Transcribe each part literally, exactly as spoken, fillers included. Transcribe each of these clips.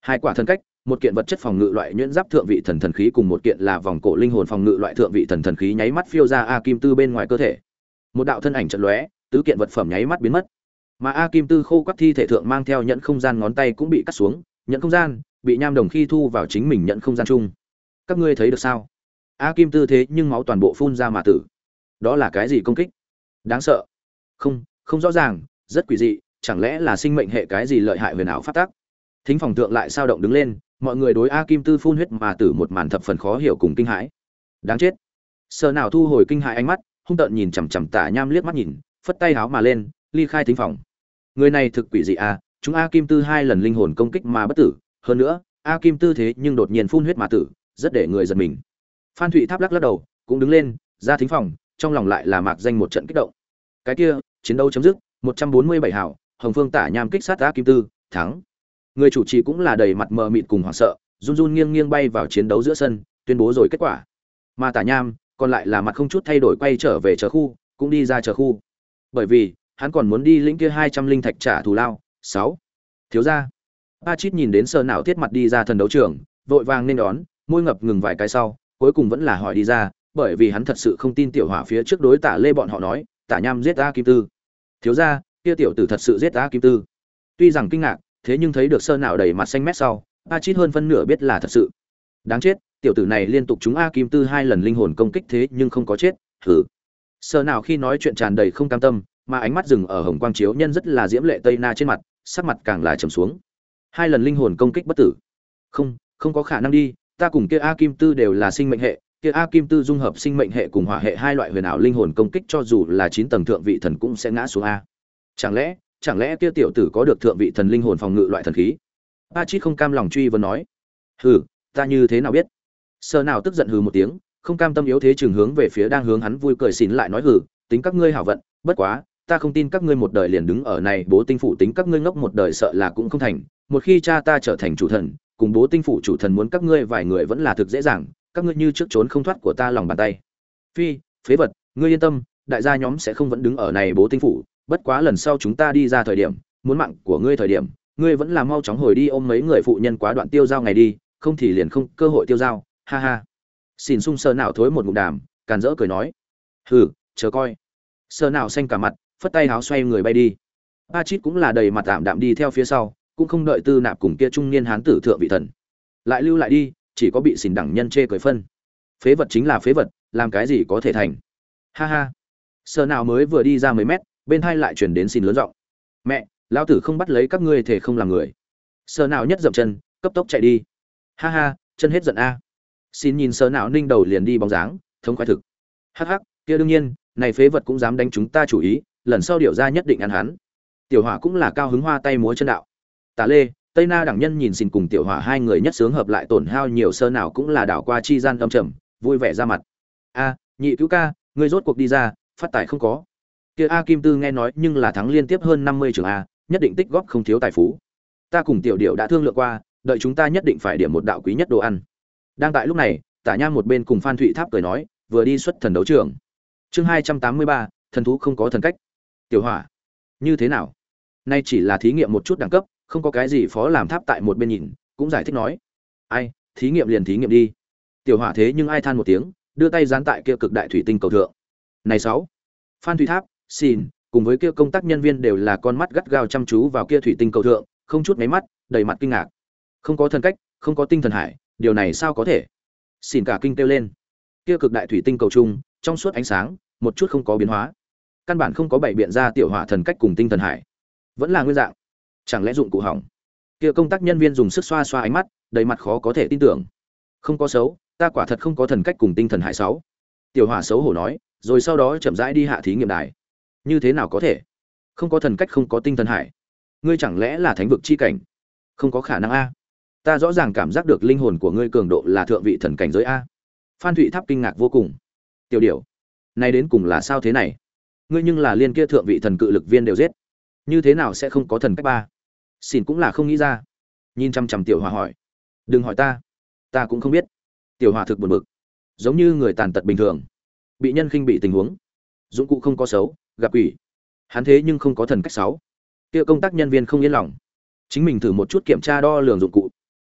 Hai quả thần cách, một kiện vật chất phòng ngự loại nhuyễn giáp thượng vị thần thần khí cùng một kiện là vòng cổ linh hồn phòng ngự loại thượng vị thần thần khí nháy mắt phiêu ra A Kim Tư bên ngoài cơ thể. Một đạo thân ảnh chợt lóe, tứ kiện vật phẩm nháy mắt biến mất. Mà A Kim Tư khô quắt thi thể thượng mang theo nhẫn không gian ngón tay cũng bị cắt xuống, nhẫn không gian bị nham đồng khi thu vào chính mình nhẫn không gian chung. Các ngươi thấy được sao? A Kim Tư thế nhưng máu toàn bộ phun ra mà tử. Đó là cái gì công kích? Đáng sợ. Không, không rõ ràng, rất quỷ dị, chẳng lẽ là sinh mệnh hệ cái gì lợi hại huyền ảo phát tác? Thính phòng thượng lại sao động đứng lên, mọi người đối A Kim Tư phun huyết mà tử một màn thập phần khó hiểu cùng kinh hãi. Đáng chết. Sở nào thu hồi kinh hãi ánh mắt, hung tợn nhìn chằm chằm Tả Nham liếc mắt nhìn, phất tay háo mà lên, ly khai thính phòng. Người này thực quỷ dị à, chúng A Kim Tư hai lần linh hồn công kích mà bất tử, hơn nữa, A Kim Tư thế nhưng đột nhiên phun huyết mà tử, rất để người giật mình. Phan Thụy Tháp lắc lắc đầu, cũng đứng lên, ra thính phòng, trong lòng lại là mạc danh một trận kích động. Cái kia, chiến đấu chấm dứt, một trăm bốn mươi bảy hảo, Hồng Phương Tả Nham kích sát A Kim Tư, thắng. Người chủ trì cũng là đầy mặt mờ mịt cùng hoảng sợ, run run nghiêng nghiêng bay vào chiến đấu giữa sân, tuyên bố rồi kết quả. Mà Tả Nham, còn lại là mặt không chút thay đổi quay trở về chờ khu, cũng đi ra chờ khu. Bởi vì, hắn còn muốn đi lĩnh kia hai trăm linh thạch trả thù lao. Sáu. Thiếu gia. A Chít nhìn đến Sơ Não thiết mặt đi ra thần đấu trường, vội vàng nên đón, môi ngập ngừng vài cái sau, cuối cùng vẫn là hỏi đi ra, bởi vì hắn thật sự không tin tiểu hỏa phía trước đối Tả Lê bọn họ nói, Tả Nham giết A Kim Tư. Thiếu gia, kia tiểu tử thật sự giết A Kim Tư. Tuy rằng kinh ngạc, thế nhưng thấy được Sơ Não đầy mặt xanh mét sau, A Chít hơn phân nửa biết là thật sự. Đáng chết, tiểu tử này liên tục trúng A Kim Tư hai lần linh hồn công kích thế nhưng không có chết. Hừ. Sơ Não khi nói chuyện tràn đầy không cam tâm, mà ánh mắt dừng ở hồng quang chiếu nhân rất là diễm lệ tây na trên mặt, sắc mặt càng là trầm xuống. Hai lần linh hồn công kích bất tử. Không, không có khả năng đi, ta cùng kia A Kim Tư đều là sinh mệnh hệ, kia A Kim Tư dung hợp sinh mệnh hệ cùng hỏa hệ hai loại huyền ảo linh hồn công kích cho dù là chín tầng thượng vị thần cũng sẽ ngã xuống a. Chẳng lẽ, chẳng lẽ kia tiểu tử có được thượng vị thần linh hồn phòng ngự loại thần khí? A Chít không cam lòng truy vấn nói. Hừ, ta như thế nào biết? Sơ Nào tức giận hừ một tiếng, không cam tâm yếu thế trường hướng về phía đang hướng hắn vui cười xỉn lại nói hừ, tính các ngươi hảo vận, bất quá, ta không tin các ngươi một đời liền đứng ở này bố tinh phủ, tính các ngươi ngốc một đời sợ là cũng không thành, một khi cha ta trở thành chủ thần, cùng bố tinh phủ chủ thần muốn các ngươi vài người vẫn là thực dễ dàng, các ngươi như trước trốn không thoát của ta lòng bàn tay. Phi, phế vật, ngươi yên tâm, đại gia nhóm sẽ không vẫn đứng ở này bố tinh phủ, bất quá lần sau chúng ta đi ra thời điểm, muốn mạng của ngươi thời điểm, ngươi vẫn là mau chóng hồi đi ôm mấy người phụ nhân quá đoạn tiêu giao ngày đi, không thì liền không cơ hội tiêu giao, ha ha. Xỉn Sung Sơ Nào thối một ngụm đàm, càn rỡ cười nói, hừ, chờ coi. Sơ Nào xanh cả mặt, phất tay háo xoay người bay đi. A Chít cũng là đầy mặt tạm đạm đi theo phía sau, cũng không đợi Tư Nạp cùng kia trung niên hán tử thượng vị thần. Lại lưu lại đi, chỉ có bị xỉn đẳng nhân chê cười phân. Phế vật chính là phế vật, làm cái gì có thể thành. Ha ha. Sơ Nào mới vừa đi ra mấy mét, bên hai lại chuyển đến xỉn lớn giọng. Mẹ, lão tử không bắt lấy các ngươi thể không làm người. Sơ Nào nhất dậm chân, cấp tốc chạy đi. Ha ha, chân hết giận a. Xin nhìn Sơ Nào ninh đầu liền đi bóng dáng, thống khoái thực. Hắc hắc, kia đương nhiên, này phế vật cũng dám đánh chúng ta chủ ý, lần sau điều ra nhất định ăn hắn. Tiểu Hỏa cũng là cao hứng hoa tay múa chân đạo. Tả Lê, Tây Na đẳng nhân nhìn xin cùng Tiểu Hỏa hai người nhất sướng hợp lại tổn hao nhiều Sơ Nào cũng là đảo qua chi gian âm trầm, vui vẻ ra mặt. A, nhị cứu ca, ngươi rốt cuộc đi ra, phát tài không có. Kia A Kim Tư nghe nói nhưng là thắng liên tiếp hơn năm mươi trường a, nhất định tích góp không thiếu tài phú. Ta cùng Tiểu Điệu đã thương lượng qua, đợi chúng ta nhất định phải điểm một đạo quý nhất đồ ăn. Đang tại lúc này, Tả Nham một bên cùng Phan Thụy Tháp cười nói, vừa đi xuất thần đấu trường. Chương hai trăm tám mươi ba, thần thú không có thần cách. Tiểu Hỏa, như thế nào? Nay chỉ là thí nghiệm một chút đẳng cấp, không có cái gì phó làm Tháp tại một bên nhìn, cũng giải thích nói. Ai, thí nghiệm liền thí nghiệm đi. Tiểu Hỏa thế nhưng ai than một tiếng, đưa tay dán tại kia cực đại thủy tinh cầu thượng. Này sáu, Phan Thụy Tháp, xin, cùng với kia công tác nhân viên đều là con mắt gắt gao chăm chú vào kia thủy tinh cầu thượng, không chút mấy mắt, đầy mặt kinh ngạc. Không có thần cách, không có tinh thần hải, điều này sao có thể? Xin cả kinh kêu lên. Kia cực đại thủy tinh cầu trung, trong suốt ánh sáng, một chút không có biến hóa. Căn bản không có bảy biện ra tiểu hỏa thần cách cùng tinh thần hải. Vẫn là nguyên dạng. Chẳng lẽ dụng cụ hỏng? Kia công tác nhân viên dùng sức xoa xoa ánh mắt, đầy mặt khó có thể tin tưởng. Không có xấu, ta quả thật không có thần cách cùng tinh thần hải sáu. Tiểu hỏa xấu hổ nói, rồi sau đó chậm rãi đi hạ thí nghiệm đài. Như thế nào có thể? Không có thần cách không có tinh thần hải. Ngươi chẳng lẽ là thánh vực chi cảnh? Không có khả năng a. Ta rõ ràng cảm giác được linh hồn của ngươi cường độ là thượng vị thần cảnh giới a. Phan Thụy Tháp kinh ngạc vô cùng. Tiểu Điểu, này đến cùng là sao thế này? Ngươi nhưng là liên kia thượng vị thần cự lực viên đều giết, như thế nào sẽ không có thần cách ba? Xin cũng là không nghĩ ra. Nhìn chăm chăm Tiểu Hỏa hỏi, đừng hỏi ta, ta cũng không biết. Tiểu Hỏa thực buồn bực, giống như người tàn tật bình thường, bị nhân khinh bị tình huống. Dụng cụ không có xấu, gặp quỷ. Hắn thế nhưng không có thần cách sáu. Kia công tác nhân viên không yên lòng, chính mình thử một chút kiểm tra đo lường dụng cụ.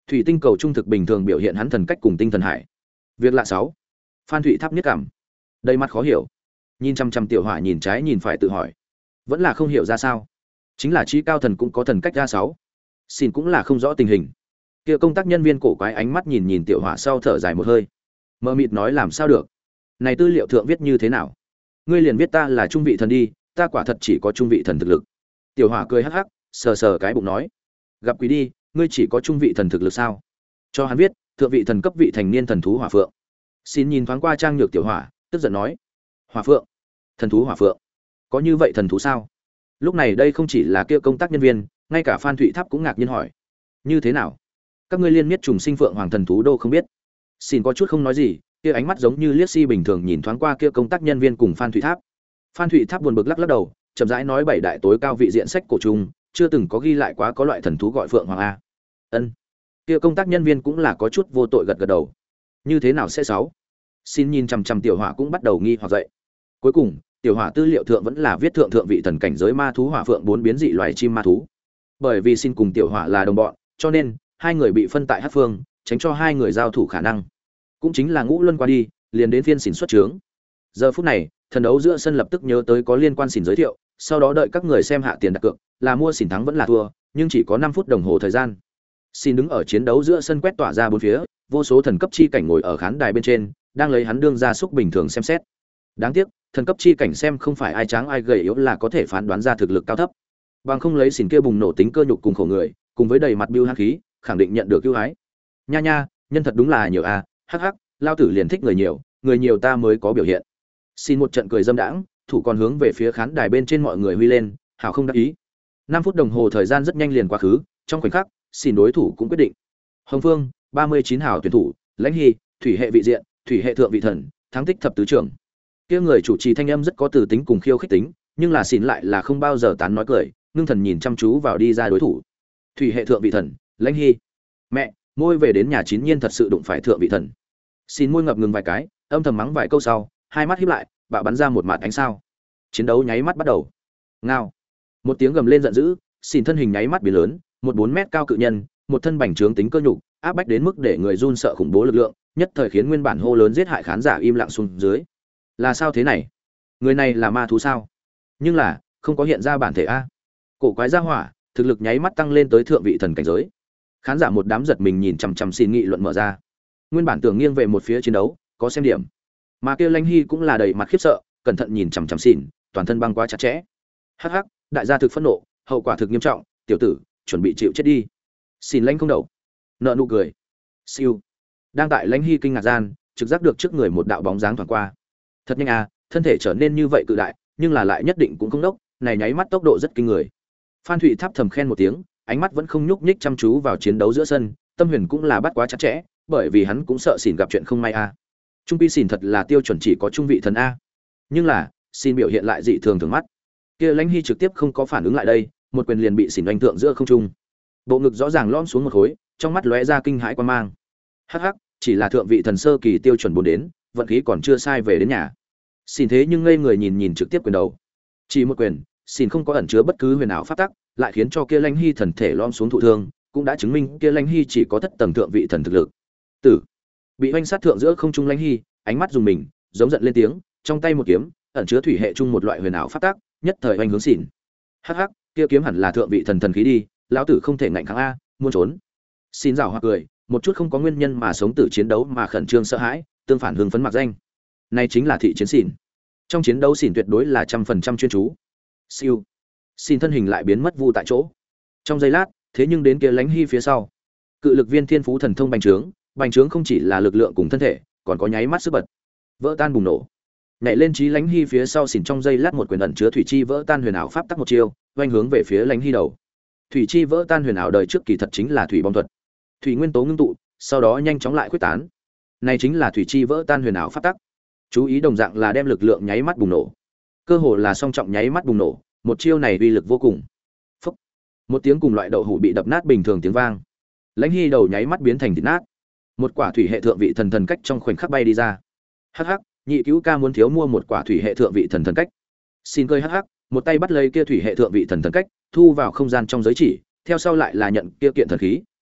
Thủy tinh cầu trung thực bình thường biểu hiện hắn thần cách cùng tinh thần hải. Việc lạ sáu. Phan Thụy Tháp nhất cảm, đầy mặt khó hiểu, nhìn chăm chăm Tiểu Hỏa nhìn trái nhìn phải tự hỏi, vẫn là không hiểu ra sao. Chính là trí cao thần cũng có thần cách ra sáu. Xin cũng là không rõ tình hình. Kia công tác nhân viên cổ quái ánh mắt nhìn nhìn Tiểu Hỏa sau thở dài một hơi, mơ mịt nói làm sao được, này tư liệu thượng viết như thế nào? Ngươi liền viết ta là trung vị thần đi, ta quả thật chỉ có trung vị thần thực lực. Tiểu Hỏa cười hắc hắc, sờ sờ cái bụng nói, gặp quỷ đi, ngươi chỉ có trung vị thần thực lực sao? Cho hắn viết thượng vị thần cấp vị thành niên thần thú Hỏa Phượng. Xin nhìn thoáng qua trang nhược Tiểu Hỏa, tức giận nói, Hỏa Phượng, thần thú Hỏa Phượng, có như vậy thần thú sao? Lúc này đây không chỉ là kia công tác nhân viên, ngay cả Phan Thụy Tháp cũng ngạc nhiên hỏi, như thế nào? Các ngươi liên miết trùng sinh phượng hoàng thần thú đô không biết? Xin có chút không nói gì, kia ánh mắt giống như liếc si bình thường nhìn thoáng qua kia công tác nhân viên cùng Phan Thụy Tháp. Phan Thụy Tháp buồn bực lắc lắc đầu, chậm rãi nói bảy đại tối cao vị diện sách cổ trùng, chưa từng có ghi lại quá có loại thần thú gọi phượng hoàng a. Ân. Kia công tác nhân viên cũng là có chút vô tội gật gật đầu. Như thế nào sẽ sáu? Xin nhìn chằm chằm Tiểu Hỏa cũng bắt đầu nghi hoặc dậy. Cuối cùng, Tiểu Hỏa tư liệu thượng vẫn là viết thượng thượng vị thần cảnh giới ma thú hỏa phượng bốn biến dị loài chim ma thú. Bởi vì xin cùng Tiểu Hỏa là đồng bọn, cho nên hai người bị phân tại Hắc Phương, tránh cho hai người giao thủ khả năng. Cũng chính là ngũ luân qua đi, liền đến phiên xỉn xuất trướng. Giờ phút này, thần đấu giữa sân lập tức nhớ tới có liên quan xỉn giới thiệu, sau đó đợi các người xem hạ tiền đặt cược, là mua xỉn thắng vẫn là thua, nhưng chỉ có năm phút đồng hồ thời gian. Xin đứng ở chiến đấu giữa sân quét tỏa ra bốn phía, vô số thần cấp chi cảnh ngồi ở khán đài bên trên, đang lấy hắn đương gia súc bình thường xem xét. Đáng tiếc, thần cấp chi cảnh xem không phải ai tráng ai gầy yếu là có thể phán đoán ra thực lực cao thấp. Bằng không lấy xỉn kia bùng nổ tính cơ nhục cùng khổ người, cùng với đầy mặt bưu hắc khí, khẳng định nhận được ưu ái. Nha nha, nhân thật đúng là nhiều a, hắc hắc, lao tử liền thích người nhiều, người nhiều ta mới có biểu hiện. Xin một trận cười dâm đãng, thủ còn hướng về phía khán đài bên trên mọi người huy lên, hảo không đắc ý. Năm phút đồng hồ thời gian rất nhanh liền qua khứ, trong khoảnh khắc, xin đối thủ cũng quyết định. Hồng Phương, ba mươi chín hảo tuyển thủ, Lãnh Hy, thủy hệ vị diện, thủy hệ thượng vị thần, thắng tích thập tứ trưởng. Kia người chủ trì thanh âm rất có từ tính cùng khiêu khích tính, nhưng là xin lại là không bao giờ tán nói cười, ngưng thần nhìn chăm chú vào đi ra đối thủ. Thủy hệ thượng vị thần, Lãnh Hy. Mẹ, môi về đến nhà chín nhiên thật sự đụng phải thượng vị thần. Xin môi ngập ngừng vài cái, âm thầm mắng vài câu sau, hai mắt híp lại, bạo bắn ra một mạt ánh sao. Chiến đấu nháy mắt bắt đầu. Ngao. Một tiếng gầm lên giận dữ, xin thân hình nháy mắt biến lớn, một bốn mét cao cự nhân, một thân bành trướng tính cơ nhục, áp bách đến mức để người run sợ khủng bố lực lượng, nhất thời khiến nguyên bản hô lớn giết hại khán giả im lặng xuống dưới. Là sao thế này? Người này là ma thú sao? Nhưng là, không có hiện ra bản thể a. Cổ quái gia hỏa, thực lực nháy mắt tăng lên tới thượng vị thần cảnh giới. Khán giả một đám giật mình nhìn chằm chằm xin nghị luận mở ra. Nguyên bản tưởng nghiêng về một phía chiến đấu, có xem điểm. Mà kia Lãnh Hy cũng là đầy mặt khiếp sợ, cẩn thận nhìn chằm chằm xỉn, toàn thân băng quá chặt chẽ. Hắc hắc, đại gia thực phẫn nộ, hậu quả thực nghiêm trọng, tiểu tử, chuẩn bị chịu chết đi. Xỉn Lãnh không đầu, nợ nụ cười. Siêu. Đang tại Lãnh Hy kinh ngạc gian, trực giác được trước người một đạo bóng dáng thoáng qua. Thật nhanh à, thân thể trở nên như vậy cự đại, nhưng là lại nhất định cũng không đốc, này nháy mắt tốc độ rất kinh người. Phan Thụy Tháp thầm khen một tiếng, ánh mắt vẫn không nhúc nhích chăm chú vào chiến đấu giữa sân, tâm huyền cũng là bắt quá chặt chẽ, bởi vì hắn cũng sợ xỉn gặp chuyện không may a. Trung pi xỉn thật là tiêu chuẩn chỉ có trung vị thần a. Nhưng là, xin biểu hiện lại dị thường thường mắt. Kia Lãnh Hy trực tiếp không có phản ứng lại đây, một quyền liền bị xỉn oanh thượng giữa không trung. Bộ ngực rõ ràng lõm xuống một khối, trong mắt lóe ra kinh hãi quan mang. Hắc hắc, chỉ là thượng vị thần sơ kỳ tiêu chuẩn bốn đến, vận khí còn chưa sai về đến nhà. Xỉn thế nhưng ngây người nhìn nhìn trực tiếp quyền đầu. Chỉ một quyền, xỉn không có ẩn chứa bất cứ huyền ảo pháp tắc, lại khiến cho kia Lãnh Hy thần thể lõm xuống thụ thương, cũng đã chứng minh kia Lãnh Hy chỉ có thất tầng thượng vị thần thực lực. Tử. Bị oanh sát thượng giữa không trung Lãnh Hy, ánh mắt dùng mình, giống giận lên tiếng, trong tay một kiếm, ẩn chứa thủy hệ chung một loại huyền ảo pháp tắc, nhất thời oanh hướng xỉn. Hắc hắc, kia kiếm hẳn là thượng vị thần thần khí đi, lão tử không thể ngạnh kháng a, muốn trốn. Xin rào hoặc cười, một chút không có nguyên nhân mà sống tử chiến đấu mà khẩn trương sợ hãi, tương phản hưng phấn mặc danh. Này chính là thị chiến xỉn. Trong chiến đấu xỉn tuyệt đối là trăm phần trăm chuyên chú. Siêu. Xin thân hình lại biến mất vu tại chỗ. Trong giây lát, thế nhưng đến kia Lãnh Hy phía sau. Cự lực viên thiên phú thần thông bành trướng, bành trướng không chỉ là lực lượng cùng thân thể, còn có nháy mắt sức bật. Vỡ tan bùng nổ. Nhảy lên trí Lãnh Hy phía sau xỉn trong giây lát một quyền ẩn chứa thủy chi vỡ tan huyền ảo pháp tắc một chiêu, vành hướng về phía Lãnh Hy đầu. Thủy chi vỡ tan huyền ảo đời trước kỳ thật chính là thủy bom thuật. Thủy nguyên tố ngưng tụ, sau đó nhanh chóng lại khuếch tán. Này chính là thủy chi vỡ tan huyền ảo pháp tắc. Chú ý đồng dạng là đem lực lượng nháy mắt bùng nổ. Cơ hồ là song trọng nháy mắt bùng nổ, một chiêu này uy lực vô cùng. Phốc. Một tiếng cùng loại đậu hũ bị đập nát bình thường tiếng vang. Lãnh Hy đầu nháy mắt biến thành thịt nát. Một quả thủy hệ thượng vị thần thần cách trong khoảnh khắc bay đi ra. Hắc hắc, nhị cứu ca muốn thiếu mua một quả thủy hệ thượng vị thần thần cách. Xin cười hắc hắc, một tay bắt lấy kia thủy hệ thượng vị thần thần cách, thu vào không gian trong giới chỉ, theo sau lại là nhận kia kiện thần khí,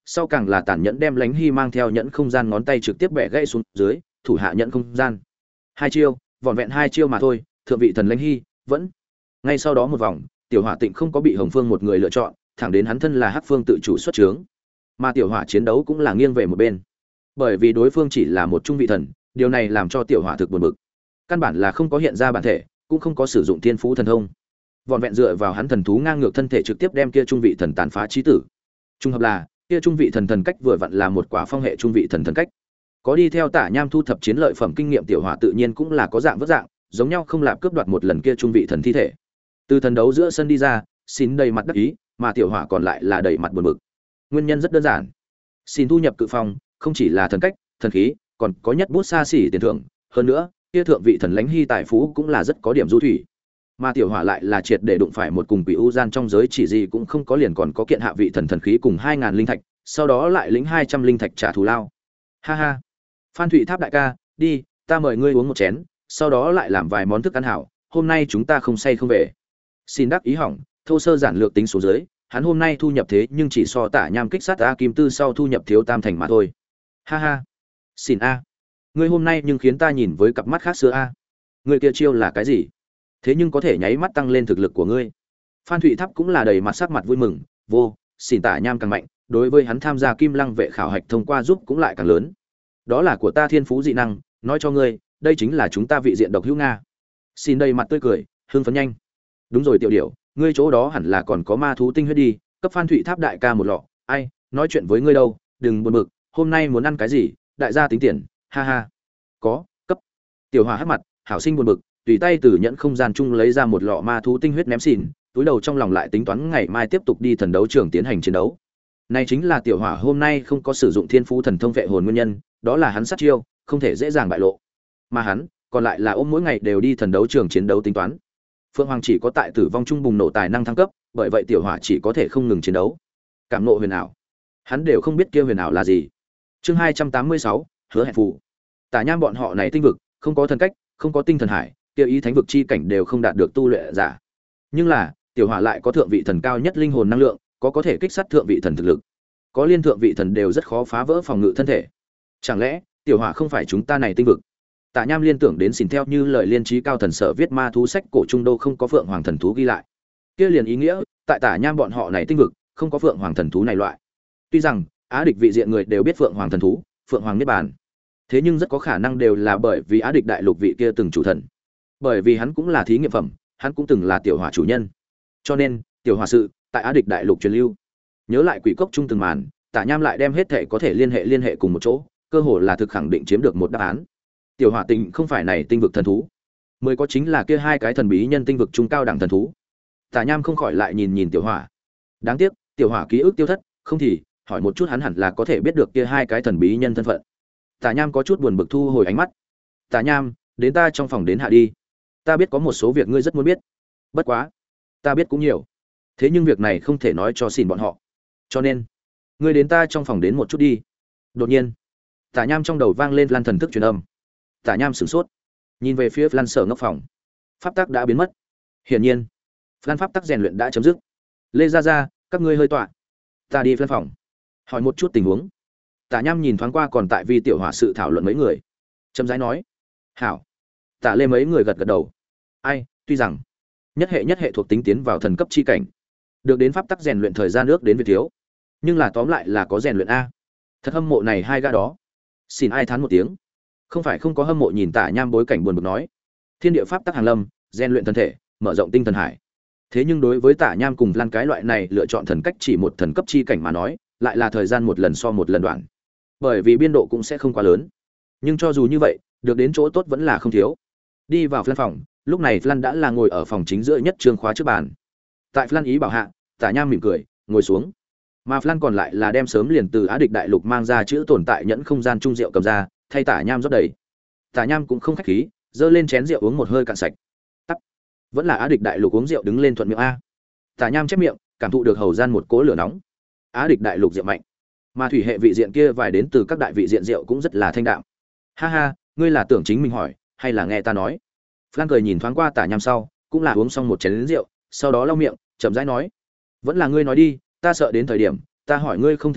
sau càng là tàn nhẫn đem Lãnh Hy mang theo nhẫn không gian ngón tay trực tiếp bẻ gãy xuống dưới, thủ hạ nhẫn không gian. Hai chiêu, vỏn vẹn hai chiêu mà thôi, thượng vị thần Lãnh Hy vẫn. Ngay sau đó một vòng, Tiểu Hỏa Tịnh không có bị Hồng Phương một người lựa chọn, thẳng đến hắn thân là Hắc Phương tự chủ xuất trướng. Mà Tiểu Hỏa chiến đấu cũng là nghiêng về một bên. Bởi vì đối phương chỉ là một trung vị thần, điều này làm cho Tiểu Hỏa thực buồn bực. Căn bản là không có hiện ra bản thể, cũng không có sử dụng thiên phú thần thông. Vỏn vẹn dựa vào hắn thần thú ngang ngược thân thể trực tiếp đem kia trung vị thần tàn phá chí tử. Trung hợp là, kia trung vị thần thần cách vừa vặn là một quả phong hệ trung vị thần thần cách. Có đi theo Tả Nham thu thập chiến lợi phẩm kinh nghiệm Tiểu Hỏa tự nhiên cũng là có dạng vất dạng, giống nhau không lạp cướp đoạt một lần kia trung vị thần thi thể. Từ thần đấu giữa sân đi ra, xin đầy mặt đắc ý, mà Tiểu Hỏa còn lại là đầy mặt buồn bực. Nguyên nhân rất đơn giản. Xin thu nhập cự phong, không chỉ là thần cách, thần khí, còn có nhất bút xa xỉ tiền thưởng, hơn nữa, kia thượng vị thần Lãnh Hy tài phú cũng là rất có điểm du thủy. Mà Tiểu Hỏa lại là triệt để đụng phải một cùng quỷ u gian trong giới chỉ gì cũng không có, liền còn có kiện hạ vị thần thần khí cùng hai ngàn linh thạch, sau đó lại lĩnh hai trăm linh thạch trả thù lao. Ha ha. Phan Thụy Tháp đại ca, đi, ta mời ngươi uống một chén, sau đó lại làm vài món thức ăn hảo, hôm nay chúng ta không say không về. Xin đắc ý hỏng, thô sơ giản lược tính số dưới, hắn hôm nay thu nhập thế nhưng chỉ so Tả Nham kích sát A Kim Tư sau thu nhập thiếu tam thành mà thôi. Ha ha. Xin a, ngươi hôm nay nhưng khiến ta nhìn với cặp mắt khác xưa a. Ngươi kia chiêu là cái gì? Thế nhưng có thể nháy mắt tăng lên thực lực của ngươi. Phan Thụy Tháp cũng là đầy mặt sắc mặt vui mừng, vô, xin Tả Nham càng mạnh, đối với hắn tham gia Kim Lăng vệ khảo hạch thông qua giúp cũng lại càng lớn. Đó là của ta thiên phú dị năng, nói cho ngươi, đây chính là chúng ta vị diện độc hữu nga. Xin đầy mặt tươi cười, hưng phấn nhanh. Đúng rồi tiểu điểu, ngươi chỗ đó hẳn là còn có ma thú tinh huyết đi, cấp Phan Thụy Tháp đại ca một lọ. Ai, nói chuyện với ngươi đâu, đừng buồn bực, hôm nay muốn ăn cái gì, đại gia tính tiền, ha ha. Có, cấp. Tiểu Hỏa hất mặt, hảo sinh buồn bực, tùy tay từ nhẫn không gian chung lấy ra một lọ ma thú tinh huyết ném xỉn, túi đầu trong lòng lại tính toán ngày mai tiếp tục đi thần đấu trường tiến hành chiến đấu. Này chính là Tiểu Hỏa hôm nay không có sử dụng thiên phú thần thông vệ hồn nguyên nhân, đó là hắn sát chiêu, không thể dễ dàng bại lộ. Mà hắn, còn lại là ôm mỗi ngày đều đi thần đấu trường chiến đấu tính toán. Phượng Hoàng chỉ có tại tử vong trung bùng nổ tài năng thăng cấp, bởi vậy Tiểu Hỏa chỉ có thể không ngừng chiến đấu. Cảm ngộ huyền ảo, hắn đều không biết kia huyền ảo là gì. Chương hai trăm tám mươi sáu, hứa hẹn phù. Tả Nham bọn họ này tinh vực, không có thần cách, không có tinh thần hải, kia ý thánh vực chi cảnh đều không đạt được tu luyện giả. Nhưng là, Tiểu Hỏa lại có thượng vị thần cao nhất linh hồn năng lượng, có có thể kích sát thượng vị thần thực lực. Có liên thượng vị thần đều rất khó phá vỡ phòng ngự thân thể. Chẳng lẽ, Tiểu Hỏa không phải chúng ta này tinh vực? Tả Nham liên tưởng đến xỉn theo như lời liên trí cao thần sở viết ma thú sách cổ trung đô không có phượng hoàng thần thú ghi lại. Kia liền ý nghĩa, tại Tả Nham bọn họ này tinh vực, không có phượng hoàng thần thú này loại. Tuy rằng, Á địch vị diện người đều biết phượng hoàng thần thú, phượng hoàng niết bàn. Thế nhưng rất có khả năng đều là bởi vì Á địch đại lục vị kia từng chủ thần. Bởi vì hắn cũng là thí nghiệm phẩm, hắn cũng từng là Tiểu Hỏa chủ nhân. Cho nên, Tiểu Hỏa sự, tại Á địch đại lục truyền lưu. Nhớ lại quỷ cốc trung từng màn, Tả Nham lại đem hết thể có thể liên hệ liên hệ cùng một chỗ, cơ hồ là thực khẳng định chiếm được một đáp án. Tiểu Hỏa Tịnh không phải này tinh vực thần thú, mới có chính là kia hai cái thần bí nhân tinh vực trung cao đẳng thần thú. Tả Nham không khỏi lại nhìn nhìn Tiểu Hỏa. Đáng tiếc, Tiểu Hỏa ký ức tiêu thất, không thì hỏi một chút hắn hẳn là có thể biết được kia hai cái thần bí nhân thân phận. Tả Nham có chút buồn bực thu hồi ánh mắt. Tả Nham, đến ta trong phòng đến hạ đi. Ta biết có một số việc ngươi rất muốn biết. Bất quá, ta biết cũng nhiều. Thế nhưng việc này không thể nói cho xỉn bọn họ. Cho nên, ngươi đến ta trong phòng đến một chút đi. Đột nhiên, Tả Nham trong đầu vang lên Lan thần thức truyền âm. Tả Nham sửng sốt, nhìn về phía Lan sở ngốc phòng. Pháp tắc đã biến mất. Hiển nhiên, Lan pháp tắc rèn luyện đã chấm dứt. Lê Gia Gia, các ngươi hơi tọa. Ta đi Lan phòng, hỏi một chút tình huống. Tả Nham nhìn thoáng qua còn tại Vi Tiểu Hỏa sự thảo luận mấy người, chậm rãi nói: "Hảo." Tả Lê mấy người gật gật đầu. Ai, tuy rằng nhất hệ nhất hệ thuộc tính tiến vào thần cấp chi cảnh, được đến pháp tắc rèn luyện thời gian nước đến việc thiếu, nhưng là tóm lại là có rèn luyện a. Thật hâm mộ này hai gã đó. Xin ai thán một tiếng. Không phải không có hâm mộ nhìn Tả Nham bối cảnh buồn bực nói: "Thiên địa pháp tắc hàng lâm, rèn luyện thân thể, mở rộng tinh thần hải." Thế nhưng đối với Tả Nham cùng Lan cái loại này lựa chọn thần cách chỉ một thần cấp chi cảnh mà nói, lại là thời gian một lần so một lần đoạn. Bởi vì biên độ cũng sẽ không quá lớn. Nhưng cho dù như vậy, được đến chỗ tốt vẫn là không thiếu. Đi vào Lan phòng, lúc này Lan đã là ngồi ở phòng chính giữa nhất trương khóa trước bàn. Tại Lan ý bảo hạ, Tả Nham mỉm cười, ngồi xuống. Mà Lan còn lại là đem sớm liền từ Á địch đại lục mang ra chữ tồn tại nhẫn không gian trung rượu cầm ra, thay Tả Nham rót đầy. Tả Nham cũng không khách khí, giơ lên chén rượu uống một hơi cạn sạch. Tắc. Vẫn là Á địch đại lục uống rượu đứng lên thuận miệng a. Tả Nham chép miệng, cảm thụ được hầu gian một cỗ lửa nóng. Á địch đại lục rượu mạnh, mà thủy hệ vị diện kia vài đến từ các đại vị diện rượu cũng rất là thanh đạm. Ha ha, ngươi là tưởng chính mình hỏi, hay là nghe ta nói? Lan cười nhìn thoáng qua Tả Nham sau, cũng là uống xong một chén rượu, sau đó lau miệng, chậm rãi nói: "Vẫn là ngươi nói đi, ta sợ đến thời điểm, ta hỏi ngươi không thể nói,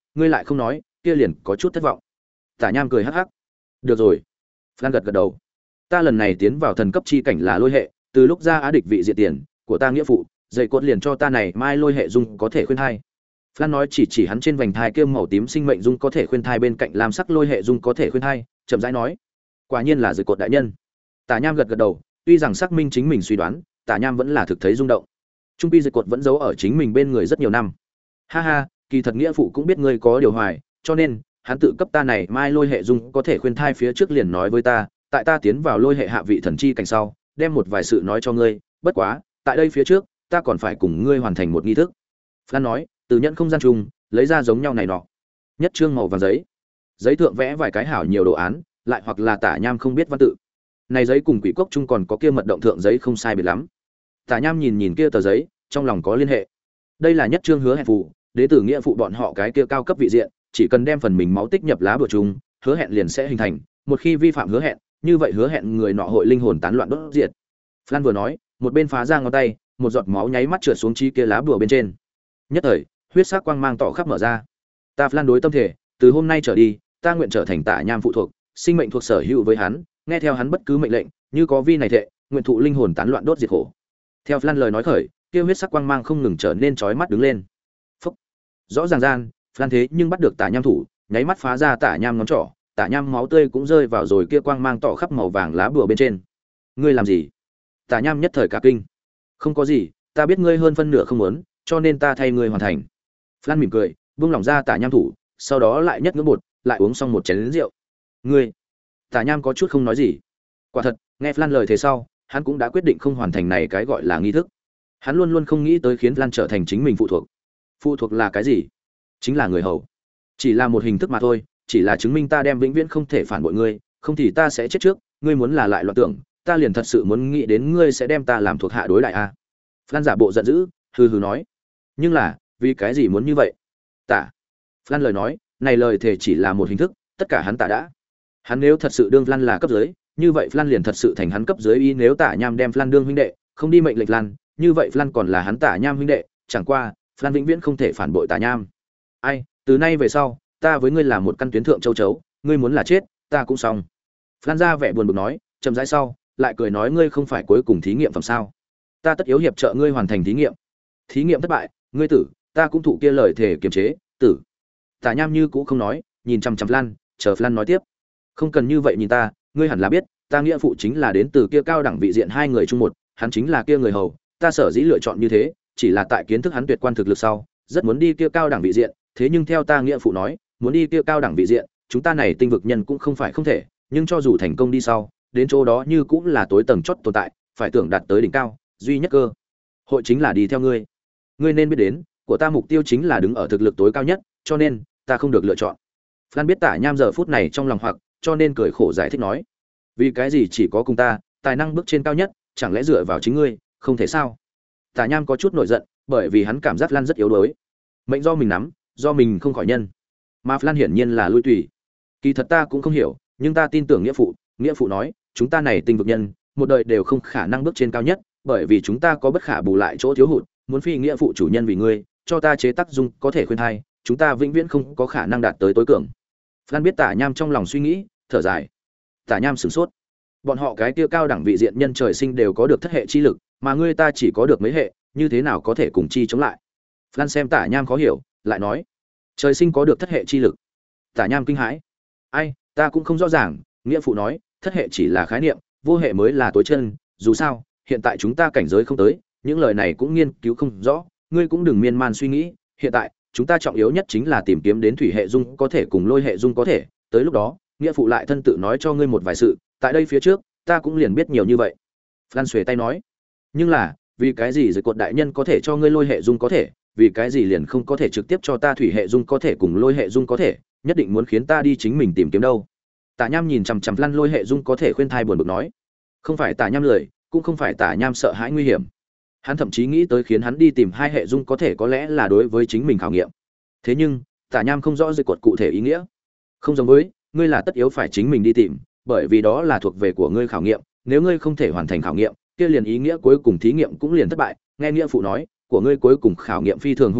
ngươi lại không nói, kia liền có chút thất vọng. Tả Nham cười hắc hắc. Được rồi. Flan gật gật đầu. Ta lần này tiến vào thần cấp chi cảnh là lôi hệ, từ lúc ra á địch vị diện tiền của ta nghĩa phụ, dạy cốt liền cho ta này mai lôi hệ dung có thể khuyên thai. Flan nói chỉ chỉ hắn trên vành thai kia màu tím sinh mệnh dung có thể khuyên thai bên cạnh lam sắc lôi hệ dung có thể khuyên thai, chậm rãi nói, quả nhiên là dạy cốt đại nhân. Tả Nham gật gật đầu, tuy rằng xác minh chính mình suy đoán, Tả Nham vẫn là thực thấy rung động. Trung pi dạy cốt vẫn giấu ở chính mình bên người rất nhiều năm. Ha ha, kỳ thật nghĩa phụ cũng biết ngươi có điều hoài, cho nên hắn tự cấp ta này mai lôi hệ dung có thể khuyên thai phía trước liền nói với ta, tại ta tiến vào lôi hệ hạ vị thần chi cảnh sau, đem một vài sự nói cho ngươi, bất quá, tại đây phía trước, ta còn phải cùng ngươi hoàn thành một nghi thức. Flan nói, từ nhận không gian chung, lấy ra giống nhau này nọ. Nhất trương màu vàng giấy. Giấy thượng vẽ vài cái hảo nhiều đồ án, lại hoặc là Tả Nham không biết văn tự. Này giấy cùng quỷ cốc chung còn có kia mật động thượng giấy không sai biệt lắm. Tả Nham nhìn nhìn kia tờ giấy, trong lòng có liên hệ. Đây là nhất trương hứa hẹn phù, đế tử nghĩa phụ bọn họ cái kia cao cấp vị diện, chỉ cần đem phần mình máu tích nhập lá bùa chung, hứa hẹn liền sẽ hình thành, một khi vi phạm hứa hẹn, như vậy hứa hẹn người nọ hội linh hồn tán loạn đốt diệt. Flan vừa nói, một bên phá ra ngón tay, một giọt máu nháy mắt trượt xuống chi kia lá bùa bên trên. Nhất thời, huyết sắc quang mang tỏ khắp mở ra. Ta Flan đối tâm thể, từ hôm nay trở đi, ta nguyện trở thành Tả Nham phụ thuộc, sinh mệnh thuộc sở hữu với hắn, nghe theo hắn bất cứ mệnh lệnh, như có vi này thệ, nguyện thụ linh hồn tán loạn đốt diệt khổ. Theo Flan lời nói khởi, kia huyết sắc quang mang không ngừng trở nên chói mắt đứng lên. Phốc. Rõ ràng gian, Flan thế nhưng bắt được Tả Nham thủ, nháy mắt phá ra Tả Nham ngón trỏ, Tả Nham máu tươi cũng rơi vào rồi kia quang mang tỏ khắp màu vàng lá bùa bên trên. Ngươi làm gì? Tả Nham nhất thời cả kinh. Không có gì, ta biết ngươi hơn phân nửa không muốn, cho nên ta thay ngươi hoàn thành. Flan mỉm cười, buông lỏng ra Tả Nham thủ, sau đó lại nhất ngưỡng bột, lại uống xong một chén rượu. Ngươi? Tả Nham có chút không nói gì. Quả thật, nghe Flan lời thế sau, hắn cũng đã quyết định không hoàn thành này cái gọi là nghi thức. Hắn luôn luôn không nghĩ tới khiến Flan trở thành chính mình phụ thuộc. Phụ thuộc là cái gì? Chính là người hầu. Chỉ là một hình thức mà thôi, chỉ là chứng minh ta đem vĩnh viễn không thể phản bội ngươi, không thì ta sẽ chết trước, ngươi muốn là lại loạn tưởng, ta liền thật sự muốn nghĩ đến ngươi sẽ đem ta làm thuộc hạ đối đại a. Flan giả bộ giận dữ, hừ hừ nói. Nhưng là, vì cái gì muốn như vậy? Tả. Flan lời nói, này lời thề chỉ là một hình thức, tất cả hắn Tả đã. Hắn nếu thật sự đương Flan là cấp dưới, như vậy Flan liền thật sự thành hắn cấp dưới, ý nếu Tả Nham đem Flan đương huynh đệ, không đi mệnh lệnh Flan, như vậy Flan còn là hắn Tả Nham huynh đệ, chẳng qua, Flan vĩnh viễn không thể phản bội Tả Nham. Ai, từ nay về sau, ta với ngươi là một căn tuyến thượng châu chấu, ngươi muốn là chết, ta cũng xong. Flan ra vẻ buồn bực nói, chậm rãi sau, lại cười nói, ngươi không phải cuối cùng thí nghiệm phẩm sao? Ta tất yếu hiệp trợ ngươi hoàn thành thí nghiệm. Thí nghiệm thất bại, ngươi tử, ta cũng thụ kia lời thể kiềm chế, tử. Tả Nham như cũ không nói, nhìn chằm chằm Flan, chờ Flan nói tiếp. Không cần như vậy nhìn ta, ngươi hẳn là biết, ta nghĩa phụ chính là đến từ kia cao đẳng vị diện hai người chung một, hắn chính là kia người hầu, ta sở dĩ lựa chọn như thế, chỉ là tại kiến thức hắn tuyệt quan thực lực sau, rất muốn đi kia cao đẳng vị diện, thế nhưng theo ta nghĩa phụ nói, muốn đi kia cao đẳng vị diện, chúng ta này tinh vực nhân cũng không phải không thể, nhưng cho dù thành công đi sau, đến chỗ đó như cũng là tối tầng chót tồn tại, phải tưởng đạt tới đỉnh cao, duy nhất cơ hội chính là đi theo ngươi. Ngươi nên biết đến, của ta mục tiêu chính là đứng ở thực lực tối cao nhất, cho nên ta không được lựa chọn. Flan biết Tả Nham giờ phút này trong lòng hoặc, cho nên cười khổ giải thích nói, vì cái gì chỉ có cùng ta, tài năng bước trên cao nhất, chẳng lẽ dựa vào chính ngươi, không thể sao? Tả Nham có chút nổi giận, bởi vì hắn cảm giác Flan rất yếu đuối. Mệnh do mình nắm, do mình không khỏi nhân. Mà Flan hiển nhiên là lui tùy. Kỳ thật ta cũng không hiểu, nhưng ta tin tưởng nghĩa phụ, nghĩa phụ nói, chúng ta này tinh vực nhân, một đời đều không khả năng bước trên cao nhất, bởi vì chúng ta có bất khả bù lại chỗ thiếu hụt, muốn phi nghĩa phụ chủ nhân vì ngươi, cho ta chế tác dung có thể khuyên thai, chúng ta vĩnh viễn không có khả năng đạt tới tối cường. Flan biết Tả Nham trong lòng suy nghĩ, thở dài. Tả Nham sửng sốt. Bọn họ cái kia cao đẳng vị diện nhân trời sinh đều có được thất hệ chi lực, mà ngươi ta chỉ có được mấy hệ, như thế nào có thể cùng chi chống lại? Flan xem Tả Nham khó hiểu, lại nói, trời sinh có được thất hệ chi lực. Tả Nham kinh hãi. Ai, ta cũng không rõ ràng, nghĩa phụ nói, thất hệ chỉ là khái niệm, vô hệ mới là tối chân, dù sao, hiện tại chúng ta cảnh giới không tới, những lời này cũng nghiên cứu không rõ, ngươi cũng đừng miên man suy nghĩ, hiện tại, chúng ta trọng yếu nhất chính là tìm kiếm đến thủy hệ dung có thể cùng lôi hệ dung có thể, tới lúc đó, nghĩa phụ lại thân tự nói cho ngươi một vài sự, tại đây phía trước, ta cũng liền biết nhiều như vậy. Flan xuề tay nói, nhưng là, vì cái gì rồi cột đại nhân có thể cho ngươi lôi hệ dung có thể, vì cái gì liền không có thể trực tiếp cho ta thủy hệ dung có thể cùng lôi hệ dung có thể, nhất định muốn khiến ta đi chính mình tìm kiếm đâu? Tả Nham nhìn chằm chằm Flan lôi hệ dung có thể khuyên thai buồn bực nói, không phải Tả Nham lười, cũng không phải Tả Nham sợ hãi nguy hiểm. Hắn thậm chí nghĩ tới khiến hắn đi tìm hai hệ dung có thể có lẽ là đối với chính mình khảo nghiệm. Thế nhưng, Tả Nham không rõ dây cột cụ thể ý nghĩa. Không giống với, ngươi là tất yếu phải chính mình đi tìm, bởi vì đó là thuộc về của ngươi khảo nghiệm, nếu ngươi không thể hoàn thành khảo nghiệm, kia liền ý nghĩa cuối cùng thí nghiệm cũng liền thất bại, nghe nghĩa phụ nói, của ngươi cuối cùng khảo nghiệm phi thường hung hiểm,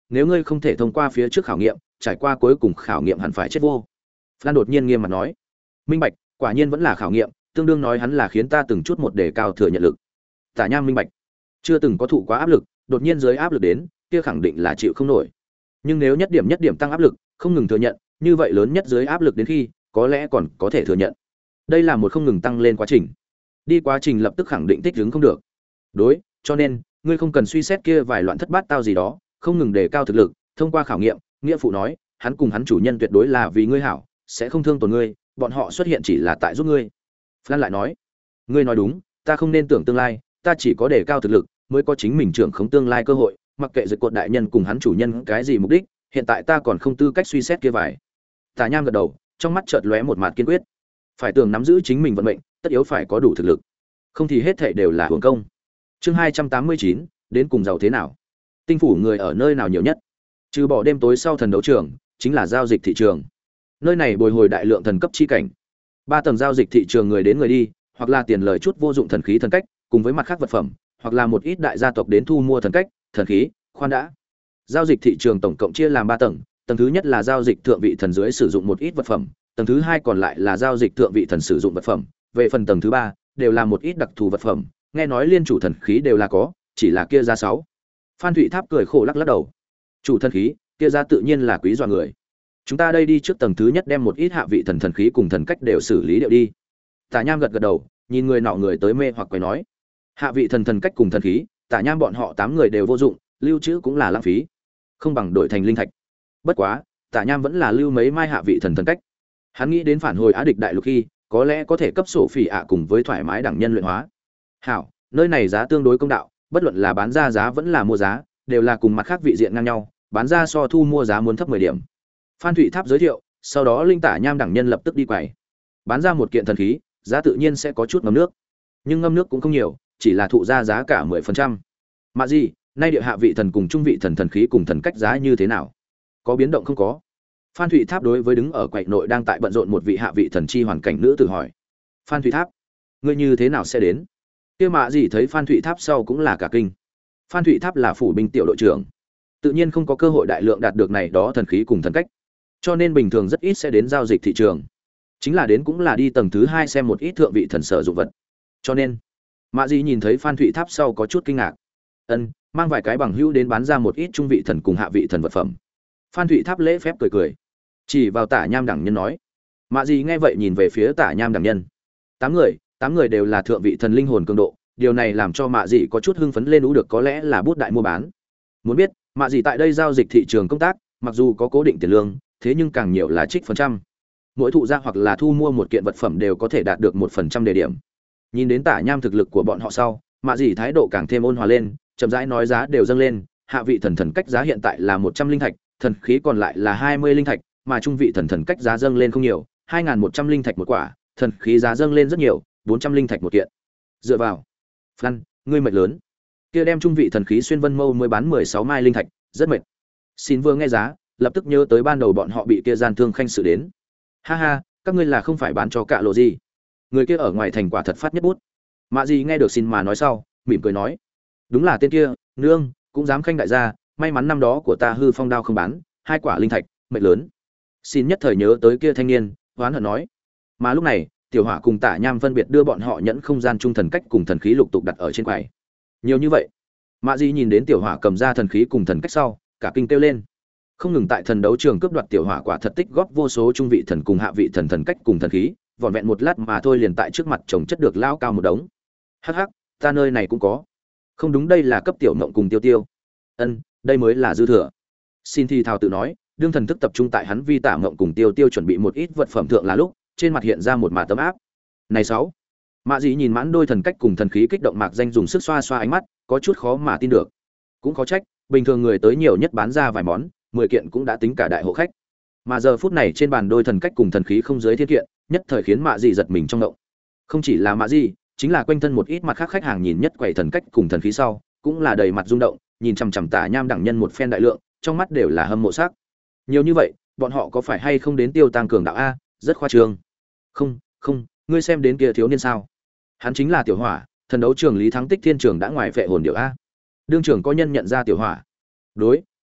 nếu ngươi không thể thông qua phía trước khảo nghiệm, trải qua cuối cùng khảo nghiệm hẳn phải chết vô. Flan đột nhiên nghiêm mặt nói. Minh bạch, quả nhiên vẫn là khảo nghiệm, tương đương nói hắn là khiến ta từng chút một đề cao thừa nhận lực. Tả Nham minh bạch, chưa từng có thụ quá áp lực, đột nhiên dưới áp lực đến, kia khẳng định là chịu không nổi. Nhưng nếu nhất điểm nhất điểm tăng áp lực, không ngừng thừa nhận, như vậy lớn nhất dưới áp lực đến khi, có lẽ còn có thể thừa nhận. Đây là một không ngừng tăng lên quá trình. Đi quá trình lập tức khẳng định thích ứng không được. Đối, cho nên, ngươi không cần suy xét kia vài loạn thất bát tao gì đó, không ngừng đề cao thực lực, thông qua khảo nghiệm, nghĩa phụ nói, hắn cùng hắn chủ nhân tuyệt đối là vì ngươi hảo, sẽ không thương tổn ngươi, bọn họ xuất hiện chỉ là tại giúp ngươi. Flan lại nói, ngươi nói đúng, ta không nên tưởng tương lai, ta chỉ có đề cao thực lực, mới có chính mình trưởng khống tương lai cơ hội, mặc kệ Dực Cột đại nhân cùng hắn chủ nhân cái gì mục đích, hiện tại ta còn không tư cách suy xét kia vài. Tả Nham gật đầu, trong mắt chợt lóe một mạt kiên quyết. Phải tưởng nắm giữ chính mình vận mệnh, tất yếu phải có đủ thực lực, không thì hết thảy đều là hưởng công. Chương hai trăm tám mươi chín, đến cùng giàu thế nào? Tinh phủ người ở nơi nào nhiều nhất? Trừ bỏ đêm tối sau thần đấu trường, chính là giao dịch thị trường. Nơi này bồi hồi đại lượng thần cấp chi cảnh. Ba tầng giao dịch thị trường người đến người đi, hoặc là tiền lời chút vô dụng thần khí thần cách, cùng với mặt khác vật phẩm, hoặc là một ít đại gia tộc đến thu mua thần cách, thần khí, khoan đã. Giao dịch thị trường tổng cộng chia làm ba tầng, tầng thứ nhất là giao dịch thượng vị thần dưới sử dụng một ít vật phẩm, tầng thứ hai còn lại là giao dịch thượng vị thần sử dụng vật phẩm, về phần tầng thứ ba đều là một ít đặc thù vật phẩm, nghe nói liên chủ thần khí đều là có, chỉ là kia giá sáu. Phan Thụy Tháp cười khổ lắc lắc đầu. Chủ thần khí, kia giá tự nhiên là quý dọa người. Chúng ta đây đi trước tầng thứ nhất đem một ít hạ vị thần thần khí cùng thần cách đều xử lý điệu đi. Tả Nham gật gật đầu, nhìn người nọ người tới mê hoặc quay nói, hạ vị thần thần cách cùng thần khí, Tả Nham bọn họ tám người đều vô dụng, lưu trữ cũng là lãng phí, không bằng đổi thành linh thạch. Bất quá, Tả Nham vẫn là lưu mấy mai hạ vị thần thần cách. Hắn nghĩ đến phản hồi Á địch đại lục khi, có lẽ có thể cấp sổ phỉ ạ cùng với thoải mái đẳng nhân luyện hóa. Hảo, nơi này giá tương đối công đạo, bất luận là bán ra giá vẫn là mua giá, đều là cùng mặt khác vị diện ngang nhau, bán ra so thu mua giá muốn thấp mười điểm. Phan Thụy Tháp giới thiệu, sau đó linh Tả Nham đẳng nhân lập tức đi quầy. Bán ra một kiện thần khí, giá tự nhiên sẽ có chút ngâm nước. Nhưng ngâm nước cũng không nhiều, chỉ là thụ ra giá cả mười phần trăm. Mà gì, nay địa hạ vị thần cùng trung vị thần thần khí cùng thần cách giá như thế nào? Có biến động không có? Phan Thụy Tháp đối với đứng ở quầy nội đang tại bận rộn một vị hạ vị thần chi hoàn cảnh nữ tử hỏi. Phan Thụy Tháp, ngươi như thế nào sẽ đến? Kia mạ gì thấy Phan Thụy Tháp sau cũng là cả kinh. Phan Thụy Tháp là phủ binh tiểu đội trưởng, tự nhiên không có cơ hội đại lượng đạt được này đó thần khí cùng thần cách, cho nên bình thường rất ít sẽ đến giao dịch thị trường. Chính là đến cũng là đi tầng thứ hai xem một ít thượng vị thần sở dụng vật. Cho nên, mạ gì nhìn thấy Phan Thụy Tháp sau có chút kinh ngạc. Ân, mang vài cái bằng hữu đến bán ra một ít trung vị thần cùng hạ vị thần vật phẩm. Phan Thụy Tháp lễ phép cười cười, chỉ vào Tả Nham đẳng nhân nói. Mạ gì nghe vậy nhìn về phía Tả Nham đẳng nhân. Tám người, tám người đều là thượng vị thần linh hồn cường độ, điều này làm cho Mạ dị có chút hưng phấn lên, ú được có lẽ là bút đại mua bán. Muốn biết, Mạ dị tại đây giao dịch thị trường công tác, mặc dù có cố định tiền lương, thế nhưng càng nhiều là trích phần trăm. Mỗi thụ ra hoặc là thu mua một kiện vật phẩm đều có thể đạt được một phần trăm đề điểm. Nhìn đến Tả Nham thực lực của bọn họ sau, Mạ dị thái độ càng thêm ôn hòa lên, chậm rãi nói giá đều dâng lên, hạ vị thần thần cách giá hiện tại là một trăm linh thạch, thần khí còn lại là hai mươi linh thạch, mà trung vị thần thần cách giá dâng lên không nhiều, hai nghìn một trăm linh thạch một quả, thần khí giá dâng lên rất nhiều, bốn trăm linh thạch một kiện. Dựa vào, Flan, ngươi mệt lớn. Kia đem trung vị thần khí xuyên vân mâu mới bán mười sáu mai linh thạch, rất mệt. Xin vừa nghe giá, lập tức nhớ tới ban đầu bọn họ bị kia gian thương khanh xử đến. Ha ha, các ngươi là không phải bán cho cạ lộ gì? Người kia ở ngoài thành quả thật phát nhất bút. Mạ gì nghe được xin mà nói sau, mỉm cười nói, đúng là tên kia, nương, cũng dám khanh đại gia, may mắn năm đó của ta hư phong đao không bán, hai quả linh thạch, mệt lớn. Xin nhất thời nhớ tới kia thanh niên, hoán hận nói. Mà lúc này, Tiểu Hỏa cùng Tả Nham phân biệt đưa bọn họ nhẫn không gian trung thần cách cùng thần khí lục tục đặt ở trên quầy. Nhiều như vậy. Mạ Di nhìn đến Tiểu Hỏa cầm ra thần khí cùng thần cách sau, cả kinh kêu lên. Không ngừng tại thần đấu trường cướp đoạt Tiểu Hỏa quả thật tích góp vô số trung vị thần cùng hạ vị thần thần cách cùng thần khí, vỏn vẹn một lát mà thôi liền tại trước mặt chồng chất được lao cao một đống. Hắc hắc, ta nơi này cũng có. Không đúng, đây là cấp Tiểu Mộng cùng Tiêu Tiêu. Ân, đây mới là dư thừa. Xin Thi Thao tự nói, đương thần thức tập trung tại hắn vi Tả Mộng cùng Tiêu Tiêu chuẩn bị một ít vật phẩm thượng là lúc, trên mặt hiện ra một mạt tấm áp. Này sáu. Mạ Dĩ nhìn mãn đôi thần cách cùng thần khí kích động mạc danh dùng sức xoa xoa ánh mắt, có chút khó mà tin được. Cũng có trách, bình thường người tới nhiều nhất bán ra vài món, mười kiện cũng đã tính cả đại hộ khách. Mà giờ phút này trên bàn đôi thần cách cùng thần khí không dưới thiên kiện, nhất thời khiến Mạ Dĩ giật mình trong động. Không chỉ là Mạ Dĩ, chính là quanh thân một ít mặt khác khách hàng nhìn nhất quầy thần cách cùng thần khí sau, cũng là đầy mặt rung động, nhìn chằm chằm Tả Nham đẳng nhân một phen đại lượng, trong mắt đều là hâm mộ sắc. Nhiều như vậy, bọn họ có phải hay không đến tiêu tăng cường đạo a, rất khoa trương. Không, không, ngươi xem đến kia thiếu niên sao? Hắn chính là Tiểu Hỏa, thần đấu trường Lý Thắng Tích Thiên Trường đã ngoài phệ hồn điệu a. Đương trưởng có nhân nhận ra Tiểu Hỏa. Đối, đối,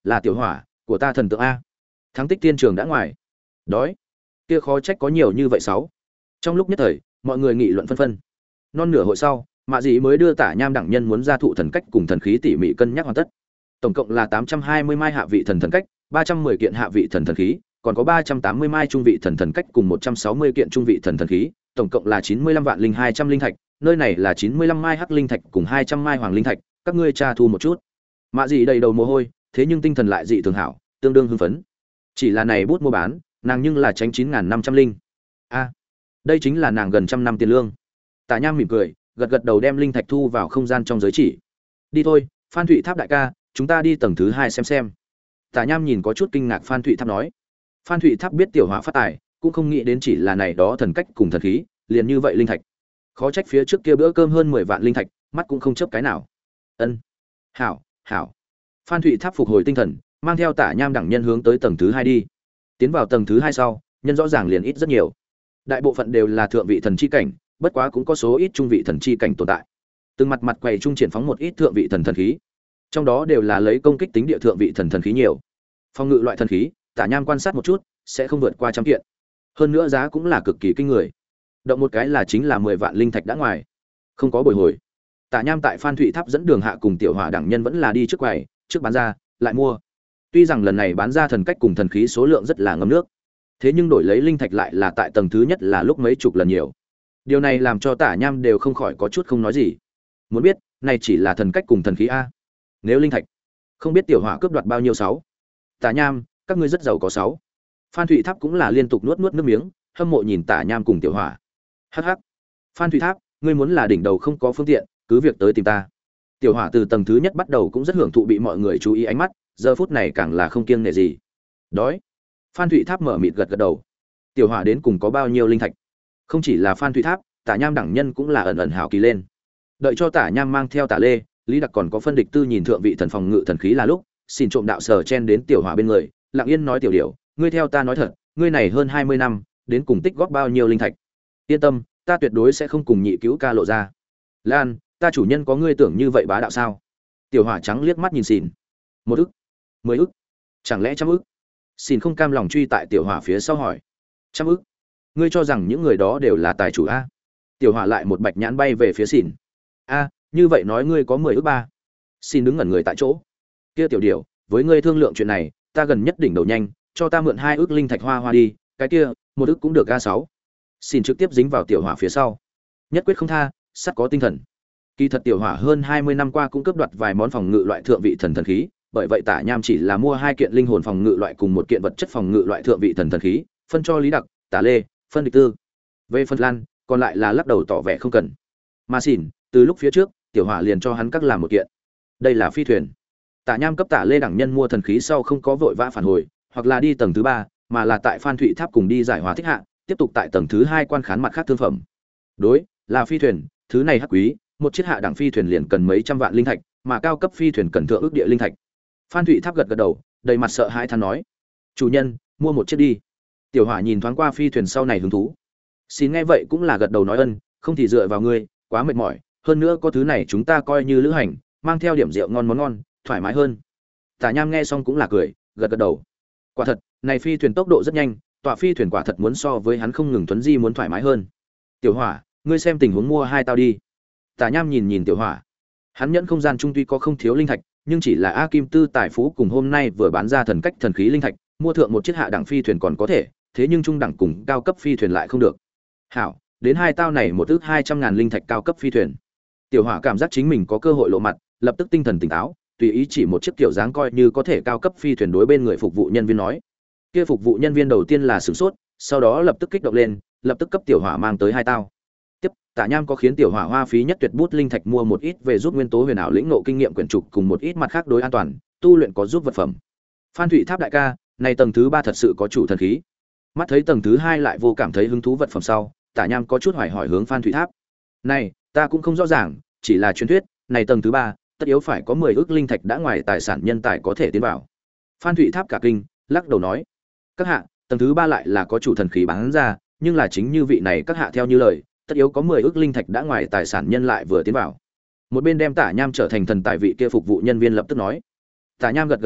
là tiểu hỏa của ta thần tượng a. Thắng tích thiên trường đã ngoài. Đói. Kia khó trách có nhiều như vậy sáu. Trong lúc nhất thời, mọi người nghị luận phân phân. Non nửa hội sau, Mạ Dị mới đưa Tả Nham đẳng nhân muốn ra thụ thần cách cùng thần khí tỉ mỉ cân nhắc hoàn tất. Tổng cộng là tám trăm hai mươi mai hạ vị thần thần cách, ba trăm mười kiện hạ vị thần thần khí, còn có ba trăm tám mươi mai trung vị thần thần cách cùng một trăm sáu mươi kiện trung vị thần thần khí, tổng cộng là chín mươi lăm vạn linh hai trăm linh thạch, nơi này là chín mươi lăm mai hắc linh thạch cùng hai trăm mai hoàng linh thạch, các ngươi tra thu một chút. Mạ Dị đầy đầu mồ hôi, thế nhưng tinh thần lại dị thường hảo, tương đương hưng phấn. Chỉ là này bút mua bán, nàng nhưng là tránh chín nghìn năm trăm linh. A, đây chính là nàng gần trăm năm tiền lương. Tả Nham mỉm cười, gật gật đầu đem linh thạch thu vào không gian trong giới chỉ. Đi thôi, Phan Thụy Tháp đại ca, chúng ta đi tầng thứ hai xem xem. Tả Nham nhìn có chút kinh ngạc Phan Thụy Tháp nói. Phan Thụy Tháp biết tiểu hỏa phát tài, cũng không nghĩ đến chỉ là này đó thần cách cùng thần khí, liền như vậy linh thạch. Khó trách phía trước kia bữa cơm hơn mười vạn linh thạch, mắt cũng không chớp cái nào. Ân. Hảo, hảo. Phan Thụy Tháp phục hồi tinh thần, mang theo Tả Nham đẳng nhân hướng tới tầng thứ hai đi. Tiến vào tầng thứ hai sau, nhân rõ ràng liền ít rất nhiều. Đại bộ phận đều là thượng vị thần chi cảnh, bất quá cũng có số ít trung vị thần chi cảnh tồn tại. Từng mặt mặt quầy trung triển phóng một ít thượng vị thần thần khí, trong đó đều là lấy công kích tính địa thượng vị thần thần khí nhiều. Phòng ngự loại thần khí, Tả Nham quan sát một chút, sẽ không vượt qua trăm kiện. Hơn nữa giá cũng là cực kỳ kinh người. Động một cái là chính là mười vạn linh thạch đã ngoài. Không có bồi hồi. Tả Nham tại Phan Thụy Tháp dẫn đường hạ cùng tiểu hỏa đẳng nhân vẫn là đi trước quầy, trước bán ra, lại mua. Tuy rằng lần này bán ra thần cách cùng thần khí số lượng rất là ngâm nước, thế nhưng đổi lấy linh thạch lại là tại tầng thứ nhất là lúc mấy chục lần nhiều. Điều này làm cho Tả Nham đều không khỏi có chút không nói gì. Muốn biết, này chỉ là thần cách cùng thần khí a. Nếu linh thạch, không biết tiểu hỏa cướp đoạt bao nhiêu sáu. Tả Nham, các ngươi rất giàu có sáu. Phan Thụy Tháp cũng là liên tục nuốt nuốt nước miếng, hâm mộ nhìn Tả Nham cùng tiểu hỏa. Hắc hắc. Phan Thụy Tháp, ngươi muốn là đỉnh đầu không có phương tiện, cứ việc tới tìm ta. Tiểu hỏa từ tầng thứ nhất bắt đầu cũng rất hưởng thụ bị mọi người chú ý ánh mắt, giờ phút này càng là không kiêng nể gì. Đói. Phan Thụy Tháp mở mịt gật gật đầu. Tiểu hỏa đến cùng có bao nhiêu linh thạch? Không chỉ là Phan Thụy Tháp, Tả Nham đẳng nhân cũng là ẩn ẩn hảo kỳ lên. Đợi cho Tả Nham mang theo Tả Lê, Lý Đặc còn có phân địch tư nhìn thượng vị thần phòng ngự thần khí là lúc, xin trộm đạo sở chen đến tiểu hỏa bên người, lặng yên nói tiểu điểu, ngươi theo ta nói thật, ngươi này hơn hai mươi năm, đến cùng tích góp bao nhiêu linh thạch? Yên tâm, ta tuyệt đối sẽ không cùng nhị cứu ca lộ ra. Lan, ta chủ nhân có ngươi tưởng như vậy bá đạo sao? Tiểu hỏa trắng liếc mắt nhìn xỉn. Một ức, mười ức, chẳng lẽ trăm ức? Xỉn không cam lòng truy tại tiểu hỏa phía sau hỏi. Trăm ức? Ngươi cho rằng những người đó đều là tài chủ a? Tiểu hỏa lại một bạch nhãn bay về phía xỉn. A, như vậy nói ngươi có mười ức ba? Xin đứng ngẩn người tại chỗ. Kia tiểu điểu, với ngươi thương lượng chuyện này, ta gần nhất đỉnh đầu nhanh, cho ta mượn hai ức linh thạch hoa hoa đi, cái kia, một ức cũng được a sáu. Xin trực tiếp dính vào tiểu hỏa phía sau. Nhất quyết không tha, sắt có tinh thần. Kỳ thật tiểu hỏa hơn hai mươi năm qua cũng cướp đoạt vài món phòng ngự loại thượng vị thần thần khí, bởi vậy Tả Nham chỉ là mua hai kiện linh hồn phòng ngự loại cùng một kiện vật chất phòng ngự loại thượng vị thần thần khí, phân cho Lý Đặc, Tả Lê, phân địch tư. Về phân Lan, còn lại là lắc đầu tỏ vẻ không cần. Mà xỉn, từ lúc phía trước, tiểu hỏa liền cho hắn các làm một kiện. Đây là phi thuyền. Tả Nham cấp Tả Lê đẳng nhân mua thần khí sau không có vội vã phản hồi, hoặc là đi tầng thứ ba, mà là tại Phan Thụy Tháp cùng đi giải hòa thích hạ, tiếp tục tại tầng thứ hai quan khán mặt khác thương phẩm. Đối, là phi thuyền, thứ này hắc quý, một chiếc hạ đẳng phi thuyền liền cần mấy trăm vạn linh thạch, mà cao cấp phi thuyền cần thượng ước địa linh thạch. Phan Thụy Tháp gật gật đầu, đầy mặt sợ hãi than nói: "Chủ nhân, mua một chiếc đi." Tiểu hỏa nhìn thoáng qua phi thuyền sau này hứng thú. Xin nghe vậy cũng là gật đầu nói ân, không thì dựa vào ngươi, quá mệt mỏi, hơn nữa có thứ này chúng ta coi như lữ hành, mang theo điểm rượu ngon món ngon, thoải mái hơn. Tả Nham nghe xong cũng là cười, gật gật đầu. Quả thật, này phi thuyền tốc độ rất nhanh, tọa phi thuyền quả thật muốn so với hắn không ngừng tuấn di muốn thoải mái hơn. Tiểu hỏa, ngươi xem tình huống mua hai tao đi. Tả Nham nhìn nhìn tiểu hỏa. Hắn nhẫn không gian trung tuy có không thiếu linh thạch, nhưng chỉ là A Kim Tư tài phú cùng hôm nay vừa bán ra thần cách thần khí linh thạch, mua thượng một chiếc hạ đẳng phi thuyền còn có thể, thế nhưng trung đẳng cùng cao cấp phi thuyền lại không được. Hảo, đến hai tao này một ước hai trăm ngàn linh thạch cao cấp phi thuyền. Tiểu hỏa cảm giác chính mình có cơ hội lộ mặt, lập tức tinh thần tỉnh táo, tùy ý chỉ một chiếc kiểu dáng coi như có thể cao cấp phi thuyền đối bên người phục vụ nhân viên nói. Kia phục vụ nhân viên đầu tiên là sửng sốt, sau đó lập tức kích động lên, lập tức cấp tiểu hỏa mang tới hai tao. Tiếp, Tả Nham có khiến tiểu hỏa hoa phí nhất tuyệt bút linh thạch mua một ít về giúp nguyên tố huyền ảo lĩnh ngộ kinh nghiệm quyển trục cùng một ít mặt khác đối an toàn, tu luyện có giúp vật phẩm. Phan Thụy Tháp đại ca, này tầng thứ ba thật sự có chủ thần khí. Mắt thấy tầng thứ hai lại vô cảm thấy hứng thú vật phẩm sau, Tả Nham có chút hoài hỏi hướng Phan Thụy Tháp. Này, ta cũng không rõ ràng, chỉ là truyền thuyết, này tầng thứ ba, tất yếu phải có mười ức linh thạch đã ngoài tài sản nhân tài có thể tiến vào. Phan Thụy Tháp cả kinh, lắc đầu nói: "Các hạ, tầng thứ ba lại là có chủ thần khí bán ra, nhưng là chính như vị này các hạ theo như lời, tất yếu có mười ức linh thạch đã ngoài tài sản nhân lại vừa tiến vào." Một bên đem Tả Nham trở thành thần tài vị kia phục vụ nhân viên lập tức nói. Tả Nham gật gật đầu,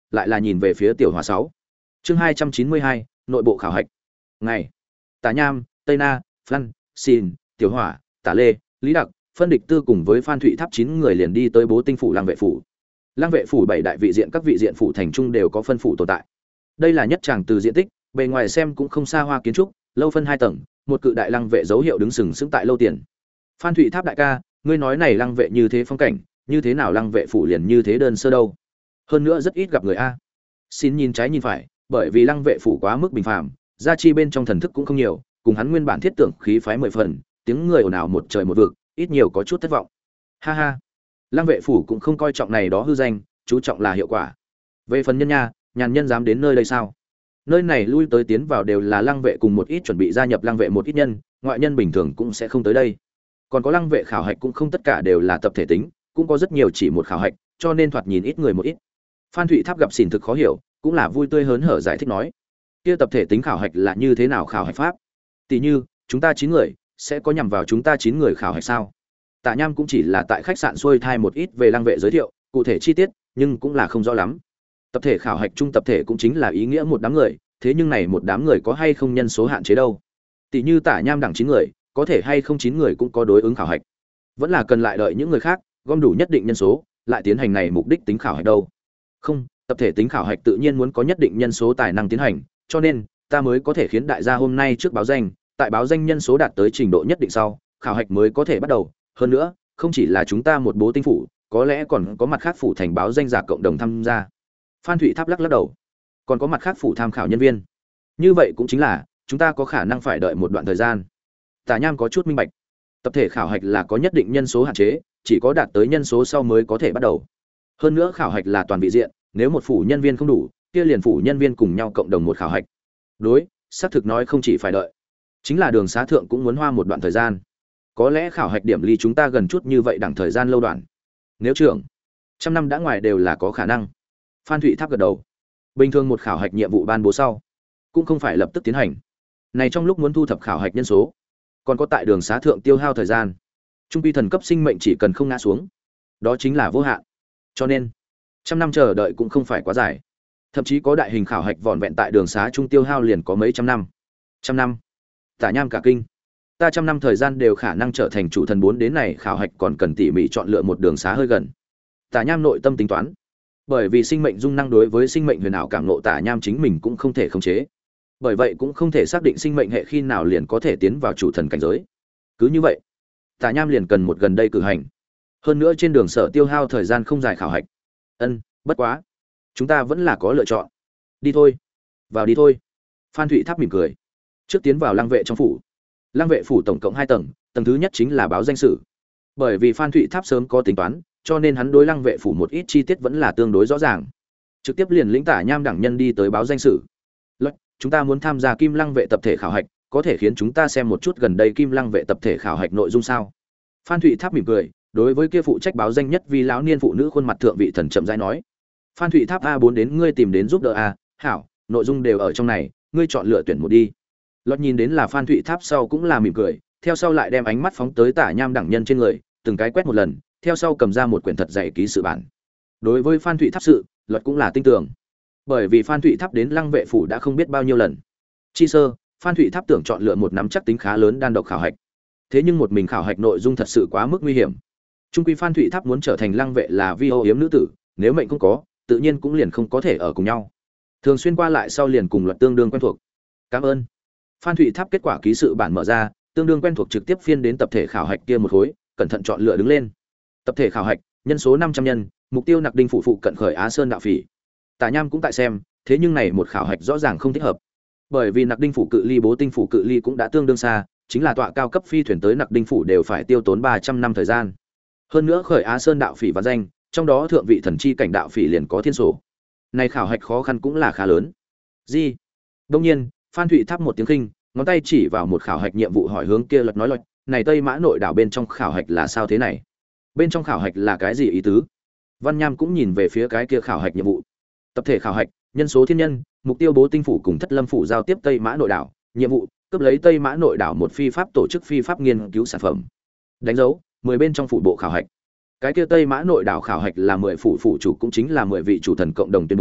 lại là nhìn về phía tiểu hỏa sáu. Chương hai trăm chín mươi hai, nội bộ khảo hạch. Ngày. Tả Nham, Tây Na, Phan, Xin, Tiểu Hỏa, Tả Lê, Lý Đặc, Phân Địch Tư cùng với Phan Thụy Tháp chín người liền đi tới Bố Tinh phủ Lăng Vệ phủ. Lăng Vệ phủ bảy đại vị diện các vị diện phủ thành trung đều có phân phủ tồn tại. Đây là nhất tràng từ diện tích, bề ngoài xem cũng không xa hoa kiến trúc, lâu phân hai tầng, một cự đại lăng vệ dấu hiệu đứng sừng sững tại lâu tiền. Phan Thụy Tháp đại ca, ngươi nói này lăng vệ như thế phong cảnh, như thế nào lăng vệ phủ liền như thế đơn sơ đâu? Hơn nữa rất ít gặp người a. Xin nhìn trái nhìn phải, bởi vì lăng vệ phủ quá mức bình phàm, gia chi bên trong thần thức cũng không nhiều, cùng hắn nguyên bản thiết tưởng khí phái mười phần, tiếng người ồn ào một trời một vực, ít nhiều có chút thất vọng. Ha ha. Lăng vệ phủ cũng không coi trọng này đó hư danh, chú trọng là hiệu quả. Về phần nhân nha, nhàn nhân dám đến nơi đây sao? Nơi này lui tới tiến vào đều là lăng vệ cùng một ít chuẩn bị gia nhập lăng vệ một ít nhân, ngoại nhân bình thường cũng sẽ không tới đây. Còn có lăng vệ khảo hạch cũng không tất cả đều là tập thể tính, cũng có rất nhiều chỉ một khảo hạch, cho nên thoạt nhìn ít người một ít. Phan Thụy Tháp gặp xỉn thực khó hiểu, cũng là vui tươi hớn hở giải thích nói: "Kia tập thể tính khảo hạch là như thế nào khảo hạch pháp? Tỷ như, chúng ta chín người, sẽ có nhằm vào chúng ta chín người khảo hạch sao?" Tạ Nham cũng chỉ là tại khách sạn xuôi thai một ít về lăng vệ giới thiệu, cụ thể chi tiết, nhưng cũng là không rõ lắm. Tập thể khảo hạch chung tập thể cũng chính là ý nghĩa một đám người, thế nhưng này một đám người có hay không nhân số hạn chế đâu? Tỷ như Tạ Nham đẳng chín người, có thể hay không chín người cũng có đối ứng khảo hạch. Vẫn là cần lại đợi những người khác gom đủ nhất định nhân số, lại tiến hành này mục đích tính khảo hạch đâu. Không, tập thể tính khảo hạch tự nhiên muốn có nhất định nhân số tài năng tiến hành, cho nên ta mới có thể khiến đại gia hôm nay trước báo danh, tại báo danh nhân số đạt tới trình độ nhất định sau, khảo hạch mới có thể bắt đầu. Hơn nữa, không chỉ là chúng ta một Bố Tinh phủ, có lẽ còn có mặt khác phủ thành báo danh giả cộng đồng tham gia. Phan Thụy Tháp lắc lắc đầu. Còn có mặt khác phủ tham khảo nhân viên. Như vậy cũng chính là, chúng ta có khả năng phải đợi một đoạn thời gian. Tả Nham có chút minh bạch. Tập thể khảo hạch là có nhất định nhân số hạn chế, chỉ có đạt tới nhân số sau mới có thể bắt đầu. Hơn nữa khảo hạch là toàn vị diện, nếu một phủ nhân viên không đủ, kia liền phủ nhân viên cùng nhau cộng đồng một khảo hạch. Đối, xác thực nói không chỉ phải đợi, chính là đường xá thượng cũng muốn hoa một đoạn thời gian. Có lẽ khảo hạch điểm ly chúng ta gần chút như vậy đẳng thời gian lâu đoạn. Nếu trưởng, trăm năm đã ngoài đều là có khả năng. Phan Thụy Tháp gật đầu. Bình thường một khảo hạch nhiệm vụ ban bố sau, cũng không phải lập tức tiến hành. Này trong lúc muốn thu thập khảo hạch nhân số, còn có tại đường xá thượng tiêu hao thời gian. Trung quy thần cấp sinh mệnh chỉ cần không ngã xuống, đó chính là vô hạn. Cho nên, trăm năm chờ đợi cũng không phải quá dài. Thậm chí có đại hình khảo hạch vỏn vẹn tại đường xá trung tiêu hao liền có mấy trăm năm. Trăm năm. Tả Nham cả kinh. Ta trăm năm thời gian đều khả năng trở thành chủ thần bốn đến này khảo hạch còn cần tỉ mỉ chọn lựa một đường xá hơi gần. Tả Nham nội tâm tính toán. Bởi vì sinh mệnh dung năng đối với sinh mệnh huyền ảo cảm ngộ Tả Nham chính mình cũng không thể khống chế. Bởi vậy cũng không thể xác định sinh mệnh hệ khi nào liền có thể tiến vào chủ thần cảnh giới. Cứ như vậy, Tả Nham liền cần một gần đây cử hành. Hơn nữa trên đường sở tiêu hao thời gian không dài khảo hạch. Ân, bất quá, chúng ta vẫn là có lựa chọn. Đi thôi, vào đi thôi. Phan Thụy Tháp mỉm cười. Trước tiến vào lăng vệ trong phủ. Lăng vệ phủ tổng cộng hai tầng, tầng thứ nhất chính là báo danh sử. Bởi vì Phan Thụy Tháp sớm có tính toán, cho nên hắn đối lăng vệ phủ một ít chi tiết vẫn là tương đối rõ ràng. Trực tiếp liền lĩnh Tả Nham đẳng nhân đi tới báo danh sử. Lệnh, chúng ta muốn tham gia Kim Lăng vệ tập thể khảo hạch, có thể khiến chúng ta xem một chút gần đây Kim Lăng vệ tập thể khảo hạch nội dung sao? Phan Thụy Tháp mỉm cười, đối với kia phụ trách báo danh nhất vì lão niên phụ nữ khuôn mặt thượng vị thần chậm rãi nói: "Phan Thụy Tháp a bốn đến ngươi tìm đến giúp đỡ a, hảo, nội dung đều ở trong này, ngươi chọn lựa tuyển một đi." Lọt nhìn đến là Phan Thụy Tháp sau cũng là mỉm cười, theo sau lại đem ánh mắt phóng tới Tả Nham đẳng nhân trên người, từng cái quét một lần, theo sau cầm ra một quyển thật dày ký sự bản. Đối với Phan Thụy Tháp sự, Lọt cũng là tin tưởng. Bởi vì Phan Thụy Tháp đến Lăng vệ phủ đã không biết bao nhiêu lần. Chi sơ, Phan Thụy Tháp tưởng chọn lựa một nắm chắc tính khá lớn đan độc khảo hạch. Thế nhưng một mình khảo hạch nội dung thật sự quá mức nguy hiểm. Trung quy Phan Thụy Tháp muốn trở thành Lăng vệ là vi ô yếm nữ tử, nếu mệnh không có, tự nhiên cũng liền không có thể ở cùng nhau. Thường xuyên qua lại sau liền cùng Lọt tương đương quen thuộc. Cảm ơn. Phan Thụy Tháp kết quả ký sự bản mở ra, tương đương quen thuộc trực tiếp phiên đến tập thể khảo hạch kia một khối, cẩn thận chọn lựa đứng lên. Tập thể khảo hạch, nhân số năm trăm nhân, mục tiêu Nặc Đinh phủ phụ cận khởi Á Sơn đạo phỉ. Tả Nham cũng tại xem, thế nhưng này một khảo hạch rõ ràng không thích hợp. Bởi vì Nặc Đinh phủ cự ly Bố Tinh phủ cự ly cũng đã tương đương xa, chính là tọa cao cấp phi thuyền tới Nặc Đinh phủ đều phải tiêu tốn ba trăm năm thời gian. Hơn nữa khởi Á Sơn đạo phỉ và danh, trong đó thượng vị thần chi cảnh đạo phỉ liền có thiên sổ. Này khảo hạch khó khăn cũng là khá lớn. Gì? Đương nhiên, Phan Thụy Tháp một tiếng khinh, ngón tay chỉ vào một khảo hạch nhiệm vụ hỏi hướng kia Lật nói Lật, này Tây Mã nội đảo bên trong khảo hạch là sao thế này? Bên trong khảo hạch là cái gì ý tứ? Văn Nham cũng nhìn về phía cái kia khảo hạch nhiệm vụ. Tập thể khảo hạch, nhân số thiên nhân, mục tiêu Bố Tinh phủ cùng Thất Lâm phủ giao tiếp Tây Mã nội đảo, nhiệm vụ, cướp lấy Tây Mã nội đảo một phi pháp tổ chức phi pháp nghiên cứu sản phẩm. Đánh dấu, mười bên trong phủ bộ khảo hạch. Cái kia Tây Mã nội đảo khảo hạch là mười phủ phủ chủ cũng chính là mười vị chủ thần cộng đồng tuyên bố,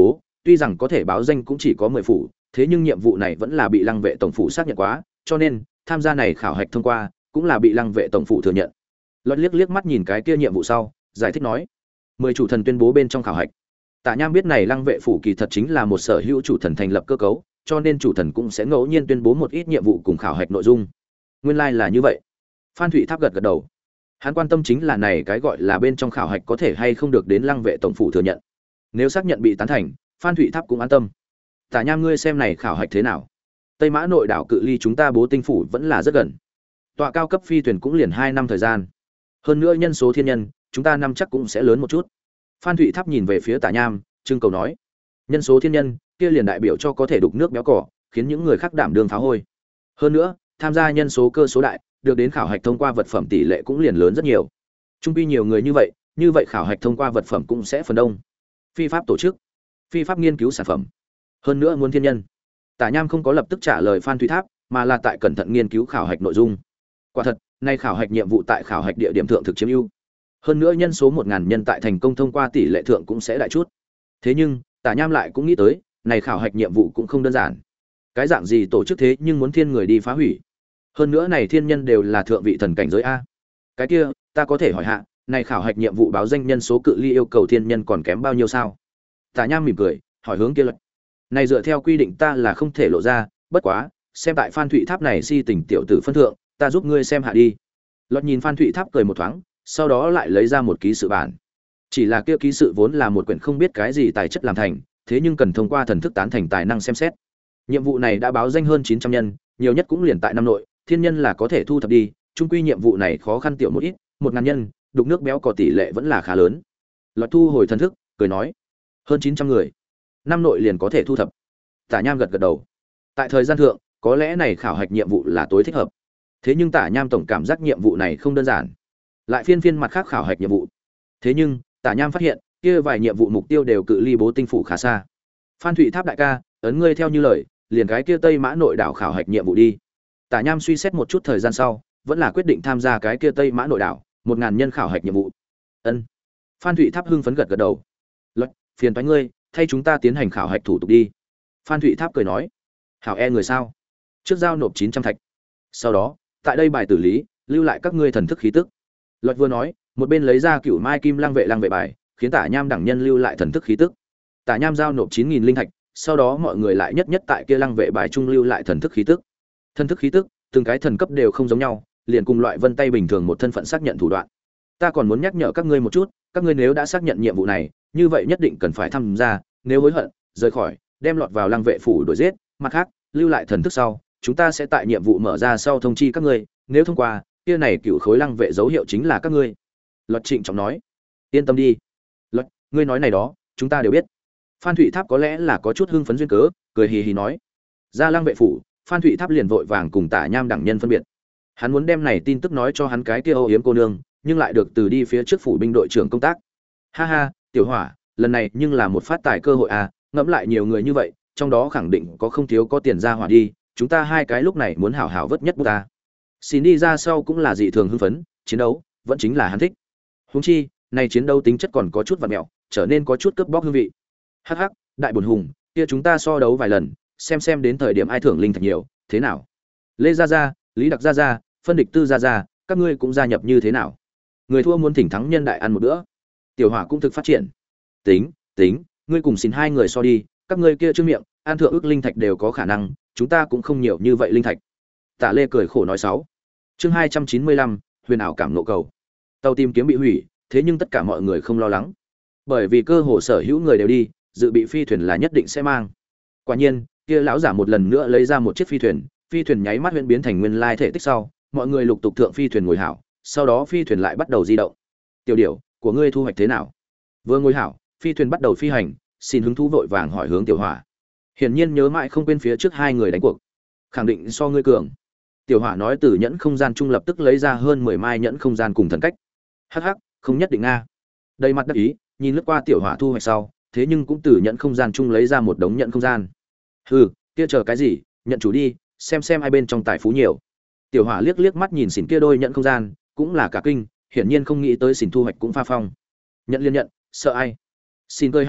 tuy rằng có thể báo danh cũng chỉ có mười phủ, thế nhưng nhiệm vụ này vẫn là bị Lăng Vệ tổng phủ xác nhận quá, cho nên tham gia này khảo hạch thông qua cũng là bị Lăng Vệ tổng phủ thừa nhận. Lọt liếc liếc mắt nhìn cái kia nhiệm vụ sau, giải thích nói: mười chủ thần tuyên bố bên trong khảo hạch. Tạ Nham biết này Lăng Vệ phủ kỳ thật chính là một sở hữu chủ thần thành lập cơ cấu, cho nên chủ thần cũng sẽ ngẫu nhiên tuyên bố một ít nhiệm vụ cùng khảo hạch nội dung. Nguyên lai like là như vậy. Phan Thụy Tháp gật gật đầu. Hắn quan tâm chính là này cái gọi là bên trong khảo hạch có thể hay không được đến Lăng Vệ tổng phủ thừa nhận. Nếu xác nhận bị tán thành, Phan Thụy Tháp cũng an tâm. Tạ Nham, ngươi xem này khảo hạch thế nào? Tây Mã nội đảo cự ly chúng ta Bố Tinh phủ vẫn là rất gần. Tọa cao cấp phi thuyền cũng liền hai năm thời gian. Hơn nữa nhân số thiên nhân, chúng ta năm chắc cũng sẽ lớn một chút. Phan Thụy Tháp nhìn về phía Tạ Nham, trưng cầu nói: nhân số thiên nhân, kia liền đại biểu cho có thể đục nước béo cỏ, khiến những người khác đảm đương phá hôi. Hơn nữa, tham gia nhân số cơ số đại, được đến khảo hạch thông qua vật phẩm tỷ lệ cũng liền lớn rất nhiều. Trung quy nhiều người như vậy, như vậy khảo hạch thông qua vật phẩm cũng sẽ phần đông. Phi pháp tổ chức, phi pháp nghiên cứu sản phẩm, hơn nữa muốn thiên nhân. Tạ Nham không có lập tức trả lời Phan Thụy Tháp, mà là tại cẩn thận nghiên cứu khảo hạch nội dung. Quả thật, nay khảo hạch nhiệm vụ tại khảo hạch địa điểm thượng thực chiếm ưu. Hơn nữa nhân số một ngàn nhân tại thành công thông qua tỷ lệ thượng cũng sẽ đại chút. Thế nhưng, Tạ Nham lại cũng nghĩ tới, này khảo hạch nhiệm vụ cũng không đơn giản. Cái dạng gì tổ chức thế nhưng muốn thiên người đi phá hủy. Hơn nữa này thiên nhân đều là thượng vị thần cảnh giới a. Cái kia, ta có thể hỏi hạ, này khảo hạch nhiệm vụ báo danh nhân số cự ly yêu cầu thiên nhân còn kém bao nhiêu sao? Tạ Nham mỉm cười, hỏi hướng kia luật. Này dựa theo quy định ta là không thể lộ ra, bất quá, xem tại Phan Thụy Tháp này si tình tiểu tử phân thượng, ta giúp ngươi xem hạ đi. Luật nhìn Phan Thụy Tháp cười một thoáng, sau đó lại lấy ra một ký sự bản. Chỉ là kia ký sự vốn là một quyển không biết cái gì tài chất làm thành, thế nhưng cần thông qua thần thức tán thành tài năng xem xét. Nhiệm vụ này đã báo danh hơn chín trăm nhân, nhiều nhất cũng liền tại năm nội, thiên nhân là có thể thu thập đi, chung quy nhiệm vụ này khó khăn tiểu một ít, một ngàn nhân, đục nước béo có tỷ lệ vẫn là khá lớn. Luật thu hồi thần thức, cười nói: hơn chín trăm người, năm nội liền có thể thu thập. Tạ Nham gật gật đầu. Tại thời gian thượng, có lẽ này khảo hạch nhiệm vụ là tối thích hợp. Thế nhưng Tạ Nham tổng cảm giác nhiệm vụ này không đơn giản. Lại phiên phiên mặt khác khảo hạch nhiệm vụ. Thế nhưng, Tạ Nham phát hiện, kia vài nhiệm vụ mục tiêu đều cự ly Bố Tinh phủ khá xa. Phan Thụy Tháp đại ca, ấn ngươi theo như lời, liền cái kia Tây Mã nội đảo khảo hạch nhiệm vụ đi. Tạ Nham suy xét một chút thời gian sau, vẫn là quyết định tham gia cái kia Tây Mã nội đảo, một ngàn nhân khảo hạch nhiệm vụ. Ân. Phan Thụy Tháp hưng phấn gật gật đầu. Luật, phiền toái ngươi, thay chúng ta tiến hành khảo hạch thủ tục đi. Phan Thụy Tháp cười nói: hảo e người sao? Trước giao nộp chín trăm thạch. Sau đó, tại đây bài tử lý, lưu lại các ngươi thần thức khí tức. Luật vừa nói, một bên lấy ra Cửu Mai Kim Lăng vệ lăng vệ bài, khiến Tạ Nham đẳng nhân lưu lại thần thức khí tức. Tạ Nham giao nộp chín nghìn linh thạch, sau đó mọi người lại nhất nhất tại kia lăng vệ bài trung lưu lại thần thức khí tức. Thần thức khí tức, từng cái thần cấp đều không giống nhau, liền cùng loại vân tay bình thường một thân phận xác nhận thủ đoạn. Ta còn muốn nhắc nhở các ngươi một chút, các ngươi nếu đã xác nhận nhiệm vụ này, như vậy nhất định cần phải tham gia, nếu hối hận, rời khỏi, đem lọt vào lăng vệ phủ đuổi giết, mặt khác, lưu lại thần thức sau, chúng ta sẽ tại nhiệm vụ mở ra sau thông chi các ngươi, nếu thông qua, kia này cựu khối lăng vệ dấu hiệu chính là các ngươi. Luật Trịnh trọng nói: yên tâm đi. Luật, ngươi nói này đó, chúng ta đều biết. Phan Thụy Tháp có lẽ là có chút hưng phấn duyên cớ, cười hì hì nói. Ra lăng vệ phủ, Phan Thụy Tháp liền vội vàng cùng Tạ Nham đẳng nhân phân biệt. Hắn muốn đem này tin tức nói cho hắn cái kia âu yếm cô nương, nhưng lại được từ đi phía trước phủ binh đội trưởng công tác. Ha ha, tiểu hỏa, lần này nhưng là một phát tài cơ hội à, ngẫm lại nhiều người như vậy, trong đó khẳng định có không thiếu có tiền ra hỏa đi, chúng ta hai cái lúc này muốn hảo hảo vất nhất bút ta. Xin đi ra sau cũng là dị thường hưng phấn, chiến đấu vẫn chính là hắn thích. Huống chi, này chiến đấu tính chất còn có chút vặn mẹo, trở nên có chút cướp bóc hương vị. Hắc hắc, đại buồn hùng, kia chúng ta so đấu vài lần, xem xem đến thời điểm ai thưởng linh thật nhiều, thế nào? Lê Gia Gia, Lý Đặc Gia Gia, Phân Địch Tư Gia Gia, các ngươi cũng gia nhập như thế nào? Người thua muốn thỉnh thắng nhân đại ăn một bữa. Tiểu Hỏa cũng thực phát triển. Tính, tính, ngươi cùng xin hai người so đi, các ngươi kia trương miệng, an thượng ước linh thạch đều có khả năng, chúng ta cũng không nhiều như vậy linh thạch. Tạ Lê cười khổ nói sáu. Chương hai trăm chín mươi lăm, huyền ảo cảm ngộ cầu. Tàu tìm kiếm bị hủy, thế nhưng tất cả mọi người không lo lắng. Bởi vì cơ hồ sở hữu người đều đi, dự bị phi thuyền là nhất định sẽ mang. Quả nhiên, kia lão giả một lần nữa lấy ra một chiếc phi thuyền, phi thuyền nháy mắt huyễn biến thành nguyên lai thể tích sau, mọi người lục tục thượng phi thuyền ngồi hảo, sau đó phi thuyền lại bắt đầu di động. Tiểu điểu, của ngươi thu hoạch thế nào? Vừa ngồi hảo, phi thuyền bắt đầu phi hành, xin hứng thú vội vàng hỏi hướng Tiểu Hỏa. Hiển nhiên nhớ mãi không quên phía trước hai người đánh cuộc, khẳng định so ngươi cường. Tiểu Hỏa nói từ nhẫn không gian trung lập tức lấy ra hơn mười mai nhẫn không gian cùng thần cách. Hắc hắc, không nhất định a. Đầy mặt đắc ý, nhìn lướt qua Tiểu Hỏa thu hoạch sau, thế nhưng cũng từ nhẫn không gian chung lấy ra một đống nhẫn không gian. Hừ, kia chờ cái gì, nhận chủ đi, xem xem ai bên trong tài phú nhiều. Tiểu Hỏa liếc liếc mắt nhìn xỉn kia đôi nhẫn không gian, cũng là cả kinh, hiển nhiên không nghĩ tới xỉn thu hoạch cũng pha phong. Nhận liên nhận, sợ ai? Xin cười hắc hắc,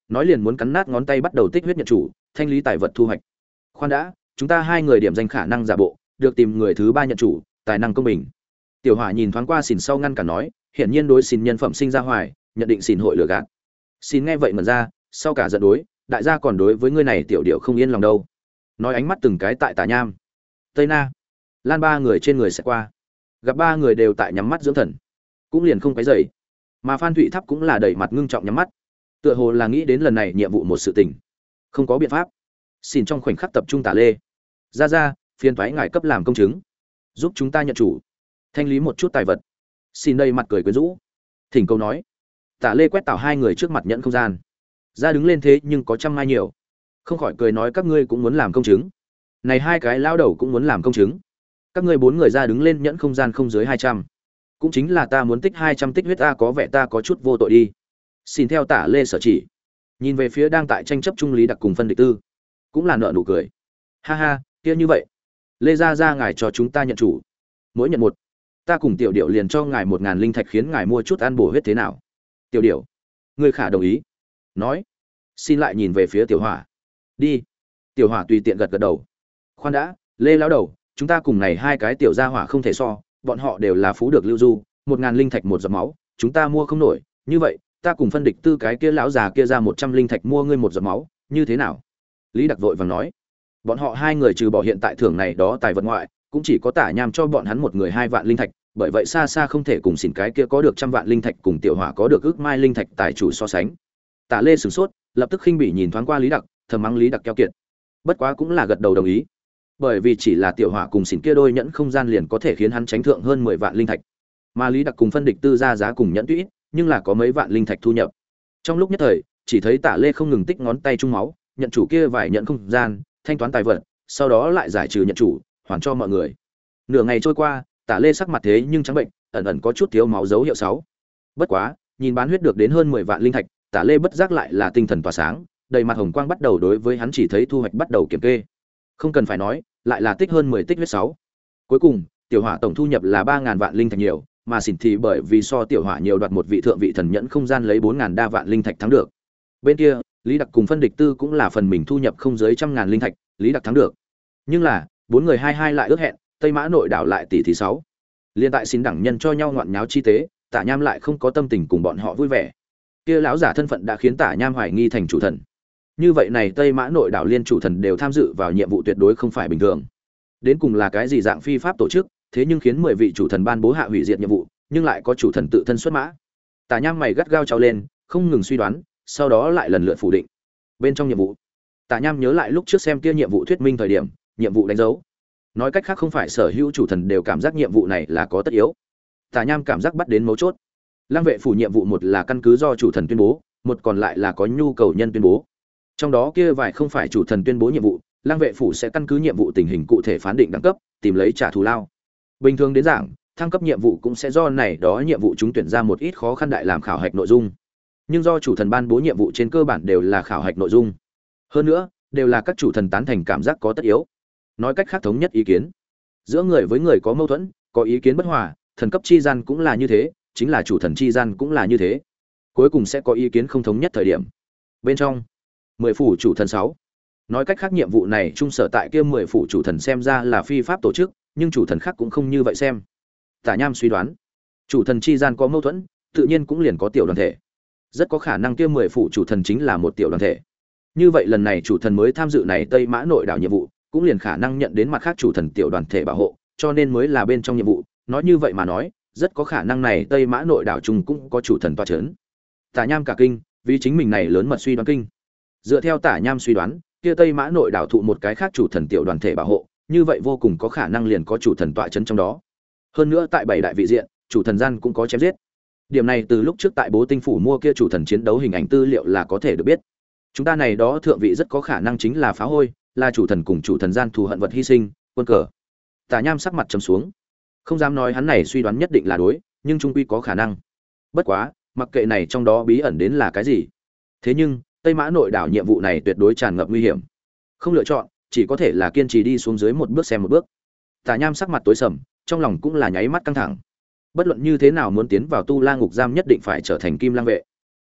nói liền muốn cắn nát ngón tay bắt đầu tích huyết nhận chủ, thanh lý tài vật thu hoạch. Khoan đã, chúng ta hai người điểm danh khả năng giả bộ, được tìm người thứ ba nhận chủ, tài năng công bình. Tiểu Hỏa nhìn thoáng qua Xỉn sau ngăn cả nói, hiển nhiên đối Xỉn nhân phẩm sinh ra hoài, nhận định Xỉn hội lừa gạt. Xỉn nghe vậy mà ra, sau cả giận đối, đại gia còn đối với ngươi này tiểu điệu không yên lòng đâu. Nói ánh mắt từng cái tại Tả Nham, Tây Na, Lan ba người trên người sẽ qua. Gặp ba người đều tại nhắm mắt dưỡng thần, cũng liền không quấy rầy. Mà Phan Thụy Tháp cũng là đầy mặt ngưng trọng nhắm mắt, tựa hồ là nghĩ đến lần này nhiệm vụ một sự tình, không có biện pháp. Xỉn trong khoảnh khắc tập trung Tả Lê, ra ra, phiền toái ngài cấp làm công chứng, giúp chúng ta nhận chủ, thanh lý một chút tài vật. Xin đây mặt cười quyến rũ, thỉnh cầu nói. Tả Lê quét tảo hai người trước mặt nhận không gian, ra đứng lên thế nhưng có trăm mai nhiều, không khỏi cười nói các ngươi cũng muốn làm công chứng. Này hai cái lao đầu cũng muốn làm công chứng. Các ngươi bốn người ra đứng lên nhẫn không gian không dưới hai trăm, cũng chính là ta muốn tích hai trăm tích huyết, ta có vẻ ta có chút vô tội đi. Xin theo Tả Lê sở chỉ, nhìn về phía đang tại tranh chấp trung lý đặc cùng phân địch tư, cũng là nợ nụ cười. Ha ha, kia như vậy, Lê gia gia ngài cho chúng ta nhận chủ, mỗi nhận một, ta cùng tiểu điệu liền cho ngài một ngàn linh thạch khiến ngài mua chút ăn bổ huyết thế nào? Tiểu điệu, ngươi khả đồng ý? Nói, xin lại nhìn về phía Tiểu Hỏa. Đi. Tiểu Hỏa tùy tiện gật gật đầu. Khoan đã, Lê lão đầu, chúng ta cùng này hai cái tiểu gia hỏa không thể so, bọn họ đều là phú được lưu du, một ngàn linh thạch một giọt máu, chúng ta mua không nổi, như vậy, ta cùng phân địch tư cái kia lão già kia ra một trăm linh thạch mua ngươi một giọt máu, như thế nào? Lý Đặc vội vàng nói. Bọn họ hai người trừ bỏ hiện tại thưởng này đó tài vật ngoại, cũng chỉ có Tả Nham cho bọn hắn một người hai vạn linh thạch, bởi vậy xa xa không thể cùng Xỉn cái kia có được trăm vạn linh thạch cùng Tiểu Hỏa có được ước mai linh thạch tài chủ so sánh. Tả Lê sửng sốt, lập tức khinh bỉ nhìn thoáng qua Lý Đặc, thầm mắng Lý Đặc keo kiệt. Bất quá cũng là gật đầu đồng ý, bởi vì chỉ là Tiểu Hỏa cùng Xỉn kia đôi nhẫn không gian liền có thể khiến hắn tránh thượng hơn mười vạn linh thạch, mà Lý Đặc cùng phân địch tư ra giá cùng nhẫn tuy, nhưng là có mấy vạn linh thạch thu nhập. Trong lúc nhất thời, chỉ thấy Tả Lê không ngừng tích ngón tay trung máu, nhận chủ kia vài nhẫn không gian, thanh toán tài vật, sau đó lại giải trừ nhận chủ, hoàn cho mọi người. Nửa ngày trôi qua, Tả Lê sắc mặt thế nhưng trắng bệnh, ẩn ẩn có chút thiếu máu dấu hiệu sáu. Bất quá, nhìn bán huyết được đến hơn mười vạn linh thạch, Tả Lê bất giác lại là tinh thần tỏa sáng, đầy mặt hồng quang bắt đầu đối với hắn chỉ thấy thu hoạch bắt đầu kiểm kê. Không cần phải nói, lại là tích hơn mười tích huyết sáu. Cuối cùng, Tiểu Hỏa tổng thu nhập là ba ngàn vạn linh thạch nhiều, mà Xỉn thì bởi vì so Tiểu Hỏa nhiều đoạt một vị thượng vị thần nhẫn không gian lấy bốn ngàn đa vạn linh thạch thắng được. Bên kia, Lý Đặc cùng phân địch tư cũng là phần mình thu nhập không dưới trăm ngàn linh thạch, Lý Đặc thắng được. Nhưng là, bốn người hai hai lại ước hẹn, Tây Mã nội đảo lại tỷ thí sáu. Liên tại Xỉn đẳng nhân cho nhau ngoạn nháo chi tế, Tả Nham lại không có tâm tình cùng bọn họ vui vẻ. Kia lão giả thân phận đã khiến Tả Nham hoài nghi thành chủ thần. Như vậy này Tây Mã nội đảo liên chủ thần đều tham dự vào nhiệm vụ tuyệt đối không phải bình thường. Đến cùng là cái gì dạng phi pháp tổ chức, thế nhưng khiến mười vị chủ thần ban bố hạ hủy diệt nhiệm vụ, nhưng lại có chủ thần tự thân xuất mã. Tả Nham mày gắt gao trao lên, không ngừng suy đoán, sau đó lại lần lượt phủ định. Bên trong nhiệm vụ, Tả Nham nhớ lại lúc trước xem kia nhiệm vụ thuyết minh thời điểm, nhiệm vụ đánh dấu. Nói cách khác không phải sở hữu chủ thần đều cảm giác nhiệm vụ này là có tất yếu. Tả Nham cảm giác bắt đến mấu chốt. Lăng vệ phủ nhiệm vụ một là căn cứ do chủ thần tuyên bố, một còn lại là có nhu cầu nhân tuyên bố. Trong đó kia vài không phải chủ thần tuyên bố nhiệm vụ, Lăng vệ phủ sẽ căn cứ nhiệm vụ tình hình cụ thể phán định đẳng cấp, tìm lấy trả thù lao. Bình thường đến giảng, thăng cấp nhiệm vụ cũng sẽ do này đó nhiệm vụ chúng tuyển ra một ít khó khăn đại làm khảo hạch nội dung. Nhưng do chủ thần ban bố nhiệm vụ trên cơ bản đều là khảo hạch nội dung. Hơn nữa, đều là các chủ thần tán thành cảm giác có tất yếu. Nói cách khác thống nhất ý kiến. Giữa người với người có mâu thuẫn, có ý kiến bất hòa, thần cấp chi gian cũng là như thế, chính là chủ thần chi gian cũng là như thế. Cuối cùng sẽ có ý kiến không thống nhất thời điểm. Bên trong, mười phủ chủ thần sáu. Nói cách khác nhiệm vụ này trung sở tại kia mười phủ chủ thần xem ra là phi pháp tổ chức, nhưng chủ thần khác cũng không như vậy xem. Tả Nham suy đoán, chủ thần chi gian có mâu thuẫn, tự nhiên cũng liền có tiểu đoàn thể. Rất có khả năng kia mười phủ chủ thần chính là một tiểu đoàn thể. Như vậy lần này chủ thần mới tham dự này Tây Mã nội đảo nhiệm vụ, cũng liền khả năng nhận đến mặt khác chủ thần tiểu đoàn thể bảo hộ, cho nên mới là bên trong nhiệm vụ. Nói như vậy mà nói, rất có khả năng này Tây Mã nội đảo chung cũng có chủ thần tọa chấn. Tả Nham cả kinh, vì chính mình này lớn mật suy đoán kinh. Dựa theo Tả Nham suy đoán, kia Tây Mã nội đảo thụ một cái khác chủ thần tiểu đoàn thể bảo hộ, như vậy vô cùng có khả năng liền có chủ thần tọa chấn trong đó. Hơn nữa tại bảy đại vị diện, chủ thần gian cũng có chém giết. Điểm này từ lúc trước tại Bố Tinh phủ mua kia chủ thần chiến đấu hình ảnh tư liệu là có thể được biết. Chúng ta này đó thượng vị rất có khả năng chính là phá hôi, là chủ thần cùng chủ thần gian thù hận vật hy sinh, quân cờ. Tả Nham sắc mặt trầm xuống, không dám nói hắn này suy đoán nhất định là đối, nhưng trung quy có khả năng. Bất quá, mặc kệ này trong đó bí ẩn đến là cái gì, thế nhưng Tây Mã nội đảo nhiệm vụ này tuyệt đối tràn ngập nguy hiểm. Không lựa chọn, chỉ có thể là kiên trì đi xuống dưới một bước xem một bước. Tả Nham sắc mặt tối sầm, trong lòng cũng là nháy mắt căng thẳng. Bất luận như thế nào muốn tiến vào Tu La ngục giam nhất định phải trở thành Kim Lang vệ.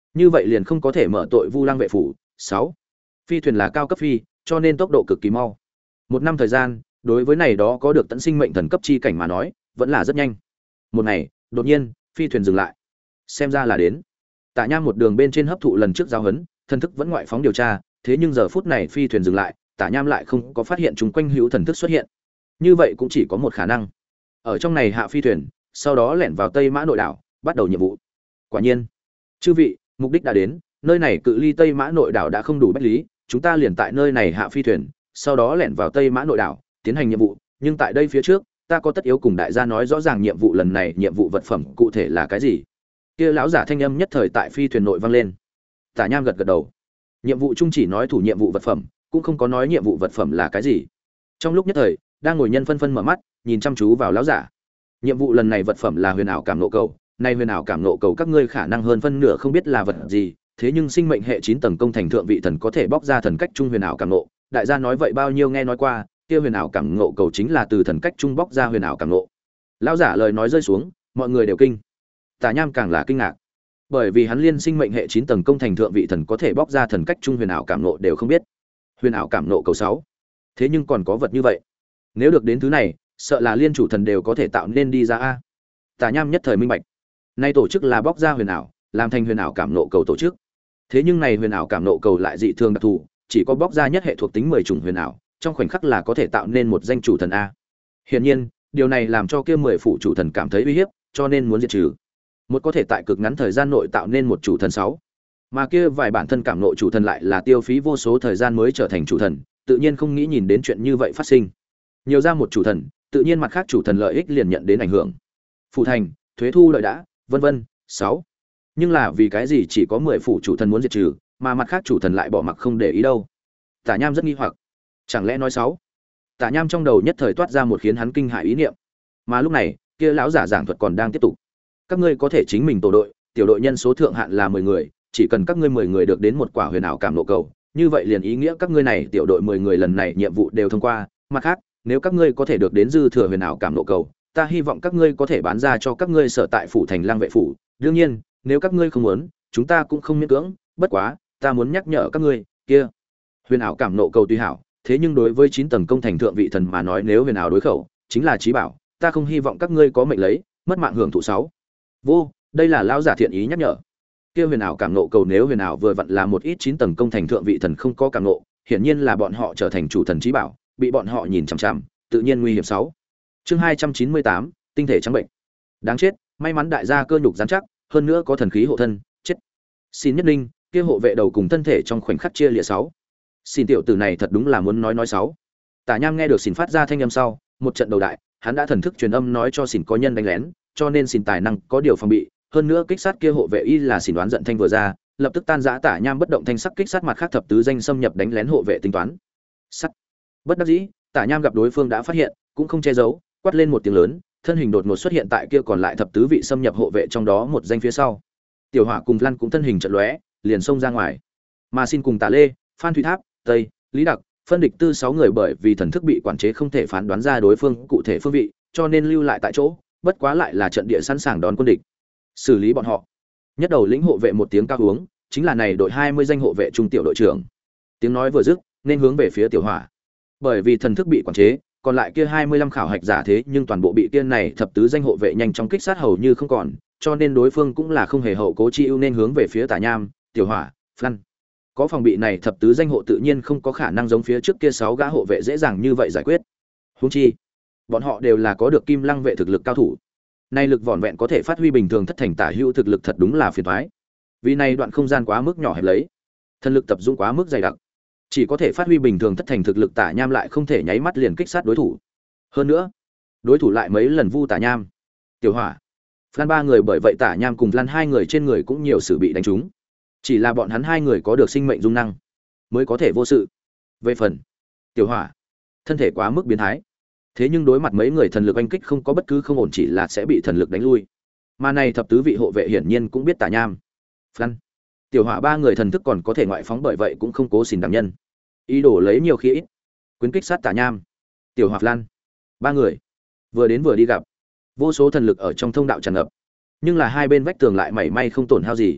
như vậy liền không có thể mở tội Vu Lăng vệ phủ. Sáu, phi thuyền là cao cấp phi, cho nên tốc độ cực kỳ mau. Một năm thời gian, đối với này đó có được tận sinh mệnh thần cấp chi cảnh mà nói, vẫn là rất nhanh. Một ngày, đột nhiên, phi thuyền dừng lại. Xem ra là đến. Tạ Nham một đường bên trên hấp thụ lần trước giao hấn, thần thức vẫn ngoại phóng điều tra, thế nhưng giờ phút này phi thuyền dừng lại, Tạ Nham lại không có phát hiện chúng quanh hữu thần thức xuất hiện. Như vậy cũng chỉ có một khả năng. Ở trong này hạ phi thuyền, sau đó lẻn vào Tây Mã Nội đảo, bắt đầu nhiệm vụ. Quả nhiên, chư vị, mục đích đã đến, nơi này cự ly Tây Mã Nội đảo đã không đủ bách lý, chúng ta liền tại nơi này hạ phi thuyền, sau đó lẻn vào Tây Mã Nội đảo, tiến hành nhiệm vụ, nhưng tại đây phía trước, ta có tất yếu cùng đại gia nói rõ ràng nhiệm vụ lần này, nhiệm vụ vật phẩm cụ thể là cái gì. Kia lão giả thanh âm nhất thời tại phi thuyền nội vang lên. Tả Nham gật gật đầu. Nhiệm vụ chung chỉ nói thủ nhiệm vụ vật phẩm, cũng không có nói nhiệm vụ vật phẩm là cái gì. Trong lúc nhất thời, đang ngồi nhân phân phân mở mắt, nhìn chăm chú vào lão giả. Nhiệm vụ lần này vật phẩm là huyền ảo cảm nộ cầu, nay huyền ảo cảm nộ cầu các ngươi khả năng hơn phân nửa không biết là vật gì, thế nhưng sinh mệnh hệ chín tầng công thành thượng vị thần có thể bóc ra thần cách trung huyền ảo cảm nộ, đại gia nói vậy bao nhiêu nghe nói qua, kia huyền ảo cảm nộ cầu chính là từ thần cách trung bóc ra huyền ảo cảm nộ. Lão giả lời nói rơi xuống, mọi người đều kinh. Tả Nham càng là kinh ngạc, bởi vì hắn liên sinh mệnh hệ chín tầng công thành thượng vị thần có thể bóc ra thần cách trung huyền ảo cảm nộ đều không biết. Huyền ảo cảm nộ cầu sáu. Thế nhưng còn có vật như vậy. Nếu được đến thứ này, sợ là liên chủ thần đều có thể tạo nên đi ra a. Tả Nham nhất thời minh bạch. Nay tổ chức là bóc ra huyền ảo, làm thành huyền ảo cảm nộ cầu tổ chức. Thế nhưng này huyền ảo cảm nộ cầu lại dị thường đặc thù, chỉ có bóc ra nhất hệ thuộc tính mười chủng huyền ảo, trong khoảnh khắc là có thể tạo nên một danh chủ thần a. Hiển nhiên, điều này làm cho kia mười phụ chủ thần cảm thấy uy hiếp, cho nên muốn diệt trừ. Một có thể tại cực ngắn thời gian nội tạo nên một chủ thần sáu, mà kia vài bản thân cảm nộ chủ thần lại là tiêu phí vô số thời gian mới trở thành chủ thần, tự nhiên không nghĩ nhìn đến chuyện như vậy phát sinh. Nhiều ra một chủ thần, tự nhiên mặt khác chủ thần lợi ích liền nhận đến ảnh hưởng. Phụ thành, thuế thu lợi đã, vân vân. Sáu. Nhưng là vì cái gì chỉ có mười phụ chủ thần muốn diệt trừ, mà mặt khác chủ thần lại bỏ mặc không để ý đâu? Tả Nham rất nghi hoặc. Chẳng lẽ nói sáu? Tả Nham trong đầu nhất thời toát ra một khiến hắn kinh hãi ý niệm. Mà lúc này, kia lão giả giảng thuật còn đang tiếp tục. Các ngươi có thể chính mình tổ đội, tiểu đội nhân số thượng hạn là mười người, chỉ cần các ngươi mười người được đến một quả huyền ảo cảm nộ cầu, như vậy liền ý nghĩa các ngươi này tiểu đội mười người lần này nhiệm vụ đều thông qua. Mặt khác, nếu các ngươi có thể được đến dư thừa huyền ảo cảm nộ cầu, ta hy vọng các ngươi có thể bán ra cho các ngươi sở tại phủ thành Lang vệ phủ. Đương nhiên, nếu các ngươi không muốn, chúng ta cũng không miễn cưỡng, bất quá, ta muốn nhắc nhở các ngươi, kia, huyền ảo cảm nộ cầu tuy hảo, thế nhưng đối với chín tầng công thành thượng vị thần mà nói nếu huyền ảo đối khẩu, chính là chí bảo, ta không hy vọng các ngươi có mệnh lấy, mất mạng hưởng thụ sáu. Vô, đây là lão giả thiện ý nhắc nhở. Kia huyền ảo cảm nộ cầu nếu huyền ảo vừa vặn là một ít chín tầng công thành thượng vị thần không có cảm nộ, hiển nhiên là bọn họ trở thành chủ thần chí bảo, bị bọn họ nhìn chằm chằm, tự nhiên nguy hiểm sáu. Chương hai trăm chín mươi tám, tinh thể trắng bệnh. Đáng chết, may mắn đại gia cơ nhục rắn chắc, hơn nữa có thần khí hộ thân, chết. Xin nhất linh, kia hộ vệ đầu cùng thân thể trong khoảnh khắc chia lìa sáu. Xin tiểu tử này thật đúng là muốn nói nói sáu. Tả Nham nghe được xin phát ra thanh âm sau, một trận đầu đại, hắn đã thần thức truyền âm nói cho xin có nhân đánh lén, cho nên xin tài năng có điều phòng bị, hơn nữa kích sát kia hộ vệ y là xin đoán giận thanh vừa ra, lập tức tan rã. Tả Nham bất động thanh sắc kích sát mặt khác thập tứ danh xâm nhập đánh lén hộ vệ tính toán. Sắt. Bất đắc dĩ, Tả Nham gặp đối phương đã phát hiện, cũng không che giấu, quát lên một tiếng lớn, thân hình đột ngột xuất hiện tại kia còn lại thập tứ vị xâm nhập hộ vệ trong đó một danh phía sau. Tiểu Hỏa cùng Lan cũng thân hình chợt lóe, liền xông ra ngoài. Mà xin cùng Tả Lê, Phan Thủy Tháp, Tây, Lý Đặc, phân địch tư sáu người bởi vì thần thức bị quản chế không thể phán đoán ra đối phương cụ thể phương vị, cho nên lưu lại tại chỗ, bất quá lại là trận địa sẵn sàng đón quân địch. Xử lý bọn họ. Nhất đầu lĩnh hộ vệ một tiếng cao uống, chính là này đội hai mươi danh hộ vệ trung tiểu đội trưởng. Tiếng nói vừa dứt, nên hướng về phía Tiểu Hỏa. Bởi vì thần thức bị quản chế, còn lại kia hai mươi lăm khảo hạch giả thế nhưng toàn bộ bị tiên này thập tứ danh hộ vệ nhanh chóng kích sát hầu như không còn, cho nên đối phương cũng là không hề hậu cố chi ưu nên hướng về phía Tả Nham, Tiểu Hỏa, Phan. Có phòng bị này thập tứ danh hộ tự nhiên không có khả năng giống phía trước kia sáu gã hộ vệ dễ dàng như vậy giải quyết. Huống chi, bọn họ đều là có được Kim Lăng vệ thực lực cao thủ. Nay lực vỏn vẹn có thể phát huy bình thường thất thành tả hữu thực lực thật đúng là phiền toái. Vì này đoạn không gian quá mức nhỏ hẹp lấy, thần lực tập trung quá mức dày đặc, chỉ có thể phát huy bình thường thất thành thực lực Tả Nham lại không thể nháy mắt liền kích sát đối thủ. Hơn nữa, đối thủ lại mấy lần vu Tả Nham, Tiểu Hỏa, Phan ba người, bởi vậy Tả Nham cùng Lan hai người trên người cũng nhiều sự bị đánh trúng. Chỉ là bọn hắn hai người có được sinh mệnh dung năng, mới có thể vô sự. Về phần Tiểu Hỏa, thân thể quá mức biến thái, thế nhưng đối mặt mấy người thần lực oanh kích không có bất cứ không ổn, chỉ là sẽ bị thần lực đánh lui. Mà này thập tứ vị hộ vệ hiển nhiên cũng biết Tả Nham, Phan, Tiểu Hỏa ba người thần thức còn có thể ngoại phóng, bởi vậy cũng không cố xỉn đảm nhân, ý đồ lấy nhiều khi ít quyến kích sát Tả Nham, Tiểu Hỏa, Lan ba người vừa đến vừa đi gặp, vô số thần lực ở trong thông đạo tràn ngập, nhưng là hai bên vách tường lại mảy may không tổn hao gì.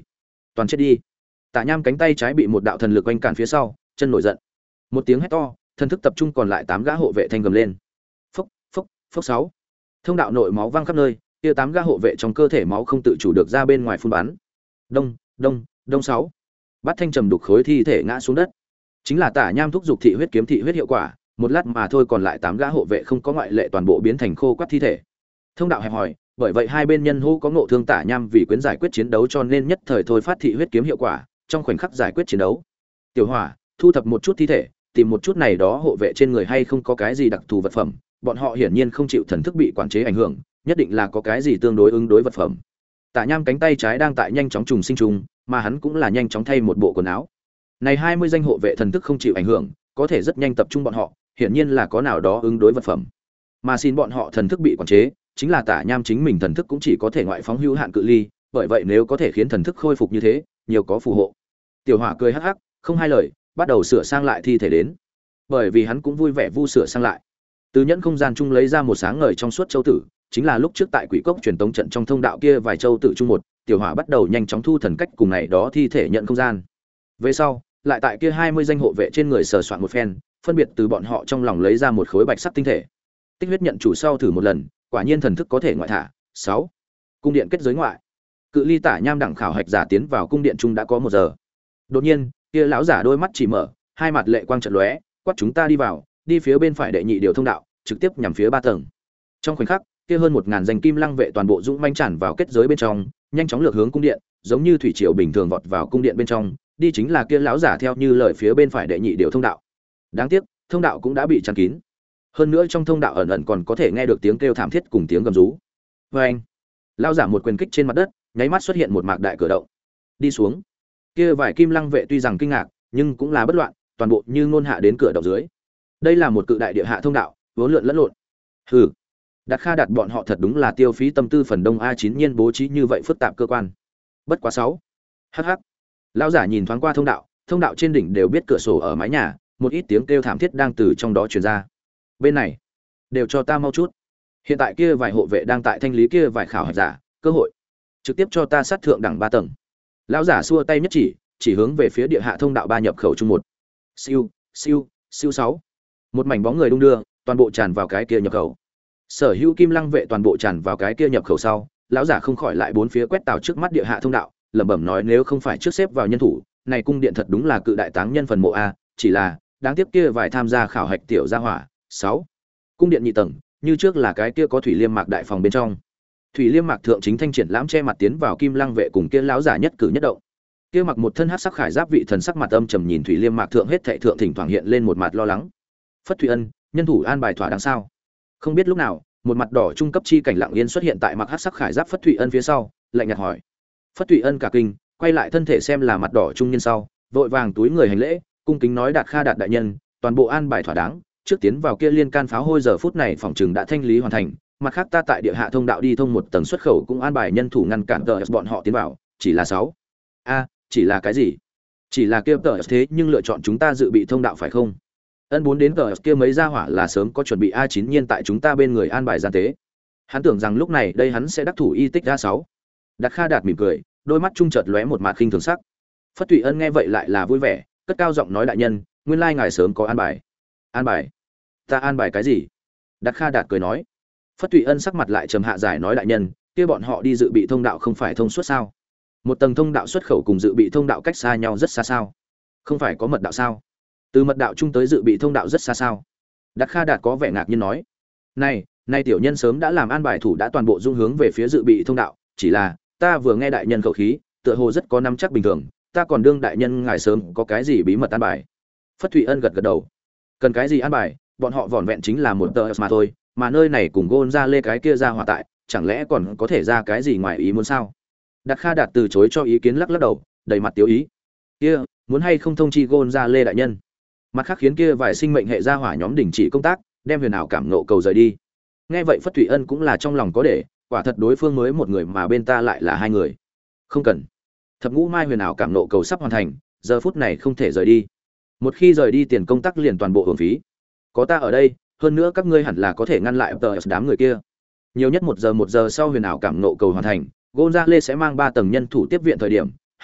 toàn chết đi. Tạ Nham cánh tay trái bị một đạo thần lực quanh cản phía sau, chân nổi giận. Một tiếng hét to, thần thức tập trung còn lại tám gã hộ vệ thanh gầm lên. Phốc, phốc, phốc sáu. Thông đạo nội máu văng khắp nơi, kia tám gã hộ vệ trong cơ thể máu không tự chủ được ra bên ngoài phun bắn. Đông, đông, đông sáu. Bát thanh trầm đục khối thi thể ngã xuống đất. Chính là Tạ Nham thúc dục thị huyết kiếm thị huyết hiệu quả, một lát mà thôi còn lại tám gã hộ vệ không có ngoại lệ toàn bộ biến thành khô quắt thi thể. Thông đạo hẹp hòi, bởi vậy hai bên nhân hô có ngộ thương Tạ Nham vì quyến giải quyết chiến đấu cho nên nhất thời thôi phát thị huyết kiếm hiệu quả, trong khoảnh khắc giải quyết chiến đấu. Tiểu Hỏa, thu thập một chút thi thể, tìm một chút này đó hộ vệ trên người hay không có cái gì đặc thù vật phẩm, bọn họ hiển nhiên không chịu thần thức bị quản chế ảnh hưởng, nhất định là có cái gì tương đối ứng đối vật phẩm. Tạ Nham cánh tay trái đang tại nhanh chóng trùng sinh trùng, mà hắn cũng là nhanh chóng thay một bộ quần áo. Này hai mươi danh hộ vệ thần thức không chịu ảnh hưởng, có thể rất nhanh tập trung bọn họ, hiển nhiên là có nào đó ứng đối vật phẩm. Mà xin bọn họ thần thức bị quản chế, chính là Tạ Nham chính mình thần thức cũng chỉ có thể ngoại phóng hữu hạn cự ly, bởi vậy nếu có thể khiến thần thức khôi phục như thế, nhiều có phù hộ. Tiểu Hỏa cười hắc hắc, không hai lời, bắt đầu sửa sang lại thi thể đến. Bởi vì hắn cũng vui vẻ vu sửa sang lại. Từ nhẫn không gian chung lấy ra một sáng ngời trong suốt châu tử, chính là lúc trước tại Quỷ Cốc truyền tống trận trong thông đạo kia vài châu tử chung một, Tiểu Hỏa bắt đầu nhanh chóng thu thần cách cùng này đó thi thể nhận không gian. Về sau, lại tại kia hai mươi danh hộ vệ trên người sờ soạn một phen, phân biệt từ bọn họ trong lòng lấy ra một khối bạch sắc tinh thể. Tích huyết nhận chủ sau thử một lần, quả nhiên thần thức có thể ngoại thả. sáu. Cung điện kết giới ngoại. Cự ly Tả Nham đẳng khảo hạch giả tiến vào cung điện chung đã có một giờ. Đột nhiên, kia lão giả đôi mắt chỉ mở, hai mặt lệ quang chợt lóe, quát chúng ta đi vào, đi phía bên phải đệ nhị điều thông đạo, trực tiếp nhằm phía ba tầng. Trong khoảnh khắc, kia hơn một ngàn danh kim lăng vệ toàn bộ dũng manh tràn vào kết giới bên trong, nhanh chóng lược hướng cung điện, giống như thủy triều bình thường vọt vào cung điện bên trong, đi chính là kia lão giả theo như lời phía bên phải đệ nhị điều thông đạo. Đáng tiếc, thông đạo cũng đã bị chắn kín. Hơn nữa trong thông đạo ẩn ẩn còn có thể nghe được tiếng kêu thảm thiết cùng tiếng gầm rú. Oeng! Lão giả một quyền kích trên mặt đất, nháy mắt xuất hiện một mạc đại cửa động. Đi xuống. Kia vài kim lăng vệ tuy rằng kinh ngạc, nhưng cũng là bất loạn, toàn bộ như ngôn hạ đến cửa động dưới. Đây là một cự đại địa hạ thông đạo, vốn lượn lẫn lộn. Hừ. Đặt Kha đặt bọn họ thật đúng là tiêu phí tâm tư phần đông a chín nhiên bố trí như vậy phức tạp cơ quan. Bất quá sáu. Hắc hắc. Lão giả nhìn thoáng qua thông đạo, thông đạo trên đỉnh đều biết cửa sổ ở mái nhà, một ít tiếng kêu thảm thiết đang từ trong đó truyền ra. Bên này, đều cho ta mau chút. Hiện tại kia vài hộ vệ đang tại thanh lý kia vài khảo hạch giả, cơ hội trực tiếp cho ta sát thượng đẳng ba tầng. Lão giả xua tay nhất chỉ, chỉ hướng về phía địa hạ thông đạo ba nhập khẩu chung một. Siêu, siêu, siêu sáu. Một mảnh bóng người đung đưa, toàn bộ tràn vào cái kia nhập khẩu. Sở hữu kim lăng vệ toàn bộ tràn vào cái kia nhập khẩu sau, lão giả không khỏi lại bốn phía quét tào trước mắt địa hạ thông đạo, lẩm bẩm nói nếu không phải trước xếp vào nhân thủ, này cung điện thật đúng là cự đại táng nhân phần mộ a, chỉ là đáng tiếc kia vài tham gia khảo hạch tiểu gia hỏa. Sáu. Cung điện nhị tầng, như trước là cái kia có thủy liêm mạc đại phòng bên trong. Thủy liêm mạc thượng chính thanh triển lãm che mặt tiến vào kim lăng vệ cùng kia lão giả nhất cử nhất động. Kia mặc một thân hắc sắc khải giáp vị thần sắc mặt âm trầm nhìn thủy liêm mạc thượng hết thảy thượng thỉnh thoảng hiện lên một mặt lo lắng. Phất Thủy Ân, nhân thủ an bài thỏa đáng sao? Không biết lúc nào, một mặt đỏ trung cấp chi cảnh lặng yên xuất hiện tại mặc hắc sắc khải giáp Phất Thủy Ân phía sau, lạnh nhạt hỏi. Phất Thủy Ân cả kinh, quay lại thân thể xem là mặt đỏ trung nhân sau, vội vàng túi người hành lễ, cung kính nói Đạt Kha Đạt đại nhân, toàn bộ an bài thỏa đáng, trước tiến vào kia liên can pháo hôi giờ phút này phòng trường đã thanh lý hoàn thành, mặt khác ta tại địa hạ thông đạo đi thông một tầng xuất khẩu cũng an bài nhân thủ ngăn cản tờ bọn họ tiến vào, chỉ là sáu. A, chỉ là cái gì? Chỉ là kia tờ thế nhưng lựa chọn chúng ta dự bị thông đạo phải không? Ân bốn đến tờ kia mấy gia hỏa là sớm có chuẩn bị a chín nhiên tại chúng ta bên người an bài gian tế. Hắn tưởng rằng lúc này đây hắn sẽ đắc thủ y tích a sáu. Đạt Kha Đạt mỉm cười, đôi mắt trung chợt lóe một mạt khinh thường sắc. Phất Thủy Ân nghe vậy lại là vui vẻ, cất cao giọng nói đại nhân, nguyên lai ngài sớm có an bài. An bài? Ta an bài cái gì? Đạt Kha Đạt cười nói. Phất Thủy Ân sắc mặt lại trầm hạ giải nói đại nhân, kia bọn họ đi dự bị thông đạo không phải thông suốt sao? Một tầng thông đạo xuất khẩu cùng dự bị thông đạo cách xa nhau rất xa sao? Không phải có mật đạo sao? Từ mật đạo chung tới dự bị thông đạo rất xa sao? Đạt Kha Đạt có vẻ ngạc nhiên nói. Này, này tiểu nhân sớm đã làm an bài thủ đã toàn bộ dung hướng về phía dự bị thông đạo, chỉ là ta vừa nghe đại nhân khẩu khí, tựa hồ rất có nắm chắc bình thường, ta còn đương đại nhân ngài sớm có cái gì bí mật an bài. Phất Thủy Ân gật gật đầu. Cần cái gì an bài, bọn họ vỏn vẹn chính là một tờ mà thôi, mà nơi này cùng gôn ra lê cái kia ra hỏa tại, chẳng lẽ còn có thể ra cái gì ngoài ý muốn sao? Đạt Kha Đạt từ chối cho ý kiến lắc lắc đầu, đầy mặt tiêu ý. Kia, muốn hay không thông chi gôn ra lê đại nhân? Mặt khác khiến kia vài sinh mệnh hệ gia hỏa nhóm đình chỉ công tác, đem huyền ảo cảm nộ cầu rời đi. Nghe vậy Phất Thủy Ân cũng là trong lòng có để, quả thật đối phương mới một người mà bên ta lại là hai người. Không cần. Thập ngũ mai huyền ảo cảm nộ cầu sắp hoàn thành, giờ phút này không thể rời đi. Một khi rời đi tiền công tác liền toàn bộ hưởng phí. Có ta ở đây, hơn nữa các ngươi hẳn là có thể ngăn lại tờ đám người kia. Nhiều nhất một giờ một giờ sau huyền ảo cảm nộ cầu hoàn thành, Gonzale sẽ mang ba tầng nhân thủ tiếp viện thời điểm, hắc hắc,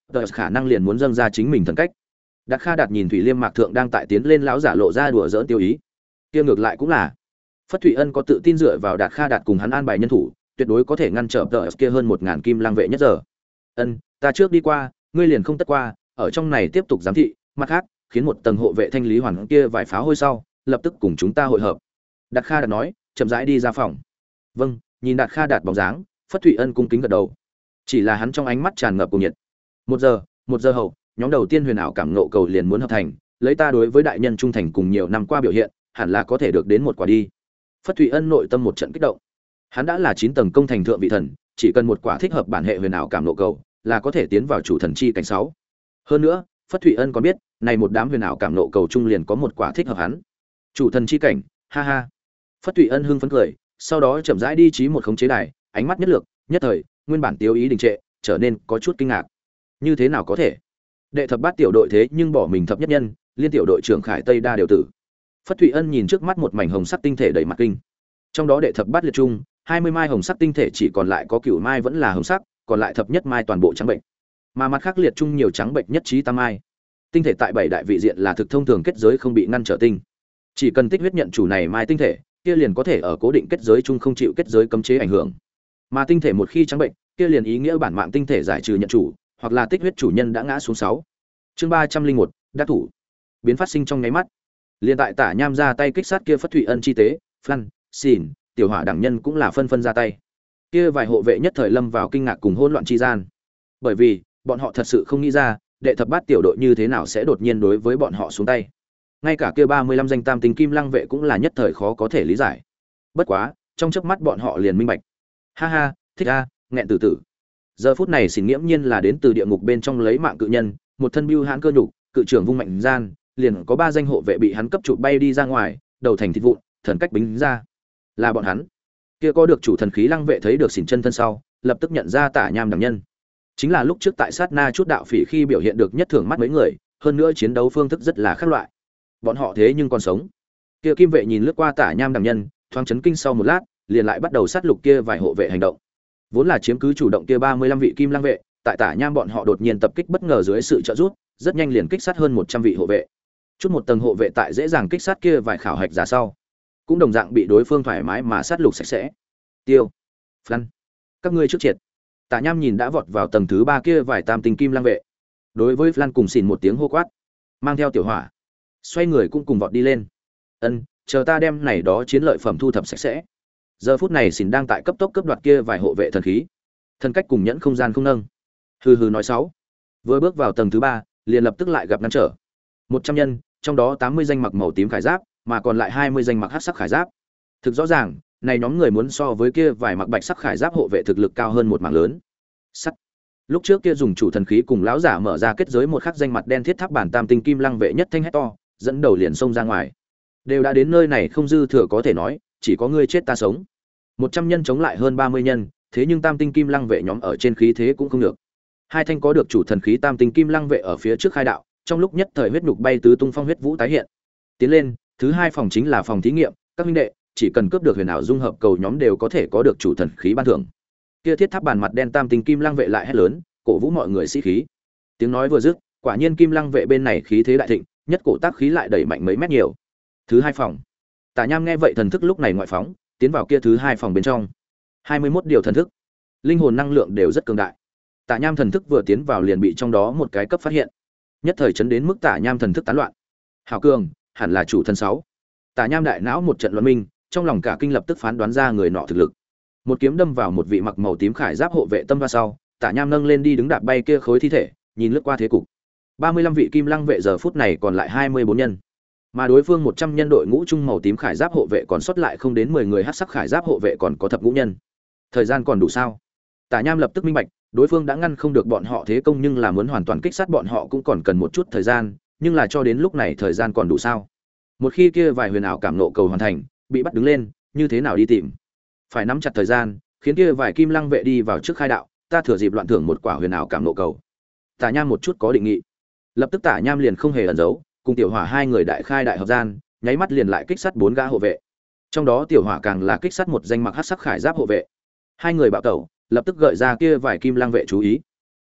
tờ khả năng liền muốn dâng ra chính mình thần cách. Đạt Kha Đạt nhìn Thủy Liêm Mạc thượng đang tại tiến lên lão giả lộ ra đùa giỡn tiêu ý. Kia ngược lại cũng là, Phất Thụy Ân có tự tin dựa vào Đạt Kha Đạt cùng hắn an bài nhân thủ, tuyệt đối có thể ngăn trở tờ kia hơn một ngàn kim lang vệ nhất giờ. Ân, ta trước đi qua, ngươi liền không tất qua, ở trong này tiếp tục giám thị, mặt khác, khiến một tầng hộ vệ thanh lý hoàn kia vài pháo hôi sau, lập tức cùng chúng ta hội hợp. Đạt Kha Đạt nói, chậm rãi đi ra phòng. Vâng, nhìn Đạt Kha Đạt bóng dáng, Phất Thụy Ân cung kính gật đầu. Chỉ là hắn trong ánh mắt tràn ngập cuồng nhiệt. Một giờ, một giờ hậu, nhóm đầu tiên huyền ảo cảm ngộ cầu liền muốn hợp thành, lấy ta đối với đại nhân trung thành cùng nhiều năm qua biểu hiện, hẳn là có thể được đến một quả đi. Phất Thụy Ân nội tâm một trận kích động. Hắn đã là chín tầng công thành thượng vị thần, chỉ cần một quả thích hợp bản hệ huyền ảo cảm ngộ cầu, là có thể tiến vào chủ thần chi cảnh sáu. Hơn nữa, Phất Thụy Ân còn biết, này một đám huyền ảo cảm ngộ cầu trung liền có một quả thích hợp hắn. Chủ thần chi cảnh, ha ha. Phất Thụy Ân hưng phấn cười, sau đó chậm rãi đi chí một khống chế đài, ánh mắt nhất lược, nhất thời, nguyên bản tiêu ý đình trệ, trở nên có chút kinh ngạc. Như thế nào có thể? Đệ thập bát tiểu đội thế nhưng bỏ mình thập nhất nhân, liên tiểu đội trưởng Khải Tây đa đều tử. Phất Thụy Ân nhìn trước mắt một mảnh hồng sắc tinh thể đầy mặt kinh. Trong đó đệ thập bát liệt trung, hai mươi mai hồng sắc tinh thể chỉ còn lại có cửu mai vẫn là hồng sắc, còn lại thập nhất mai toàn bộ trắng bệnh. Mà mặt khác liệt trung nhiều trắng bệnh nhất trí tam mai. Tinh thể tại bảy đại vị diện là thực thông thường kết giới không bị ngăn trở tinh. Chỉ cần tích huyết nhận chủ này mai tinh thể, kia liền có thể ở cố định kết giới chung không chịu kết giới cấm chế ảnh hưởng. Mà tinh thể một khi trắng bệnh, kia liền ý nghĩa bản mạng tinh thể giải trừ nhận chủ, hoặc là tích huyết chủ nhân đã ngã xuống sáu. Chương ba trăm linh một, đắc thủ. Biến phát sinh trong nháy mắt. Liên tại Tả Nham ra tay kích sát kia Phất Thụy Ân chi tế, Flan, Xỉn, tiểu hỏa đẳng nhân cũng là phân phân ra tay. Kia vài hộ vệ nhất thời lâm vào kinh ngạc cùng hỗn loạn chi gian. Bởi vì, bọn họ thật sự không nghĩ ra, đệ thập bát tiểu đội như thế nào sẽ đột nhiên đối với bọn họ xuống tay. Ngay cả kia ba mươi lăm danh tam tinh kim lăng vệ cũng là nhất thời khó có thể lý giải. Bất quá, trong chớp mắt bọn họ liền minh bạch. Ha ha, thích a, nghẹn tử tử. Giờ phút này Xỉn nghiễm nhiên là đến từ địa ngục bên trong lấy mạng cự nhân, một thân bưu hãn cơ nhục, cự trưởng vung mạnh gian, liền có ba danh hộ vệ bị hắn cấp trụ bay đi ra ngoài, đầu thành thịt vụn, thần cách bính ra. Là bọn hắn. Kia có được chủ thần khí lăng vệ thấy được Xỉn chân thân sau, lập tức nhận ra Tả Nham đẳng nhân. Chính là lúc trước tại sát na chút đạo phỉ khi biểu hiện được nhất thường mắt mấy người, hơn nữa chiến đấu phương thức rất là khác loại. Bọn họ thế nhưng còn sống. Kia kim vệ nhìn lướt qua Tả Nham đẳng nhân, thoáng chấn kinh sau một lát, liền lại bắt đầu sát lục kia vài hộ vệ hành động. Vốn là chiếm cứ chủ động kia ba mươi lăm vị kim lăng vệ, tại Tả Nham bọn họ đột nhiên tập kích bất ngờ dưới sự trợ giúp, rất nhanh liền kích sát hơn một trăm vị hộ vệ. Chút một tầng hộ vệ tại dễ dàng kích sát kia vài khảo hạch giả sau, cũng đồng dạng bị đối phương thoải mái mà sát lục sạch sẽ. Tiêu, Flan, các ngươi trước triệt. Tả Nham nhìn đã vọt vào tầng thứ ba kia vài tam tinh kim lăng vệ. Đối với Flan cùng Xỉn một tiếng hô quát, mang theo tiểu hỏa, xoay người cũng cùng vọt đi lên. Ân, chờ ta đem này đó chiến lợi phẩm thu thập sạch sẽ. Giờ phút này Xỉn đang tại cấp tốc cướp đoạt kia vài hộ vệ thần khí, thần cách cùng nhẫn không gian không nâng. Hừ hừ nói sáu. Vừa bước vào tầng thứ ba, liền lập tức lại gặp ngăn trở. Một trăm nhân, trong đó tám mươi danh mặc màu tím khải giáp, mà còn lại hai mươi danh mặc hắc sắc khải giáp. Thực rõ ràng, này nhóm người muốn so với kia vài mặc bạch sắc khải giáp hộ vệ thực lực cao hơn một mảng lớn. Sắt. Lúc trước kia dùng chủ thần khí cùng lão giả mở ra kết giới một khắc danh mặt đen thiết tháp bản tam tinh kim lăng vệ nhất thanh hét to, dẫn đầu liền xông ra ngoài. Đều đã đến nơi này không dư thừa có thể nói, chỉ có ngươi chết ta sống. Một trăm nhân chống lại hơn ba mươi nhân, thế nhưng tam tinh kim lăng vệ nhóm ở trên khí thế cũng không được. Hai thanh có được chủ thần khí tam tinh kim lăng vệ ở phía trước khai đạo, trong lúc nhất thời huyết nhục bay tứ tung phong huyết vũ tái hiện. Tiến lên, thứ hai phòng chính là phòng thí nghiệm, các huynh đệ, chỉ cần cướp được huyền ảo dung hợp cầu nhóm đều có thể có được chủ thần khí ban thưởng. Kia thiết tháp bàn mặt đen tam tinh kim lăng vệ lại hét lớn, cổ vũ mọi người sĩ khí. Tiếng nói vừa dứt, quả nhiên kim lăng vệ bên này khí thế đại thịnh, nhất cổ tác khí lại đẩy mạnh mấy mét nhiều. Thứ hai phòng. Tả Nham nghe vậy thần thức lúc này ngoại phóng, tiến vào kia thứ hai phòng bên trong. hai mươi mốt điều thần thức, linh hồn năng lượng đều rất cường đại. Tả Nham thần thức vừa tiến vào liền bị trong đó một cái cấp phát hiện, nhất thời chấn đến mức Tả Nham thần thức tán loạn. Hảo cường, hẳn là chủ thần sáu. Tả Nham đại não một trận loạn minh, trong lòng cả kinh lập tức phán đoán ra người nọ thực lực. Một kiếm đâm vào một vị mặc màu tím khải giáp hộ vệ tâm va sau, Tả Nham nâng lên đi đứng đạp bay kia khối thi thể, nhìn lướt qua thế cục. ba mươi lăm vị kim lăng vệ giờ phút này còn lại hai mươi bốn nhân. Mà đối phương một trăm nhân đội ngũ trung màu tím khải giáp hộ vệ còn sót lại không đến mười người hắc sắc khải giáp hộ vệ còn có thập ngũ nhân. Thời gian còn đủ sao? Tả Nham lập tức minh bạch, đối phương đã ngăn không được bọn họ thế công nhưng là muốn hoàn toàn kích sát bọn họ cũng còn cần một chút thời gian, nhưng là cho đến lúc này thời gian còn đủ sao? Một khi kia vài huyền ảo cảm nộ cầu hoàn thành, bị bắt đứng lên, như thế nào đi tìm? Phải nắm chặt thời gian, khiến kia vài kim lăng vệ đi vào trước khai đạo, ta thừa dịp loạn thưởng một quả huyền ảo cảm nộ cầu. Tả Nham một chút có định nghị. Lập tức Tả Nham liền không hề ẩn giấu, cùng tiểu hỏa hai người đại khai đại hợp gian, nháy mắt liền lại kích sát bốn gã hộ vệ. Trong đó tiểu hỏa càng là kích sát một danh mặc hắc sắc khải giáp hộ vệ. Hai người bạo tẩu, lập tức gợi ra kia vài kim lăng vệ chú ý.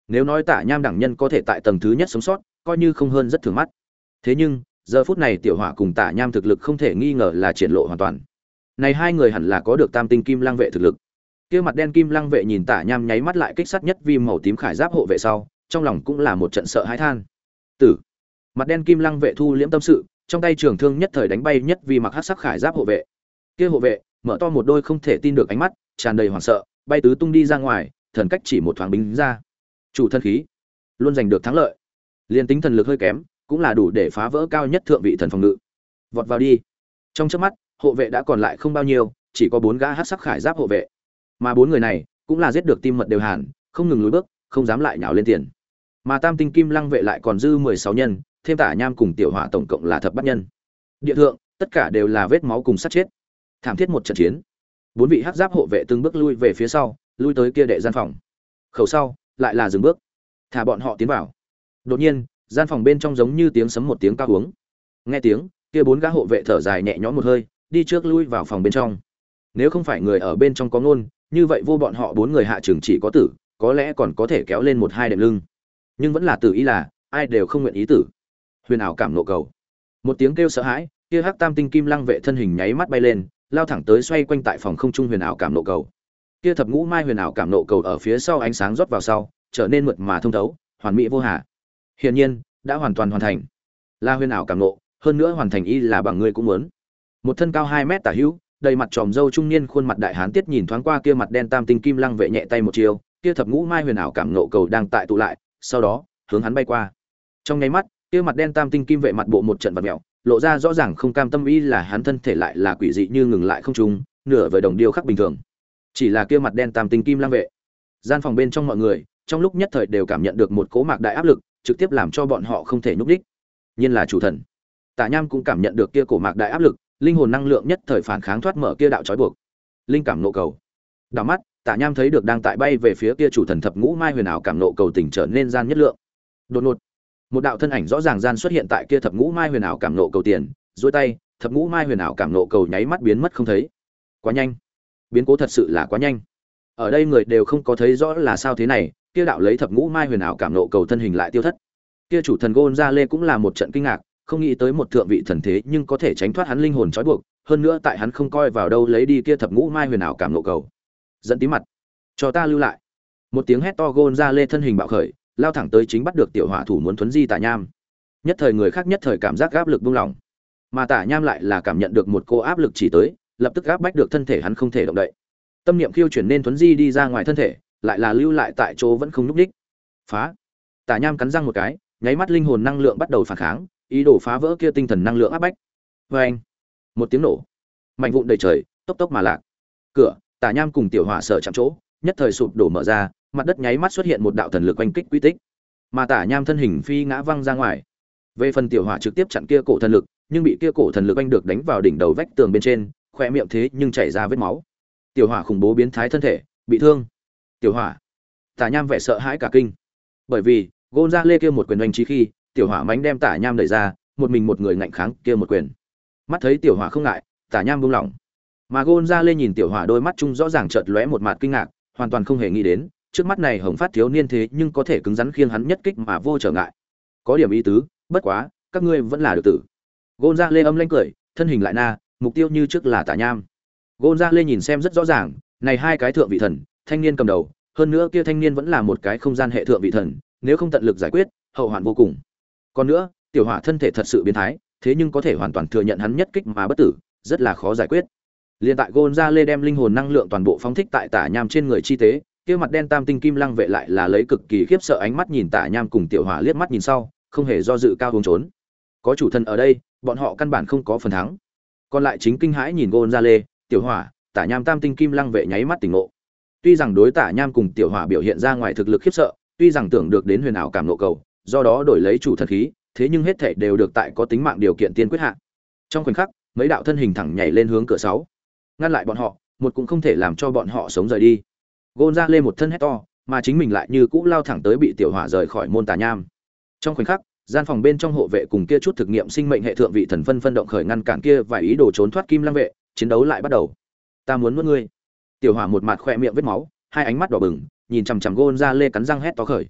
Nếu nói Tả Nham đẳng nhân có thể tại tầng thứ nhất sống sót, coi như không hơn rất thường mắt. Thế nhưng, giờ phút này Tiểu Hỏa cùng Tả Nham thực lực không thể nghi ngờ là triển lộ hoàn toàn. Này hai người hẳn là có được Tam tinh Kim Lăng vệ thực lực. Kia mặt đen Kim Lăng vệ nhìn Tả Nham nháy mắt lại kích sát nhất vi màu tím khải giáp hộ vệ sau, trong lòng cũng là một trận sợ hãi than. Tử. Mặt đen Kim Lăng vệ thu liễm tâm sự, trong tay trường thương nhất thời đánh bay nhất vi mặc hắc sắc khải giáp hộ vệ. Kia hộ vệ mở to một đôi không thể tin được ánh mắt, tràn đầy hoảng sợ, bay tứ tung đi ra ngoài, thần cách chỉ một thoáng bính ra. Chủ thân khí, luôn giành được thắng lợi. Liên tính thần lực hơi kém, cũng là đủ để phá vỡ cao nhất thượng vị thần phòng ngự. Vọt vào đi. Trong chớp mắt, hộ vệ đã còn lại không bao nhiêu, chỉ có bốn gã hắc sắc khải giáp hộ vệ. Mà bốn người này cũng là giết được tim mật đều hàn, không ngừng lùi bước, không dám lại nhào lên tiền. Mà Tam tinh Kim Lăng vệ lại còn dư mười sáu nhân, thêm Tả Nham cùng Tiểu Hỏa tổng cộng là thập bát nhân. Địa thượng, tất cả đều là vết máu cùng sát chết. Thảm thiết một trận chiến. Bốn vị hắc giáp hộ vệ từng bước lui về phía sau, lui tới kia đệ gian phòng. Khẩu sau, lại là dừng bước. Thả bọn họ tiến vào. Đột nhiên, gian phòng bên trong giống như tiếng sấm một tiếng cao uống. Nghe tiếng, kia bốn gã hộ vệ thở dài nhẹ nhõm một hơi, đi trước lui vào phòng bên trong. Nếu không phải người ở bên trong có ngôn, như vậy vô bọn họ bốn người hạ trường chỉ có tử, có lẽ còn có thể kéo lên một hai đệm lưng. Nhưng vẫn là tử ý là, ai đều không nguyện ý tử. Huyền ảo cảm nộ cầu. Một tiếng kêu sợ hãi, kia hắc tam tinh Kim Lăng vệ thân hình nháy mắt bay lên, lao thẳng tới xoay quanh tại phòng không trung huyền ảo cảm nộ cầu. Kia thập ngũ mai huyền ảo cảm nộ cầu ở phía sau ánh sáng rót vào sau, trở nên mượt mà thông thấu, hoàn mỹ vô hà. Hiển nhiên, đã hoàn toàn hoàn thành. La huyền ảo cảm nộ, hơn nữa hoàn thành y là bằng người cũng muốn. Một thân cao hai mét tả hữu, đầy mặt tròm râu trung niên khuôn mặt đại hán tiết nhìn thoáng qua kia mặt đen tam tinh Kim Lăng vệ nhẹ tay một chiều, kia thập ngũ mai huyền ảo cảm nộ cầu đang tại tụ lại, sau đó, hướng hắn bay qua. Trong nháy mắt, kia mặt đen tam tinh kim vệ mặt bộ một trận vật mèo, lộ ra rõ ràng không cam tâm y là hắn thân thể lại là quỷ dị như ngừng lại không trung, nửa vời đồng điêu khắc bình thường. Chỉ là kia mặt đen tam tinh Kim Lăng vệ. Gian phòng bên trong mọi người, trong lúc nhất thời đều cảm nhận được một cỗ mạc đại áp lực, trực tiếp làm cho bọn họ không thể nhúc nhích. Nhiên là chủ thần. Tả Nham cũng cảm nhận được kia cổ mạc đại áp lực, linh hồn năng lượng nhất thời phản kháng thoát mở kia đạo trói buộc. Linh cảm nộ cầu. Đảo mắt, Tả Nham thấy được đang tại bay về phía kia chủ thần thập ngũ mai huyền ảo cảm nộ cầu tỉnh trở nên gian nhất lượng. Đột ngột, một đạo thân ảnh rõ ràng gian xuất hiện tại kia thập ngũ mai huyền ảo cảm nộ cầu tiền, duỗi tay, thập ngũ mai huyền ảo cảm nộ cầu nháy mắt biến mất không thấy. Quá nhanh. Biến cố thật sự là quá nhanh. Ở đây người đều không có thấy rõ là sao thế này, kia đạo lấy thập ngũ mai huyền ảo cảm nộ cầu thân hình lại tiêu thất. Kia chủ thần Gonzale cũng là một trận kinh ngạc, không nghĩ tới một thượng vị thần thế nhưng có thể tránh thoát hắn linh hồn trói buộc, hơn nữa tại hắn không coi vào đâu lấy đi kia thập ngũ mai huyền ảo cảm nộ cầu. Giận tí mặt, cho ta lưu lại. Một tiếng hét to Gonzale thân hình bạo khởi, lao thẳng tới chính bắt được tiểu hỏa thủ muốn thuấn di Tả Nham. Nhất thời người khác nhất thời cảm giác áp lực buông lỏng, mà Tả Nham lại là cảm nhận được một cô áp lực chỉ tới, lập tức áp bách được thân thể hắn không thể động đậy. Tâm niệm khiêu chuyển nên thuấn di đi ra ngoài thân thể, lại là lưu lại tại chỗ vẫn không nhúc nhích. Phá! Tả Nham cắn răng một cái, nháy mắt linh hồn năng lượng bắt đầu phản kháng, ý đồ phá vỡ kia tinh thần năng lượng áp bách. Oeng! Một tiếng nổ, mạnh vụn đầy trời, tốc tốc mà lạc. Cửa, Tả Nham cùng tiểu hỏa sợ chạm chỗ, nhất thời sụp đổ mở ra, mặt đất nháy mắt xuất hiện một đạo thần lực oanh kích quy tích, mà Tả Nham thân hình phi ngã văng ra ngoài. Về phần tiểu hỏa trực tiếp chặn kia cổ thần lực, nhưng bị kia cổ thần lực oanh được đánh vào đỉnh đầu vách tường bên trên, khỏe miệng thế nhưng chảy ra vết máu. Tiểu hỏa khủng bố biến thái thân thể, bị thương. Tiểu hỏa. Tả Nham vẻ sợ hãi cả kinh. Bởi vì, Gonzale kia một quyền oanh chí khi, tiểu hỏa mánh đem Tả Nham đẩy ra, một mình một người ngạnh kháng kia một quyền. Mắt thấy tiểu hỏa không ngại, Tả Nham buông lỏng. Mà Gonzale nhìn tiểu hỏa đôi mắt trung rõ ràng chợt lóe một mặt kinh ngạc, hoàn toàn không hề nghĩ đến, trước mắt này hồng phát thiếu niên thế nhưng có thể cứng rắn khiêng hắn nhất kích mà vô trở ngại. Có điểm ý tứ, bất quá, các ngươi vẫn là được tử. Gonzale âm lãnh cười, thân hình lại na, mục tiêu như trước là Tả Nham. Gonzale nhìn xem rất rõ ràng, này hai cái thượng vị thần, thanh niên cầm đầu, hơn nữa kia thanh niên vẫn là một cái không gian hệ thượng vị thần, nếu không tận lực giải quyết, hậu hoạn vô cùng. Còn nữa, tiểu hỏa thân thể thật sự biến thái, thế nhưng có thể hoàn toàn thừa nhận hắn nhất kích mà bất tử, rất là khó giải quyết. Liên tại Gonzale đem linh hồn năng lượng toàn bộ phóng thích tại Tả Nham trên người chi tế, kia mặt đen tam tinh Kim Lăng vệ lại là lấy cực kỳ khiếp sợ ánh mắt nhìn Tả Nham cùng tiểu hỏa liếc mắt nhìn sau, không hề do dự cao hướng trốn. Có chủ thần ở đây, bọn họ căn bản không có phần thắng. Còn lại chính kinh hãi nhìn Gonzale, tiểu hỏa, Tả Nham tam tinh Kim Lăng vệ nháy mắt tỉnh ngộ. Tuy rằng đối Tả Nham cùng tiểu hỏa biểu hiện ra ngoài thực lực khiếp sợ, tuy rằng tưởng được đến huyền ảo cảm nộ cầu, do đó đổi lấy chủ thần khí, thế nhưng hết thảy đều được tại có tính mạng điều kiện tiên quyết hạ. Trong khoảnh khắc, mấy đạo thân hình thẳng nhảy lên hướng cửa sáu, ngăn lại bọn họ, một cũng không thể làm cho bọn họ sống rời đi. Gonzale một thân hét to, mà chính mình lại như cũ lao thẳng tới bị tiểu hỏa rời khỏi môn Tả Nham. Trong khoảnh khắc, gian phòng bên trong hộ vệ cùng kia chút thực nghiệm sinh mệnh hệ thượng vị thần phân phân động khởi ngăn cản kia vài ý đồ trốn thoát Kim Lăng vệ, chiến đấu lại bắt đầu. Ta muốn nuốt ngươi. Tiểu hỏa một mặt khỏe miệng vết máu, hai ánh mắt đỏ bừng, nhìn chằm chằm Gonzale cắn răng hét to khởi.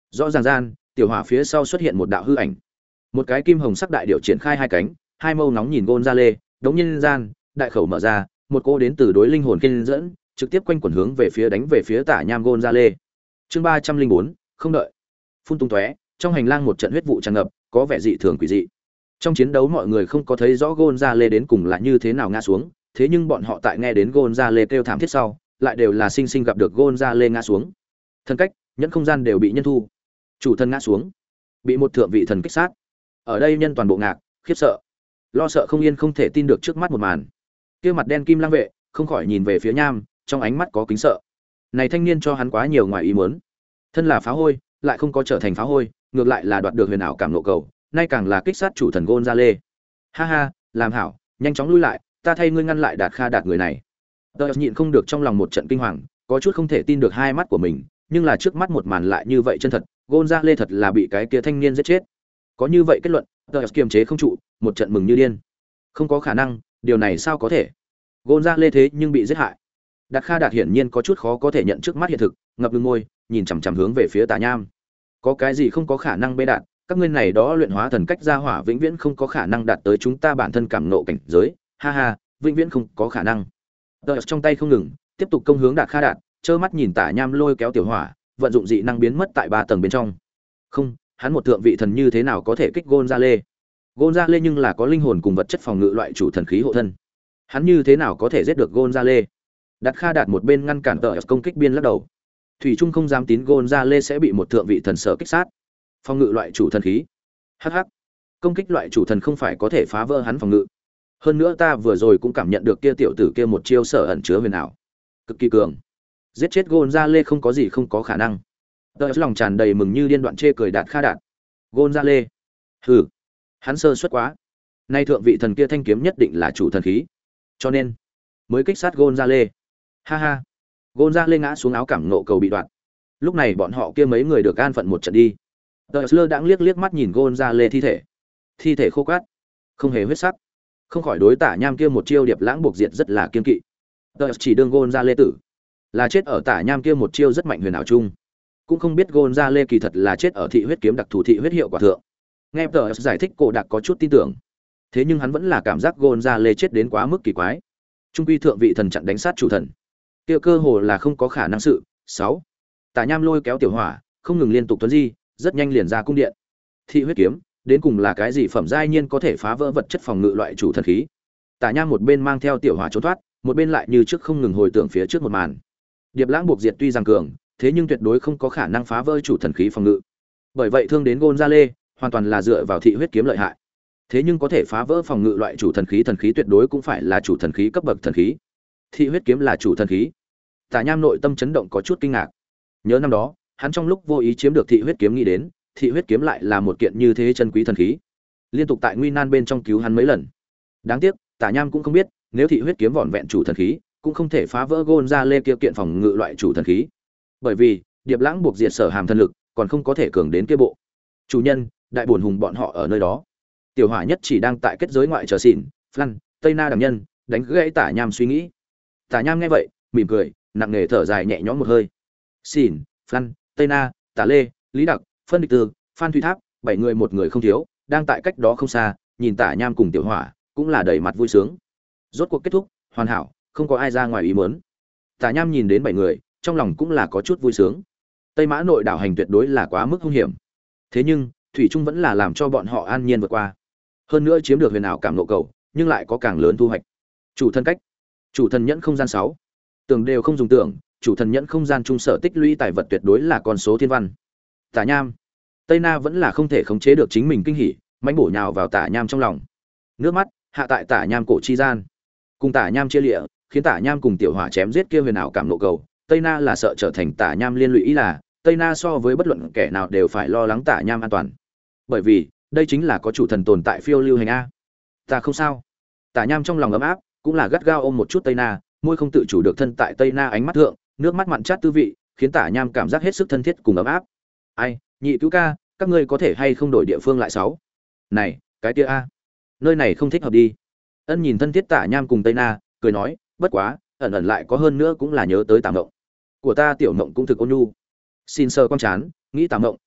Rõ ràng gian, tiểu hỏa phía sau xuất hiện một đạo hư ảnh. Một cái kim hồng sắc đại điểu triển khai hai cánh, hai mâu nóng nhìn Gonzale, đống nhiên gian, đại khẩu mở ra, một cô đến từ đối linh hồn kiên dẫn, trực tiếp quanh quẩn hướng về phía đánh về phía Tả Nham Gonzale. Chương ba trăm linh bốn, không đợi. Phun tung tóe, trong hành lang một trận huyết vụ tràn ngập, có vẻ dị thường quỷ dị. Trong chiến đấu mọi người không có thấy rõ Gonzale đến cùng là như thế nào ngã xuống, thế nhưng bọn họ tại nghe đến Gonzale kêu thảm thiết sau, lại đều là sinh sinh gặp được Gonzale ngã xuống. Thân cách, nhẫn không gian đều bị nhân thu. Chủ thân ngã xuống, bị một thượng vị thần kích sát. Ở đây nhân toàn bộ ngạc, khiếp sợ, lo sợ không yên, không thể tin được trước mắt một màn. Kia mặt đen kim lang vệ không khỏi nhìn về phía Nham, trong ánh mắt có kính sợ. Này thanh niên cho hắn quá nhiều ngoài ý muốn. Thân là phá hôi, lại không có trở thành phá hôi, ngược lại là đoạt được huyền ảo cảm nộ cầu, nay càng là kích sát chủ thần Gonzale. Ha ha, làm hảo, nhanh chóng lui lại, ta thay ngươi ngăn lại Đạt Kha Đạt người này. Tớ nhịn không được trong lòng một trận kinh hoàng, có chút không thể tin được hai mắt của mình, nhưng là trước mắt một màn lại như vậy chân thật, Gonzale thật là bị cái kia thanh niên giết chết. Có như vậy kết luận, tớ kiềm chế không trụ, một trận mừng như điên. Không có khả năng, điều này sao có thể? Gonzale thế nhưng bị giết hại. Đạt Kha Đạt hiển nhiên có chút khó có thể nhận trước mắt hiện thực, ngập ngừng môi, nhìn chằm chằm hướng về phía Tả Nham. Có cái gì không có khả năng bê đạt, các ngươi này đó luyện hóa thần cách gia hỏa vĩnh viễn không có khả năng đạt tới chúng ta bản thân cảm nộ cảnh giới, ha ha, vĩnh viễn không có khả năng. Tờ trong tay không ngừng, tiếp tục công hướng Đạt Kha Đạt, trơ mắt nhìn Tả Nham lôi kéo tiểu hỏa, vận dụng dị năng biến mất tại ba tầng bên trong. Không, hắn một thượng vị thần như thế nào có thể kích Gonzale? Gonzale nhưng là có linh hồn cùng vật chất phòng ngự loại chủ thần khí hộ thân. Hắn như thế nào có thể giết được Gonzale? Đạt Kha Đạt một bên ngăn cản tờ công kích biên lắc đầu. Thủy Trung không dám tín Gonzale sẽ bị một thượng vị thần sở kích sát. Phòng ngự loại chủ thần khí. Hắc hắc. Công kích loại chủ thần không phải có thể phá vỡ hắn phòng ngự. Hơn nữa ta vừa rồi cũng cảm nhận được kia tiểu tử kia một chiêu sở ẩn chứa huyền ảo, cực kỳ cường. Giết chết Gonzale không có gì không có khả năng. Tờ lòng tràn đầy mừng như điên đoạn chê cười Đạt Kha Đạt. Gonzale. Hừ. Hắn sơ suất quá. Nay thượng vị thần kia thanh kiếm nhất định là chủ thần khí. Cho nên mới kích sát Gonzale. Ha ha. Gonzale ngã xuống áo cảm nộ cầu bị đoạn. Lúc này bọn họ kia mấy người được an phận một trận đi. Tờ Slơ đãng liếc liếc mắt nhìn Gonzale thi thể. Thi thể khô cát, không hề huyết sắc. Không khỏi đối Tả Nham kia một chiêu điệp lãng buộc diệt rất là kiên kỵ. Tờ chỉ đương Gonzale tử, là chết ở Tả Nham kia một chiêu rất mạnh huyền ảo chung. Cũng không biết Gonzale kỳ thật là chết ở thị huyết kiếm đặc thù thị huyết hiệu quả thượng. Nghe Tờ giải thích cổ đặc có chút tin tưởng. Thế nhưng hắn vẫn là cảm giác Gonzale chết đến quá mức kỳ quái. Trung quy thượng vị thần chặn đánh sát chủ thần, kia cơ hồ là không có khả năng sự. Sáu. Tả Nham lôi kéo tiểu hỏa, không ngừng liên tục tuấn di, rất nhanh liền ra cung điện. Thị huyết kiếm, đến cùng là cái gì phẩm giai nhiên có thể phá vỡ vật chất phòng ngự loại chủ thần khí? Tả Nham một bên mang theo tiểu hỏa trốn thoát, một bên lại như trước không ngừng hồi tưởng phía trước một màn. Điệp lãng buộc diệt tuy rằng cường, thế nhưng tuyệt đối không có khả năng phá vỡ chủ thần khí phòng ngự. Bởi vậy thương đến Gonzale, hoàn toàn là dựa vào thị huyết kiếm lợi hại. Thế nhưng có thể phá vỡ phòng ngự loại chủ thần khí, thần khí tuyệt đối cũng phải là chủ thần khí cấp bậc thần khí. Thị huyết kiếm là chủ thần khí. Tả Nham nội tâm chấn động có chút kinh ngạc. Nhớ năm đó, hắn trong lúc vô ý chiếm được thị huyết kiếm nghĩ đến, thị huyết kiếm lại là một kiện như thế chân quý thần khí, liên tục tại nguy nan bên trong cứu hắn mấy lần. Đáng tiếc, Tả Nham cũng không biết, nếu thị huyết kiếm vỏn vẹn chủ thần khí, cũng không thể phá vỡ Gonzale kia kiện phòng ngự loại chủ thần khí. Bởi vì, điệp lãng buộc diệt sở hàm thần lực, còn không có thể cường đến kia bộ. Chủ nhân, đại bổn hùng bọn họ ở nơi đó. Tiểu hỏa nhất chỉ đang tại kết giới ngoại chờ xỉn, Flan, Tây Na đẳng nhân, đánh gãy Tả Nham suy nghĩ. Tả Nham nghe vậy, mỉm cười, nặng nề thở dài nhẹ nhõm một hơi. Xỉn, Flan, Tây Na, Tả Lê, Lý Đặc, Phân Địch Tư, Phan Thủy Tháp, bảy người một người không thiếu, đang tại cách đó không xa, nhìn Tả Nham cùng Tiểu Hỏa, cũng là đầy mặt vui sướng. Rốt cuộc kết thúc, hoàn hảo, không có ai ra ngoài ý muốn. Tả Nham nhìn đến bảy người, trong lòng cũng là có chút vui sướng. Tây Mã nội đảo hành tuyệt đối là quá mức hung hiểm. Thế nhưng, thủy chung vẫn là làm cho bọn họ an nhiên vượt qua. Hơn nữa chiếm được huyền ảo cảm nộ cầu, nhưng lại có càng lớn thu hoạch. Chủ thân cách, chủ thần nhẫn không gian sáu. Tưởng đều không dùng tưởng, chủ thần nhẫn không gian trung sở tích lũy tài vật tuyệt đối là con số thiên văn. Tả Nham, Tây Na vẫn là không thể khống chế được chính mình kinh hỉ, mãnh bổ nhào vào Tả Nham trong lòng. Nước mắt hạ tại Tả Nham cổ chi gian, cùng Tả Nham chia lịa, khiến Tả Nham cùng Tiểu Hỏa chém giết kia huyền ảo cảm nộ cầu. Tây Na là sợ trở thành Tả Nham liên lụy, ý là Tây Na so với bất luận kẻ nào đều phải lo lắng Tả Nham an toàn. Bởi vì, đây chính là có chủ thần tồn tại phiêu lưu hành a. Ta không sao. Tả Nham trong lòng ấm áp, cũng là gắt gao ôm một chút Tây Na, môi không tự chủ được thân tại Tây Na ánh mắt thượng, nước mắt mặn chát tư vị, khiến Tả Nham cảm giác hết sức thân thiết cùng ấm áp. Ai, nhị cứu ca, các ngươi có thể hay không đổi địa phương lại sáu? Này, cái kia a, nơi này không thích hợp đi. Ân nhìn thân thiết Tả Nham cùng Tây Na, cười nói, bất quá, ẩn ẩn lại có hơn nữa cũng là nhớ tới Tả Mộng. Của ta tiểu Mộng cũng thực ôn nhu. Xin sơ quan chán, nghĩ Tả Mộng,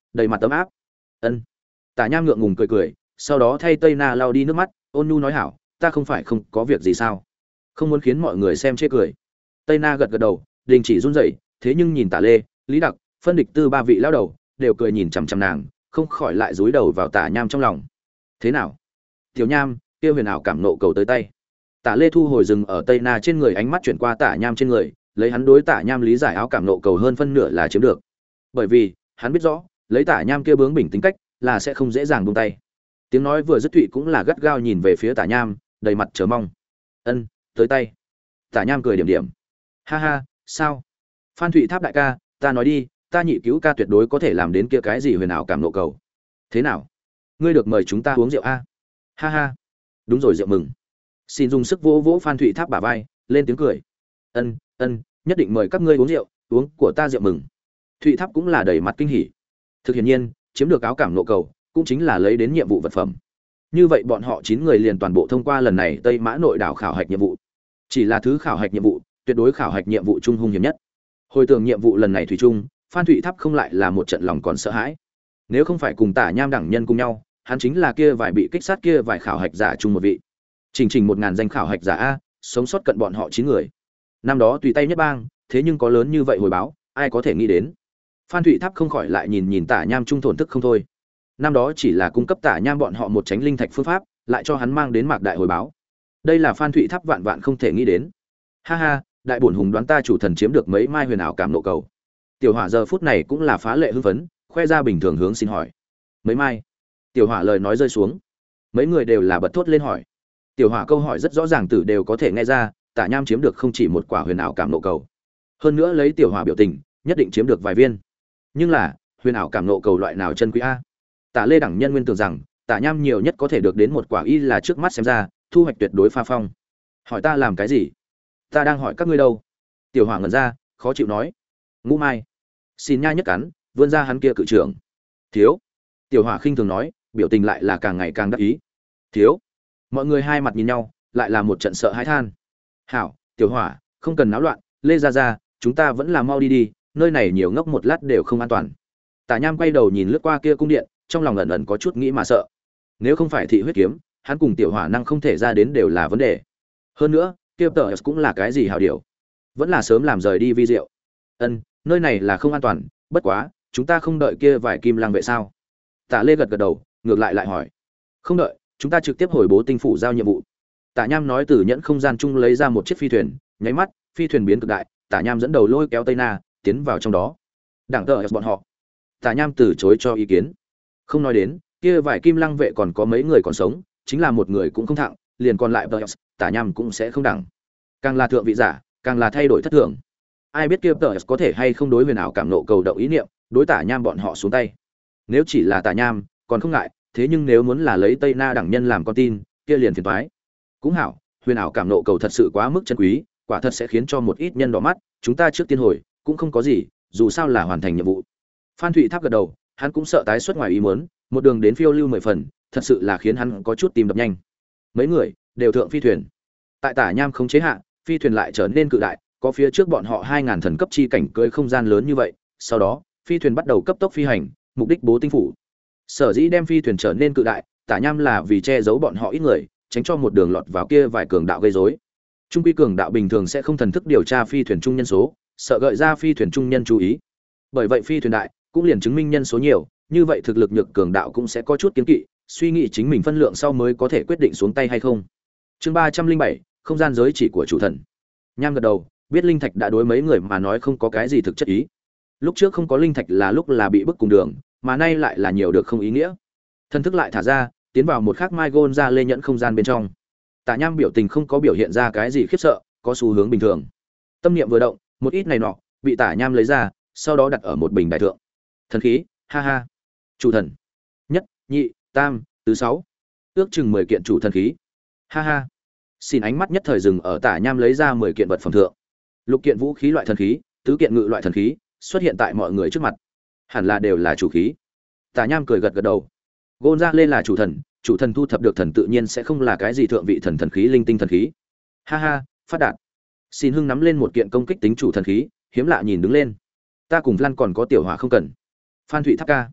đầy mặt tấm áp. Ân. Tả Nham ngượng ngùng cười cười, sau đó thay Tây Na lau đi nước mắt, ôn nhu nói hảo, ta không phải không có việc gì sao? Không muốn khiến mọi người xem chê cười. Tây Na gật gật đầu, đình chỉ run rẩy, thế nhưng nhìn Tả Lê, Lý Đặc, phân địch tư ba vị lão đầu, đều cười nhìn chằm chằm nàng, không khỏi lại dúi đầu vào Tả Nham trong lòng. Thế nào? Tiểu Nham, kia huyền ảo cảm nộ cầu tới tay. Tả Lê thu hồi dừng ở Tây Na trên người, ánh mắt chuyển qua Tả Nham trên người, lấy hắn đối Tả Nham lý giải, áo cảm nộ cầu hơn phân nửa là chiếm được. Bởi vì, hắn biết rõ, lấy Tả Nham kia bướng bỉnh tính cách, là sẽ không dễ dàng buông tay. Tiếng nói vừa dứt, Thụy cũng là gắt gao nhìn về phía Tả Nham, đầy mặt chờ mong. Ân, tới tay. Tả Nham cười điểm điểm. Ha ha, sao? Phan Thụy Tháp đại ca, ta nói đi, ta nhị cứu ca tuyệt đối có thể làm đến kia cái gì huyền ảo cảm nộ cầu. Thế nào? Ngươi được mời chúng ta uống rượu a? Ha ha. Đúng rồi, rượu mừng. Xin dùng sức vỗ vỗ Phan Thụy Tháp bả vai, lên tiếng cười. Ân, ân, nhất định mời các ngươi uống rượu, uống của ta rượu mừng. Thụy Tháp cũng là đầy mặt kinh hỉ. Thực hiện nhiên, chiếm được áo cảm nộ cầu, cũng chính là lấy đến nhiệm vụ vật phẩm. Như vậy bọn họ chín người liền toàn bộ thông qua lần này Tây Mã nội đảo khảo hạch nhiệm vụ. Chỉ là thứ khảo hạch nhiệm vụ, tuyệt đối khảo hạch nhiệm vụ trung hung hiểm nhất. Hồi tưởng nhiệm vụ lần này thủy chung, Phan Thụy Tháp không lại là một trận lòng còn sợ hãi. Nếu không phải cùng Tả Nham đẳng nhân cùng nhau, hắn chính là kia vài bị kích sát kia vài khảo hạch giả chung một vị. Trình trình một ngàn danh khảo hạch giả a, sống sót cận bọn họ chín người. Năm đó tùy tay nhất bang, thế nhưng có lớn như vậy hồi báo, ai có thể nghĩ đến. Phan Thụy Tháp không khỏi lại nhìn nhìn Tả Nham trung thổn thức không thôi. Năm đó chỉ là cung cấp Tả Nham bọn họ một tránh linh thạch phương pháp, lại cho hắn mang đến mạc đại hồi báo. Đây là Phan Thụy Tháp vạn vạn không thể nghĩ đến. Ha ha, đại bổn hùng đoán ta chủ thần chiếm được mấy mai huyền ảo cảm nộ cầu. Tiểu Hỏa giờ phút này cũng là phá lệ hưng phấn, khoe ra bình thường hướng xin hỏi. Mấy mai? Tiểu Hỏa lời nói rơi xuống, mấy người đều là bật thốt lên hỏi. Tiểu Hỏa câu hỏi rất rõ ràng, tử đều có thể nghe ra, Tả Nham chiếm được không chỉ một quả huyền ảo cảm nộ cầu. Hơn nữa lấy Tiểu Hỏa biểu tình, nhất định chiếm được vài viên. Nhưng là, huyền ảo cảm nộ cầu loại nào chân quý a? Tả Lê đẳng nhân nguyên tưởng rằng, Tả Nham nhiều nhất có thể được đến một quả y, là trước mắt xem ra, thu hoạch tuyệt đối pha phong. Hỏi ta làm cái gì? Ta đang hỏi các ngươi đâu? Tiểu Hỏa ngẩn ra, khó chịu nói. Ngũ mai. Xin nha nhất cắn, vươn ra hắn kia cự trưởng. Thiếu. Tiểu Hỏa khinh thường nói, biểu tình lại là càng ngày càng đắc ý. Thiếu. Mọi người hai mặt nhìn nhau, lại là một trận sợ hãi than. Hảo, Tiểu Hỏa, không cần náo loạn, Lê ra ra, chúng ta vẫn là mau đi đi, nơi này nhiều ngốc một lát đều không an toàn. Tả Nham quay đầu nhìn lướt qua kia cung điện, trong lòng ẩn ẩn có chút nghĩ mà sợ. Nếu không phải thị huyết kiếm, hắn cùng Tiểu Hỏa năng không thể ra đến đều là vấn đề. Hơn nữa, kia tờ cũng là cái gì hảo điều, vẫn là sớm làm rời đi vi diệu. Ân, nơi này là không an toàn, bất quá, chúng ta không đợi kia vài kim lang vệ sao? Tả Lê gật gật đầu, ngược lại lại hỏi. Không đợi, chúng ta trực tiếp hồi bố tinh phủ giao nhiệm vụ. Tả Nham nói từ nhẫn không gian chung lấy ra một chiếc phi thuyền, nháy mắt, phi thuyền biến cực đại, Tả Nham dẫn đầu lôi kéo Tây Na, tiến vào trong đó. Đảng tờ bọn họ. Tả Nham từ chối cho ý kiến. Không nói đến, kia vài kim lăng vệ còn có mấy người còn sống, chính là một người cũng không thẳng, liền còn lại Tờ Tả Nham cũng sẽ không đẳng. Càng là thượng vị giả, càng là thay đổi thất thường. Ai biết kia Tờ có thể hay không đối huyền ảo cảm nộ cầu động ý niệm, đối Tả Nham bọn họ xuống tay. Nếu chỉ là Tả Nham, còn không ngại, thế nhưng nếu muốn là lấy Tây Na đẳng nhân làm con tin, kia liền phiền toái. Cũng hảo, huyền ảo cảm nộ cầu thật sự quá mức chân quý, quả thật sẽ khiến cho một ít nhân đỏ mắt, chúng ta trước tiên hồi, cũng không có gì, dù sao là hoàn thành nhiệm vụ. Phan Thụy Tháp gật đầu, hắn cũng sợ tái xuất ngoài ý muốn, một đường đến phiêu lưu mười phần, thật sự là khiến hắn có chút tim đập nhanh. Mấy người đều thượng phi thuyền. Tại Tả Nham không chế hạ, phi thuyền lại trở nên cự đại, có phía trước bọn họ hai ngàn thần cấp chi cảnh cưỡi không gian lớn như vậy, sau đó, phi thuyền bắt đầu cấp tốc phi hành, mục đích bố tinh phủ. Sở dĩ đem phi thuyền trở nên cự đại, Tả Nham là vì che giấu bọn họ ít người, tránh cho một đường lọt vào kia vài cường đạo gây rối. Trung quy cường đạo bình thường sẽ không thần thức điều tra phi thuyền trung nhân số, sợ gợi ra phi thuyền trung nhân chú ý. Bởi vậy phi thuyền đại cũng liền chứng minh nhân số nhiều, như vậy thực lực nhược cường đạo cũng sẽ có chút kiêng kỵ, suy nghĩ chính mình phân lượng sau mới có thể quyết định xuống tay hay không. Chương ba trăm linh bảy, không gian giới chỉ của chủ thần. Nham gật đầu, biết linh thạch đã đối mấy người mà nói không có cái gì thực chất ý. Lúc trước không có linh thạch là lúc là bị bức cùng đường, mà nay lại là nhiều được không ý nghĩa. Thân thức lại thả ra, tiến vào một khắc mai gôn ra lê nhẫn không gian bên trong. Tả Nham biểu tình không có biểu hiện ra cái gì khiếp sợ, có xu hướng bình thường. Tâm niệm vừa động, một ít này nọ bị Tả Nham lấy ra, sau đó đặt ở một bình đại thượng. Thần khí, ha ha. Chủ thần. Nhất, nhị, tam, tứ sáu. Ước chừng mười kiện chủ thần khí. Ha ha. Xin ánh mắt nhất thời dừng ở Tả Nham lấy ra mười kiện vật phẩm thượng. Lục kiện vũ khí loại thần khí, tứ kiện ngự loại thần khí xuất hiện tại mọi người trước mặt. Hẳn là đều là chủ khí. Tả Nham cười gật gật đầu. Gôn ra lên là chủ thần, chủ thần thu thập được thần tự nhiên sẽ không là cái gì thượng vị thần thần khí linh tinh thần khí. Ha ha, phát đạt. Xin hưng nắm lên một kiện công kích tính chủ thần khí, hiếm lạ nhìn đứng lên. Ta cùng Lan còn có Tiểu Hỏa không cần. Phan Thụy Tháp ca.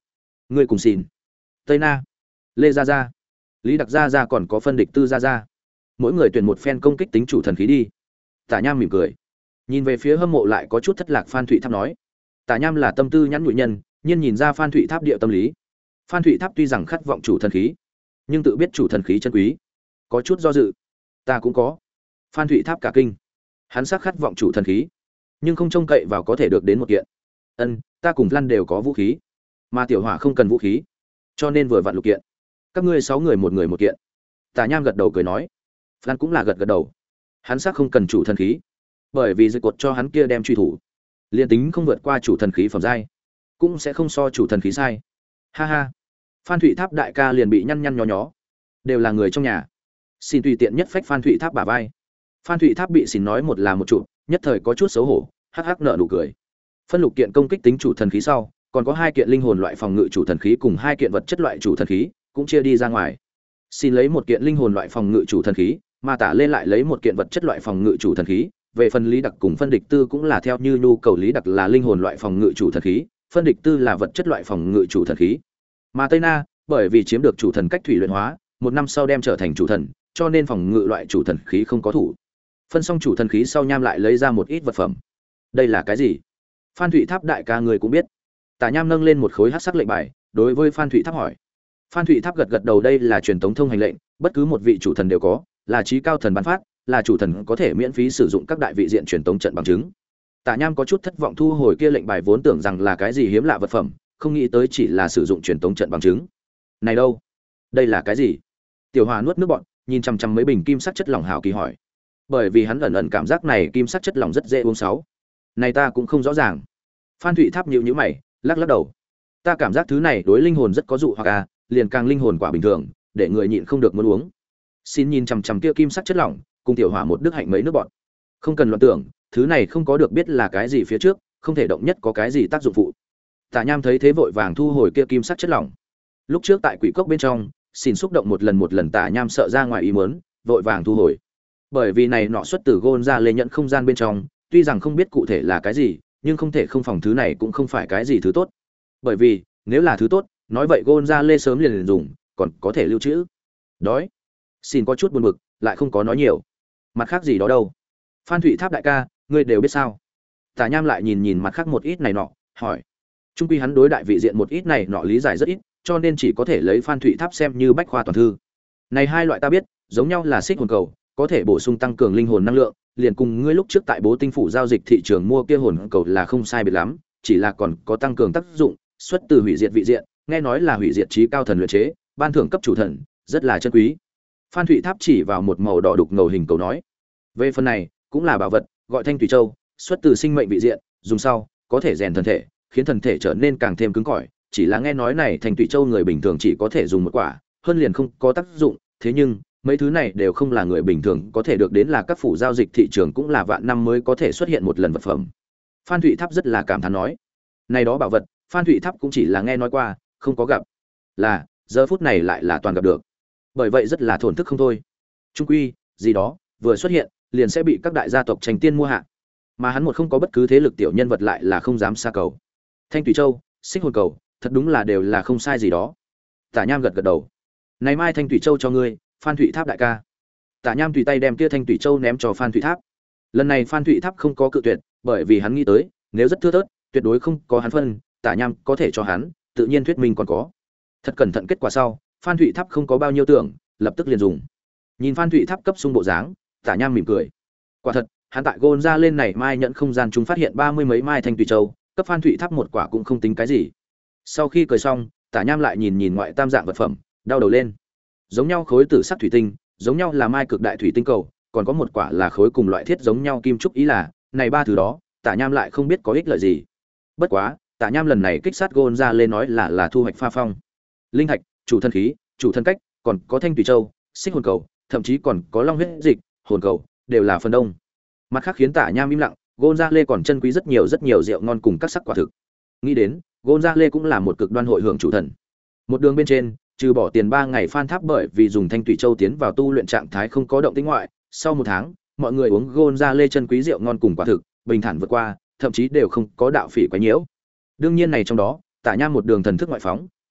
Ngươi cùng xin. Tây Na, Lê Gia Gia, Lý Đặc Gia Gia còn có phân địch Tư Gia Gia. Mỗi người tuyển một phen công kích tính chủ thần khí đi. Tả Nham mỉm cười. Nhìn về phía hâm mộ lại có chút thất lạc Phan Thụy Tháp nói. Tả Nham là tâm tư nhắn nhụi nhân, nhiên nhìn ra Phan Thụy Tháp địa tâm lý. Phan Thụy Tháp tuy rằng khát vọng chủ thần khí, nhưng tự biết chủ thần khí chân quý, có chút do dự. Ta cũng có. Phan Thụy Tháp cả kinh. Hắn sắc khát vọng chủ thần khí, nhưng không trông cậy vào có thể được đến một kiện. Ân, ta cùng Lan đều có vũ khí, mà Tiểu Hỏa không cần vũ khí, cho nên vừa vặn lục kiện. Các ngươi sáu người một người một kiện. Tả Nham gật đầu cười nói. Lan cũng là gật gật đầu. Hắn sắc không cần chủ thần khí, bởi vì dây cột cho hắn kia đem truy thủ, liên tính không vượt qua chủ thần khí phẩm giai, cũng sẽ không so chủ thần khí sai. Ha ha. Phan Thụy Tháp đại ca liền bị nhăn nhăn nhó nhó. Đều là người trong nhà. Xin tùy tiện nhất phách Phan Thụy Tháp bả vai. Phan Thụy Tháp bị xin nói một là một trụ, nhất thời có chút xấu hổ, hắc hắc nở nụ cười. Phân lục kiện công kích tính chủ thần khí sau, còn có hai kiện linh hồn loại phòng ngự chủ thần khí cùng hai kiện vật chất loại chủ thần khí, cũng chia đi ra ngoài. Xin lấy một kiện linh hồn loại phòng ngự chủ thần khí, mà Tả lên lại lấy một kiện vật chất loại phòng ngự chủ thần khí. Về phần Lý Đặc cùng phân địch Tư cũng là theo như nhu cầu, Lý Đặc là linh hồn loại phòng ngự chủ thần khí, phân địch Tư là vật chất loại phòng ngự chủ thần khí. Mà Tây Na, bởi vì chiếm được chủ thần cách thủy luyện hóa, một năm sau đem trở thành chủ thần, cho nên phòng ngự loại chủ thần khí không có thủ. Phân xong chủ thần khí sau, Nham lại lấy ra một ít vật phẩm. Đây là cái gì? Phan Thụy Tháp đại ca người cũng biết. Tả Nham nâng lên một khối hắc sắc lệnh bài, đối với Phan Thụy Tháp hỏi. Phan Thụy Tháp gật gật đầu, đây là truyền tống thông hành lệnh, bất cứ một vị chủ thần đều có, là chí cao thần ban phát, là chủ thần có thể miễn phí sử dụng các đại vị diện truyền tống trận bằng chứng. Tả Nham có chút thất vọng thu hồi kia lệnh bài, vốn tưởng rằng là cái gì hiếm lạ vật phẩm, không nghĩ tới chỉ là sử dụng truyền tống trận bằng chứng. Này đâu? Đây là cái gì? Tiểu Hòa nuốt nước bọt, nhìn chằm chằm mấy bình kim sắc chất lỏng hào kỳ hỏi. Bởi vì hắn ẩn ẩn cảm giác này kim sắc chất lỏng rất dễ uống sáu. Này ta cũng không rõ ràng. Phan Thụy Tháp nhíu nhíu mày, lắc lắc đầu. Ta cảm giác thứ này đối linh hồn rất có dụ hoặc à, liền càng linh hồn quả bình thường, để người nhịn không được muốn uống. Xin nhìn chằm chằm kia kim sắc chất lỏng, cùng Tiểu Hỏa một đức hạnh mấy nước bọt. Không cần loạn tưởng, thứ này không có được biết là cái gì phía trước, không thể động nhất có cái gì tác dụng phụ. Tả Nham thấy thế vội vàng thu hồi kia kim sắc chất lỏng. Lúc trước tại quỷ cốc bên trong, xin xúc động một lần một lần, Tả Nham sợ ra ngoài ý muốn, vội vàng thu hồi. Bởi vì này nọ xuất từ gôn ra lê nhận không gian bên trong, tuy rằng không biết cụ thể là cái gì, nhưng không thể không phòng thứ này cũng không phải cái gì thứ tốt. Bởi vì nếu là thứ tốt, nói vậy gôn ra lê sớm liền, liền dùng, còn có thể lưu trữ. Đói. Xin có chút buồn bực, lại không có nói nhiều. Mặt khác gì đó đâu? Phan Thụy Tháp đại ca, ngươi đều biết sao? Tả Nham lại nhìn nhìn mặt khác một ít này nọ, hỏi. Trung quy hắn đối đại vị diện một ít này nọ lý giải rất ít, cho nên chỉ có thể lấy Phan Thụy Tháp xem như bách khoa toàn thư. Này hai loại ta biết, giống nhau là xích hồn cầu, có thể bổ sung tăng cường linh hồn năng lượng, liền cùng ngươi lúc trước tại Bố Tinh phủ giao dịch thị trường mua kia hồn cầu là không sai biệt lắm, chỉ là còn có tăng cường tác dụng, xuất từ hủy diệt vị diện, nghe nói là hủy diệt chí cao thần luyện chế, ban thưởng cấp chủ thần, rất là chân quý. Phan Thụy Tháp chỉ vào một màu đỏ đục ngầu hình cầu nói, về phần này cũng là bảo vật, gọi Thanh Thủy Châu, xuất từ sinh mệnh vị diện, dùng sau có thể rèn thân thể, khiến thân thể trở nên càng thêm cứng cỏi. Chỉ là nghe nói này Thanh Thủy Châu người bình thường chỉ có thể dùng một quả, hơn liền không có tác dụng. Thế nhưng mấy thứ này đều không là người bình thường có thể được đến, là các phủ giao dịch thị trường cũng là vạn năm mới có thể xuất hiện một lần vật phẩm. Phan Thụy Tháp rất là cảm thán nói, này đó bảo vật, Phan Thụy Tháp cũng chỉ là nghe nói qua, không có gặp, là giờ phút này lại là toàn gặp được. Bởi vậy rất là thổn thức không thôi. Trung quy gì đó vừa xuất hiện liền sẽ bị các đại gia tộc tranh tiên mua hạ, mà hắn một không có bất cứ thế lực tiểu nhân vật lại là không dám xa cầu. Thanh Thủy Châu, xích hồn cầu, thật đúng là đều là không sai gì đó. Tả Nham gật gật đầu. Này mai Thanh Thủy Châu cho ngươi, Phan Thụy Tháp đại ca. Tả Nham tùy tay đem kia Thanh Thủy Châu ném cho Phan Thụy Tháp. Lần này Phan Thụy Tháp không có cự tuyệt, bởi vì hắn nghĩ tới, nếu rất thưa thớt, tuyệt đối không có hắn phân, Tả Nham có thể cho hắn, tự nhiên thuyết minh còn có. Thật cẩn thận kết quả sau, Phan Thụy Tháp không có bao nhiêu tưởng, lập tức liền dùng. Nhìn Phan Thụy Tháp cấp xung bộ dáng, Tả Nham mỉm cười. Quả thật, hắn tại gôn ra lên này mai nhận không gian chúng phát hiện ba mươi mấy mai Thanh Thủy Châu, cấp Phan Thụy Tháp một quả cũng không tính cái gì. Sau khi cười xong, Tả Nham lại nhìn nhìn ngoại tam dạng vật phẩm, đau đầu lên. Giống nhau khối tử sắc thủy tinh, giống nhau là mai cực đại thủy tinh cầu, còn có một quả là khối cùng loại thiết giống nhau kim trúc, ý là này ba thứ đó, Tả Nham lại không biết có ích lợi gì. Bất quá, Tả Nham lần này kích sát gôn ra lên nói là là thu hoạch pha phong, linh thạch, chủ thân khí, chủ thân cách, còn có Thanh Thủy Châu, xích hồn cầu, thậm chí còn có long huyết dịch, hồn cầu, đều là phần đông. Mặt khác khiến Tả Nham im lặng, gôn ra lê còn chân quý rất nhiều rất nhiều rượu ngon cùng các sắc quả thực. Nghĩ đến, gôn ra lê cũng là một cực đoan hội hưởng chủ thần. Một đường bên trên, trừ bỏ tiền ba ngày Phan Tháp bởi vì dùng Thanh Thủy Châu tiến vào tu luyện trạng thái không có động tĩnh ngoại, sau một tháng, mọi người uống gôn ra lê chân quý rượu ngon cùng quả thực, bình thản vượt qua, thậm chí đều không có đạo phỉ quấy nhiễu. Đương nhiên này trong đó, Tả Nham một đường thần thức ngoại phóng,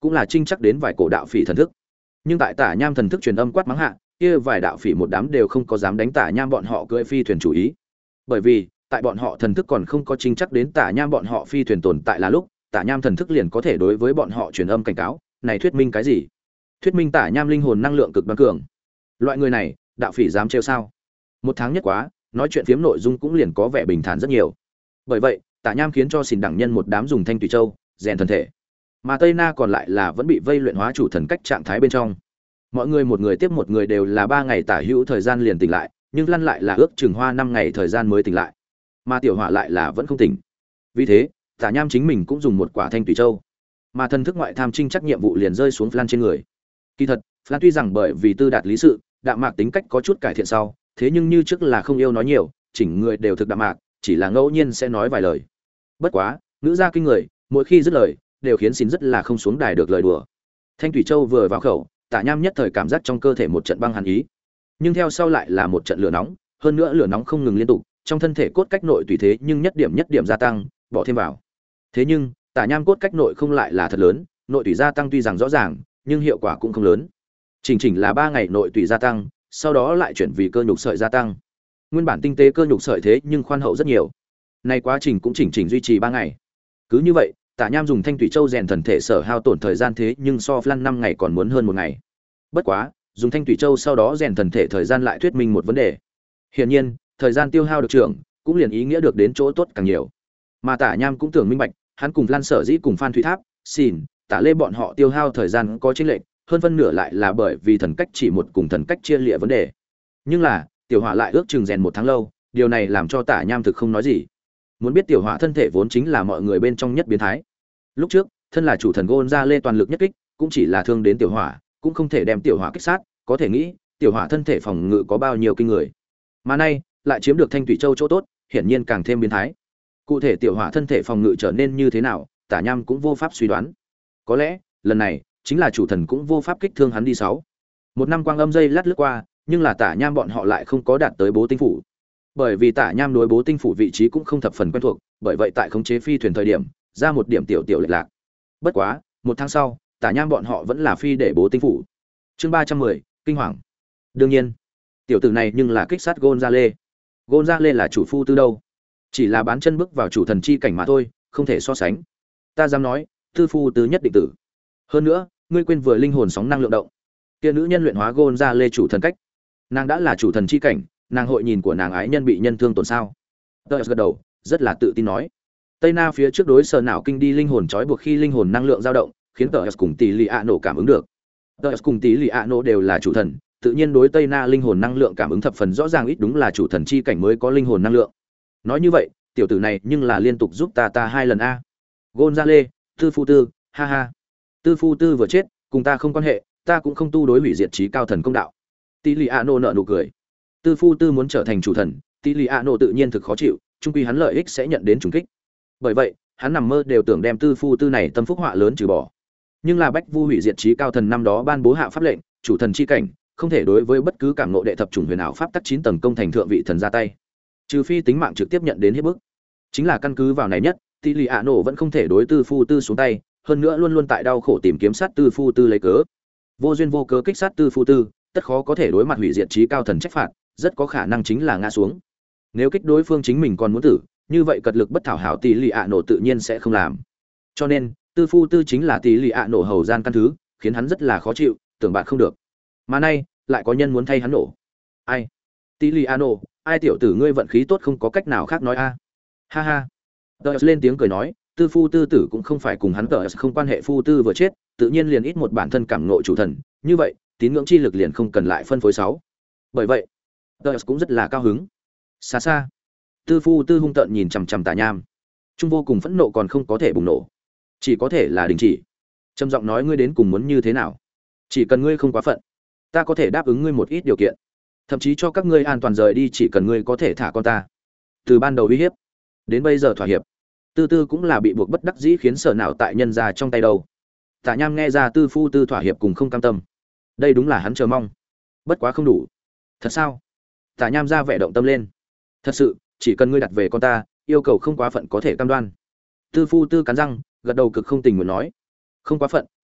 cũng là trinh chắc đến vài cổ đạo phỉ thần thức. Nhưng tại Tả Nham thần thức truyền âm quát mắng hạ, kia vài đạo phỉ một đám đều không có dám đánh Tả Nham bọn họ cưỡi phi thuyền chủ ý. Bởi vì, tại bọn họ thần thức còn không có trinh chắc đến Tả Nham bọn họ phi thuyền tồn tại là lúc, Tả Nham thần thức liền có thể đối với bọn họ truyền âm cảnh cáo, này thuyết minh cái gì? Thuyết minh Tả Nham linh hồn năng lượng cực đoan cường. Loại người này, đạo phỉ dám trêu sao? Một tháng nhất quá, nói chuyện phiếm nội dung cũng liền có vẻ bình thản rất nhiều. Bởi vậy, Tả Nham khiến cho xỉn đẳng nhân một đám dùng thanh tùy châu rèn thân thể, mà Tây Na còn lại là vẫn bị vây luyện hóa chủ thần cách trạng thái bên trong. Mọi người một người tiếp một người đều là ba ngày tả hữu thời gian liền tỉnh lại, nhưng lăn lại là ước chừng hoa năm ngày thời gian mới tỉnh lại, mà tiểu hỏa lại là vẫn không tỉnh. Vì thế, Tả Nham chính mình cũng dùng một quả thanh tùy châu, mà thần thức ngoại tham trinh chắc nhiệm vụ liền rơi xuống Flan trên người. Kỳ thật, Flan tuy rằng bởi vì tư đạt lý sự, đạm mạc tính cách có chút cải thiện sau, thế nhưng như trước là không yêu nói nhiều, chỉnh người đều thực đạm mạc, chỉ là ngẫu nhiên sẽ nói vài lời. Bất quá, ngữ ra kinh người, mỗi khi dứt lời, đều khiến xin rất là không xuống đài được lời đùa. Thanh thủy châu vừa vào khẩu, Tả Nham nhất thời cảm giác trong cơ thể một trận băng hàn ý, nhưng theo sau lại là một trận lửa nóng, hơn nữa lửa nóng không ngừng liên tục, trong thân thể cốt cách nội tùy thế nhưng nhất điểm nhất điểm gia tăng, bỏ thêm vào. Thế nhưng, Tả Nham cốt cách nội không lại là thật lớn, nội tùy gia tăng tuy rằng rõ ràng, nhưng hiệu quả cũng không lớn. Chỉnh chỉnh là ba ngày nội tùy gia tăng, sau đó lại chuyển vì cơ nhục sợi gia tăng. Nguyên bản tinh tế cơ nhục sợi thế nhưng khoan hậu rất nhiều. Này quá trình cũng chỉnh chỉnh duy trì ba ngày. Cứ như vậy, Tả Nham dùng thanh thủy châu rèn thần thể sở hao tổn thời gian thế nhưng so Flan năm ngày còn muốn hơn một ngày. Bất quá, dùng thanh thủy châu sau đó rèn thần thể thời gian lại thuyết minh một vấn đề. Hiển nhiên, thời gian tiêu hao được trưởng, cũng liền ý nghĩa được đến chỗ tốt càng nhiều. Mà Tả Nham cũng tưởng minh bạch, hắn cùng Flan sở dĩ cùng Phan Thủy Tháp, Xỉn, Tả Lê bọn họ tiêu hao thời gian có chênh lệch, hơn phân nửa lại là bởi vì thần cách chỉ một cùng thần cách chia lịa vấn đề. Nhưng là, tiểu hỏa lại ước chừng rèn một tháng lâu, điều này làm cho Tả Nham thực không nói gì. Muốn biết tiểu hỏa thân thể vốn chính là mọi người bên trong nhất biến thái. Lúc trước, thân là chủ thần Gonzale toàn lực nhất kích, cũng chỉ là thương đến tiểu hỏa, cũng không thể đem tiểu hỏa kích sát, có thể nghĩ, tiểu hỏa thân thể phòng ngự có bao nhiêu kinh người. Mà nay, lại chiếm được thanh thủy châu chỗ tốt, hiển nhiên càng thêm biến thái. Cụ thể tiểu hỏa thân thể phòng ngự trở nên như thế nào, Tả Nham cũng vô pháp suy đoán. Có lẽ, lần này chính là chủ thần cũng vô pháp kích thương hắn đi sáu. Một năm quang âm dây lát lướt qua, nhưng là Tả Nham bọn họ lại không có đạt tới Bố Tinh phủ. Bởi vì Tả Nham đối Bố Tinh phủ vị trí cũng không thập phần quen thuộc, bởi vậy tại khống chế phi thuyền thời điểm, ra một điểm tiểu tiểu lệch lạc. Bất quá, một tháng sau, Tả Nham bọn họ vẫn là phi để Bố Tinh phủ. Chương ba trăm mười, kinh hoàng. Đương nhiên, tiểu tử này nhưng là kích sát Gonzale. Gonzale là chủ phu tư đâu? Chỉ là bán chân bước vào chủ thần chi cảnh mà thôi, không thể so sánh. Ta dám nói, tư phu tứ nhất định tử. Hơn nữa, ngươi quên vừa linh hồn sóng năng lượng động. Kia nữ nhân luyện hóa Gonzale chủ thần cách. Nàng đã là chủ thần chi cảnh, nàng hội nhìn của nàng ái nhân bị nhân thương tổn sao? Tơ gật đầu, rất là tự tin nói. Tây Na phía trước đối sở não kinh đi linh hồn trói buộc khi linh hồn năng lượng dao động, khiến Tơ cùng Tỷ Lị ạ nổ cảm ứng được. Tơ cùng Tỷ Lị ạ nổ đều là chủ thần, tự nhiên đối Tây Na linh hồn năng lượng cảm ứng thập phần rõ ràng, ít đúng là chủ thần chi cảnh mới có linh hồn năng lượng. Nói như vậy, tiểu tử này nhưng là liên tục giúp ta ta hai lần a. Gonzale, Tư Phu Tư, ha ha. Tư Phu Tư vừa chết, cùng ta không quan hệ, ta cũng không tu đối hủy diệt trí cao thần công đạo. Tỷ Lị ạ nổ nở nụ cười. Tư Phu Tư muốn trở thành chủ thần, Tỷ Lị ạ nổ tự nhiên thực khó chịu, chung quy hắn lợi ích sẽ nhận đến trùng kích. Bởi vậy, hắn nằm mơ đều tưởng đem Tư Phu Tư này tâm phúc họa lớn trừ bỏ. Nhưng là Bách Vu hủy diệt trí cao thần năm đó ban bố hạ pháp lệnh, chủ thần chi cảnh, không thể đối với bất cứ cảm ngộ đệ thập chủng huyền ảo pháp tắc chín tầng công thành thượng vị thần ra tay. Trừ phi tính mạng trực tiếp nhận đến hiếp bức. Chính là căn cứ vào này nhất, Tỷ Lị ạ nổ vẫn không thể đối Tư Phu Tư xuống tay, hơn nữa luôn luôn tại đau khổ tìm kiếm sát Tư Phu Tư lấy cớ. Vô duyên vô cớ kích sát Tư Phu Tư, tất khó có thể đối mặt hủy diệt trí cao thần trách phạt, rất có khả năng chính là ngã xuống. Nếu kích đối phương chính mình còn muốn tử, như vậy cật lực bất thảo hảo Tỷ Lị ạ nổ tự nhiên sẽ không làm. Cho nên, Tư Phu Tư chính là Tỷ Lị ạ nổ hầu gian căn thứ, khiến hắn rất là khó chịu, tưởng bạn không được. Mà nay, lại có nhân muốn thay hắn nổ. Ai? Tỷ Lị ạ nổ, ai tiểu tử ngươi vận khí tốt không có cách nào khác nói a. Ha ha. Tờ lên tiếng cười nói, Tư Phu Tư tử cũng không phải cùng hắn tờ không quan hệ phu tư vừa chết, tự nhiên liền ít một bản thân cảm ngộ chủ thần, như vậy, tín ngưỡng chi lực liền không cần lại phân phối sáu. Bởi vậy, tờ cũng rất là cao hứng. Xa xa, Tư Phu Tư hung tợn nhìn chằm chằm Tả Nham, trung vô cùng phẫn nộ còn không có thể bùng nổ, chỉ có thể là đình chỉ. Trầm giọng nói, ngươi đến cùng muốn như thế nào? Chỉ cần ngươi không quá phận, ta có thể đáp ứng ngươi một ít điều kiện, thậm chí cho các ngươi an toàn rời đi, chỉ cần ngươi có thể thả con ta. Từ ban đầu uy hiếp đến bây giờ thỏa hiệp, Tư Tư cũng là bị buộc bất đắc dĩ, khiến sở nào tại nhân ra trong tay đâu. Tả Nham nghe ra Tư Phu Tư thỏa hiệp cùng không cam tâm, đây đúng là hắn chờ mong, bất quá không đủ. Thật sao? Tả Nham ra vẻ động tâm lên. Thật sự, chỉ cần ngươi đặt về con ta, yêu cầu không quá phận có thể cam đoan. Tư Phu Tư cắn răng, gật đầu cực không tình nguyện nói. Không quá phận,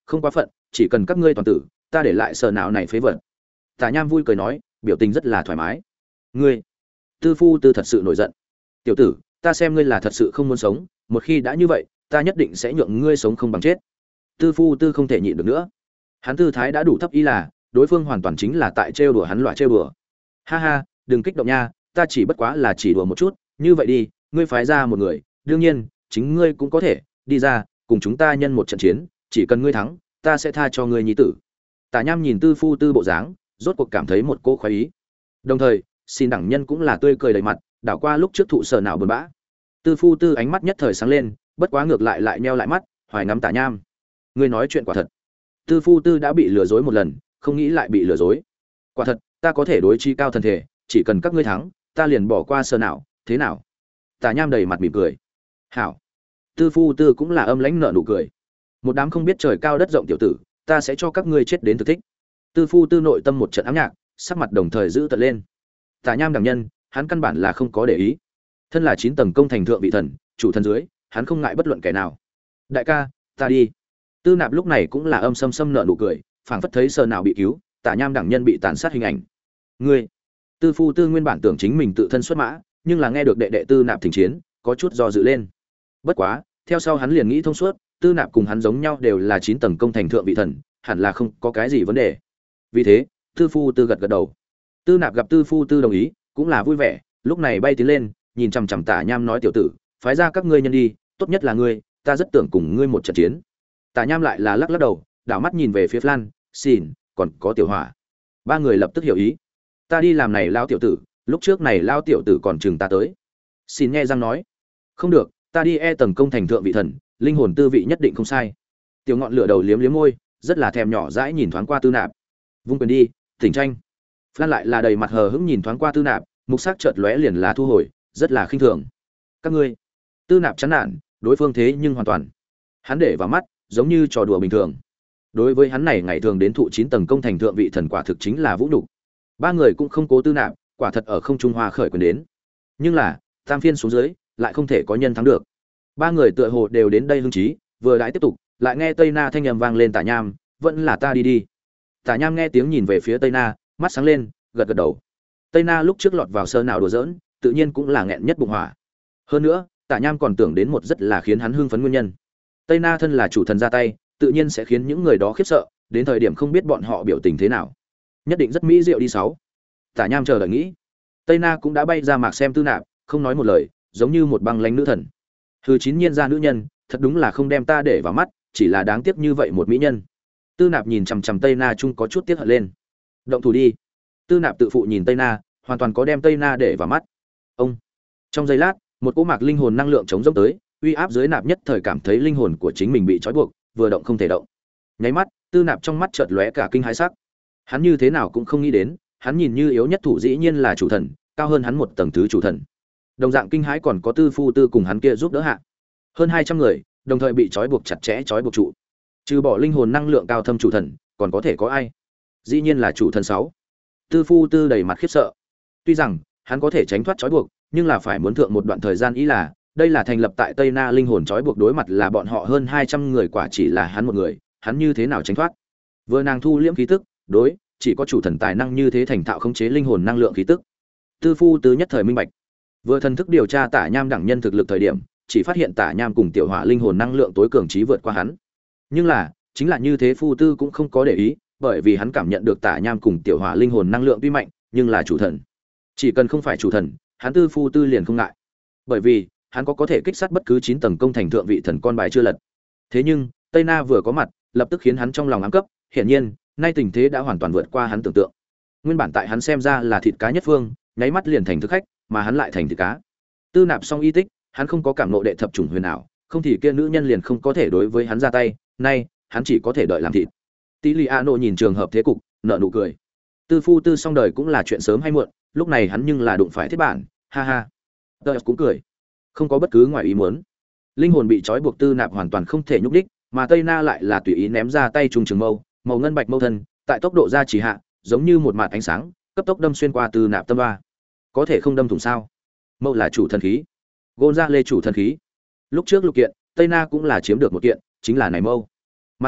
không quá phận, chỉ cần các ngươi toàn tử, ta để lại sở não này phế vật. Tả Nham vui cười nói, biểu tình rất là thoải mái. Ngươi, Tư Phu Tư thật sự nổi giận. Tiểu tử, ta xem ngươi là thật sự không muốn sống, một khi đã như vậy, ta nhất định sẽ nhượng ngươi sống không bằng chết. Tư Phu Tư không thể nhịn được nữa. Hắn tư thái đã đủ thấp, ý là đối phương hoàn toàn chính là tại trêu đùa hắn, loại trêu đùa. Ha ha, đừng kích động nha, ta chỉ bất quá là chỉ đùa một chút, như vậy đi, ngươi phái ra một người, đương nhiên, chính ngươi cũng có thể đi ra, cùng chúng ta nhân một trận chiến, chỉ cần ngươi thắng, ta sẽ tha cho ngươi nhi tử. Tả Nham nhìn Tư Phu Tư bộ dáng, rốt cuộc cảm thấy một cô khoái ý. Đồng thời, xin đẳng nhân cũng là tươi cười đầy mặt, đảo qua lúc trước thụ sở nào buồn bã. Tư Phu Tư ánh mắt nhất thời sáng lên, bất quá ngược lại lại nheo lại mắt, hoài ngắm Tả Nham. Ngươi nói chuyện quả thật. Tư Phu Tư đã bị lừa dối một lần, không nghĩ lại bị lừa dối. Quả thật, ta có thể đối chi cao thần thể, chỉ cần các ngươi thắng, ta liền bỏ qua sở nào, thế nào? Tả Nham đầy mặt mỉm cười. Hảo. Tư Phu Tư cũng là âm lãnh nở nụ cười. Một đám không biết trời cao đất rộng tiểu tử, ta sẽ cho các ngươi chết đến thực thích. Tư Phu Tư nội tâm một trận ám nhạc, sắc mặt đồng thời giữ tợn lên. Tả Nham đẳng nhân, hắn căn bản là không có để ý. Thân là chín tầng công thành thượng vị thần, chủ thần dưới, hắn không ngại bất luận kẻ nào. Đại ca, ta đi. Tư Nạp lúc này cũng là âm sâm sâm nở nụ cười, phảng phất thấy sờ nào bị cứu, Tả Nham đẳng nhân bị tàn sát hình ảnh. Ngươi, Tư Phu Tư nguyên bản tưởng chính mình tự thân xuất mã, nhưng là nghe được đệ đệ Tư Nạp thỉnh chiến, có chút do dự lên. Bất quá, theo sau hắn liền nghĩ thông suốt, Tư Nạp cùng hắn giống nhau đều là chín tầng công thành thượng vị thần, hẳn là không có cái gì vấn đề. Vì thế, Tư Phu Tư gật gật đầu. Tư Nạp gặp Tư Phu Tư đồng ý, cũng là vui vẻ, lúc này bay tiến lên, nhìn chằm chằm Tả Nham nói, tiểu tử, phái ra các ngươi nhân đi, tốt nhất là ngươi, ta rất tưởng cùng ngươi một trận chiến. Tả Nham lại là lắc lắc đầu, đảo mắt nhìn về phía Flan, Xin, còn có Tiểu Hỏa. Ba người lập tức hiểu ý. Ta đi làm này lao tiểu tử, lúc trước này lao tiểu tử còn chừng ta tới. Xin nghe răng nói, không được, ta đi e tầng công thành thượng vị thần, linh hồn tư vị nhất định không sai. Tiểu ngọn lửa đầu liếm liếm môi, rất là thèm nhỏ dãi nhìn thoáng qua Tư Nạp. Vung quyền đi, tỉnh tranh. Flan lại là đầy mặt hờ hững nhìn thoáng qua Tư Nạp, mục sắc chợt lóe liền là thu hồi, rất là khinh thường. Các ngươi. Tư Nạp chán nản, đối phương thế nhưng hoàn toàn. Hắn để vào mắt, giống như trò đùa bình thường. Đối với hắn này ngày thường đến thụ chín tầng công thành thượng vị thần quả thực chính là vũ nhục. Ba người cũng không cố Tư Nạp, quả thật ở không trung hoa khởi quyền đến. Nhưng là, tam phiên xuống dưới, lại không thể có nhân thắng được. Ba người tựa hồ đều đến đây hưng trí, vừa đãi tiếp tục, lại nghe Tây Na thanh âm vang lên, Tả Nham, vẫn là ta đi đi. Tả Nham nghe tiếng nhìn về phía Tây Na, mắt sáng lên, gật gật đầu. Tây Na lúc trước lọt vào sơ nào đùa giỡn, tự nhiên cũng là nghẹn nhất bụng hỏa. Hơn nữa, Tả Nham còn tưởng đến một rất là khiến hắn hưng phấn nguyên nhân. Tây Na thân là chủ thần ra tay, tự nhiên sẽ khiến những người đó khiếp sợ, đến thời điểm không biết bọn họ biểu tình thế nào. Nhất định rất mỹ diệu đi sáu. Tả Nham chờ đợi nghĩ. Tây Na cũng đã bay ra mạc xem Tư Nạp, không nói một lời, giống như một băng lãnh nữ thần. Hừ, chín nhiên ra nữ nhân, thật đúng là không đem ta để vào mắt, chỉ là đáng tiếc như vậy một mỹ nhân. Tư Nạp nhìn chằm chằm Tây Na chung có chút tiếc hận lên. Động thủ đi. Tư Nạp tự phụ nhìn Tây Na, hoàn toàn có đem Tây Na để vào mắt. Ông. Trong giây lát, một cỗ mạc linh hồn năng lượng chống dốc tới, uy áp dưới Nạp nhất thời cảm thấy linh hồn của chính mình bị trói buộc, vừa động không thể động. Nháy mắt, Tư Nạp trong mắt chợt lóe cả kinh hãi sắc. Hắn như thế nào cũng không nghĩ đến, hắn nhìn như yếu nhất thủ dĩ nhiên là chủ thần, cao hơn hắn một tầng thứ chủ thần. Đồng dạng kinh hãi còn có Tư Phu Tư cùng hắn kia giúp đỡ hạ. Hơn hai trăm người, đồng thời bị trói buộc chặt chẽ trói buộc trụ. Trừ bỏ linh hồn năng lượng cao thâm chủ thần, còn có thể có ai? Dĩ nhiên là chủ thần sáu. Tư Phu Tư đầy mặt khiếp sợ. Tuy rằng hắn có thể tránh thoát trói buộc, nhưng là phải muốn thượng một đoạn thời gian, ý là đây là thành lập tại Tây Na linh hồn trói buộc đối mặt là bọn họ hơn hai trăm người, quả chỉ là hắn một người, hắn như thế nào tránh thoát? Vừa nàng thu liễm khí tức, đối, chỉ có chủ thần tài năng như thế thành thạo khống chế linh hồn năng lượng khí tức. Tư Phu Tư nhất thời minh bạch. Vừa thần thức điều tra Tả Nham đẳng nhân thực lực thời điểm, chỉ phát hiện Tả Nham cùng Tiểu Hỏa linh hồn năng lượng tối cường trí vượt qua hắn. Nhưng là, chính là như thế Phu Tư cũng không có để ý, bởi vì hắn cảm nhận được Tả Nham cùng Tiểu Hỏa linh hồn năng lượng tuy mạnh, nhưng là chủ thần. Chỉ cần không phải chủ thần, hắn Tư Phu Tư liền không ngại. Bởi vì, hắn có có thể kích sát bất cứ chín tầng công thành thượng vị thần con bài chưa lật. Thế nhưng, Tây Na vừa có mặt, lập tức khiến hắn trong lòng ám cấp, hiển nhiên, nay tình thế đã hoàn toàn vượt qua hắn tưởng tượng. Nguyên bản tại hắn xem ra là thịt cá nhất phương, nháy mắt liền thành thực khách, mà hắn lại thành thịt cá. Tư Nạp xong y tích, hắn không có cảm ngộ đệ thập chủng huyền ảo, không thì kia nữ nhân liền không có thể đối với hắn ra tay, nay, hắn chỉ có thể đợi làm thịt. Tỷ Lệ A Nô nhìn trường hợp thế cục, nở nụ cười. Tư Phu Tư xong đời cũng là chuyện sớm hay muộn, lúc này hắn nhưng là đụng phải thiết bản, ha ha. Tơ cũng cười, không có bất cứ ngoài ý muốn. Linh hồn bị trói buộc Tư Nạp hoàn toàn không thể nhúc đích, mà Tây Na lại là tùy ý ném ra tay trung trường mâu, màu ngân bạch mâu thân, tại tốc độ ra chỉ hạ, giống như một mạt ánh sáng, cấp tốc đâm xuyên qua Tư Nạp tâm ba. Có thể không đâm thủng sao? Mâu là chủ thần khí, gôn ra lê chủ thần khí. Lúc trước lục kiện, Tây Na cũng là chiếm được một kiện, chính là này mâu. Mặt khác,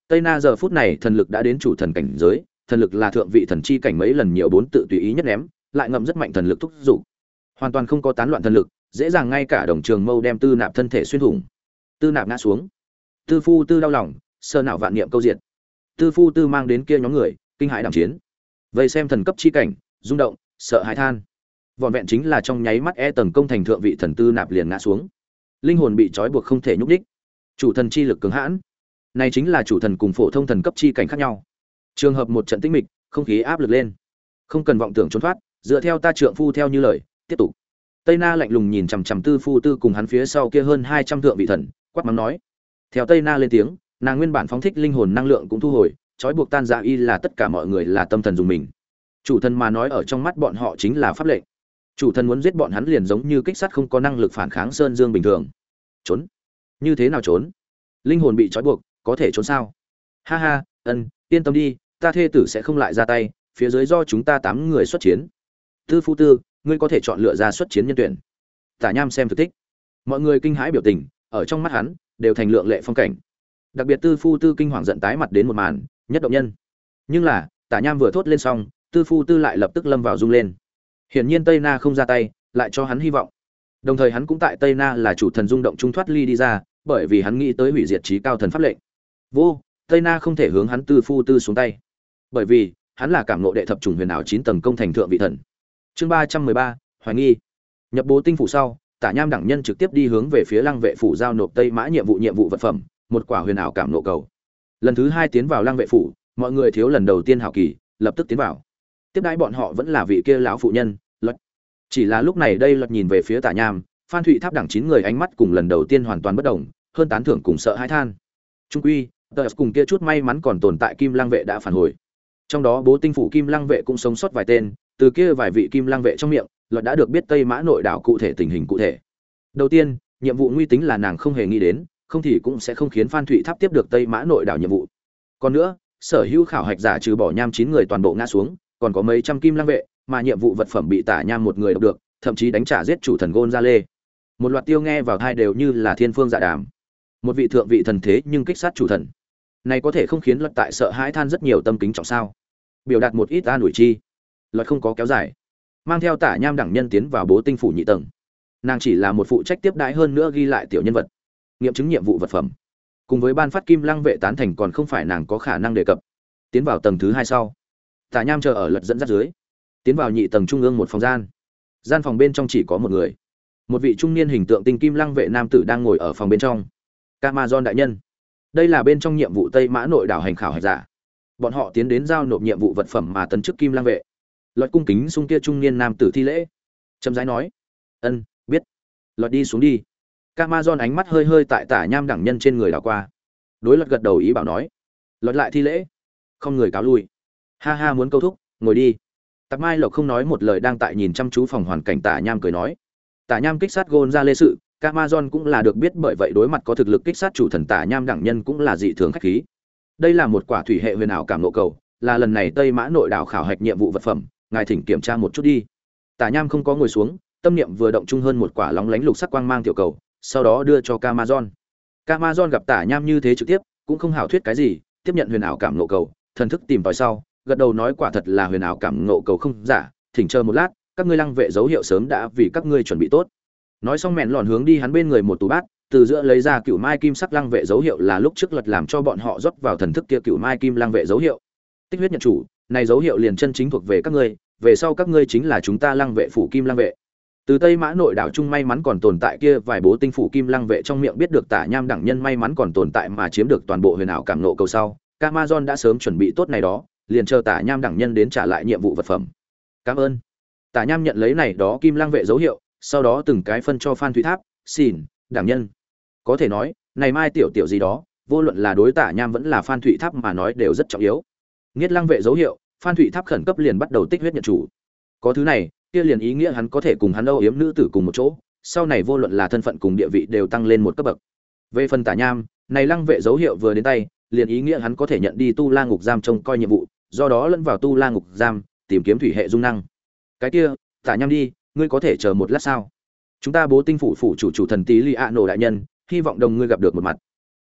Tây Na giờ phút này thần lực đã đến chủ thần cảnh giới, thần lực là thượng vị thần chi cảnh mấy lần nhiều bốn tự tùy ý nhất ném, lại ngậm rất mạnh thần lực thúc dục. Hoàn toàn không có tán loạn thần lực, dễ dàng ngay cả đồng trường mâu đem Tư Nạp thân thể xuyên thủng. Tư Nạp ngã xuống. Tư Phu Tư đau lòng, sơ não vạn niệm câu diệt. Tư Phu Tư mang đến kia nhóm người, kinh hãi đảm chiến. Vây xem thần cấp chi cảnh, rung động, sợ hãi than. Vỏn vẹn chính là trong nháy mắt e tầng công thành thượng vị thần Tư Nạp liền ngã xuống. Linh hồn bị trói buộc không thể nhúc nhích. Chủ thần chi lực cường hãn. Này chính là chủ thần cùng phổ thông thần cấp chi cảnh khác nhau. Trường hợp một trận tĩnh mịch, không khí áp lực lên. Không cần vọng tưởng trốn thoát, dựa theo ta trượng phu theo như lời, tiếp tục. Tây Na lạnh lùng nhìn chằm chằm Tư Phu Tư cùng hắn phía sau kia hơn hai trăm thượng vị thần, quát mắng nói. Theo Tây Na lên tiếng, nàng nguyên bản phóng thích linh hồn năng lượng cũng thu hồi, trói buộc tan ra y là tất cả mọi người là tâm thần dùng mình. Chủ thần mà nói ở trong mắt bọn họ chính là pháp lệnh. Chủ thần muốn giết bọn hắn liền giống như kích sát không có năng lực phản kháng sơn dương bình thường. Trốn? Như thế nào trốn? Linh hồn bị trói buộc, có thể trốn sao? Ha ha, ân, yên tâm đi, ta thê tử sẽ không lại ra tay, phía dưới do chúng ta tám người xuất chiến. Tư Phu Tư, ngươi có thể chọn lựa ra xuất chiến nhân tuyển. Tả Nham xem thực thích. Mọi người kinh hãi biểu tình, ở trong mắt hắn đều thành lượng lệ phong cảnh. Đặc biệt Tư Phu Tư kinh hoàng giận tái mặt đến một màn, nhất động nhân. Nhưng là, Tả Nham vừa thốt lên xong, Tư Phu Tư lại lập tức lâm vào rung lên. Hiển nhiên Tây Na không ra tay, lại cho hắn hy vọng. Đồng thời hắn cũng tại Tây Na là chủ thần rung động trung thoát ly đi ra, bởi vì hắn nghĩ tới hủy diệt chí cao thần pháp lệnh. Vô, Tây Na không thể hướng hắn Tư Phu Tư xuống tay. Bởi vì, hắn là cảm ngộ đệ thập trùng huyền ảo chín tầng công thành thượng vị thần. Chương ba trăm mười ba, hoài nghi. Nhập bố tinh phủ sau, Tả Nham đẳng nhân trực tiếp đi hướng về phía Lăng Vệ phủ giao nộp Tây Mã nhiệm vụ nhiệm vụ vật phẩm, một quả huyền ảo cảm ngộ cầu. Lần thứ hai tiến vào Lăng Vệ phủ, mọi người thiếu lần đầu tiên hảo kỳ, lập tức tiến vào. Tiếp đãi bọn họ vẫn là vị kia lão phụ nhân, Luật. Chỉ là lúc này đây Luật nhìn về phía Tả Nham, Phan Thụy Tháp đẳng chín người ánh mắt cùng lần đầu tiên hoàn toàn bất đồng, hơn tán thưởng cùng sợ hãi than. Trung quy, tờ cùng kia chút may mắn còn tồn tại Kim Lăng Vệ đã phản hồi. Trong đó bố tinh phủ Kim Lăng Vệ cũng sống sót vài tên, từ kia vài vị Kim Lăng Vệ trong miệng, Luật đã được biết Tây Mã nội đảo cụ thể tình hình cụ thể. Đầu tiên, nhiệm vụ nguy tính là nàng không hề nghĩ đến, không thì cũng sẽ không khiến Phan Thụy Tháp tiếp được Tây Mã nội đảo nhiệm vụ. Còn nữa, sở hữu khảo hạch giả trừ bỏ Nham chín người toàn bộ ngã xuống, còn có mấy trăm Kim Lăng Vệ, mà nhiệm vụ vật phẩm bị Tả Nham một người đọc được, thậm chí đánh trả giết chủ thần Gonzale. Một loạt tiêu nghe vào tai đều như là thiên phương dạ đàm. Một vị thượng vị thần thế nhưng kích sát chủ thần. Này có thể không khiến Luật tại sợ hãi than rất nhiều tâm kính trọng sao? Biểu đạt một ít an ủi chi. Luật không có kéo dài, mang theo Tả Nham đẳng nhân tiến vào bố tinh phủ nhị tầng. Nàng chỉ là một phụ trách tiếp đãi hơn nữa ghi lại tiểu nhân vật, nghiệm chứng nhiệm vụ vật phẩm, cùng với ban phát Kim Lăng Vệ tán thành còn không phải nàng có khả năng đề cập. Tiến vào tầng thứ hai sau, Tả Nham chờ ở Luật dẫn dắt dưới, tiến vào nhị tầng trung ương một phòng gian. Gian phòng bên trong chỉ có một người, một vị trung niên hình tượng tinh Kim Lăng Vệ nam tử đang ngồi ở phòng bên trong. Camazon đại nhân, đây là bên trong nhiệm vụ Tây Mã nội đảo hành khảo hạch giả. Bọn họ tiến đến giao nộp nhiệm vụ vật phẩm mà tấn chức Kim Lăng Vệ. Luật cung kính xung kia trung niên nam tử thi lễ, chậm rãi nói: "Ân, biết." Luật đi xuống đi. Camazon ánh mắt hơi hơi tại Tả Nham đẳng nhân trên người đảo qua. Đối Luật gật đầu ý bảo nói. Luật lại thi lễ, không người cáo lui. Ha ha, muốn câu thúc, ngồi đi. Tạp Mai Lộc không nói một lời đang tại nhìn chăm chú phòng hoàn cảnh. Tả Nham cười nói. Tả Nham kích sát Gon ra lê sự, Camazon cũng là được biết, bởi vậy đối mặt có thực lực kích sát chủ thần Tả Nham đẳng nhân cũng là dị thường khách khí. Đây là một quả thủy hệ huyền ảo cảm ngộ cầu, là lần này Tây Mã nội đảo khảo hạch nhiệm vụ vật phẩm, ngài thỉnh kiểm tra một chút đi. Tả Nham không có ngồi xuống, tâm niệm vừa động chung hơn một quả lóng lánh lục sắc quang mang tiểu cầu, sau đó đưa cho Camazon. Camazon gặp Tả Nham như thế trực tiếp, cũng không hảo thuyết cái gì, tiếp nhận huyền ảo cảm ngộ cầu, thần thức tìm tòi sau, gật đầu nói quả thật là huyền ảo cảm ngộ cầu không giả, thỉnh chờ một lát, các ngươi Lăng Vệ dấu hiệu sớm đã vì các ngươi chuẩn bị tốt. Nói xong mèn lòn hướng đi hắn bên người một tủ bát, từ giữa lấy ra cựu mai kim sắc Lăng Vệ dấu hiệu, là lúc trước Luật làm cho bọn họ rót vào thần thức kia cựu mai kim Lăng Vệ dấu hiệu. Tích huyết nhận chủ, này dấu hiệu liền chân chính thuộc về các ngươi, về sau các ngươi chính là chúng ta Lăng Vệ phủ Kim Lăng Vệ. Từ Tây Mã nội đảo trung may mắn còn tồn tại kia vài bố tinh phủ Kim Lăng Vệ trong miệng biết được Tả Nham đẳng nhân may mắn còn tồn tại mà chiếm được toàn bộ huyền ảo cảm ngộ cầu sau, Camazon đã sớm chuẩn bị tốt này đó, liền chờ Tả Nham đẳng nhân đến trả lại nhiệm vụ vật phẩm. Cảm ơn. Tả Nham nhận lấy này đó Kim Lăng Vệ dấu hiệu, sau đó từng cái phân cho Phan Thụy Tháp, Xỉn, đẳng nhân. Có thể nói, này mai tiểu tiểu gì đó, vô luận là đối Tả Nham vẫn là Phan Thụy Tháp mà nói đều rất trọng yếu. Nghiết Lăng Vệ dấu hiệu, Phan Thụy Tháp khẩn cấp liền bắt đầu tích huyết nhận chủ. Có thứ này, kia liền ý nghĩa hắn có thể cùng hắn âu yếm nữ tử cùng một chỗ, sau này vô luận là thân phận cùng địa vị đều tăng lên một cấp bậc. Về phần Tả Nham, này Lăng Vệ dấu hiệu vừa đến tay, liền ý nghĩa hắn có thể nhận đi Tu La ngục giam trông coi nhiệm vụ, do đó lẫn vào Tu La ngục giam, tìm kiếm thủy hệ dung năng. Cái kia, Tả Nham đi, ngươi có thể chờ một lát sao? Chúng ta bố tinh phủ phủ chủ chủ thần Tí Li A nổ đại nhân, hy vọng đồng ngươi gặp được một mặt.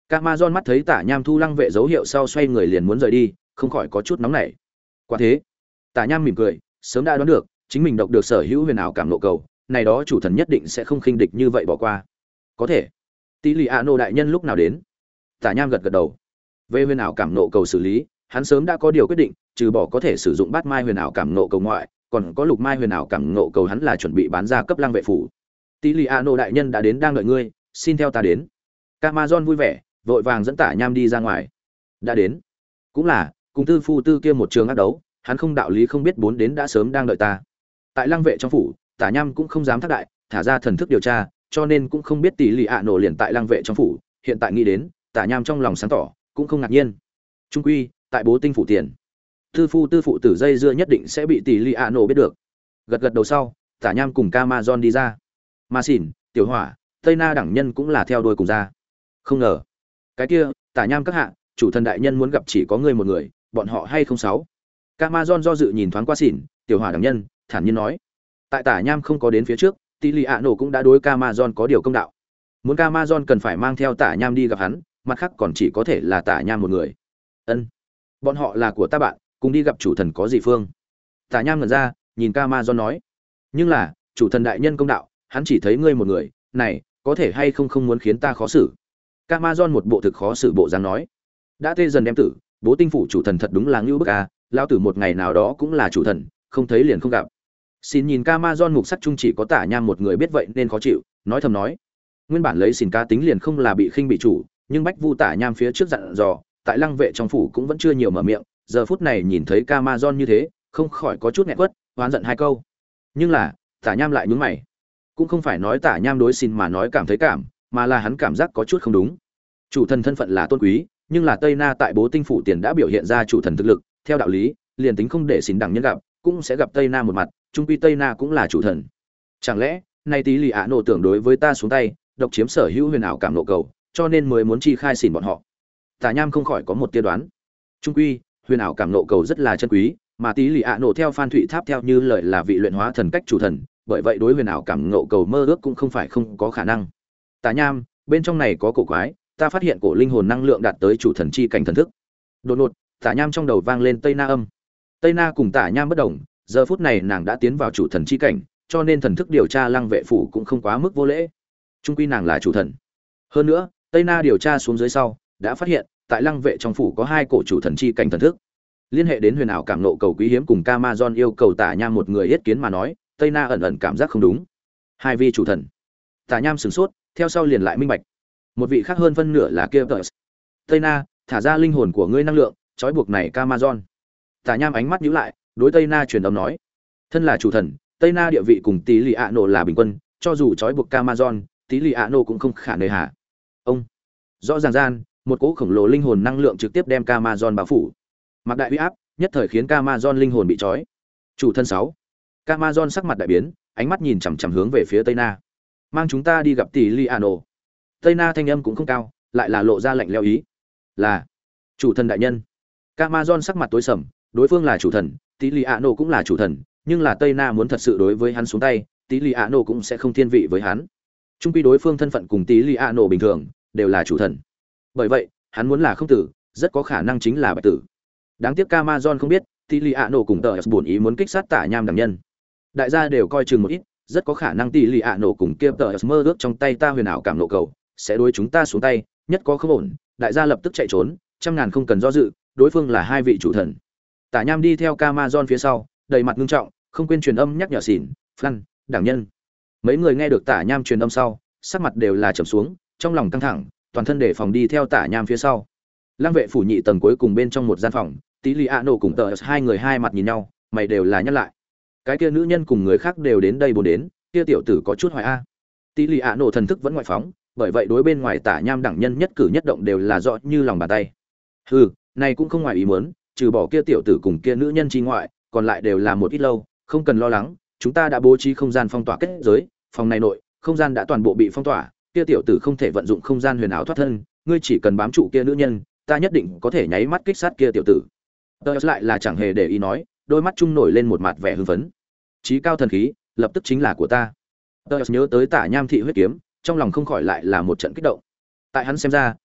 Camazon mắt thấy Tả Nham thu lăng vệ dấu hiệu sau xoay người liền muốn rời đi, không khỏi có chút nóng nảy. Quả thế, Tả Nham mỉm cười, sớm đã đoán được, chính mình đọc được sở hữu huyền ảo cảm nộ cầu, này đó chủ thần nhất định sẽ không khinh địch như vậy bỏ qua. Có thể. Tỷ lì ạ nộ đại nhân lúc nào đến? Tả Nham gật gật đầu. Về huyền ảo cảm nộ cầu xử lý, hắn sớm đã có điều quyết định, trừ bỏ có thể sử dụng bát mai huyền ảo cảm nộ cầu ngoại, còn có lục mai huyền ảo cảm nộ cầu hắn là chuẩn bị bán ra cấp lăng vệ phủ. Tỷ lì ạ nộ đại nhân đã đến đang đợi ngươi, xin theo ta đến. Camazon vui vẻ, vội vàng dẫn Tả Nham đi ra ngoài. Đã đến. Cũng là, cùng tư phu tư kia một trường ác đấu, hắn không đạo lý không biết bốn đến đã sớm đang đợi ta. Tại lăng vệ trong phủ, Tả Nham cũng không dám thác đại, thả ra thần thức điều tra, cho nên cũng không biết tỷ lì ạ nổ liền tại lăng vệ trong phủ, hiện tại nghĩ đến, Tả Nham trong lòng sáng tỏ, cũng không ngạc nhiên. Trung quy, tại Bố Tinh phủ tiền, tư phu tư phụ tử dây dưa nhất định sẽ bị tỷ lì ạ nổ biết được. Gật gật đầu sau, Tả Nham cùng Camazon đi ra. Ma Xỉn, Tiểu Hỏa, Tây Na đẳng nhân cũng là theo đuôi cùng ra. Không ngờ, cái kia, Tả Nham các hạ, chủ thần đại nhân muốn gặp chỉ có ngươi một người, bọn họ hay không sáu. Camazon do dự nhìn thoáng qua Xỉn, Tiểu Hỏa đẳng nhân, thản nhiên nói: tại Tả Nham không có đến phía trước, tỷ lì ạ nổ cũng đã đối Camazon có điều công đạo. Muốn Camazon cần phải mang theo Tả Nham đi gặp hắn, mặt khác còn chỉ có thể là Tả Nham một người. Ân, bọn họ là của ta bạn, cùng đi gặp chủ thần có gì phương? Tả Nham ngẩn ra, nhìn Camazon nói: nhưng là, chủ thần đại nhân công đạo, hắn chỉ thấy ngươi một người, này, có thể hay không không muốn khiến ta khó xử. Camazon một bộ thực khó xử bộ dáng nói: đã tê dần đem tử, Bố Tinh phủ chủ thần thật đúng là ngưu bức a, lão tử một ngày nào đó cũng là chủ thần, không thấy liền không gặp. Xin nhìn Camazon mục sắc chung chỉ có Tả Nham một người biết vậy nên khó chịu, nói thầm nói: nguyên bản lấy xin cá tính liền không là bị khinh bị chủ, nhưng bách vu Tả Nham phía trước dặn dò, tại lăng vệ trong phủ cũng vẫn chưa nhiều mở miệng, giờ phút này nhìn thấy Camazon như thế, không khỏi có chút nghẹn quất, oán giận hai câu. Nhưng là, Tả Nham lại nhướng mày. Cũng không phải nói Tả Nham đối xin mà nói cảm thấy cảm, mà là hắn cảm giác có chút không đúng. Chủ thần thân phận là tôn quý, nhưng là Tây Na tại Bố Tinh phủ tiền đã biểu hiện ra chủ thần thực lực, theo đạo lý, liền tính không để xin đẳng nhân gặp, cũng sẽ gặp Tây Na một mặt, trung quy Tây Na cũng là chủ thần. Chẳng lẽ, nay tí lì ạ nổ tưởng đối với ta xuống tay, độc chiếm sở hữu huyền ảo cảm nộ cầu, cho nên mới muốn chi khai xỉn bọn họ. Tả Nham không khỏi có một tiên đoán. Trung quy, huyền ảo cảm nộ cầu rất là chân quý, mà tí lì ạ nổ theo Phan Thụy Tháp theo như lời là vị luyện hóa thần cách chủ thần, bởi vậy đối huyền ảo cảm nộ cầu mơ ước cũng không phải không có khả năng. Tả Nham, bên trong này có cổ quái, ta phát hiện cổ linh hồn năng lượng đạt tới chủ thần chi cảnh thần thức. Đột ngột, Tả Nham trong đầu vang lên Tây Na âm. Tây Na cùng Tả Nham bất đồng, giờ phút này nàng đã tiến vào chủ thần chi cảnh, cho nên thần thức điều tra lăng vệ phủ cũng không quá mức vô lễ. Trung quy nàng là chủ thần. Hơn nữa, Tây Na điều tra xuống dưới sau, đã phát hiện, tại lăng vệ trong phủ có hai cổ chủ thần chi cảnh thần thức. Liên hệ đến huyền ảo cảm nộ cầu quý hiếm cùng Camazon yêu cầu Tả Nham một người yết kiến mà nói, Tây Na ẩn ẩn cảm giác không đúng. Hai vị chủ thần. Tả Nham sửng sốt, theo sau liền lại minh bạch. Một vị khác hơn phân nửa là kia Tờ. Tây Na, thả ra linh hồn của ngươi năng lượng, trói buộc này Camazon. Tả Nham ánh mắt nhíu lại, đối Tây Na truyền âm nói: thân là chủ thần, Tây Na địa vị cùng Tí lì ạ nổ là bình quân, cho dù trói buộc Camazon, Tí lì ạ nổ cũng không khả nơi hạ. Ông. Rõ ràng gian, một cỗ khổng lồ linh hồn năng lượng trực tiếp đem Camazon bao phủ. Mặc đại uy áp, nhất thời khiến Camazon linh hồn bị trói. Chủ thân sáu. Camazon sắc mặt đại biến, ánh mắt nhìn chằm chằm hướng về phía Tây Na. Mang chúng ta đi gặp Tỷ Lì Ano. Tây Na thanh âm cũng không cao, lại là lộ ra lạnh lẽo ý. Là chủ thần đại nhân. Camazon sắc mặt tối sầm, đối phương là chủ thần, Tỷ Lì Ano cũng là chủ thần, nhưng là Tây Na muốn thật sự đối với hắn xuống tay, Tỷ Lì Ano cũng sẽ không thiên vị với hắn. Trung quy đối phương thân phận cùng Tỷ Lì Ano bình thường, đều là chủ thần. Bởi vậy, hắn muốn là không tử, rất có khả năng chính là bạch tử. Đáng tiếc Camazon không biết, Tỷ Lì Ano cùng tờ buồn ý muốn kích sát Tả Nham đẳng nhân. Đại gia đều coi chừng một ít, rất có khả năng Tỷ Lì Ano cùng kia tờ mơ ước trong tay ta huyền ảo cảm nộ cầu, sẽ đối chúng ta xuống tay, nhất có không ổn, đại gia lập tức chạy trốn, trăm ngàn không cần do dự, đối phương là hai vị chủ thần. Tả Nham đi theo Camazon phía sau, đầy mặt nghiêm trọng, không quên truyền âm nhắc nhở xỉn, Flan, đẳng nhân. Mấy người nghe được Tả Nham truyền âm sau, sắc mặt đều là trầm xuống, trong lòng căng thẳng, toàn thân để phòng đi theo Tả Nham phía sau. Lăng vệ phủ nhị tầng cuối cùng bên trong một gian phòng, Tỷ Lì Ano cùng tờ hai người hai mặt nhìn nhau, mày đều là nhắc lại. Cái kia nữ nhân cùng người khác đều đến đây bốn đến, kia tiểu tử có chút hoài a. Tỷ Lì Ano thần thức vẫn ngoại phóng, bởi vậy đối bên ngoài Tả Nham đẳng nhân nhất cử nhất động đều là rõ như lòng bàn tay. Hừ, này cũng không ngoài ý muốn, trừ bỏ kia tiểu tử cùng kia nữ nhân chi ngoại, còn lại đều là một ít lâu, không cần lo lắng, chúng ta đã bố trí không gian phong tỏa kết giới, phòng này nội, không gian đã toàn bộ bị phong tỏa, kia tiểu tử không thể vận dụng không gian huyền ảo thoát thân, ngươi chỉ cần bám trụ kia nữ nhân, ta nhất định có thể nháy mắt kích sát kia tiểu tử. Tớ lại là chẳng hề để ý nói, đôi mắt trung nổi lên một mặt vẻ hưng phấn. Chí cao thần khí, lập tức chính là của ta. Tớ nhớ tới Tả Nham thị huyết kiếm, trong lòng không khỏi lại là một trận kích động. Tại hắn xem ra,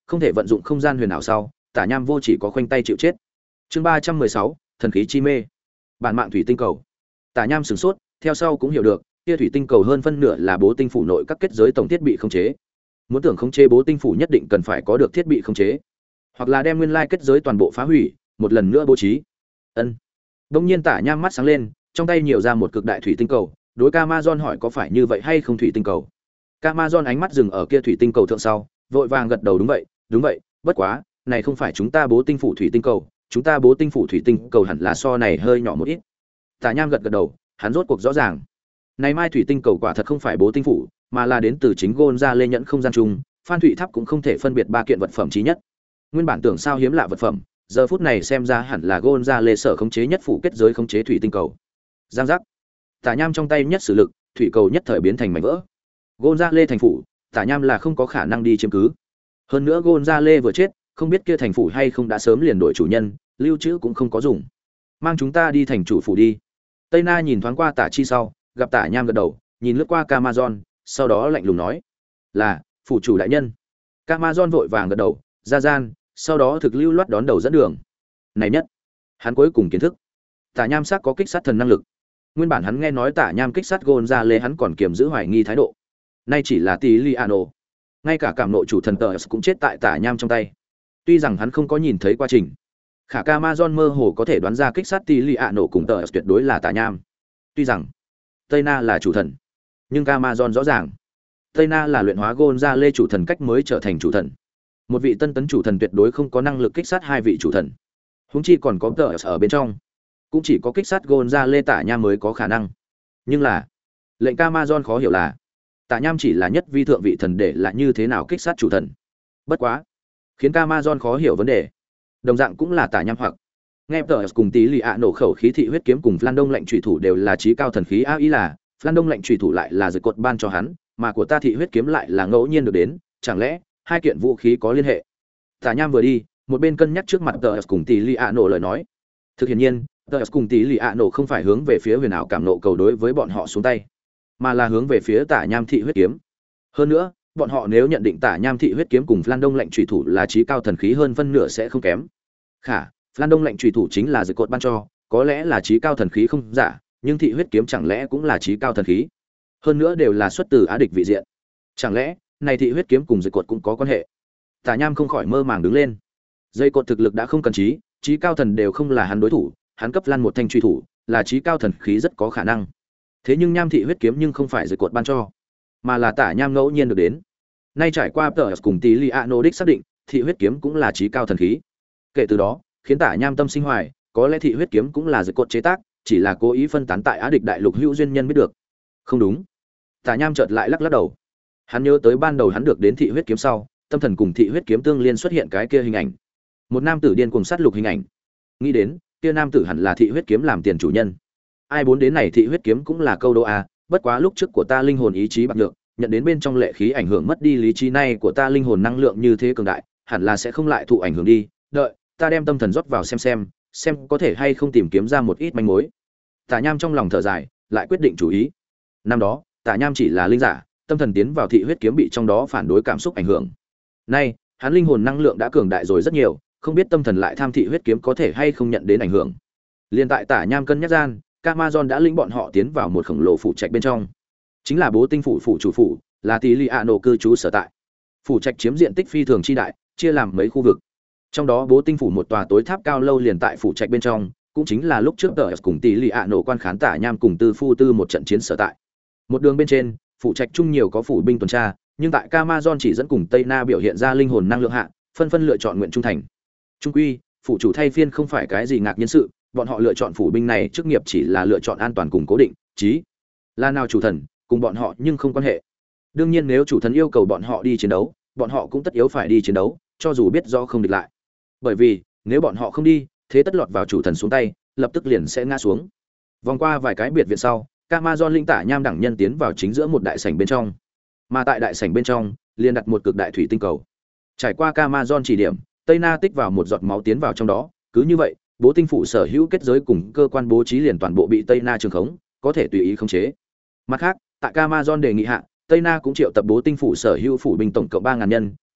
không thể vận dụng không gian huyền ảo sau, Tả Nham vô chỉ có khoanh tay chịu chết. Chương ba trăm mười sáu, thần khí chi mê. Bản mạng thủy tinh cầu. Tả Nham sửng sốt, theo sau cũng hiểu được, kia thủy tinh cầu hơn phân nửa là bố tinh phủ nội các kết giới tổng thiết bị khống chế. Muốn tưởng khống chế bố tinh phủ nhất định cần phải có được thiết bị khống chế, hoặc là đem nguyên lai kết giới toàn bộ phá hủy, một lần nữa bố trí. Ân. Đông nhiên Tả Nham mắt sáng lên, trong tay nhiều ra một cực đại thủy tinh cầu, đối Camazon hỏi có phải như vậy hay không thủy tinh cầu. Camazon ánh mắt dừng ở kia thủy tinh cầu thượng sau, vội vàng gật đầu đúng vậy, đúng vậy, bất quá, này không phải chúng ta bố tinh phủ thủy tinh cầu, chúng ta bố tinh phủ thủy tinh cầu hẳn là so này hơi nhỏ một ít. Tả Nham gật gật đầu, hắn rốt cuộc rõ ràng. Này mai thủy tinh cầu quả thật không phải bố tinh phủ, mà là đến từ chính Gôn ra lê nhẫn không gian chung, Phan Thụy Tháp cũng không thể phân biệt ba kiện vật phẩm chí nhất. Nguyên bản tưởng sao hiếm lạ vật phẩm, giờ phút này xem ra hẳn là Gôn ra lê sở khống chế nhất phủ kết giới khống chế thủy tinh cầu. Giang giác. Tả Nham trong tay nhất sử lực, thủy cầu nhất thời biến thành mảnh vỡ. Gôn ra lê thành phủ, Tả Nham là không có khả năng đi chiếm cứ. Hơn nữa Gôn ra lê vừa chết, không biết kia thành phủ hay không đã sớm liền đổi chủ nhân, lưu trữ cũng không có dùng. Mang chúng ta đi thành chủ phủ đi. Tây Na nhìn thoáng qua Tả Chi sau, gặp Tả Nham gật đầu, nhìn lướt qua Camazon, sau đó lạnh lùng nói: "Là, phủ chủ đại nhân." Camazon vội vàng gật đầu, ra gian, sau đó thực lưu loát đón đầu dẫn đường. Này nhất, hắn cuối cùng kiến thức, Tả Nham xác có kích sát thần năng lực. Nguyên bản hắn nghe nói Tả Nham kích sát Gôn ra lê hắn còn kiềm giữ hoài nghi thái độ. Nay chỉ là tí Liano, ngay cả cảm nội chủ thần tờ cũng chết tại Tả Nham trong tay. Tuy rằng hắn không có nhìn thấy quá trình, khả Camazon mơ hồ có thể đoán ra kích sát tí Liano cùng tờ tuyệt đối là Tả Nham. Tuy rằng Tây Na là chủ thần, nhưng Camazon rõ ràng Tây Na là luyện hóa Gôn ra lê chủ thần cách mới trở thành chủ thần. Một vị tân tấn chủ thần tuyệt đối không có năng lực kích sát hai vị chủ thần. Huống chi còn có tờ ở bên trong, cũng chỉ có kích sát Gôn ra lê Tả Nham mới có khả năng. Nhưng là lệnh Camazon khó hiểu là Tả Nham chỉ là nhất vi thượng vị thần để là như thế nào kích sát chủ thần. Bất quá khiến Camazon khó hiểu vấn đề, đồng dạng cũng là Tả Nham hoặc nghe tờ cùng tí lì ạ nổ khẩu khí thị huyết kiếm cùng Flan Đông lệnh chủy thủ đều là chí cao thần khí a ý là Flan Đông lệnh chủy thủ lại là dược cột ban cho hắn, mà của ta thị huyết kiếm lại là ngẫu nhiên được đến, chẳng lẽ hai kiện vũ khí có liên hệ? Tả Nham vừa đi, một bên cân nhắc trước mặt tờ cùng tí lì ạ nổ lời nói. Thực hiện nhiên, tờ cùng tí lì ạ nổ không phải hướng về phía huyền ảo cảm nộ cầu đối với bọn họ xuống tay, mà là hướng về phía Tả Nham thị huyết kiếm. Hơn nữa, bọn họ nếu nhận định Tả Nham thị huyết kiếm cùng Flan Đông lệnh chủy thủ là chí cao thần khí hơn phân nửa sẽ không kém. Khả, Flan Đông lệnh chủy thủ chính là dược cột ban cho, có lẽ là chí cao thần khí không giả, nhưng thị huyết kiếm chẳng lẽ cũng là chí cao thần khí? Hơn nữa đều là xuất từ Á địch vị diện. Chẳng lẽ, này thị huyết kiếm cùng dược cột cũng có quan hệ? Tả Nham không khỏi mơ màng đứng lên. Dây cột thực lực đã không cần chí, chí cao thần đều không là hắn đối thủ, hắn cấp Flan một thanh truy thủ, là chí cao thần khí rất có khả năng. Thế nhưng Nham thị huyết kiếm nhưng không phải dây cột ban cho, mà là Tả Nham ngẫu nhiên được đến. Nay trải qua tờ cùng tí Liano đích xác định, thị huyết kiếm cũng là chí cao thần khí. Kể từ đó, khiến Tả Nham tâm sinh hoài, có lẽ thị huyết kiếm cũng là dây cột chế tác, chỉ là cố ý phân tán tại Á địch đại lục hữu duyên nhân biết được. Không đúng. Tả Nham chợt lại lắc lắc đầu. Hắn nhớ tới ban đầu hắn được đến thị huyết kiếm sau, tâm thần cùng thị huyết kiếm tương liên xuất hiện cái kia hình ảnh. Một nam tử điên cuồng sát lục hình ảnh. Nghĩ đến, kia nam tử hẳn là thị huyết kiếm làm tiền chủ nhân. Ai muốn đến này thị huyết kiếm cũng là câu đố a, bất quá lúc trước của ta linh hồn ý chí bạc nhược, nhận đến bên trong lệ khí ảnh hưởng mất đi lý trí này của ta linh hồn năng lượng như thế cường đại, hẳn là sẽ không lại thụ ảnh hưởng đi. Đợi, ta đem tâm thần rót vào xem xem, xem có thể hay không tìm kiếm ra một ít manh mối. Tả Nham trong lòng thở dài, lại quyết định chủ ý. Năm đó, Tả Nham chỉ là linh giả, tâm thần tiến vào thị huyết kiếm bị trong đó phản đối cảm xúc ảnh hưởng. Nay, hắn linh hồn năng lượng đã cường đại rồi rất nhiều, không biết tâm thần lại tham thị huyết kiếm có thể hay không nhận đến ảnh hưởng. Liên tại Tả Nham cân nhắc gian, Camazon đã lĩnh bọn họ tiến vào một khổng lồ phủ trạch bên trong. Chính là bố tinh phủ phủ chủ phủ, là tí Liano cư trú sở tại. Phủ trạch chiếm diện tích phi thường chi đại, chia làm mấy khu vực. Trong đó bố tinh phủ một tòa tối tháp cao lâu liền tại phủ trạch bên trong, cũng chính là lúc trước tờ cùng tỷ lì ạ nổ quan khán Tả Nham cùng Tư Phu Tư một trận chiến sở tại. Một đường bên trên, phủ trạch chung nhiều có phủ binh tuần tra, nhưng tại Camazon chỉ dẫn cùng Tây Na biểu hiện ra linh hồn năng lượng hạ, phân phân lựa chọn nguyện trung thành. Trung quy, phủ chủ thay phiên không phải cái gì ngạc nhiên sự, bọn họ lựa chọn phủ binh này chức nghiệp chỉ là lựa chọn an toàn cùng cố định, chí là nào chủ thần, cùng bọn họ nhưng không quan hệ. Đương nhiên nếu chủ thần yêu cầu bọn họ đi chiến đấu, bọn họ cũng tất yếu phải đi chiến đấu, cho dù biết rõ không địch lại. Bởi vì, nếu bọn họ không đi, thế tất lọt vào chủ thần xuống tay, lập tức liền sẽ ngã xuống. Vòng qua vài cái biệt viện sau, Camazon linh Tả Nham đẳng nhân tiến vào chính giữa một đại sảnh bên trong. Mà tại đại sảnh bên trong, liền đặt một cực đại thủy tinh cầu. Trải qua Camazon chỉ điểm, Tây Na tích vào một giọt máu tiến vào trong đó, cứ như vậy, bố tinh phủ sở hữu kết giới cùng cơ quan bố trí liền toàn bộ bị Tây Na trường khống, có thể tùy ý khống chế. Mặt khác, tại Camazon đề nghị hạ, Tây Na cũng triệu tập bố tinh phủ sở hữu phủ binh tổng cộng ba ngàn nhân,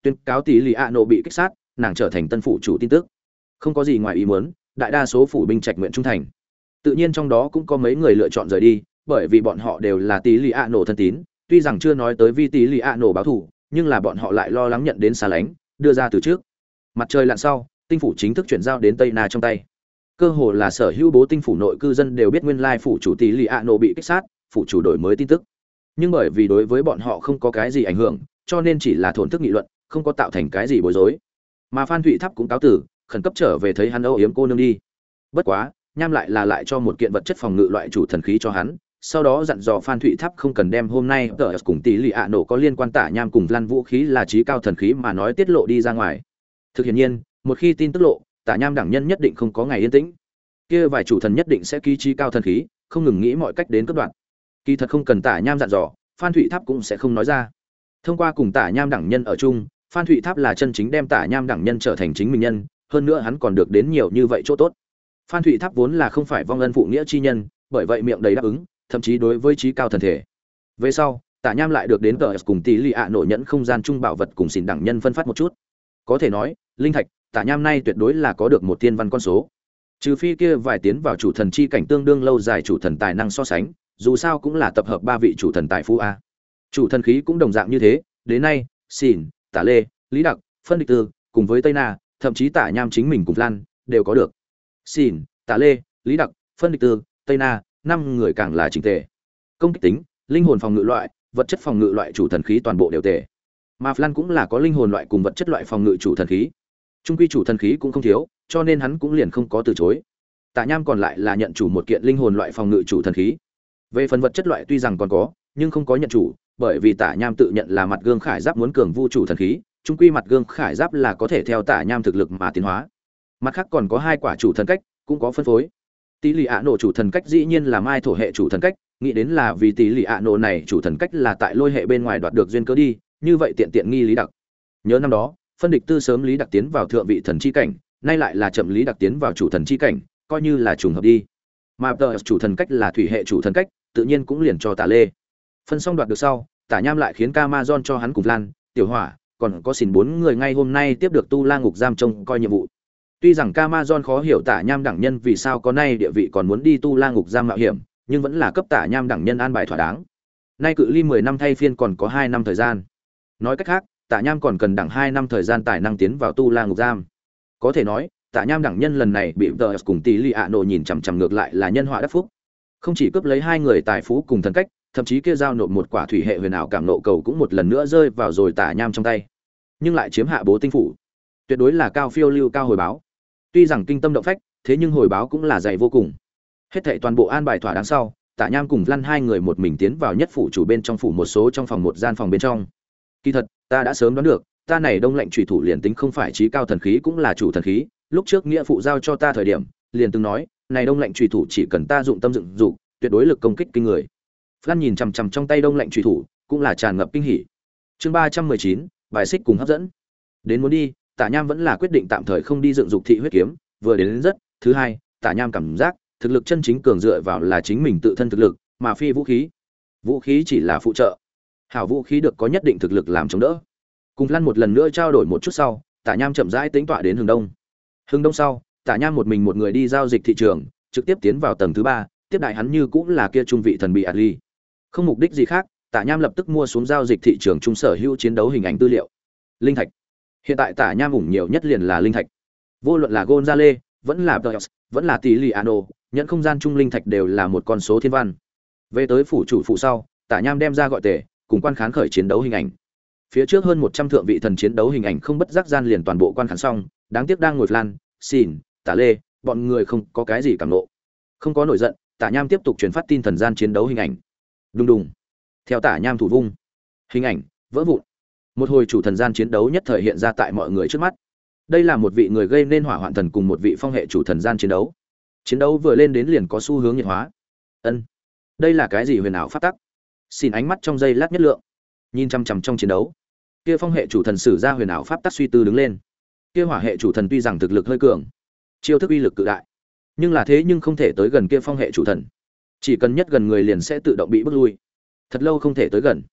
tuyên cáo tỷ lì ạ nổ bị kích sát, nàng trở thành tân phủ chủ tin tức. Không có gì ngoài ý muốn, đại đa số phủ binh trạch nguyện trung thành. Tự nhiên trong đó cũng có mấy người lựa chọn rời đi, bởi vì bọn họ đều là tỷ lì ạ nổ thân tín, tuy rằng chưa nói tới vi tỷ lì ạ nổ báo thù, nhưng là bọn họ lại lo lắng nhận đến xa lánh, đưa ra từ trước. Mặt trời lặn sau, tinh phủ chính thức chuyển giao đến Tây Na trong tay. Cơ hồ là sở hữu bố tinh phủ nội cư dân đều biết nguyên lai phủ chủ tỷ lì ạ nổ bị kích sát, phủ chủ đổi mới tin tức. Nhưng bởi vì đối với bọn họ không có cái gì ảnh hưởng, cho nên chỉ là thổn thức nghị luận, không có tạo thành cái gì bối rối. Mà Phan Thụy Tháp cũng cáo tử, khẩn cấp trở về thấy hắn âu yếm cô nương đi. Bất quá, Nham lại là lại cho một kiện vật chất phòng ngự loại chủ thần khí cho hắn, sau đó dặn dò Phan Thụy Tháp không cần đem hôm nay tờ cùng tỷ lì ạ nổ có liên quan tả Nham cùng Lan vũ khí là trí cao thần khí mà nói tiết lộ đi ra ngoài. Thực hiện nhiên, một khi tin tức lộ, tả Nham đẳng nhân nhất định không có ngày yên tĩnh. Kia vài chủ thần nhất định sẽ ký trí cao thần khí, không ngừng nghĩ mọi cách đến cắt đoạn. Kỳ thật không cần tả Nham dặn dò, Phan Thụy Tháp cũng sẽ không nói ra. Thông qua cùng tả Nham đẳng nhân ở chung, Phan Thụy Tháp là chân chính đem tả Nham đẳng nhân trở thành chính mình nhân, hơn nữa hắn còn được đến nhiều như vậy chỗ tốt. Phan Thụy Tháp vốn là không phải vong ân phụ nghĩa chi nhân, bởi vậy miệng đầy đáp ứng, thậm chí đối với trí cao thần thể. Về sau, tả Nham lại được đến tờ cùng tỷ lì ạ nổ nhẫn không gian trung bảo vật cùng xỉn đẳng nhân phân phát một chút. Có thể nói, linh thạch, tả Nham nay tuyệt đối là có được một tiên văn con số. Trừ phi kia vài tiến vào chủ thần chi cảnh tương đương lâu dài chủ thần tài năng so sánh, dù sao cũng là tập hợp ba vị chủ thần tài phú a. Chủ thần khí cũng đồng dạng như thế, đến nay, xỉn, tả lê, lý đặc, phân địch tư, cùng với tây na, thậm chí tả Nham chính mình cùng Lan đều có được. Xỉn, tả lê, lý đặc, phân địch tư, tây na, năm người càng là chỉnh tề. Công kích tính, linh hồn phòng ngự loại, vật chất phòng ngự loại chủ thần khí toàn bộ đều tề. Mà Lan cũng là có linh hồn loại cùng vật chất loại phòng ngự chủ thần khí. Trung quy chủ thần khí cũng không thiếu, cho nên hắn cũng liền không có từ chối. Tả Nham còn lại là nhận chủ một kiện linh hồn loại phòng ngự chủ thần khí. Về phần vật chất loại tuy rằng còn có, nhưng không có nhận chủ, bởi vì Tả Nham tự nhận là mặt gương khải giáp muốn cường vu chủ thần khí, trung quy mặt gương khải giáp là có thể theo Tả Nham thực lực mà tiến hóa. Mặt khác còn có hai quả chủ thần cách, cũng có phân phối. Tỷ lì ạ nổ chủ thần cách dĩ nhiên là mai thổ hệ chủ thần cách, nghĩ đến là vì tỷ lì ạ nổ này chủ thần cách là tại lôi hệ bên ngoài đoạt được duyên cớ đi, như vậy tiện tiện nghi lý đặc. Nhớ năm đó, phân địch tư sớm lý đặc tiến vào thượng vị thần chi cảnh, nay lại là chậm lý đặc tiến vào chủ thần chi cảnh, coi như là trùng hợp đi. Mà tờ chủ thần cách là thủy hệ chủ thần cách, tự nhiên cũng liền cho Tả Lê. Phân xong đoạt được sau, Tả Nham lại khiến Camazon cho hắn cùng Lan, Tiểu Hỏa, còn có xỉn bốn người ngay hôm nay tiếp được tu la ngục giam trông coi nhiệm vụ. Tuy rằng Camazon khó hiểu Tả Nham đẳng nhân vì sao có nay địa vị còn muốn đi tu la ngục giam mạo hiểm, nhưng vẫn là cấp Tả Nham đẳng nhân an bài thỏa đáng. Nay cự ly mười năm thay phiên còn có hai năm thời gian. Nói cách khác, Tả Nham còn cần đẳng hai năm thời gian tài năng tiến vào tu la ngục giam. Có thể nói, Tả Nham đẳng nhân lần này bị tờ cùng tỷ lì ạ nổ nhìn chằm chằm ngược lại là nhân họa đắc phúc. Không chỉ cướp lấy hai người tài phú cùng thần cách, thậm chí kia giao nộp một quả thủy hệ huyền ảo cảm nộ cầu cũng một lần nữa rơi vào rồi Tả Nham trong tay. Nhưng lại chiếm hạ bố tinh phủ. Tuyệt đối là cao phiêu lưu cao hồi báo. Tuy rằng kinh tâm động phách, thế nhưng hồi báo cũng là dày vô cùng. Hết thảy toàn bộ an bài thỏa đáng sau, Tả Nham cùng Lăn hai người một mình tiến vào nhất phủ chủ bên trong phủ một số trong phòng một gian phòng bên trong. Kỳ thật, ta đã sớm đoán được, ta này đông lệnh chủy thủ liền tính không phải trí cao thần khí cũng là chủ thần khí, lúc trước nghĩa phụ giao cho ta thời điểm, liền từng nói, này đông lệnh chủy thủ chỉ cần ta dụng tâm dựng dục, tuyệt đối lực công kích kinh người. Lăn nhìn chằm chằm trong tay đông lệnh chủy thủ, cũng là tràn ngập kinh hỉ. Chương ba trăm mười chín, bài xích cùng hấp dẫn. Đến muốn đi, Tả Nham vẫn là quyết định tạm thời không đi dựng dục thị huyết kiếm, vừa đến, đến rất, thứ hai, Tả Nham cảm giác, thực lực chân chính cường dựa vào là chính mình tự thân thực lực, mà phi vũ khí. Vũ khí chỉ là phụ trợ. Hảo vũ khí được có nhất định thực lực làm chống đỡ. Cùng Lăn một lần nữa trao đổi một chút sau, Tả Nham chậm rãi tính tọa đến hướng đông. Hướng đông sau, Tả Nham một mình một người đi giao dịch thị trường, trực tiếp tiến vào tầng thứ ba, tiếp đại hắn như cũng là kia trung vị thần bị Atli. Không mục đích gì khác, Tả Nham lập tức mua xuống giao dịch thị trường trung sở hữu chiến đấu hình ảnh tư liệu. Linh thạch. Hiện tại Tả Nham ủng nhiều nhất liền là linh thạch. Vô luận là Gonzale, vẫn là Deus, vẫn là Tiliano, nhận không gian trung linh thạch đều là một con số thiên văn. Về tới phủ chủ phụ sau, Tả Nham đem ra gọi tề, cùng quan khán khởi chiến đấu hình ảnh. Phía trước hơn một trăm thượng vị thần chiến đấu hình ảnh không bất giác gian liền toàn bộ quan khán xong, đáng tiếc đang ngồi Lan, Xỉn, Tả Lê, bọn người không có cái gì cảm nộ. Không có nổi giận, Tả Nham tiếp tục truyền phát tin thần gian chiến đấu hình ảnh. Đùng đùng. Theo Tả Nham thủ vung, hình ảnh vỡ vụn. Một hồi chủ thần gian chiến đấu nhất thời hiện ra tại mọi người trước mắt. Đây là một vị người gây nên hỏa hoạn thần cùng một vị phong hệ chủ thần gian chiến đấu. Chiến đấu vừa lên đến liền có xu hướng nhiệt hóa. Ân, đây là cái gì huyền ảo pháp tắc? Xin ánh mắt trong giây lát nhất lượng, nhìn chăm chăm trong chiến đấu. Kia phong hệ chủ thần sử ra huyền ảo pháp tắc suy tư đứng lên. Kia hỏa hệ chủ thần tuy rằng thực lực hơi cường, chiêu thức uy lực cự đại, nhưng là thế nhưng không thể tới gần kia phong hệ chủ thần. Chỉ cần nhất gần người liền sẽ tự động bị bước lui. Thật lâu không thể tới gần.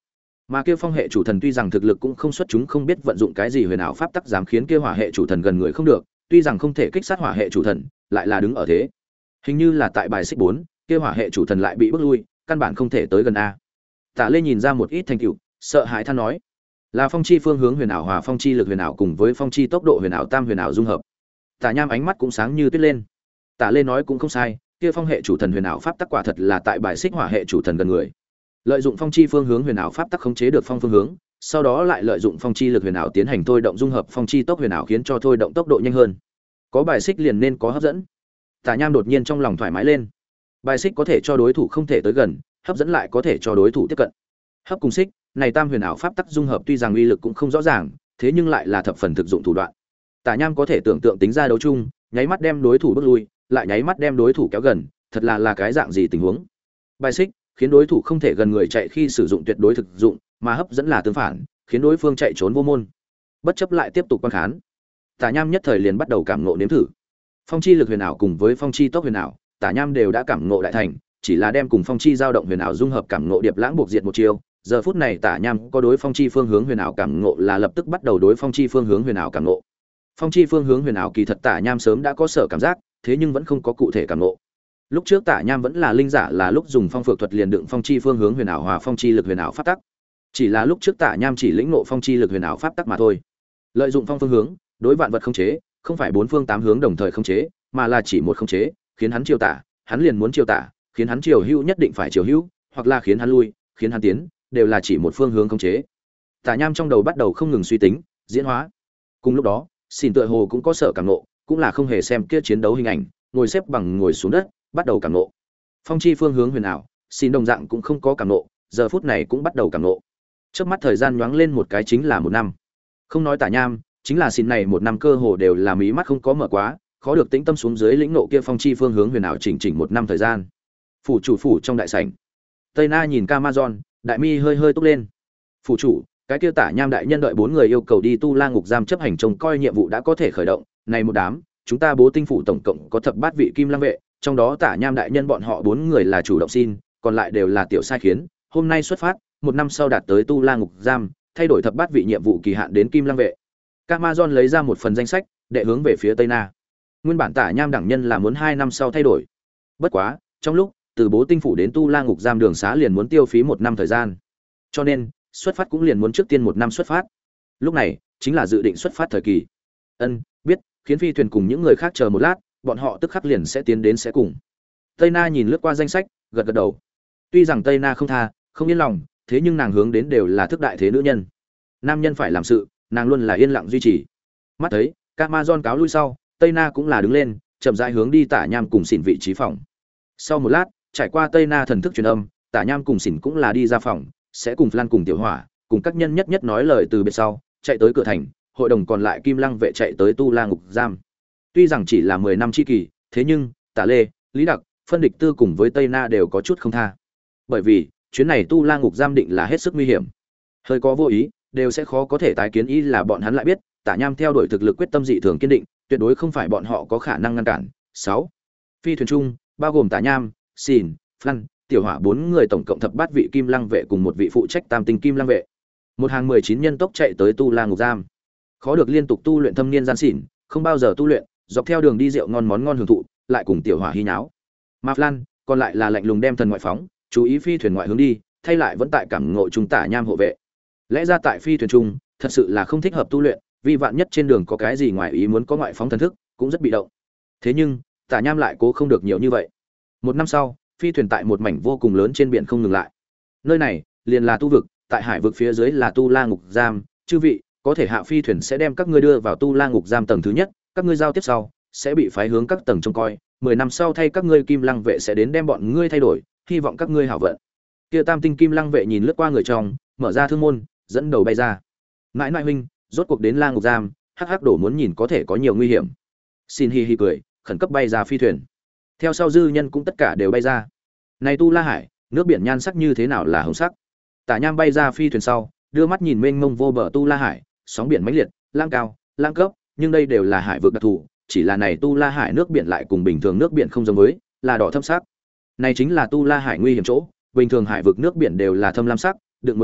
Mà kia phong hệ chủ thần tuy rằng thực lực cũng không xuất chúng, không biết vận dụng cái gì huyền ảo pháp tắc dám khiến kia hỏa hệ chủ thần gần người không được, tuy rằng không thể kích sát hỏa hệ chủ thần, lại là đứng ở thế. Hình như là tại bài xích bốn, kia hỏa hệ chủ thần lại bị bước lui, căn bản không thể tới gần a. Tạ Lê nhìn ra một ít thành tựu, sợ hãi than nói: "Là phong chi phương hướng huyền ảo hòa phong chi lực huyền ảo cùng với phong chi tốc độ huyền ảo tam huyền ảo dung hợp." Tạ Nham ánh mắt cũng sáng như tuyết lên. Tạ Lê nói cũng không sai, kia phong hệ chủ thần huyền ảo pháp tắc quả thật là tại bài xích hỏa hệ chủ thần gần người. Lợi dụng phong chi phương hướng huyền ảo pháp tắc khống chế được phong phương hướng, sau đó lại lợi dụng phong chi lực huyền ảo tiến hành thôi động dung hợp phong chi tốc huyền ảo khiến cho thôi động tốc độ nhanh hơn. Có bài xích liền nên có hấp dẫn. Tạ Nham đột nhiên trong lòng thoải mái lên. Bài xích có thể cho đối thủ không thể tới gần, hấp dẫn lại có thể cho đối thủ tiếp cận. Hấp cùng xích, này tam huyền ảo pháp tắc dung hợp tuy rằng uy lực cũng không rõ ràng, thế nhưng lại là thập phần thực dụng thủ đoạn. Tạ Nham có thể tưởng tượng tính ra đấu chung, nháy mắt đem đối thủ bước lui, lại nháy mắt đem đối thủ kéo gần, thật là là cái dạng gì tình huống. Bài xích khiến đối thủ không thể gần người chạy khi sử dụng tuyệt đối thực dụng, mà hấp dẫn là tương phản, khiến đối phương chạy trốn vô môn. Bất chấp lại tiếp tục quan khán. Tạ Nham nhất thời liền bắt đầu cảm ngộ nếm thử. Phong chi lực huyền ảo cùng với phong chi tốc huyền ảo, Tạ Nham đều đã cảm ngộ đại thành, chỉ là đem cùng phong chi dao động huyền ảo dung hợp cảm ngộ điệp lãng buộc diệt một chiều. Giờ phút này Tạ Nham có đối phong chi phương hướng huyền ảo cảm ngộ là lập tức bắt đầu đối phong chi phương hướng huyền ảo cảm ngộ. Phong chi phương hướng huyền ảo kỳ thật Tạ Nham sớm đã có sở cảm giác, thế nhưng vẫn không có cụ thể cảm ngộ. Lúc trước Tạ Nham vẫn là linh giả, là lúc dùng phong phược thuật liền đựng phong chi phương hướng huyền ảo hòa phong chi lực huyền ảo pháp tắc. Chỉ là lúc trước Tạ Nham chỉ lĩnh ngộ phong chi lực huyền ảo pháp tắc mà thôi. Lợi dụng phong phương hướng, đối vạn vật khống chế, không phải bốn phương tám hướng đồng thời khống chế, mà là chỉ một khống chế, khiến hắn chiều tả, hắn liền muốn chiều tả, khiến hắn chiều hữu nhất định phải chiều hữu, hoặc là khiến hắn lui, khiến hắn tiến, đều là chỉ một phương hướng khống chế. Tạ Nham trong đầu bắt đầu không ngừng suy tính, diễn hóa. Cùng lúc đó, Xỉn tựa hồ cũng có sở cảm ngộ, cũng là không hề xem kia chiến đấu hình ảnh, ngồi xếp bằng ngồi xuống đất, bắt đầu cảm ngộ. Phong chi phương hướng huyền ảo, Xỉn đồng dạng cũng không có cảm ngộ, giờ phút này cũng bắt đầu cảm ngộ. Chớp mắt thời gian nhoáng lên một cái chính là một năm. Không nói Tạ Nham, chính là Xỉn này một năm cơ hồ đều là mí mắt không có mở quá, khó được tĩnh tâm xuống dưới lĩnh ngộ kia phong chi phương hướng huyền ảo chỉnh chỉnh một năm thời gian. Phủ chủ phủ trong đại sảnh, Tây Na nhìn Camazon, đại mi hơi hơi túc lên. Phủ chủ, cái kia Tạ Nham đại nhân đợi bốn người yêu cầu đi tu la ngục giam chấp hành trông coi nhiệm vụ đã có thể khởi động, này một đám, chúng ta bố tinh phủ tổng cộng có thập bát vị kim lăng vệ, trong đó Tạ Nham đại nhân bọn họ bốn người là chủ động xin, còn lại đều là tiểu sai khiến, hôm nay xuất phát, một năm sau đạt tới tu la ngục giam, thay đổi thập bát vị nhiệm vụ kỳ hạn đến kim lăng vệ. Camazon lấy ra một phần danh sách, đệ hướng về phía Tây Na. Nguyên bản Tạ Nham đẳng nhân là muốn hai năm sau thay đổi. Bất quá, trong lúc từ bố tinh phủ đến tu la ngục giam đường xá liền muốn tiêu phí một năm thời gian. Cho nên, xuất phát cũng liền muốn trước tiên một năm xuất phát. Lúc này, chính là dự định xuất phát thời kỳ. Ân, biết, khiến phi thuyền cùng những người khác chờ một lát, bọn họ tức khắc liền sẽ tiến đến sẽ cùng. Tây Na nhìn lướt qua danh sách, gật gật đầu. Tuy rằng Tây Na không tha, không yên lòng, thế nhưng nàng hướng đến đều là thức đại thế nữ nhân. Nam nhân phải làm sự, nàng luôn là yên lặng duy trì. Mắt thấy, Camazon cáo lui sau, Tây Na cũng là đứng lên, chậm rãi hướng đi Tạ Nham cùng Xỉn vị trí phòng. Sau một lát, trải qua Tây Na thần thức truyền âm, Tạ Nham cùng Xỉn cũng là đi ra phòng, sẽ cùng Flan cùng Tiểu Hỏa, cùng các nhân nhất nhất nói lời từ biệt sau, chạy tới cửa thành, hội đồng còn lại Kim Lăng vệ chạy tới tu la ngục giam. Tuy rằng chỉ là mười năm chi kỳ, thế nhưng Tạ Lê, Lý Đặc, Phân Địch Tư cùng với Tây Na đều có chút không tha. Bởi vì, chuyến này tu la ngục giam định là hết sức nguy hiểm. Hơi có vô ý, đều sẽ khó có thể tái kiến, ý là bọn hắn lại biết, Tạ Nham theo đuổi thực lực quyết tâm dị thường kiên định, tuyệt đối không phải bọn họ có khả năng ngăn cản. sáu. Phi thuyền chung, bao gồm Tạ Nham, Xỉn, Flan, Tiểu Hỏa bốn người tổng cộng thập bát vị Kim Lăng vệ cùng một vị phụ trách tam tinh Kim Lăng vệ. Một hàng mười chín nhân tốc chạy tới tu la ngục giam. Khó được liên tục tu luyện thâm niên gian xỉn, không bao giờ tu luyện, dọc theo đường đi rượu ngon món ngon hưởng thụ, lại cùng Tiểu Hỏa hi nháo. Mà Flan, còn lại là lạnh lùng đem thần ngoại phóng, chú ý phi thuyền ngoại hướng đi, thay lại vẫn tại cảm ngộ trung Tạ Nham hộ vệ. Lẽ ra tại phi thuyền trung, thật sự là không thích hợp tu luyện, vì vạn nhất trên đường có cái gì ngoài ý muốn có ngoại phóng thần thức, cũng rất bị động. Thế nhưng, Tạ Nham lại cố không được nhiều như vậy. Một năm sau, phi thuyền tại một mảnh vô cùng lớn trên biển không ngừng lại. Nơi này, liền là tu vực, tại hải vực phía dưới là tu la ngục giam, chư vị, có thể hạ phi thuyền sẽ đem các ngươi đưa vào tu la ngục giam tầng thứ nhất, các ngươi giao tiếp sau sẽ bị phái hướng các tầng trông coi, mười năm sau thay các ngươi Kim Lăng vệ sẽ đến đem bọn ngươi thay đổi, hy vọng các ngươi hảo vận. Kia tam tinh Kim Lăng vệ nhìn lướt qua người trong, mở ra thương môn, dẫn đầu bay ra. Mãi mãi huynh, rốt cuộc đến la ngục giam, hắc hắc đổ muốn nhìn có thể có nhiều nguy hiểm. Xin hi hi cười, khẩn cấp bay ra phi thuyền. Theo sau dư nhân cũng tất cả đều bay ra. Này tu la hải, nước biển nhan sắc như thế nào là hồng sắc. Tạ Nham bay ra phi thuyền sau, đưa mắt nhìn mênh mông vô bờ tu la hải, sóng biển mãnh liệt, lang cao, lang cấp, nhưng đây đều là hải vực đặc thù, chỉ là này tu la hải nước biển lại cùng bình thường nước biển không giống với, là đỏ thâm sắc. Này chính là tu la hải nguy hiểm chỗ, bình thường hải vực nước biển đều là thâm lam sắc, đựng muối phân,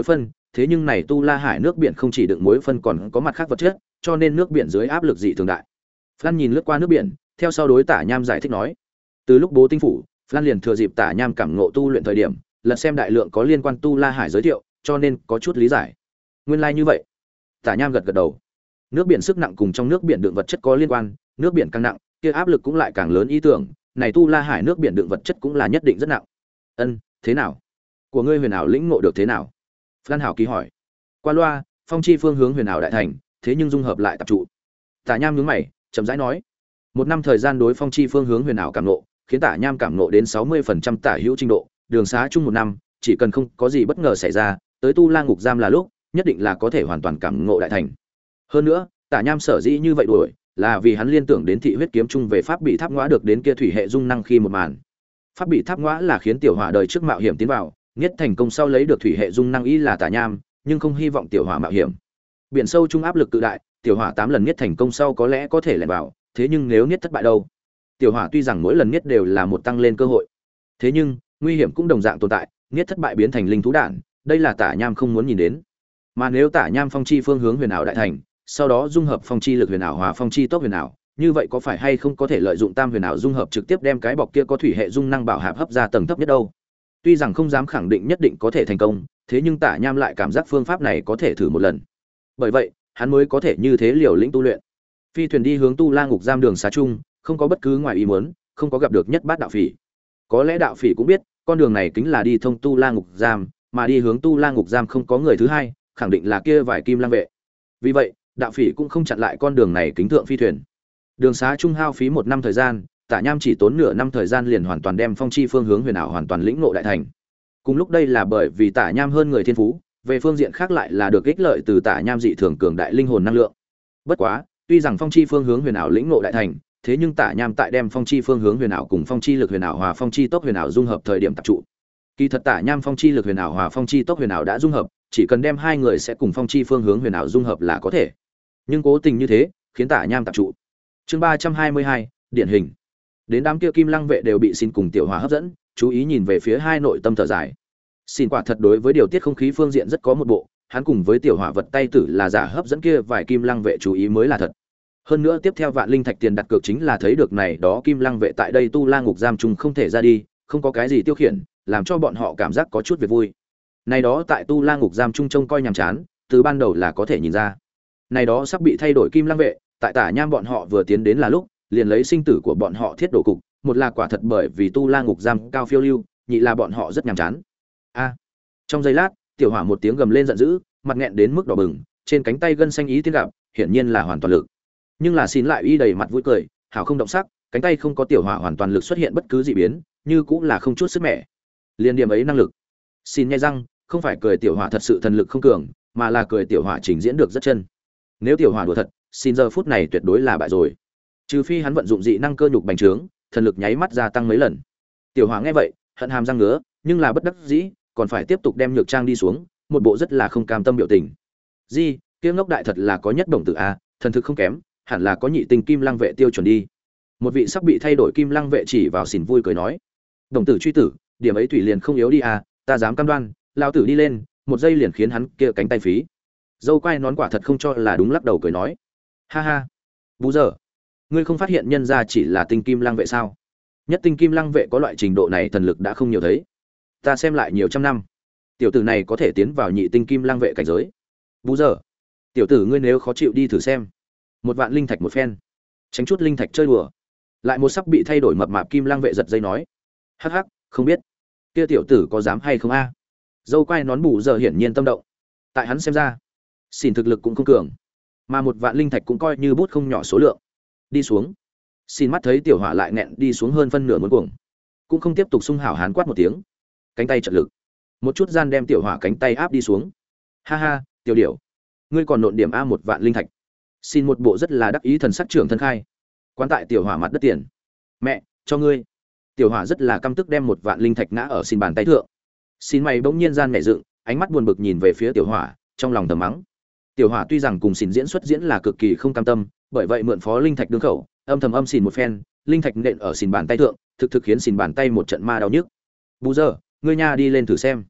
thế nhưng này Tu La Hải nước biển không chỉ đựng muối phân còn có mặt khác vật chất, cho nên nước biển dưới áp lực dị thường đại. Flan nhìn lướt qua nước biển, theo sau đối Tả Nham giải thích nói: từ lúc bố tinh phủ, Flan liền thừa dịp Tả Nham cảm ngộ tu luyện thời điểm, lật xem đại lượng có liên quan Tu La Hải giới thiệu, cho nên có chút lý giải. Nguyên lai like như vậy. Tả Nham gật gật đầu. Nước biển sức nặng cùng trong nước biển đựng vật chất có liên quan, nước biển càng nặng, kia áp lực cũng lại càng lớn ý tưởng, này Tu La Hải nước biển đựng vật chất cũng là nhất định rất nặng. Ân, thế nào? Của ngươi huyền ảo lĩnh ngộ được thế nào? Phan Hảo Kỳ hỏi. Qua loa, phong chi phương hướng huyền ảo đại thành, thế nhưng dung hợp lại tập trụ. Tả Nham nhướng mày, chậm rãi nói: một năm thời gian đối phong chi phương hướng huyền ảo cảm ngộ, khiến Tả Nham cảm ngộ đến sáu mươi phần trăm tả hữu trình độ, đường xá chung một năm, chỉ cần không có gì bất ngờ xảy ra, tới Tu La ngục giam là lúc, nhất định là có thể hoàn toàn cảm ngộ đại thành. Hơn nữa, Tả Nham sở dĩ như vậy đuổi, là vì hắn liên tưởng đến thị huyết kiếm chung về pháp bị tháp ngõa được đến kia thủy hệ dung năng khi một màn. Pháp bị tháp ngõa là khiến tiểu hỏa đời trước mạo hiểm tiến vào, nhất thành công sau lấy được thủy hệ dung năng ý là Tả Nham, nhưng không hy vọng tiểu hỏa mạo hiểm. Biển sâu trung áp lực cự đại, tiểu hỏa tám lần nhất thành công sau có lẽ có thể lẻn vào, thế nhưng nếu nhất thất bại đâu? Tiểu hỏa tuy rằng mỗi lần nhất đều là một tăng lên cơ hội, thế nhưng nguy hiểm cũng đồng dạng tồn tại, nhất thất bại biến thành linh thú đạn, đây là Tả Nham không muốn nhìn đến. Mà nếu Tả Nham phong chi phương hướng huyền ảo đại thành, sau đó dung hợp phong chi lực huyền ảo hòa phong chi tốc huyền ảo, như vậy có phải hay không có thể lợi dụng tam huyền ảo dung hợp trực tiếp đem cái bọc kia có thủy hệ dung năng bảo hạp hấp ra tầng thấp nhất đâu? Tuy rằng không dám khẳng định nhất định có thể thành công, thế nhưng Tả Nham lại cảm giác phương pháp này có thể thử một lần. Bởi vậy, hắn mới có thể như thế liều lĩnh tu luyện. Phi thuyền đi hướng Tu La ngục giam đường xá chung, không có bất cứ ngoài ý muốn, không có gặp được nhất bát đạo phỉ. Có lẽ đạo phỉ cũng biết, con đường này chính là đi thông Tu La ngục giam, mà đi hướng Tu La ngục giam không có người thứ hai, khẳng định là kia vài kim lang vệ. Vì vậy, đạo phỉ cũng không chặn lại con đường này kính thượng phi thuyền. Đường xá trung hao phí một năm thời gian, Tả Nham chỉ tốn nửa năm thời gian liền hoàn toàn đem phong chi phương hướng huyền ảo hoàn toàn lĩnh ngộ đại thành. Cùng lúc đây là bởi vì Tả Nham hơn người thiên phú, về phương diện khác lại là được ích lợi từ Tả Nham dị thường cường đại linh hồn năng lượng. Bất quá, tuy rằng phong chi phương hướng huyền ảo lĩnh ngộ đại thành, thế nhưng Tả Nham tại đem phong chi phương hướng huyền ảo cùng phong chi lực huyền ảo hòa phong chi tốc huyền ảo dung hợp thời điểm tập trụ. Kỳ thật Tả Nham phong chi lực huyền ảo hòa phong chi tốc huyền ảo đã dung hợp, chỉ cần đem hai người sẽ cùng phong chi phương hướng huyền ảo dung hợp là có thể. Nhưng cố tình như thế, khiến Tả Nham tập trụ. Chương ba trăm hai mươi hai, điển hình. Đến đám kia kim lăng vệ đều bị xin cùng tiểu hỏa hấp dẫn, chú ý nhìn về phía hai nội tâm thở dài. Xin quả thật đối với điều tiết không khí phương diện rất có một bộ, hắn cùng với tiểu hỏa vật tay tử là giả hấp dẫn kia vài kim lăng vệ chú ý mới là thật. Hơn nữa tiếp theo vạn linh thạch tiền đặt cược chính là thấy được này đó kim lăng vệ tại đây Tu La ngục giam chung không thể ra đi, không có cái gì tiêu khiển, làm cho bọn họ cảm giác có chút việc vui. Này đó tại Tu La ngục giam chung trông coi nhàm chán, từ ban đầu là có thể nhìn ra. Này đó sắp bị thay đổi kim lăng vệ, tại Tả Nham bọn họ vừa tiến đến là lúc, liền lấy sinh tử của bọn họ thiết đổ cục, một là quả thật bởi vì Tu La ngục giam cao phiêu lưu, nhị là bọn họ rất nhàm chán. A. Trong giây lát, tiểu hỏa một tiếng gầm lên giận dữ, mặt nghẹn đến mức đỏ bừng, trên cánh tay gân xanh ý tiên gặp, hiển nhiên là hoàn toàn lực. Nhưng là xin lại y đầy mặt vui cười, hảo không động sắc, cánh tay không có tiểu hỏa hoàn toàn lực xuất hiện bất cứ dị biến, như cũng là không chút sức mẻ. Liên điểm ấy năng lực. Xin nghe răng, không phải cười tiểu hỏa thật sự thần lực không cường, mà là cười tiểu hỏa trình diễn được rất chân. Nếu tiểu hỏa đùa thật, xin giờ phút này tuyệt đối là bại rồi. Trừ phi hắn vận dụng dị năng cơ nhục bành trướng, thần lực nháy mắt gia tăng mấy lần. Tiểu hỏa nghe vậy, hận hàm răng ngứa, nhưng là bất đắc dĩ, còn phải tiếp tục đem nhược trang đi xuống, một bộ rất là không cam tâm biểu tình. Di, kia ngốc đại thật là có nhất đồng tử a, thần thực không kém, hẳn là có nhị tinh kim lăng vệ tiêu chuẩn đi. Một vị sắp bị thay đổi kim lăng vệ chỉ vào xỉn vui cười nói, đồng tử truy tử, điểm ấy thủy liền không yếu đi à, ta dám cam đoan, lao tử đi lên, một giây liền khiến hắn kia cánh tay phí. Dâu quai nón quả thật không cho là đúng, lắc đầu cười nói, ha ha, bú giờ, ngươi không phát hiện nhân ra chỉ là tinh kim lăng vệ sao? Nhất tinh kim lăng vệ có loại trình độ này thần lực đã không nhiều thấy. Ta xem lại nhiều trăm năm, tiểu tử này có thể tiến vào nhị tinh kim lăng vệ cảnh giới. Bú giờ, tiểu tử ngươi nếu khó chịu đi thử xem. Một vạn linh thạch một phen, tránh chút linh thạch chơi đùa. Lại một sắp bị thay đổi mập mạp kim lăng vệ giật dây nói, hắc hắc, không biết kia tiểu tử có dám hay không a? Dâu quai nón bù giờ hiển nhiên tâm động. Tại hắn xem ra, xin thực lực cũng không cường, mà một vạn linh thạch cũng coi như bút không nhỏ số lượng. Đi xuống. Xin mắt thấy tiểu hỏa lại nghẹn đi xuống hơn phân nửa muốn cuồng, cũng không tiếp tục sung hảo hán quát một tiếng, cánh tay trợ lực, một chút gian đem tiểu hỏa cánh tay áp đi xuống. Ha ha, tiểu điểu, ngươi còn nộn điểm a một vạn linh thạch. Xin một bộ rất là đắc ý thần sắc trưởng thân khai, quan tại tiểu hỏa mặt đất tiền. Mẹ, cho ngươi. Tiểu hỏa rất là căm tức đem một vạn linh thạch ngã ở xin bàn tay thượng. Xin mày bỗng nhiên gian mẹ dựng, ánh mắt buồn bực nhìn về phía tiểu hỏa, trong lòng thầm mắng. Tiểu hỏa tuy rằng cùng xin diễn xuất diễn là cực kỳ không cam tâm, bởi vậy mượn phó linh thạch đương khẩu, âm thầm âm xin một phen, linh thạch nện ở xin bàn tay thượng, thực thực khiến xin bàn tay một trận ma đau nhức. Bù giờ, ngươi nha đi lên thử xem.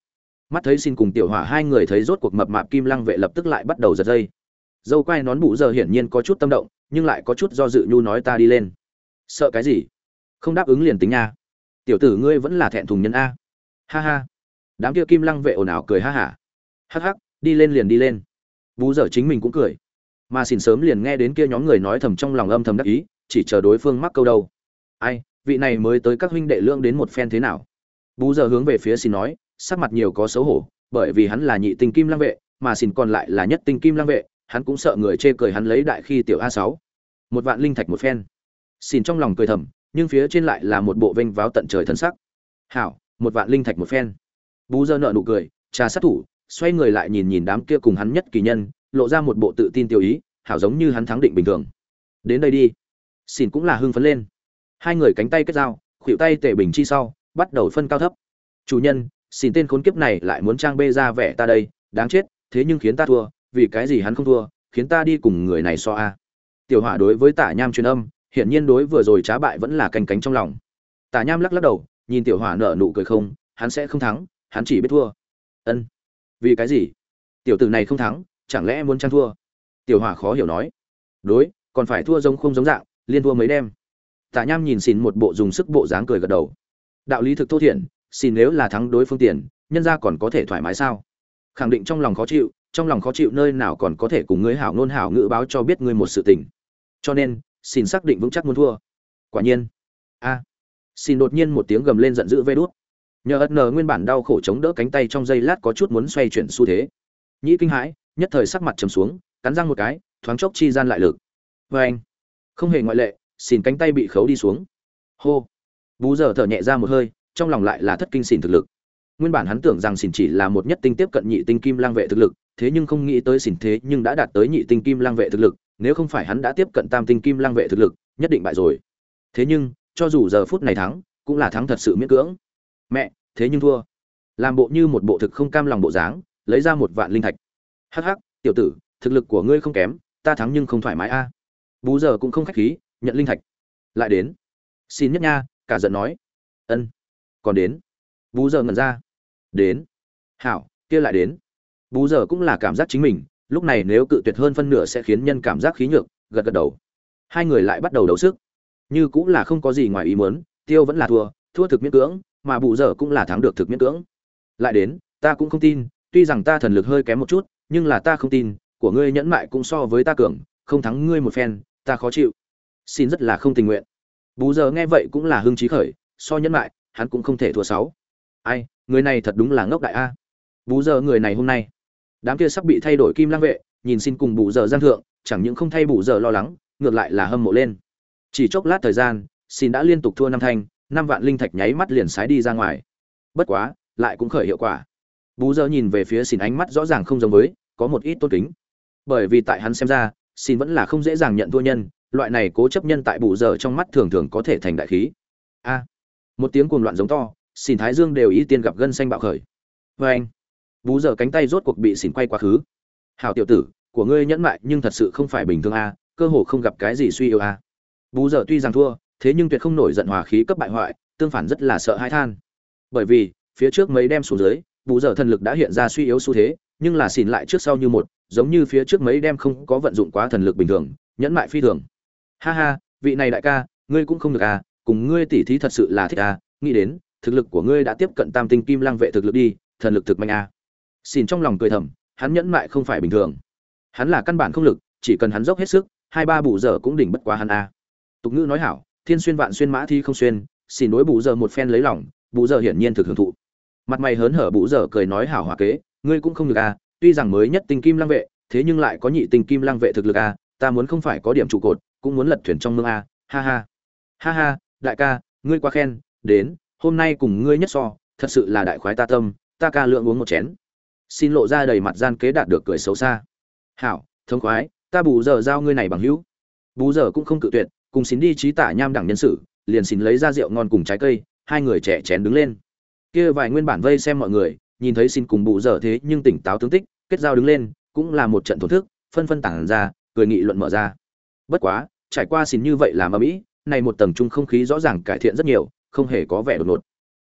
Mắt thấy xin cùng tiểu hỏa hai người thấy rốt cuộc mập mạp kim lăng vệ lập tức lại bắt đầu giật dây. Dâu quai nón bụ giờ hiển nhiên có chút tâm động, nhưng lại có chút do dự nhu nói ta đi lên. Sợ cái gì? Không đáp ứng liền tính nha. Tiểu tử ngươi vẫn là thẹn thùng nhân a. Ha ha. Đám kia kim lăng vệ ồn ào cười ha hả. Hắc hắc, đi lên liền đi lên. Bú giờ chính mình cũng cười. Mà xin sớm liền nghe đến kia nhóm người nói thầm trong lòng âm thầm đắc ý, chỉ chờ đối phương mắc câu đâu. Ai, vị này mới tới các huynh đệ lượng đến một phen thế nào? Bú giờ hướng về phía xin nói, sắc mặt nhiều có xấu hổ, bởi vì hắn là nhị tinh kim lăng vệ, mà xin còn lại là nhất tinh kim lăng vệ, hắn cũng sợ người chê cười hắn lấy đại khi tiểu a sáu. Một vạn linh thạch một phen. Xin trong lòng cười thầm, nhưng phía trên lại là một bộ vênh váo tận trời thần sắc. Hảo, một vạn linh thạch một phen. Bú giờ nợ nụ cười, trà sát thủ, xoay người lại nhìn nhìn đám kia cùng hắn nhất kỳ nhân, lộ ra một bộ tự tin tiêu ý, hảo giống như hắn thắng định bình thường. Đến đây đi. Xin cũng là hưng phấn lên. Hai người cánh tay kết giao, khuỷu tay tề bình chi sau, bắt đầu phân cao thấp. Chủ nhân, xin tên khốn kiếp này lại muốn trang bê ra vẻ ta đây, đáng chết, thế nhưng khiến ta thua, vì cái gì hắn không thua, khiến ta đi cùng người này so a. Tiểu Hỏa đối với Tả Nham truyền âm, hiển nhiên đối vừa rồi trá bại vẫn là canh cánh trong lòng. Tả Nham lắc lắc đầu, nhìn Tiểu Hỏa nở nụ cười không, hắn sẽ không thắng, hắn chỉ biết thua. Ân, vì cái gì? Tiểu tử này không thắng, chẳng lẽ muốn trang thua? Tiểu Hỏa khó hiểu nói. Đối, còn phải thua giống không giống dạng, liên thua mấy đêm. Tả Nham nhìn xin một bộ dùng sức bộ dáng cười gật đầu. Đạo lý thực thô thiển, xin nếu là thắng đối phương tiền, nhân ra còn có thể thoải mái sao? Khẳng định trong lòng khó chịu, trong lòng khó chịu nơi nào còn có thể cùng ngươi hảo ngôn hảo ngữ báo cho biết ngươi một sự tình. Cho nên, xin xác định vững chắc muốn thua. Quả nhiên. A. Xin đột nhiên một tiếng gầm lên giận dữ vê đút. Nhờ ất nờ nguyên bản đau khổ chống đỡ cánh tay trong giây lát có chút muốn xoay chuyển xu thế. Nhĩ kinh hãi, nhất thời sắc mặt trầm xuống, cắn răng một cái, thoáng chốc chi gian lại lực. Và anh. Không hề ngoại lệ, xin cánh tay bị khấu đi xuống. Hô. Bú giờ thở nhẹ ra một hơi, trong lòng lại là thất kinh xỉn thực lực. Nguyên bản hắn tưởng rằng xỉn chỉ là một nhất tinh tiếp cận nhị tinh kim lang vệ thực lực, thế nhưng không nghĩ tới xỉn thế nhưng đã đạt tới nhị tinh kim lang vệ thực lực, nếu không phải hắn đã tiếp cận tam tinh kim lang vệ thực lực, nhất định bại rồi. Thế nhưng, cho dù giờ phút này thắng, cũng là thắng thật sự miễn cưỡng. Mẹ, thế nhưng thua. Làm bộ như một bộ thực không cam lòng bộ dáng, lấy ra một vạn linh thạch. Hắc hắc, tiểu tử, thực lực của ngươi không kém, ta thắng nhưng không thoải mái a. Bú giờ cũng không khách khí, nhận linh thạch. Lại đến. Xin nhất nha, cả giận nói. Ân. Còn đến. Bú giờ ngẩn ra. Đến. Hảo, kia lại đến. Bú giờ cũng là cảm giác chính mình, lúc này nếu cự tuyệt hơn phân nửa sẽ khiến nhân cảm giác khí nhược, gật gật đầu. Hai người lại bắt đầu đấu sức. Như cũng là không có gì ngoài ý muốn, Tiêu vẫn là thua, thua thực miễn cưỡng, mà Bú giờ cũng là thắng được thực miễn cưỡng. Lại đến, ta cũng không tin, tuy rằng ta thần lực hơi kém một chút, nhưng là ta không tin, của ngươi nhẫn mại cũng so với ta cường, không thắng ngươi một phen, ta khó chịu. Xin rất là không tình nguyện. Bú giờ nghe vậy cũng là hưng trí khởi, so nhẫn mại, hắn cũng không thể thua sáu. Ai, người này thật đúng là ngốc đại a. Bú giờ người này hôm nay, đám kia sắp bị thay đổi kim lang vệ, nhìn xin cùng Bú giờ giang thượng, chẳng những không thay Bú giờ lo lắng, ngược lại là hâm mộ lên. Chỉ chốc lát thời gian, xin đã liên tục thua năm thanh, năm vạn linh thạch nháy mắt liền sái đi ra ngoài. Bất quá, lại cũng khởi hiệu quả. Bú giờ nhìn về phía xin ánh mắt rõ ràng không giống với, có một ít tôn kính. Bởi vì tại hắn xem ra, xin vẫn là không dễ dàng nhận thua nhân, loại này cố chấp nhân tại Bú giờ trong mắt thường thường có thể thành đại khí. A. Một tiếng cuồng loạn giống to, xin thái dương đều ý tiên gặp gân xanh bạo khởi. Và anh. Bú giờ cánh tay rốt cuộc bị xỉn quay quá khứ. Hảo tiểu tử, của ngươi nhẫn mại nhưng thật sự không phải bình thường a, cơ hồ không gặp cái gì suy yếu a. Bú giờ tuy rằng thua, thế nhưng tuyệt không nổi giận hòa khí cấp bại hoại, tương phản rất là sợ hãi than. Bởi vì, phía trước mấy đem xuống dưới, Bú giờ thần lực đã hiện ra suy yếu xu thế, nhưng là xỉn lại trước sau như một, giống như phía trước mấy đem không có vận dụng quá thần lực bình thường, nhẫn mại phi thường. Ha ha, vị này đại ca, ngươi cũng không được a, cùng ngươi tỉ thí thật sự là thích a, nghĩ đến, thực lực của ngươi đã tiếp cận tam tinh kim lang vệ thực lực đi, thần lực thực mạnh a. Xin trong lòng cười thầm, hắn nhẫn mại không phải bình thường. Hắn là căn bản không lực, chỉ cần hắn dốc hết sức, hai ba Bú giờ cũng đỉnh bất quá hắn a. Tục ngữ nói hảo, thiên xuyên vạn xuyên mã thi không xuyên, xin đối Bú giờ một phen lấy lòng, Bú giờ hiển nhiên thực hưởng thụ. Mặt mày hớn hở Bú giờ cười nói hảo hòa kế, ngươi cũng không được a, tuy rằng mới nhất tinh kim lang vệ, thế nhưng lại có nhị tinh kim lang vệ thực lực a, ta muốn không phải có điểm trụ cột, cũng muốn lật thuyền trong mương a, ha ha. Ha ha, đại ca, ngươi quá khen, đến, hôm nay cùng ngươi nhất so, thật sự là đại khoái ta tâm, ta ca lượng uống một chén. Xin lộ ra đầy mặt gian kế đạt được cười xấu xa. Hảo, thống khoái, ta Bú giờ giao ngươi này bằng hữu. Bú giờ cũng không cự tuyệt, cùng xin đi trí tả nham đẳng nhân sự, liền xin lấy ra rượu ngon cùng trái cây, hai người trẻ chén đứng lên. Kia vài nguyên bản vây xem mọi người, nhìn thấy xin cùng Bú giờ thế nhưng tỉnh táo tướng tích, kết giao đứng lên, cũng là một trận thổn thức, phân phân tản ra, cười nghị luận mở ra. Bất quá, trải qua xin như vậy làm ầm ĩ, này một tầng trung không khí rõ ràng cải thiện rất nhiều, không hề có vẻ đột ngột.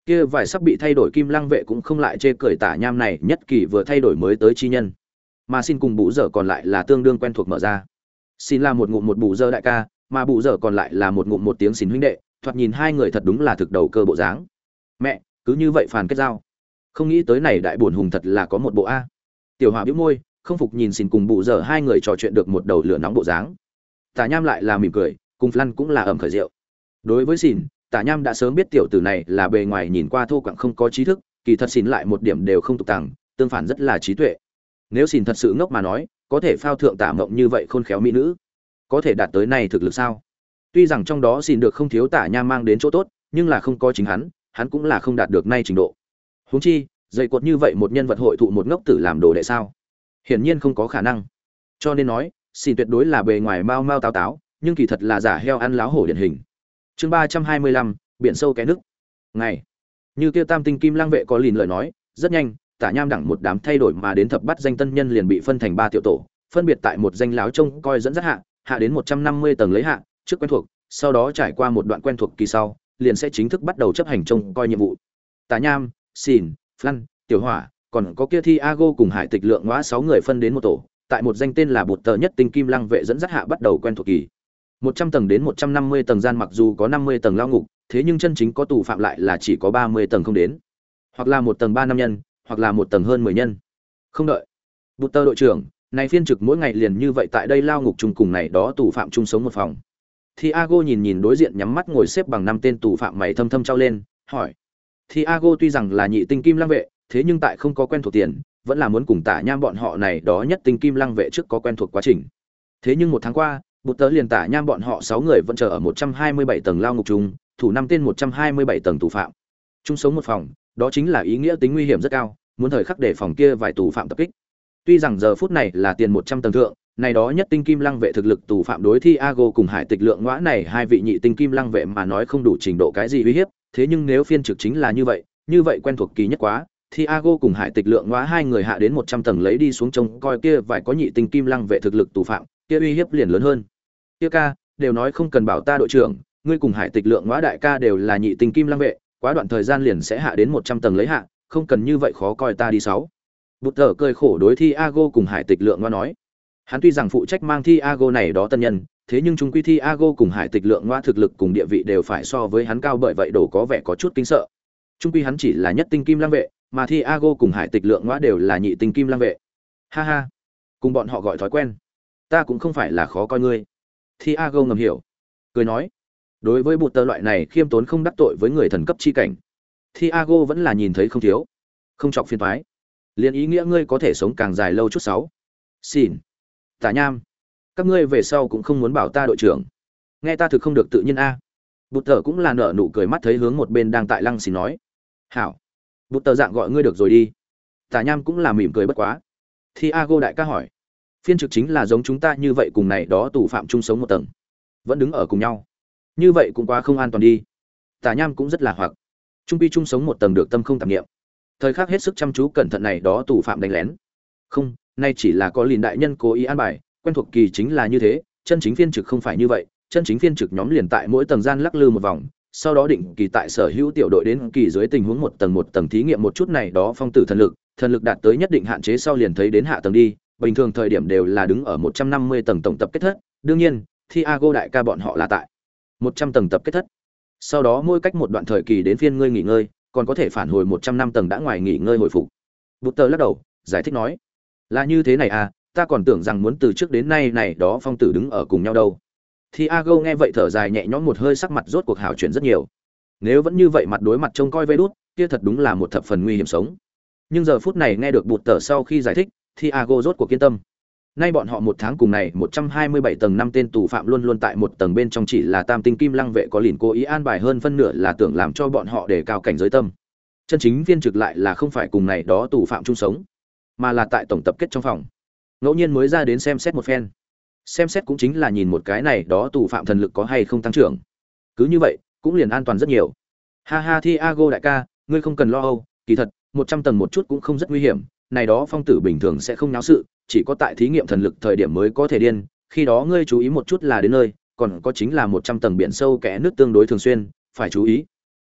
Kia vài sắp bị thay đổi kim lăng vệ cũng không lại chê cười tả nham này nhất kỳ vừa thay đổi mới tới chi nhân, mà xin cùng bù dở còn lại là tương đương quen thuộc mở ra. Xin là một ngụm một bù dở đại ca, mà bù dở còn lại là một ngụm một tiếng xin huynh đệ, thoạt nhìn hai người thật đúng là thực đầu cơ bộ dáng. Mẹ, cứ như vậy phàn kết giao. Không nghĩ tới này đại buồn hùng thật là có một bộ a. Tiểu Hỏa bĩu môi, không phục nhìn xin cùng bù dở hai người trò chuyện được một đầu lửa nóng bộ dáng. Tả nham lại là mỉm cười, cùng Flan cũng là ẩm khởi rượu. Đối với xin, Tả nham đã sớm biết tiểu tử này là bề ngoài nhìn qua thô quặng không có trí thức, kỳ thật xin lại một điểm đều không tục tàng, tương phản rất là trí tuệ. Nếu xin thật sự ngốc mà nói, có thể phao thượng Tả Mộng như vậy khôn khéo mỹ nữ, có thể đạt tới này thực lực sao? Tuy rằng trong đó xin được không thiếu Tả nham mang đến chỗ tốt, nhưng là không có chính hắn, hắn cũng là không đạt được nay trình độ. Huống chi, dày cột như vậy một nhân vật hội thụ một ngốc tử làm đồ đệ sao? Hiển nhiên không có khả năng. Cho nên nói, xin tuyệt đối là bề ngoài mau mau táo táo, nhưng kỳ thật là giả heo ăn láo hổ điển hình. Chương ba trăm hai mươi lăm, biển sâu cái nước. Ngày. Như kia Tam tinh kim lang vệ có lìn lời nói, rất nhanh, Tả nham đẳng một đám thay đổi mà đến thập bắt danh tân nhân liền bị phân thành ba tiểu tổ, phân biệt tại một danh láo trông coi dẫn dắt hạ, hạ đến một trăm năm mươi tầng lấy hạ, trước quen thuộc, sau đó trải qua một đoạn quen thuộc kỳ sau, liền sẽ chính thức bắt đầu chấp hành trông coi nhiệm vụ. Tả nham, Xin, Flan, Tiểu Hỏa, còn có kia Thiago cùng Hải Tịch Lượng ngõa sáu người phân đến một tổ, tại một danh tên là Bụt Tờ nhất tinh kim lăng vệ dẫn dắt hạ bắt đầu quen thuộc kỳ. một trăm tầng đến một trăm năm mươi tầng gian mặc dù có năm mươi tầng lao ngục, thế nhưng chân chính có tù phạm lại là chỉ có ba mươi tầng không đến. Hoặc là một tầng ba năm nhân, hoặc là một tầng hơn mười nhân. Không đợi. Bụt Tờ đội trưởng, này phiên trực mỗi ngày liền như vậy tại đây lao ngục chung cùng này đó tù phạm chung sống một phòng. Thiago nhìn nhìn đối diện nhắm mắt ngồi xếp bằng năm tên tù phạm mày thâm thâm trao lên, hỏi. Thiago tuy rằng là nhị tinh kim lăng vệ, thế nhưng tại không có quen thuộc tiền, vẫn là muốn cùng Tả nham bọn họ này đó nhất tinh kim lăng vệ trước có quen thuộc quá trình. Thế nhưng một tháng qua, Bụt Tớ liền Tả nham bọn họ sáu người vẫn chờ ở một trăm hai mươi bảy tầng lao ngục chung, thủ năm tên một trăm hai mươi bảy tầng tù phạm. Chung sống một phòng, đó chính là ý nghĩa tính nguy hiểm rất cao, muốn thời khắc để phòng kia vài tù phạm tập kích. Tuy rằng giờ phút này là tiền một trăm tầng thượng, này đó nhất tinh kim lăng vệ thực lực tù phạm đối Thiago cùng Hải Tịch Lượng ngõa này hai vị nhị tinh kim lăng vệ mà nói không đủ trình độ cái gì uy hiếp, thế nhưng nếu phiên trực chính là như vậy, như vậy quen thuộc kỳ nhất quá, Thiago cùng Hải Tịch Lượng ngõa hai người hạ đến một trăm tầng lấy đi xuống trông coi kia vài có nhị tinh kim lăng vệ thực lực tù phạm, kia uy hiếp liền lớn hơn. Kia ca, đều nói không cần bảo ta đội trưởng, ngươi cùng Hải Tịch Lượng ngõa đại ca đều là nhị tinh kim lăng vệ, quá đoạn thời gian liền sẽ hạ đến một trăm tầng lấy hạ, không cần như vậy khó coi ta đi sáu. Bụt Tờ cười khổ đối Thiago cùng Hải Tịch Lượng ngõa nói. Hắn tuy rằng phụ trách mang Thiago này đó tân nhân, thế nhưng chúng quy Thiago cùng Hải Tịch Lượng ngõa thực lực cùng địa vị đều phải so với hắn cao, bởi vậy đổ có vẻ có chút kinh sợ. Trung quy hắn chỉ là nhất tinh kim lăng vệ, mà Thiago cùng Hải Tịch Lượng ngõa đều là nhị tinh kim lăng vệ. Ha ha, cùng bọn họ gọi thói quen, ta cũng không phải là khó coi ngươi. Thiago ngầm hiểu, cười nói, đối với Bụt Tờ loại này khiêm tốn không đắc tội với người thần cấp chi cảnh, Thiago vẫn là nhìn thấy không thiếu, không chọc phiền toái. Liên ý nghĩa ngươi có thể sống càng dài lâu chút sáu. Xin, Tả nham, các ngươi về sau cũng không muốn bảo ta đội trưởng, nghe ta thực không được tự nhiên a. Bụt Tờ cũng là nở nụ cười mắt thấy hướng một bên đang tại lăng xì nói, hảo. Bụt Tờ dạng gọi ngươi được rồi đi. Tả nham cũng là mỉm cười bất quá. Thiago đại ca hỏi, phiên trực chính là giống chúng ta như vậy cùng này đó tù phạm chung sống một tầng, vẫn đứng ở cùng nhau, như vậy cũng quá không an toàn đi. Tả nham cũng rất là hoặc, chung pi chung sống một tầng được tâm không tạp niệm, thời khắc hết sức chăm chú cẩn thận này đó tù phạm đánh lén. Không, nay chỉ là có lìn đại nhân cố ý an bài, quen thuộc kỳ chính là như thế, chân chính phiên trực không phải như vậy, chân chính phiên trực nhóm liền tại mỗi tầng gian lắc lư một vòng, sau đó định kỳ tại sở hữu tiểu đội đến kỳ dưới tình huống một tầng một tầng thí nghiệm một chút này đó phong tử thần lực, thần lực đạt tới nhất định hạn chế sau liền thấy đến hạ tầng đi, bình thường thời điểm đều là đứng ở một trăm năm mươi tầng tổng tập kết thất, đương nhiên, Thiago đại ca bọn họ là tại một trăm tầng tập kết thất. Sau đó mỗi cách một đoạn thời kỳ đến phiên ngươi nghỉ ngơi, còn có thể phản hồi một trăm năm tầng đã ngoài nghỉ ngơi hồi phục. Bụt Tờ lắc đầu, giải thích nói, là như thế này à, ta còn tưởng rằng muốn từ trước đến nay này đó phong tử đứng ở cùng nhau đâu. Thiago nghe vậy thở dài nhẹ nhõm một hơi, sắc mặt rốt cuộc hảo chuyển rất nhiều. Nếu vẫn như vậy mặt đối mặt trông coi vây đút, kia thật đúng là một thập phần nguy hiểm sống. Nhưng giờ phút này nghe được Bụt Tờ sau khi giải thích, Thiago rốt cuộc kiên tâm. Nay bọn họ một tháng cùng này một trăm hai mươi bảy tầng năm tên tù phạm luôn luôn tại một tầng bên trong chỉ là tam tinh kim lăng vệ có lìn cố ý an bài hơn phân nửa là tưởng làm cho bọn họ đề cao cảnh giới tâm. Chân chính viên trực lại là không phải cùng này đó tù phạm chung sống, mà là tại tổng tập kết trong phòng. Ngẫu nhiên mới ra đến xem xét một phen. Xem xét cũng chính là nhìn một cái này đó tù phạm thần lực có hay không tăng trưởng. Cứ như vậy, cũng liền an toàn rất nhiều. Ha ha Thiago đại ca, ngươi không cần lo âu, kỳ thật, một trăm tầng một chút cũng không rất nguy hiểm, này đó phong tử bình thường sẽ không náo sự, chỉ có tại thí nghiệm thần lực thời điểm mới có thể điên, khi đó ngươi chú ý một chút là đến nơi, còn có chính là một trăm tầng biển sâu kẽ nước tương đối thường xuyên, phải chú ý.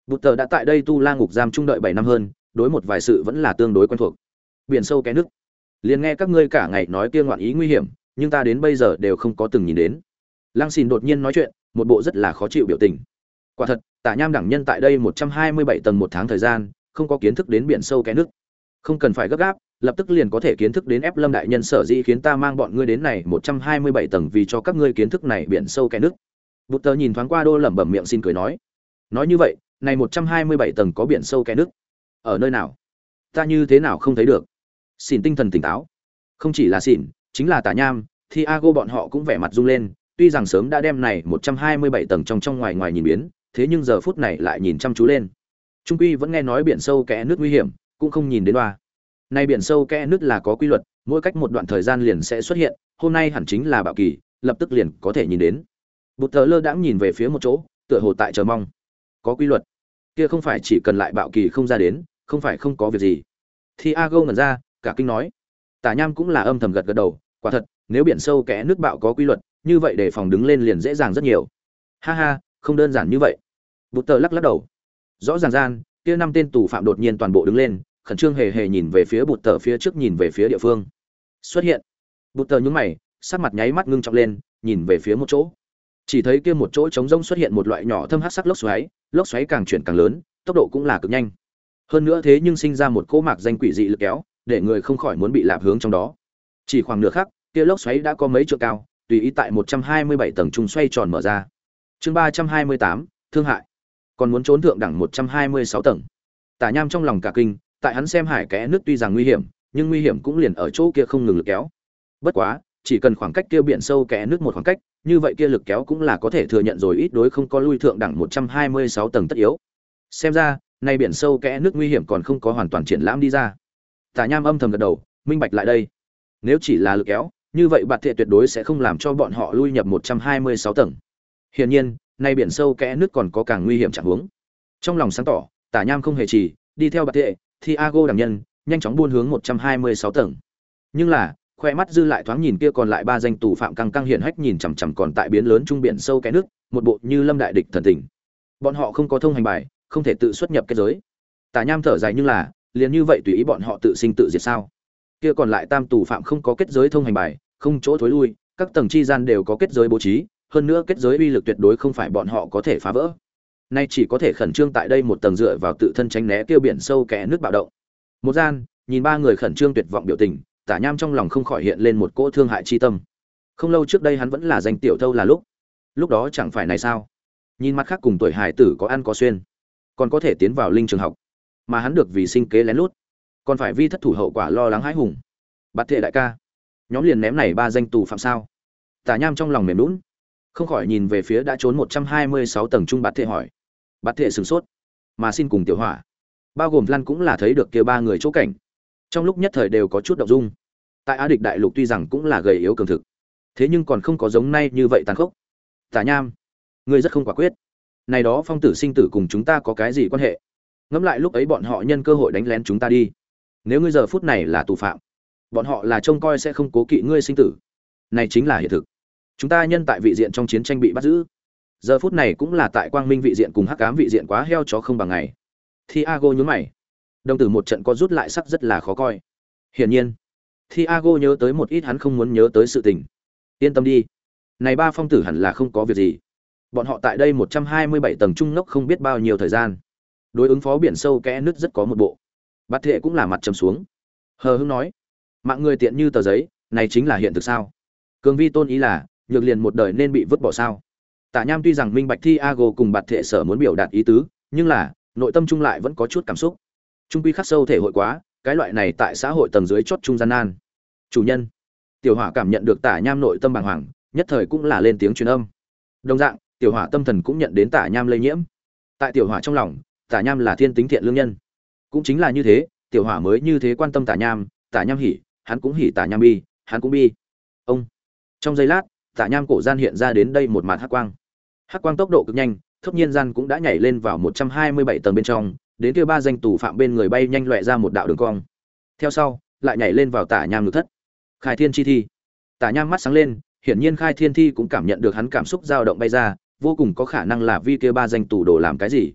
Bụt tờ đã tại đây tu la ngục giam trung đợi bảy năm hơn, đối một vài sự vẫn là tương đối quen thuộc. Biển sâu cái nước, liền nghe các ngươi cả ngày nói kia ngoạn ý nguy hiểm, nhưng ta đến bây giờ đều không có từng nhìn đến. Lăng Xìn đột nhiên nói chuyện, một bộ rất là khó chịu biểu tình. Quả thật, Tả Nham đẳng nhân tại đây một trăm hai mươi bảy tầng một tháng thời gian, không có kiến thức đến biển sâu cái nước. Không cần phải gấp gáp, lập tức liền có thể kiến thức đến ép Lâm đại nhân sở dĩ khiến ta mang bọn ngươi đến này một trăm hai mươi bảy tầng vì cho các ngươi kiến thức này biển sâu cái nước. Bụt tờ nhìn thoáng qua Đô lẩm bẩm miệng xin cười nói. Nói như vậy, này một trăm hai mươi bảy tầng có biển sâu cái nước. Ở nơi nào? Ta như thế nào không thấy được? Xỉn tinh thần tỉnh táo. Không chỉ là Xỉn, chính là Tả Nham, Thiago bọn họ cũng vẻ mặt rung lên, tuy rằng sớm đã đem này một trăm hai mươi bảy tầng trong trong ngoài ngoài nhìn biến, thế nhưng giờ phút này lại nhìn chăm chú lên. Trung quy vẫn nghe nói biển sâu kẽ nước nguy hiểm, cũng không nhìn đến đoa. Nay biển sâu kẽ nước là có quy luật, mỗi cách một đoạn thời gian liền sẽ xuất hiện, hôm nay hẳn chính là bạo kỳ, lập tức liền có thể nhìn đến. Bụt tờ lơ đãng nhìn về phía một chỗ, tựa hồ tại chờ mong. Có quy luật, kia không phải chỉ cần lại bạo kỳ không ra đến, không phải không có việc gì. Thiago ngẩn ra, cả kinh nói. Tả Nham cũng là âm thầm gật gật đầu, quả thật, nếu biển sâu kẽ nước bạo có quy luật, như vậy để phòng đứng lên liền dễ dàng rất nhiều. Ha ha, không đơn giản như vậy. Bụt tờ lắc lắc đầu. Rõ ràng gian, kia năm tên tù phạm đột nhiên toàn bộ đứng lên, khẩn trương hề hề nhìn về phía Bụt tờ phía trước, nhìn về phía địa phương. Xuất hiện. Bụt tờ nhướng mày, sắc mặt nháy mắt ngưng trọng lên, nhìn về phía một chỗ. Chỉ thấy kia một chỗ trống rỗng xuất hiện một loại nhỏ thâm hắc sắc lốc xoáy, lốc xoáy càng chuyển càng lớn, tốc độ cũng là cực nhanh. Hơn nữa thế nhưng sinh ra một cỗ mạc danh quỷ dị lực kéo, để người không khỏi muốn bị lạp hướng trong đó. Chỉ khoảng nửa khắc, kia lốc xoáy đã có mấy trượng cao, tùy ý tại một trăm hai mươi bảy tầng trung xoay tròn mở ra. Chương ba trăm hai mươi tám, thương hại. Còn muốn trốn thượng đẳng một trăm hai mươi sáu tầng. Tả Nham trong lòng cả kinh, tại hắn xem hải kẽ nước tuy rằng nguy hiểm, nhưng nguy hiểm cũng liền ở chỗ kia không ngừng lực kéo. Bất quá, chỉ cần khoảng cách kia biển sâu kẽ nước một khoảng cách, như vậy kia lực kéo cũng là có thể thừa nhận rồi, ít đối không có lui thượng đẳng một trăm hai mươi sáu tầng tất yếu. Xem ra, nay biển sâu kẽ nước nguy hiểm còn không có hoàn toàn triển lãm đi ra. Tả Nham âm thầm gật đầu, minh bạch lại đây. Nếu chỉ là lực kéo, như vậy Bạt Thệ tuyệt đối sẽ không làm cho bọn họ lui nhập một trăm hai mươi sáu tầng. Hiển nhiên, nay biển sâu kẽ nước còn có càng nguy hiểm chẳng huống. Trong lòng sáng tỏ, Tả Nham không hề trì, đi theo Bạt Thệ, Thiago đẳng nhân, nhanh chóng buôn hướng một trăm hai mươi sáu tầng. Nhưng là, khoe mắt dư lại thoáng nhìn kia còn lại ba danh tù phạm căng căng hiển hách nhìn chằm chằm còn tại biến lớn trung biển sâu kẽ nước, một bộ như lâm đại địch thần tình. Bọn họ không có thông hành bài, không thể tự xuất nhập kết giới. Tả Nham thở dài, nhưng là, liền như vậy tùy ý bọn họ tự sinh tự diệt sao? Kia còn lại tam tù phạm không có kết giới thông hành bài, không chỗ thối lui, các tầng chi gian đều có kết giới bố trí, hơn nữa kết giới uy lực tuyệt đối không phải bọn họ có thể phá vỡ. Nay chỉ có thể khẩn trương tại đây một tầng dựa vào tự thân tránh né kêu biển sâu kẽ nước bạo động. Một gian, nhìn ba người khẩn trương tuyệt vọng biểu tình, Tả Nham trong lòng không khỏi hiện lên một cỗ thương hại chi tâm. Không lâu trước đây hắn vẫn là danh tiểu thâu là lúc, lúc đó chẳng phải này sao? Nhìn mặt khác cùng tuổi hài tử có ăn có xuyên, còn có thể tiến vào linh trường học, mà hắn được vì sinh kế lén lút, còn phải vi thất thủ hậu quả lo lắng hãi hùng. Bạt Thệ đại ca, nhóm liền ném này ba danh tù phạm sao? Tả Nham trong lòng mềm nhũn, không khỏi nhìn về phía đã trốn một trăm hai mươi sáu tầng trung Bạt Thệ hỏi. Bạt Thệ sửng sốt, mà xin cùng tiểu hỏa, bao gồm Lan cũng là thấy được kia ba người chỗ cảnh, trong lúc nhất thời đều có chút động dung. Tại Á Địch đại lục tuy rằng cũng là gầy yếu cường thực, thế nhưng còn không có giống nay như vậy tàn khốc. Tả Nham, ngươi rất không quả quyết. Này đó phong tử sinh tử cùng chúng ta có cái gì quan hệ? Ngẫm lại lúc ấy bọn họ nhân cơ hội đánh lén chúng ta đi. Nếu ngươi giờ phút này là tù phạm, bọn họ là trông coi sẽ không cố kỵ ngươi sinh tử. Này chính là hiện thực. Chúng ta nhân tại vị diện trong chiến tranh bị bắt giữ, giờ phút này cũng là tại quang minh vị diện cùng hắc ám vị diện quá heo chó không bằng ngày. Thiago nhướng mày, đồng tử một trận có rút lại sắc rất là khó coi. Hiển nhiên, Thiago nhớ tới một ít hắn không muốn nhớ tới sự tình. Yên tâm đi, này ba phong tử hẳn là không có việc gì. Bọn họ tại đây một trăm hai mươi bảy tầng trung ngốc không biết bao nhiêu thời gian, đối ứng phó biển sâu kẽ nứt rất có một bộ. Bạt Thệ cũng là mặt trầm xuống, hờ hững nói: mạng người tiện như tờ giấy, này chính là hiện thực sao? Cường vi tôn ý là nhược liền một đời nên bị vứt bỏ sao? Tả Nham tuy rằng minh bạch Thiago cùng Bạt Thệ sở muốn biểu đạt ý tứ, nhưng là nội tâm trung lại vẫn có chút cảm xúc. Trung quy khắc sâu thể hội quá, cái loại này tại xã hội tầng dưới chót trung gian nan. Chủ nhân, Tiểu Hỏa cảm nhận được Tả Nham nội tâm bàng hoàng, nhất thời cũng là lên tiếng truyền âm. Đồng dạng, Tiểu Hỏa tâm thần cũng nhận đến Tả Nham lây nhiễm. Tại Tiểu Hỏa trong lòng, Tả Nham là thiên tính thiện lương nhân. Cũng chính là như thế, Tiểu Hỏa mới như thế quan tâm Tả Nham, Tả Nham hỉ, hắn cũng hỉ, Tả Nham bi, hắn cũng bi. Ông. Trong giây lát, Tả Nham cổ gian hiện ra đến đây một mạt hắc quang. Hắc quang tốc độ cực nhanh, thốt nhiên gian cũng đã nhảy lên vào một trăm hai mươi bảy tầng bên trong, đến kia ba danh tù phạm bên người bay nhanh lóe ra một đạo đường cong. Theo sau, lại nhảy lên vào Tả Nham ngực thất. Khai Thiên chi thi. Tả Nham mắt sáng lên, hiển nhiên Khai Thiên thi cũng cảm nhận được hắn cảm xúc dao động bay ra, vô cùng có khả năng là vi kia ba danh tù đồ làm cái gì.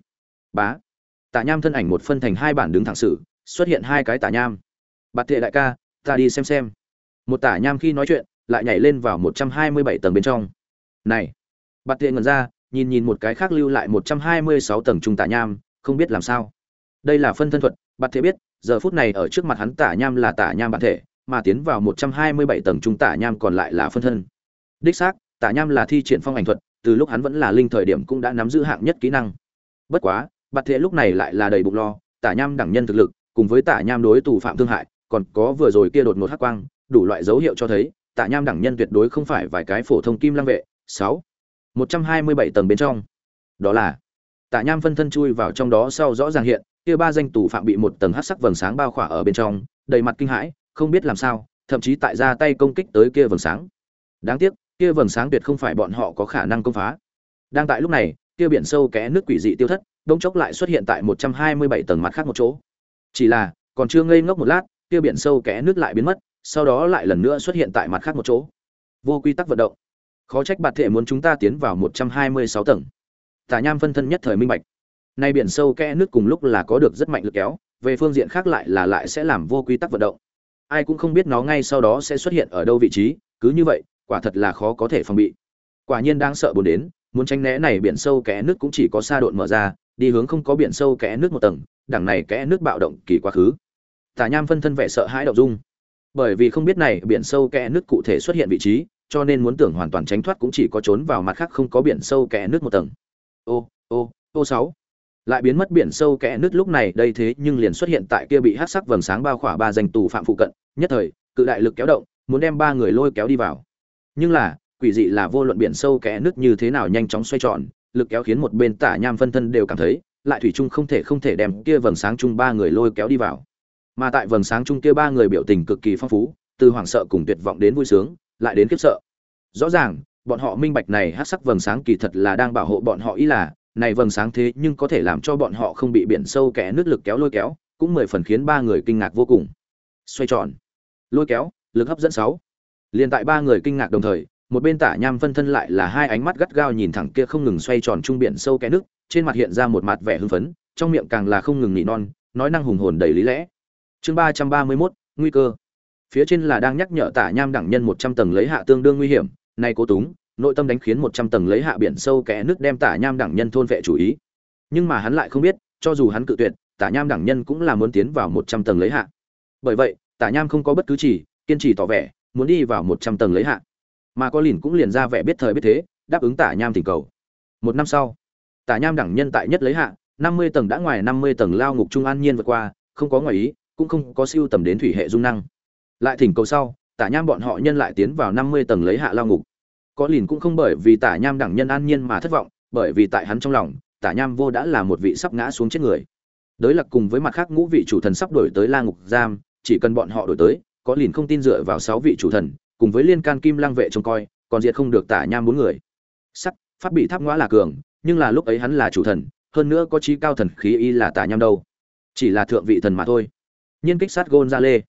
Bá. Tả Nham thân ảnh một phân thành hai bản đứng thẳng sự, xuất hiện hai cái Tả Nham. Bạt Thệ đại ca, ta đi xem xem. Một Tả Nham khi nói chuyện, lại nhảy lên vào một trăm hai mươi bảy tầng bên trong. Này. Bạt Thệ ngẩn ra, nhìn nhìn một cái khác lưu lại một trăm hai mươi sáu tầng trung Tả Nham, không biết làm sao. Đây là phân thân thuật, Bạt Thệ biết, giờ phút này ở trước mặt hắn Tả Nham là Tả Nham bản thể, mà tiến vào một trăm hai mươi bảy tầng trung Tả Nham còn lại là phân thân. Đích xác, Tả Nham là thi triển phong ảnh thuật, từ lúc hắn vẫn là linh thời điểm cũng đã nắm giữ hạng nhất kỹ năng. Bất quá, Bạt Thệ lúc này lại là đầy bụng lo, Tả Nham đẳng nhân thực lực, cùng với Tả Nham đối tù phạm thương hại, còn có vừa rồi kia đột ngột hắc quang, đủ loại dấu hiệu cho thấy, Tả Nham đẳng nhân tuyệt đối không phải vài cái phổ thông kim lăng vệ. Sáu, một trăm hai mươi bảy tầng bên trong. Đó là Tả Nham phân thân chui vào trong đó sau rõ ràng hiện, kia ba danh tù phạm bị một tầng hắc sắc vầng sáng bao khỏa ở bên trong, đầy mặt kinh hãi, không biết làm sao, thậm chí tại ra tay công kích tới kia vầng sáng. Đáng tiếc, kia vầng sáng tuyệt không phải bọn họ có khả năng công phá. Đang tại lúc này, kia biển sâu kẽ nước quỷ dị tiêu thất, đống chốc lại xuất hiện tại một trăm hai mươi bảy tầng mặt khác một chỗ. Chỉ là, còn chưa ngây ngốc một lát, kia biển sâu kẽ nước lại biến mất, sau đó lại lần nữa xuất hiện tại mặt khác một chỗ. Vô quy tắc vận động. Khó trách Bạt Thệ muốn chúng ta tiến vào một trăm hai mươi sáu tầng. Tả Nham phân thân nhất thời minh bạch. Nay biển sâu kẽ nước cùng lúc là có được rất mạnh lực kéo, về phương diện khác lại là lại sẽ làm vô quy tắc vận động. Ai cũng không biết nó ngay sau đó sẽ xuất hiện ở đâu vị trí, cứ như vậy, quả thật là khó có thể phòng bị. Quả nhiên đáng sợ buồn đến, muốn tránh né này biển sâu kẽ nước cũng chỉ có sa độn mở ra, đi hướng không có biển sâu kẽ nước một tầng, đằng này kẽ nước bạo động kỳ quá khứ. Tả Nham phân thân vẻ sợ hãi động dung, bởi vì không biết này biển sâu kẽ nước cụ thể xuất hiện vị trí, cho nên muốn tưởng hoàn toàn tránh thoát cũng chỉ có trốn vào mặt khác không có biển sâu kẽ nước một tầng. Ô, ô, ô sáu. Lại biến mất biển sâu kẽ nước lúc này đây thế nhưng liền xuất hiện tại kia bị hắc sắc vầng sáng bao khỏa ba danh tù phạm phụ cận, nhất thời, cự đại lực kéo động, muốn đem ba người lôi kéo đi vào. Nhưng là, quỷ dị là vô luận biển sâu kẽ nước như thế nào nhanh chóng xoay tròn, lực kéo khiến một bên Tả Nham phân thân đều cảm thấy, lại thủy chung không thể không thể đem kia vầng sáng chung ba người lôi kéo đi vào. Mà tại vầng sáng chung kia ba người biểu tình cực kỳ phong phú, từ hoảng sợ cùng tuyệt vọng đến vui sướng, lại đến khiếp sợ. Rõ ràng, bọn họ minh bạch này hắc sắc vầng sáng kỳ thật là đang bảo hộ bọn họ, ý là, này vầng sáng thế nhưng có thể làm cho bọn họ không bị biển sâu kẽ nước lực kéo lôi kéo, cũng mười phần khiến ba người kinh ngạc vô cùng. Xoay tròn, lôi kéo, lực hấp dẫn sáu. Liên tại ba người kinh ngạc đồng thời, một bên Tả Nham phân thân lại là hai ánh mắt gắt gao nhìn thẳng kia không ngừng xoay tròn trung biển sâu kẽ nước, trên mặt hiện ra một mặt vẻ hưng phấn, trong miệng càng là không ngừng nỉ non, nói năng hùng hồn đầy lý lẽ. Chương ba trăm ba mươi mốt, nguy cơ. Phía trên là đang nhắc nhở Tả Nham đẳng nhân một trăm tầng lấy hạ tương đương nguy hiểm, này cố túng, nội tâm đánh khiến một trăm tầng lấy hạ biển sâu kẽ nước đem Tả Nham đẳng nhân thôn vệ chủ ý. Nhưng mà hắn lại không biết, cho dù hắn cự tuyệt, Tả Nham đẳng nhân cũng là muốn tiến vào một trăm tầng lấy hạ. Bởi vậy, Tả Nham không có bất cứ chỉ, kiên trì tỏ vẻ, muốn đi vào một trăm tầng lấy hạ. Mà có lìn cũng liền ra vẻ biết thời biết thế, đáp ứng Tả Nham thỉnh cầu. Một năm sau, Tả Nham đẳng nhân tại nhất lấy hạ, năm mươi tầng đã ngoài năm mươi tầng lao ngục trung an nhiên vượt qua, không có ngoài ý, cũng không có siêu tầm đến thủy hệ dung năng. Lại thỉnh cầu sau, Tả Nham bọn họ nhân lại tiến vào năm mươi tầng lấy hạ lao ngục. Có lìn cũng không bởi vì Tả Nham đẳng nhân an nhiên mà thất vọng, bởi vì tại hắn trong lòng, Tả Nham vô đã là một vị sắp ngã xuống chết người. Đối lập cùng với mặt khác ngũ vị chủ thần sắp đổi tới la ngục giam, chỉ cần bọn họ đổi tới, có lìn không tin dựa vào sáu vị chủ thần, cùng với liên can kim lăng vệ trông coi, còn diệt không được Tả Nham bốn người. Sắc, pháp bị tháp ngõa là cường, nhưng là lúc ấy hắn là chủ thần, hơn nữa có chí cao thần khí y là Tả Nham đâu, chỉ là thượng vị thần mà thôi. Nhiên kích sát Gonzale,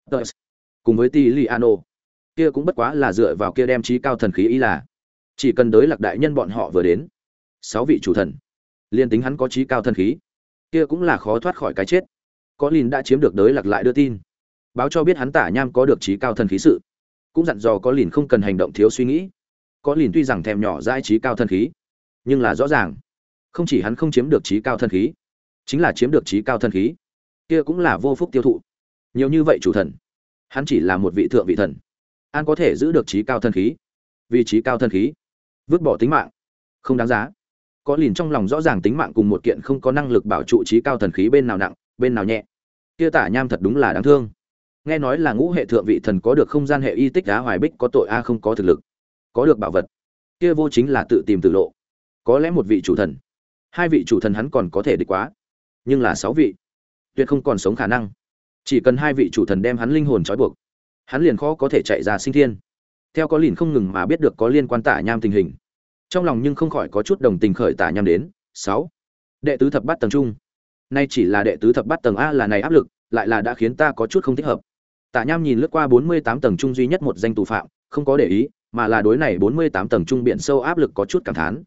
cùng với Tiliano, kia cũng bất quá là dựa vào kia đem chí cao thần khí y là, chỉ cần đối lạc đại nhân bọn họ vừa đến, sáu vị chủ thần, liên tính hắn có chí cao thần khí, kia cũng là khó thoát khỏi cái chết. Có lìn đã chiếm được đối lạc lại đưa tin, báo cho biết hắn Tả Nham có được chí cao thần khí sự, cũng dặn dò có lìn không cần hành động thiếu suy nghĩ. Có lìn tuy rằng thèm nhỏ dãi chí cao thần khí, nhưng là rõ ràng, không chỉ hắn không chiếm được chí cao thần khí, chính là chiếm được chí cao thần khí, kia cũng là vô phúc tiêu thụ. Nhiều như vậy chủ thần, hắn chỉ là một vị thượng vị thần, an có thể giữ được chí cao thần khí, vì chí cao thần khí vứt bỏ tính mạng không đáng giá. Có lìn trong lòng rõ ràng tính mạng cùng một kiện không có năng lực bảo trụ chí cao thần khí bên nào nặng bên nào nhẹ, kia Tả Nham thật đúng là đáng thương. Nghe nói là ngũ hệ thượng vị thần có được không gian hệ y tích đá hoài bích, có tội a không có thực lực, có được bảo vật, kia vô chính là tự tìm tự lộ. Có lẽ một vị chủ thần, hai vị chủ thần hắn còn có thể địch quá, nhưng là sáu vị, tuyệt không còn sống khả năng. Chỉ cần hai vị chủ thần đem hắn linh hồn trói buộc, hắn liền khó có thể chạy ra sinh thiên. Theo có lìn không ngừng mà biết được có liên quan Tả Nham tình hình, trong lòng nhưng không khỏi có chút đồng tình khởi Tả Nham đến. Sáu, đệ tứ thập bát tầng trung, nay chỉ là đệ tứ thập bát tầng a, là này áp lực, lại là đã khiến ta có chút không thích hợp. Tả Nham nhìn lướt qua bốn mươi tám tầng trung duy nhất một danh tù phạm, không có để ý, mà là đối này bốn mươi tám tầng trung biển sâu áp lực có chút cảm thán.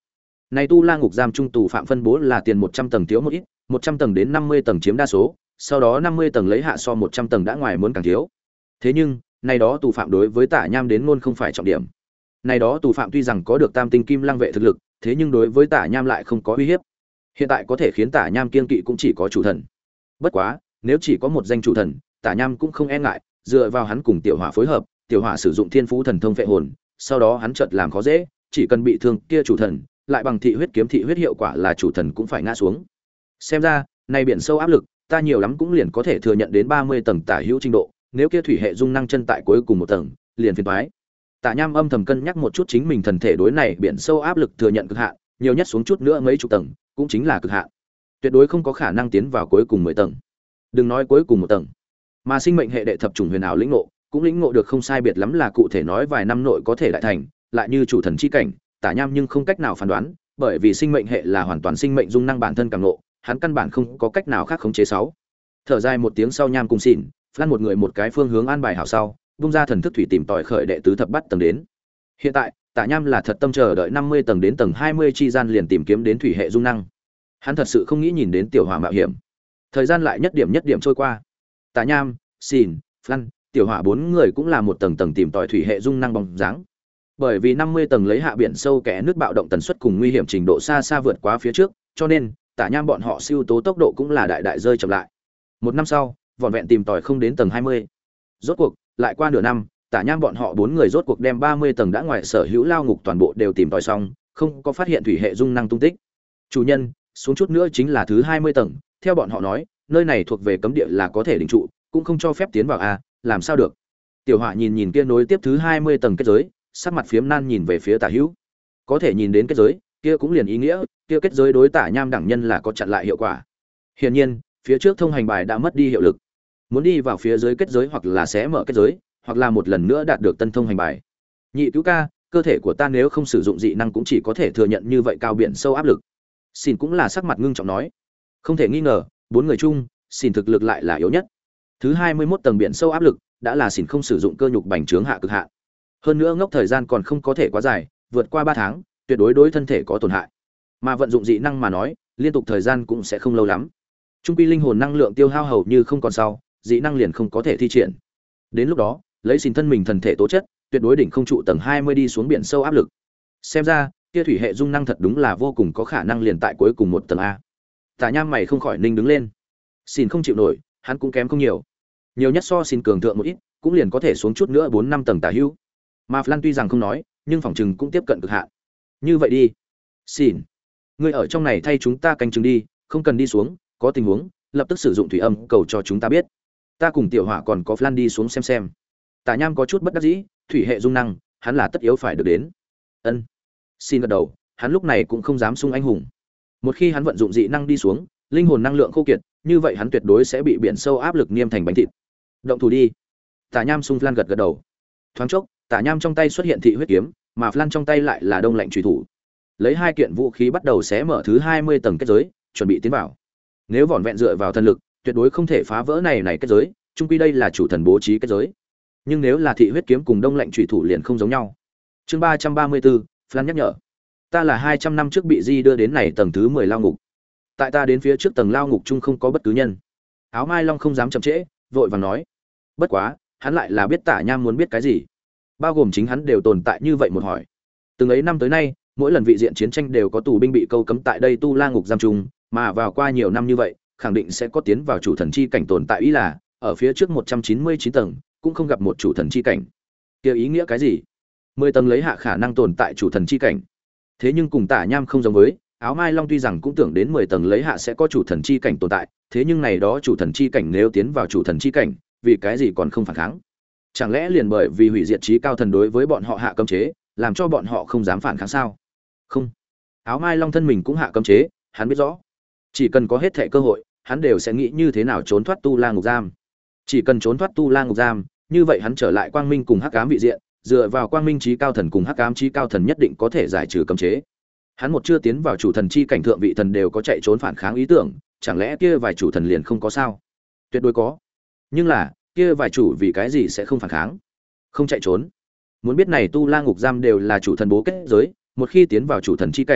Này tu la ngục giam trung tù phạm phân bố là tiền một trăm tầng thiếu một ít, một trăm tầng đến năm mươi tầng chiếm đa số, sau đó năm mươi tầng lấy hạ so một trăm tầng đã ngoài muốn càng thiếu. Thế nhưng, này đó tù phạm đối với Tả Nham đến luôn không phải trọng điểm. Này đó tù phạm tuy rằng có được Tam tinh kim lăng vệ thực lực, thế nhưng đối với Tả Nham lại không có uy hiếp. Hiện tại có thể khiến Tả Nham kiêng kỵ cũng chỉ có chủ thần. Bất quá, nếu chỉ có một danh chủ thần, Tả Nham cũng không e ngại, dựa vào hắn cùng Tiểu Hỏa phối hợp, Tiểu Hỏa sử dụng Thiên Phú thần thông phệ hồn, sau đó hắn chợt làm khó dễ, chỉ cần bị thương kia chủ thần, lại bằng thị huyết kiếm thị huyết hiệu quả là chủ thần cũng phải ngã xuống. Xem ra, này biển sâu áp lực, ta nhiều lắm cũng liền có thể thừa nhận đến ba mươi tầng tả hữu trình độ, nếu kia thủy hệ dung năng chân tại cuối cùng một tầng, liền phiền toái. Tạ Nham âm thầm cân nhắc một chút chính mình thần thể đối này biển sâu áp lực thừa nhận cực hạn, nhiều nhất xuống chút nữa mấy chục tầng, cũng chính là cực hạn. Tuyệt đối không có khả năng tiến vào cuối cùng mười tầng. Đừng nói cuối cùng một tầng, mà sinh mệnh hệ đệ thập chủng huyền ảo lĩnh ngộ, cũng lĩnh ngộ được không sai biệt lắm là cụ thể nói vài năm nội có thể đại thành, lại như chủ thần chi cảnh, Tả Nham nhưng không cách nào phán đoán, bởi vì sinh mệnh hệ là hoàn toàn sinh mệnh dung năng bản thân càng ngộ, hắn căn bản không có cách nào khác khống chế sáu. Thở dài một tiếng sau Nham cùng xỉn, Flan một người một cái phương hướng an bài hảo sau, bung ra thần thức thủy tìm tòi khởi đệ tứ thập bắt tầng đến. Hiện tại, Tả Nham là thật tâm chờ đợi năm mươi tầng đến tầng hai mươi chi gian liền tìm kiếm đến thủy hệ dung năng. Hắn thật sự không nghĩ nhìn đến Tiểu Hỏa mạo hiểm. Thời gian lại nhất điểm nhất điểm trôi qua. Tả Nham, xỉn, Flan, Tiểu Hỏa bốn người cũng là một tầng tầng tìm tòi thủy hệ dung năng bóng dáng. Bởi vì năm mươi tầng lấy hạ biển sâu kẽ nước bạo động tần suất cùng nguy hiểm trình độ xa xa vượt quá phía trước, cho nên Tả Nham bọn họ siêu tố tốc độ cũng là đại đại rơi chậm lại. Một năm sau, vỏn vẹn tìm tòi không đến tầng hai mươi. Rốt cuộc, lại qua nửa năm, Tả Nham bọn họ bốn người rốt cuộc đem ba mươi tầng đã ngoài sở hữu lao ngục toàn bộ đều tìm tòi xong, không có phát hiện thủy hệ dung năng tung tích. Chủ nhân, xuống chút nữa chính là thứ hai mươi tầng, theo bọn họ nói, nơi này thuộc về cấm địa là có thể định trụ, cũng không cho phép tiến vào a, làm sao được? Tiểu Hỏa nhìn nhìn kia nối tiếp thứ hai mươi tầng kết giới, sắc mặt phiếm nan nhìn về phía Tả Hữu. Có thể nhìn đến kết giới, kia cũng liền ý nghĩa, kia kết giới đối Tả Nham đẳng nhân là có chặn lại hiệu quả. Hiển nhiên, phía trước thông hành bài đã mất đi hiệu lực. Muốn đi vào phía dưới kết giới hoặc là xé mở kết giới, hoặc là một lần nữa đạt được tân thông hành bài. Nhị cứu ca, cơ thể của ta nếu không sử dụng dị năng cũng chỉ có thể thừa nhận như vậy cao biển sâu áp lực. Xin cũng là sắc mặt ngưng trọng nói. Không thể nghi ngờ, bốn người chung, Xin thực lực lại là yếu nhất. Thứ hai mươi mốt tầng biển sâu áp lực, đã là Xin không sử dụng cơ nhục bành trướng hạ cực hạn. Hơn nữa ngốc thời gian còn không có thể quá dài, vượt qua ba tháng, tuyệt đối đối thân thể có tổn hại. Mà vận dụng dị năng mà nói, liên tục thời gian cũng sẽ không lâu lắm. Trung quy linh hồn năng lượng tiêu hao hầu như không còn sau, dị năng liền không có thể thi triển. Đến lúc đó, lấy Xin thân mình thần thể tố chất, tuyệt đối đỉnh không trụ tầng hai mươi đi xuống biển sâu áp lực. Xem ra, kia thủy hệ dung năng thật đúng là vô cùng có khả năng liền tại cuối cùng một tầng a. Tả Nham mày không khỏi ninh đứng lên. Xin không chịu nổi, hắn cũng kém không nhiều. Nhiều nhất so Xin cường thượng một ít, cũng liền có thể xuống chút nữa bốn năm tầng tả hữu. Mà Flan tuy rằng không nói, nhưng phòng trừng cũng tiếp cận cực hạn. Như vậy đi, Xin, ngươi ở trong này thay chúng ta canh chừng đi, không cần đi xuống, có tình huống, lập tức sử dụng thủy âm cầu cho chúng ta biết. Ta cùng Tiểu Hỏa còn có Flan đi xuống xem xem. Tả Nham có chút bất đắc dĩ, thủy hệ dung năng, hắn là tất yếu phải được đến. Ân. Xin gật đầu, hắn lúc này cũng không dám sung anh hùng. Một khi hắn vận dụng dị năng đi xuống, linh hồn năng lượng khô kiệt, như vậy hắn tuyệt đối sẽ bị biển sâu áp lực niêm thành bánh thịt. Động thủ đi. Tả Nham sung Flan gật gật đầu. Thoáng chốc, Tả Nham trong tay xuất hiện thị huyết kiếm, mà Flan trong tay lại là đông lạnh chủy thủ. Lấy hai kiện vũ khí bắt đầu xé mở thứ hai mươi tầng kết giới, chuẩn bị tiến vào. Nếu vỏn vẹn dựa vào thần lực, tuyệt đối không thể phá vỡ này này kết giới, chung quy đây là chủ thần bố trí kết giới. Nhưng nếu là thị huyết kiếm cùng đông lạnh chủy thủ liền không giống nhau. Chương ba trăm ba mươi tư, Flan nhắc nhở. Ta là hai trăm năm trước bị Di đưa đến này tầng thứ mười lao ngục. Tại ta đến phía trước tầng lao ngục chung không có bất cứ nhân. Áo Mai Long không dám chậm trễ, vội vàng nói. Bất quá, hắn lại là biết Tả Nham muốn biết cái gì. Bao gồm chính hắn đều tồn tại như vậy một hỏi. Từng ấy năm tới nay, mỗi lần vị diện chiến tranh đều có tù binh bị câu cấm tại đây tu la ngục giam chung, mà vào qua nhiều năm như vậy, khẳng định sẽ có tiến vào chủ thần chi cảnh tồn tại, ý là ở phía trước một trăm chín mươi chín tầng cũng không gặp một chủ thần chi cảnh. Kia ý nghĩa cái gì? mười tầng lấy hạ khả năng tồn tại chủ thần chi cảnh. Thế nhưng cùng Tả Nham không giống với, Áo Mai Long tuy rằng cũng tưởng đến mười tầng lấy hạ sẽ có chủ thần chi cảnh tồn tại, thế nhưng này đó chủ thần chi cảnh nếu tiến vào chủ thần chi cảnh, vì cái gì còn không phản kháng? Chẳng lẽ liền bởi vì hủy diệt trí cao thần đối với bọn họ hạ cấm chế, làm cho bọn họ không dám phản kháng sao? Không. Áo Mai Long thân mình cũng hạ cấm chế, hắn biết rõ, chỉ cần có hết thảy cơ hội, hắn đều sẽ nghĩ như thế nào trốn thoát tu la ngục giam. Chỉ cần trốn thoát tu la ngục giam, như vậy hắn trở lại quang minh cùng hắc ám vị diện, dựa vào quang minh trí cao thần cùng hắc ám trí cao thần nhất định có thể giải trừ cấm chế. Hắn một chưa tiến vào chủ thần chi cảnh thượng vị thần đều có chạy trốn phản kháng ý tưởng, chẳng lẽ kia vài chủ thần liền không có sao? Tuyệt đối có. Nhưng là, kia vài chủ vì cái gì sẽ không phản kháng? Không chạy trốn. Muốn biết này tu la ngục giam đều là chủ thần bố kết giới, một khi tiến vào chủ thần chi cảnh,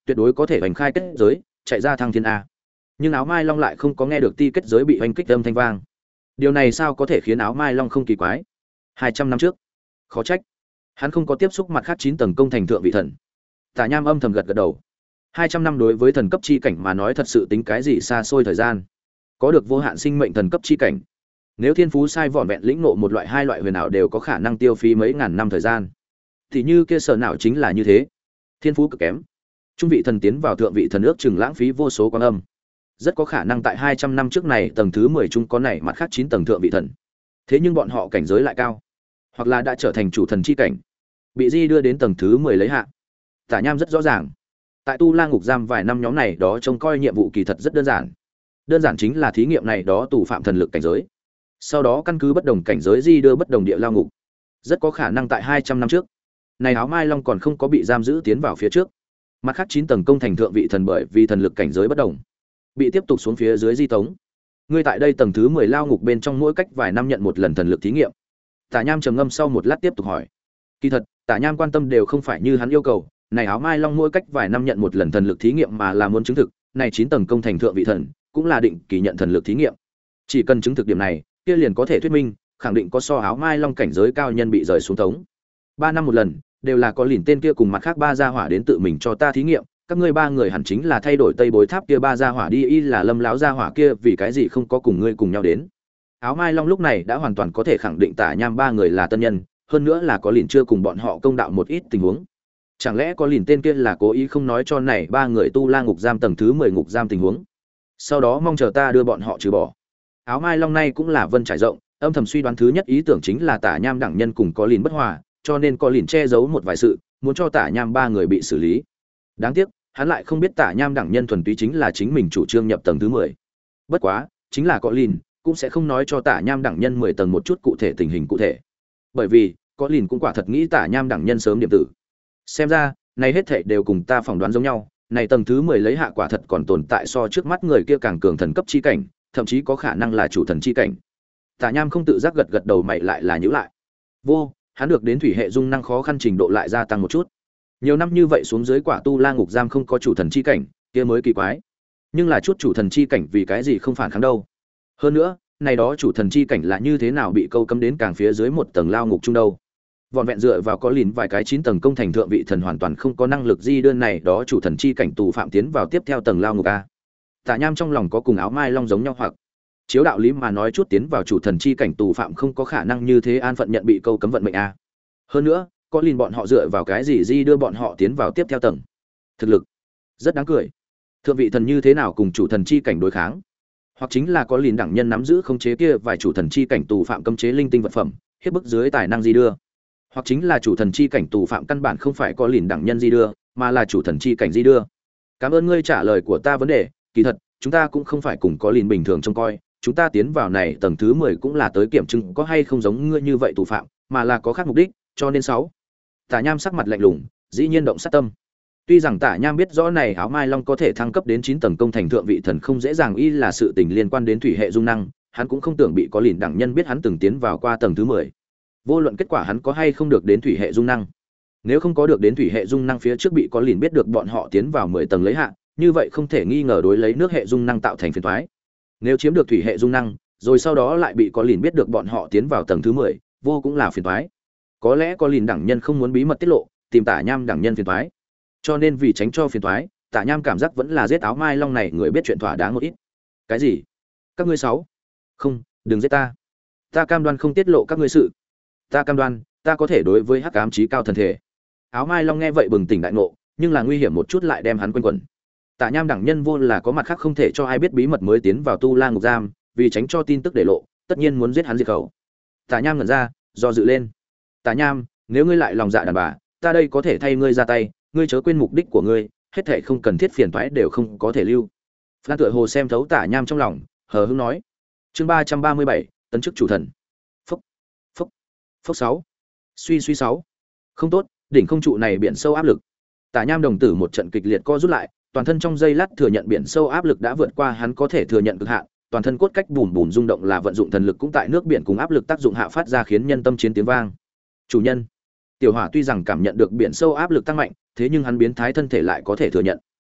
tuyệt đối có thể hoành khai kết giới chạy ra thăng thiên a. Nhưng áo mai long lại không có nghe được ti kết giới bị hoành kích âm thanh vang. Điều này sao có thể khiến áo mai long không kỳ quái? Hai trăm năm trước, khó trách hắn không có tiếp xúc mặt khác chín tầng công thành thượng vị thần. Tả Nham âm thầm gật gật đầu. Hai trăm năm đối với thần cấp chi cảnh mà nói thật sự tính cái gì xa xôi thời gian. Có được vô hạn sinh mệnh thần cấp chi cảnh, nếu thiên phú sai vỏn vẹn lĩnh ngộ một loại hai loại huyền ảo đều có khả năng tiêu phí mấy ngàn năm thời gian. Thì như kia sở não chính là như thế, thiên phú cực kém, trung vị thần tiến vào thượng vị thần ước chừng lãng phí vô số quang âm, rất có khả năng tại hai trăm năm trước này tầng thứ mười trung có này mặt khác chín tầng thượng vị thần. Thế nhưng bọn họ cảnh giới lại cao, hoặc là đã trở thành chủ thần chi cảnh, bị di đưa đến tầng thứ mười lấy hạ. Tả Nham rất rõ ràng, tại Tu La ngục giam vài năm nhóm này đó trông coi nhiệm vụ kỳ thật rất đơn giản. Đơn giản chính là thí nghiệm này đó tù phạm thần lực cảnh giới. Sau đó căn cứ bất đồng cảnh giới di đưa bất đồng địa lao ngục. Rất có khả năng tại hai trăm năm trước, này áo mai long còn không có bị giam giữ tiến vào phía trước. Mặt khác chín tầng công thành thượng vị thần bởi vì thần lực cảnh giới bất đồng, bị tiếp tục xuống phía dưới di tống. Ngươi tại đây tầng thứ mười lao ngục bên trong mỗi cách vài năm nhận một lần thần lực thí nghiệm. Tả Nham trầm ngâm sau một lát tiếp tục hỏi. Kỳ thật, Tả Nham quan tâm đều không phải như hắn yêu cầu, này áo mai long mỗi cách vài năm nhận một lần thần lực thí nghiệm mà là muốn chứng thực, này chín tầng công thành thượng vị thần cũng là định kỳ nhận thần lực thí nghiệm. Chỉ cần chứng thực điểm này, kia liền có thể thuyết minh, khẳng định có so áo mai long cảnh giới cao nhân bị rời xuống tống. Ba năm một lần, đều là có lìn tên kia cùng mặt khác ba gia hỏa đến tự mình cho ta thí nghiệm, các ngươi ba người hẳn chính là thay đổi Tây Bối Tháp kia ba gia hỏa đi, y là Lâm lão gia hỏa kia vì cái gì không có cùng ngươi cùng nhau đến. Áo mai long lúc này đã hoàn toàn có thể khẳng định Tả Nham ba người là tân nhân, hơn nữa là có lìn chưa cùng bọn họ công đạo một ít tình huống. Chẳng lẽ có lìn tên kia là cố ý không nói cho này ba người Tu La ngục giam tầng thứ mười ngục giam tình huống, sau đó mong chờ ta đưa bọn họ trừ bỏ. Áo mai long này cũng là vân trải rộng, âm thầm suy đoán thứ nhất ý tưởng chính là Tả Nham đẳng nhân cùng có lìn bất hòa, cho nên có lìn che giấu một vài sự, muốn cho Tả Nham ba người bị xử lý. Đáng tiếc, hắn lại không biết Tả Nham đẳng nhân thuần túy chính là chính mình chủ trương nhập tầng thứ mười. Bất quá, chính là có lìn cũng sẽ không nói cho Tả Nham đẳng nhân mười tầng một chút cụ thể tình hình cụ thể. Bởi vì, có lìn cũng quả thật nghĩ Tả Nham đẳng nhân sớm điểm tử. Xem ra, này hết thảy đều cùng ta phỏng đoán giống nhau, này tầng thứ mười lấy hạ quả thật còn tồn tại so trước mắt người kia càng cường thần cấp chi cảnh, thậm chí có khả năng là chủ thần chi cảnh. Tả Nham không tự giác gật gật đầu, mày lại là nhíu lại. Vô, hắn được đến thủy hệ dung năng khó khăn trình độ lại gia tăng một chút. Nhiều năm như vậy xuống dưới quả Tu La ngục giam không có chủ thần chi cảnh, kia mới kỳ quái. Nhưng là chút chủ thần chi cảnh vì cái gì không phản kháng đâu? Hơn nữa, này đó chủ thần chi cảnh là như thế nào bị câu cấm đến càng phía dưới một tầng lao ngục chung đâu? Vọn vẹn dựa vào có lìn vài cái chín tầng công thành thượng vị thần hoàn toàn không có năng lực di đơn này đó chủ thần chi cảnh tù phạm tiến vào tiếp theo tầng lao ngục a. Tả Nham trong lòng có cùng áo mai long giống nhau, hoặc chiếu đạo lý mà nói chút tiến vào chủ thần chi cảnh tù phạm không có khả năng như thế an phận nhận bị câu cấm vận mệnh a. Hơn nữa, có lìn bọn họ dựa vào cái gì di đưa bọn họ tiến vào tiếp theo tầng? Thực lực rất đáng cười. Thượng vị thần như thế nào cùng chủ thần chi cảnh đối kháng? Hoặc chính là có lìn đẳng nhân nắm giữ khống chế kia vài chủ thần chi cảnh tù phạm cấm chế linh tinh vật phẩm, hiếp bức dưới tài năng di đưa. Hoặc chính là chủ thần chi cảnh tù phạm căn bản không phải có lìn đẳng nhân di đưa, mà là chủ thần chi cảnh di đưa. Cảm ơn ngươi trả lời của ta vấn đề, kỳ thật, chúng ta cũng không phải cùng có lìn bình thường trông coi, chúng ta tiến vào này tầng thứ mười cũng là tới kiểm chứng có hay không giống ngươi như vậy tù phạm, mà là có khác mục đích, cho nên sáu. Tả Nham sắc mặt lạnh lùng, dĩ nhiên động sát tâm. Tuy rằng Tả Nham biết rõ này áo mai long có thể thăng cấp đến chín tầng công thành thượng vị thần không dễ dàng, y là sự tình liên quan đến thủy hệ dung năng, hắn cũng không tưởng bị có lìn đẳng nhân biết hắn từng tiến vào qua tầng thứ mười. Vô luận kết quả hắn có hay không được đến thủy hệ dung năng, nếu không có được đến thủy hệ dung năng phía trước bị có lìn biết được bọn họ tiến vào mười tầng lấy hạ, như vậy không thể nghi ngờ đối lấy nước hệ dung năng tạo thành phiền toái. Nếu chiếm được thủy hệ dung năng, rồi sau đó lại bị có lìn biết được bọn họ tiến vào tầng thứ mười, vô cũng là phiền toái. Có lẽ có lìn đẳng nhân không muốn bí mật tiết lộ, tìm Tả Nham đẳng nhân phiền toái. Cho nên vì tránh cho phiền toái, Tả Nham cảm giác vẫn là giết áo mai long này người biết chuyện thỏa đáng một ít. Cái gì? Các ngươi sáu? Không, đừng giết ta. Ta cam đoan không tiết lộ các ngươi sự. Ta cam đoan, ta có thể đối với hắc ám chí cao thần thể. Áo mai long nghe vậy bừng tỉnh đại ngộ, nhưng là nguy hiểm một chút lại đem hắn quanh quẩn. Tả Nham đẳng nhân vô là có mặt khác không thể cho ai biết bí mật mới tiến vào Tu La ngục giam, vì tránh cho tin tức để lộ, tất nhiên muốn giết hắn diệt khẩu. Tả Nham ngẩn ra, do dự lên. Tả Nham, nếu ngươi lại lòng dạ đàn bà, ta đây có thể thay ngươi ra tay, ngươi chớ quên mục đích của ngươi, hết thảy không cần thiết phiền toái đều không có thể lưu. Phan tựa hồ xem thấu Tả Nham trong lòng, hờ hững nói. Chương ba trăm ba mươi bảy, tấn chức chủ thần. Phúc, phúc, phúc sáu. Suy suy sáu. Không tốt, đỉnh không trụ này biển sâu áp lực. Tả Nham đồng tử một trận kịch liệt co rút lại, toàn thân trong giây lát thừa nhận biển sâu áp lực đã vượt qua hắn có thể thừa nhận cực hạn, toàn thân cốt cách bùn bùn rung động là vận dụng thần lực cũng tại nước biển cùng áp lực tác dụng hạ phát ra khiến nhân tâm chiến tiếng vang. Chủ nhân, Tiểu Hỏa tuy rằng cảm nhận được biển sâu áp lực tăng mạnh, thế nhưng hắn biến thái thân thể lại có thể thừa nhận.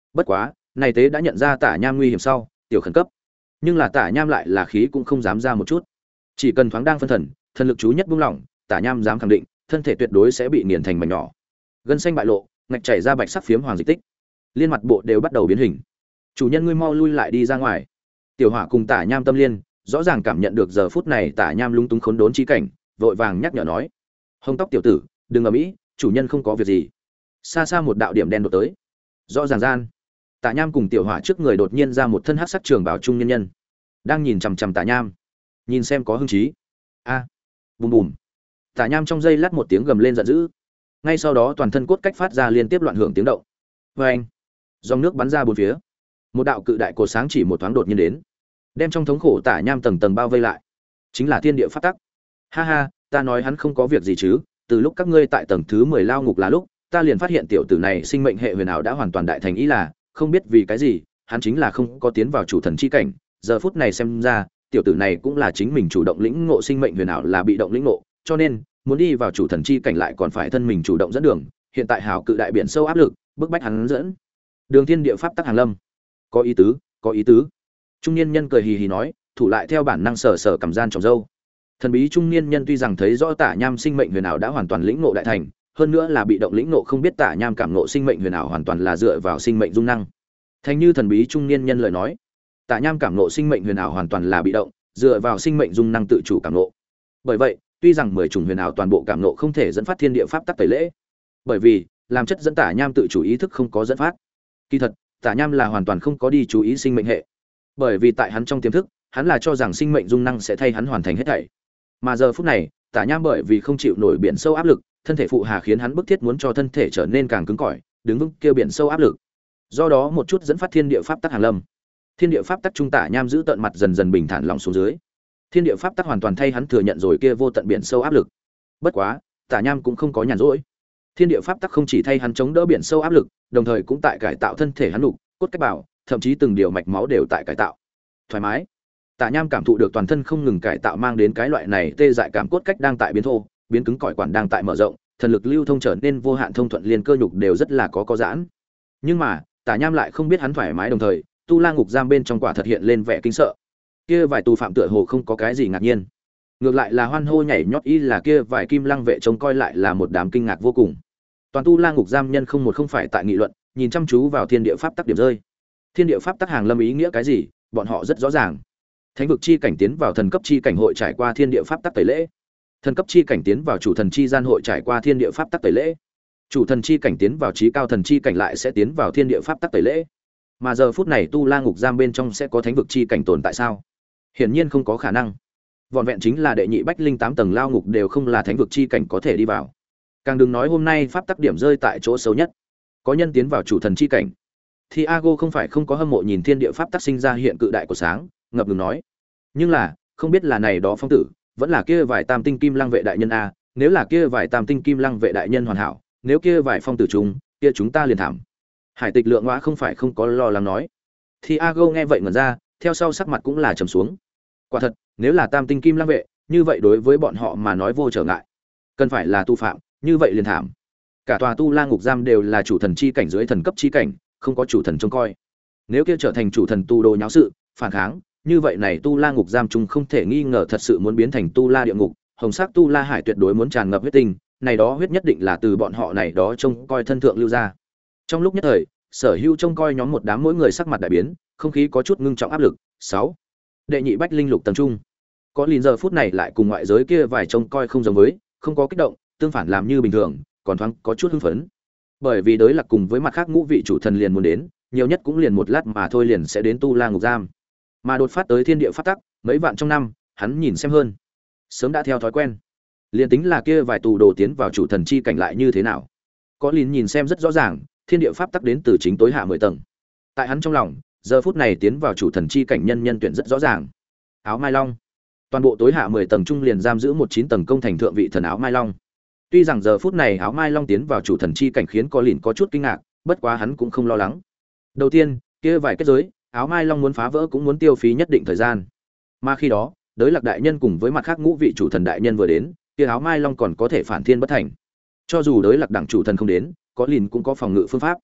Bất quá, này tế đã nhận ra Tả Nham nguy hiểm sau, tiểu khẩn cấp. Nhưng là Tả Nham lại là khí cũng không dám ra một chút. Chỉ cần thoáng đang phân thần, thần lực chú nhất buông lỏng, Tả Nham dám khẳng định, thân thể tuyệt đối sẽ bị nghiền thành mảnh nhỏ. Gân xanh bại lộ, ngạch chảy ra bạch sắc phiếm hoàng dịch tích. Liên mặt bộ đều bắt đầu biến hình. Chủ nhân ngươi mau lui lại đi ra ngoài. Tiểu Hỏa cùng Tả Nham tâm liên, rõ ràng cảm nhận được giờ phút này Tả Nham lúng túng khốn đốn chi cảnh, vội vàng nhắc nhở nói: "Hồng tóc tiểu tử, đừng ầm ĩ, chủ nhân không có việc gì." Xa xa một đạo điểm đen đột tới. Rõ ràng gian, Tả Nham cùng Tiểu Hỏa trước người đột nhiên ra một thân hắc sắc trường bào trung nhân nhân, đang nhìn chằm chằm Tả Nham, nhìn xem có hứng chí. A, à, bùm bùm. Tả Nham trong giây lát một tiếng gầm lên giận dữ, ngay sau đó toàn thân cốt cách phát ra liên tiếp loạn hưởng tiếng động. Vê anh, dòng nước bắn ra bốn phía, một đạo cự đại cột sáng chỉ một thoáng đột nhiên đến, đem trong thống khổ Tả Nham tầng tầng bao vây lại. Chính là thiên địa pháp tắc. Ha ha, ta nói hắn không có việc gì chứ? Từ lúc các ngươi tại tầng thứ mười lao ngục là lúc, ta liền phát hiện tiểu tử này sinh mệnh hệ huyền ảo đã hoàn toàn đại thành, ý là không biết vì cái gì, hắn chính là không có tiến vào chủ thần chi cảnh. Giờ phút này xem ra, tiểu tử này cũng là chính mình chủ động lĩnh ngộ sinh mệnh huyền ảo là bị động lĩnh ngộ, cho nên muốn đi vào chủ thần chi cảnh lại còn phải thân mình chủ động dẫn đường. Hiện tại hào cự đại biển sâu áp lực, bức bách hắn dẫn đường thiên địa pháp tắc hàng lâm. Có ý tứ, có ý tứ. Trung niên nhân cười hì hì nói, thủ lại theo bản năng sở sở cầm gian trồng dâu. Thần bí trung niên nhân tuy rằng thấy rõ Tả Nham sinh mệnh huyền ảo đã hoàn toàn lĩnh ngộ đại thành, hơn nữa là bị động lĩnh ngộ, không biết Tả Nham cảm ngộ sinh mệnh huyền ảo hoàn toàn là dựa vào sinh mệnh dung năng. Thành như thần bí trung niên nhân lời nói, Tả Nham cảm ngộ sinh mệnh huyền ảo hoàn toàn là bị động, dựa vào sinh mệnh dung năng tự chủ cảm ngộ. Bởi vậy, tuy rằng mười chủng huyền ảo toàn bộ cảm ngộ không thể dẫn phát thiên địa pháp tắc tẩy lễ, bởi vì làm chất dẫn Tả Nham tự chủ ý thức không có dẫn phát. Kỳ thật, Tả Nham là hoàn toàn không có đi chú ý sinh mệnh hệ, bởi vì tại hắn trong tiềm thức, hắn là cho rằng sinh mệnh dung năng sẽ thay hắn hoàn thành hết thảy. Mà giờ phút này, Tả Nham bởi vì không chịu nổi biển sâu áp lực, thân thể phụ hà khiến hắn bức thiết muốn cho thân thể trở nên càng cứng cỏi, đứng vững kêu biển sâu áp lực. Do đó một chút dẫn phát thiên địa pháp tắc hàng lâm. Thiên địa pháp tắc trung Tả Nham giữ tận mặt dần dần bình thản lòng xuống dưới. Thiên địa pháp tắc hoàn toàn thay hắn thừa nhận rồi kia vô tận biển sâu áp lực. Bất quá, Tả Nham cũng không có nhàn rỗi. Thiên địa pháp tắc không chỉ thay hắn chống đỡ biển sâu áp lực, đồng thời cũng tại cải tạo thân thể hắn lục, cốt cách bảo, thậm chí từng điều mạch máu đều tại cải tạo. Thoải mái. Tả Nham cảm thụ được toàn thân không ngừng cải tạo mang đến cái loại này tê dại cảm, cốt cách đang tại biến thô, biến cứng, cỏi quản đang tại mở rộng, thần lực lưu thông trở nên vô hạn thông thuận, liên cơ nhục đều rất là có có giãn. Nhưng mà, Tả Nham lại không biết hắn thoải mái, đồng thời, tu la ngục giam bên trong quả thật hiện lên vẻ kinh sợ. Kia vài tù phạm tựa hồ không có cái gì ngạc nhiên, ngược lại là hoan hô nhảy nhót, y là kia vài kim lăng vệ trông coi lại là một đám kinh ngạc vô cùng. Toàn tu la ngục giam nhân không một không phải tại nghị luận, nhìn chăm chú vào thiên địa pháp tắc điểm rơi. Thiên địa pháp tắc hàng lâm ý nghĩa cái gì, bọn họ rất rõ ràng. Thánh vực chi cảnh tiến vào thần cấp chi cảnh hội trải qua thiên địa pháp tắc tẩy lễ. Thần cấp chi cảnh tiến vào chủ thần chi gian hội trải qua thiên địa pháp tắc tẩy lễ. Chủ thần chi cảnh tiến vào chí cao thần chi cảnh lại sẽ tiến vào thiên địa pháp tắc tẩy lễ. Mà giờ phút này tu la ngục giam bên trong sẽ có thánh vực chi cảnh tồn tại sao? Hiển nhiên không có khả năng. Vỏn vẹn chính là đệ nhị bách linh tám tầng lao ngục đều không là thánh vực chi cảnh có thể đi vào. Càng đừng nói hôm nay pháp tắc điểm rơi tại chỗ xấu nhất. Có nhân tiến vào chủ thần chi cảnh. Thì Ago không phải không có hâm mộ nhìn thiên địa pháp tắc sinh ra hiện cự đại của sáng, ngập ngừng nói. Nhưng là, không biết là này đó phong tử, vẫn là kia vài tam tinh kim lăng vệ đại nhân a, nếu là kia vài tam tinh kim lăng vệ đại nhân hoàn hảo, nếu kia vài phong tử chúng, kia chúng ta liền thảm. Hải Tịch Lượng Ngõa không phải không có lo lắng nói. Thì Ago nghe vậy ngẩn ra, theo sau sắc mặt cũng là trầm xuống. Quả thật, nếu là tam tinh kim lăng vệ, như vậy đối với bọn họ mà nói vô trở ngại. Cần phải là tu phạm, như vậy liền thảm. Cả tòa tu la ngục giam đều là chủ thần chi cảnh dưới thần cấp chi cảnh, không có chủ thần trông coi. Nếu kia trở thành chủ thần tu đồ nháo sự, phản kháng, như vậy này tu la ngục giam chung không thể nghi ngờ thật sự muốn biến thành tu la địa ngục, hồng sắc tu la hải tuyệt đối muốn tràn ngập huyết tinh, này đó huyết nhất định là từ bọn họ này đó trông coi thân thượng lưu ra. Trong lúc nhất thời, sở hữu trông coi nhóm một đám mỗi người sắc mặt đại biến, không khí có chút ngưng trọng áp lực. Sáu, đệ nhị bách linh lục tầng trung. Có liền giờ phút này lại cùng ngoại giới kia vài trông coi không giống với, không có kích động, tương phản làm như bình thường, còn thoáng có chút hưng phấn. Bởi vì đối lập cùng với mặt khác ngũ vị chủ thần liền muốn đến, nhiều nhất cũng liền một lát mà thôi liền sẽ đến tu la ngục giam. Mà đột phát tới thiên địa phát tắc, mấy vạn trong năm, hắn nhìn xem hơn, sớm đã theo thói quen. Liền tính là kia vài tù đồ tiến vào chủ thần chi cảnh lại như thế nào, có liền nhìn xem rất rõ ràng, thiên địa pháp tắc đến từ chính tối hạ mười tầng. Tại hắn trong lòng, giờ phút này tiến vào chủ thần chi cảnh nhân nhân tuyển rất rõ ràng. Áo Mai Long, toàn bộ tối hạ mười tầng trung liền giam giữ một chín tầng công thành thượng vị thần Áo Mai Long. Tuy rằng giờ phút này Áo Mai Long tiến vào chủ thần chi cảnh khiến có liền có chút kinh ngạc, bất quá hắn cũng không lo lắng. Đầu tiên, kia vài kết giới, Áo Mai Long muốn phá vỡ cũng muốn tiêu phí nhất định thời gian. Mà khi đó, Đới Lạc đại nhân cùng với mặt khác ngũ vị chủ thần đại nhân vừa đến, kia Áo Mai Long còn có thể phản thiên bất thành. Cho dù Đới Lạc đẳng chủ thần không đến, có liền cũng có phòng ngự phương pháp.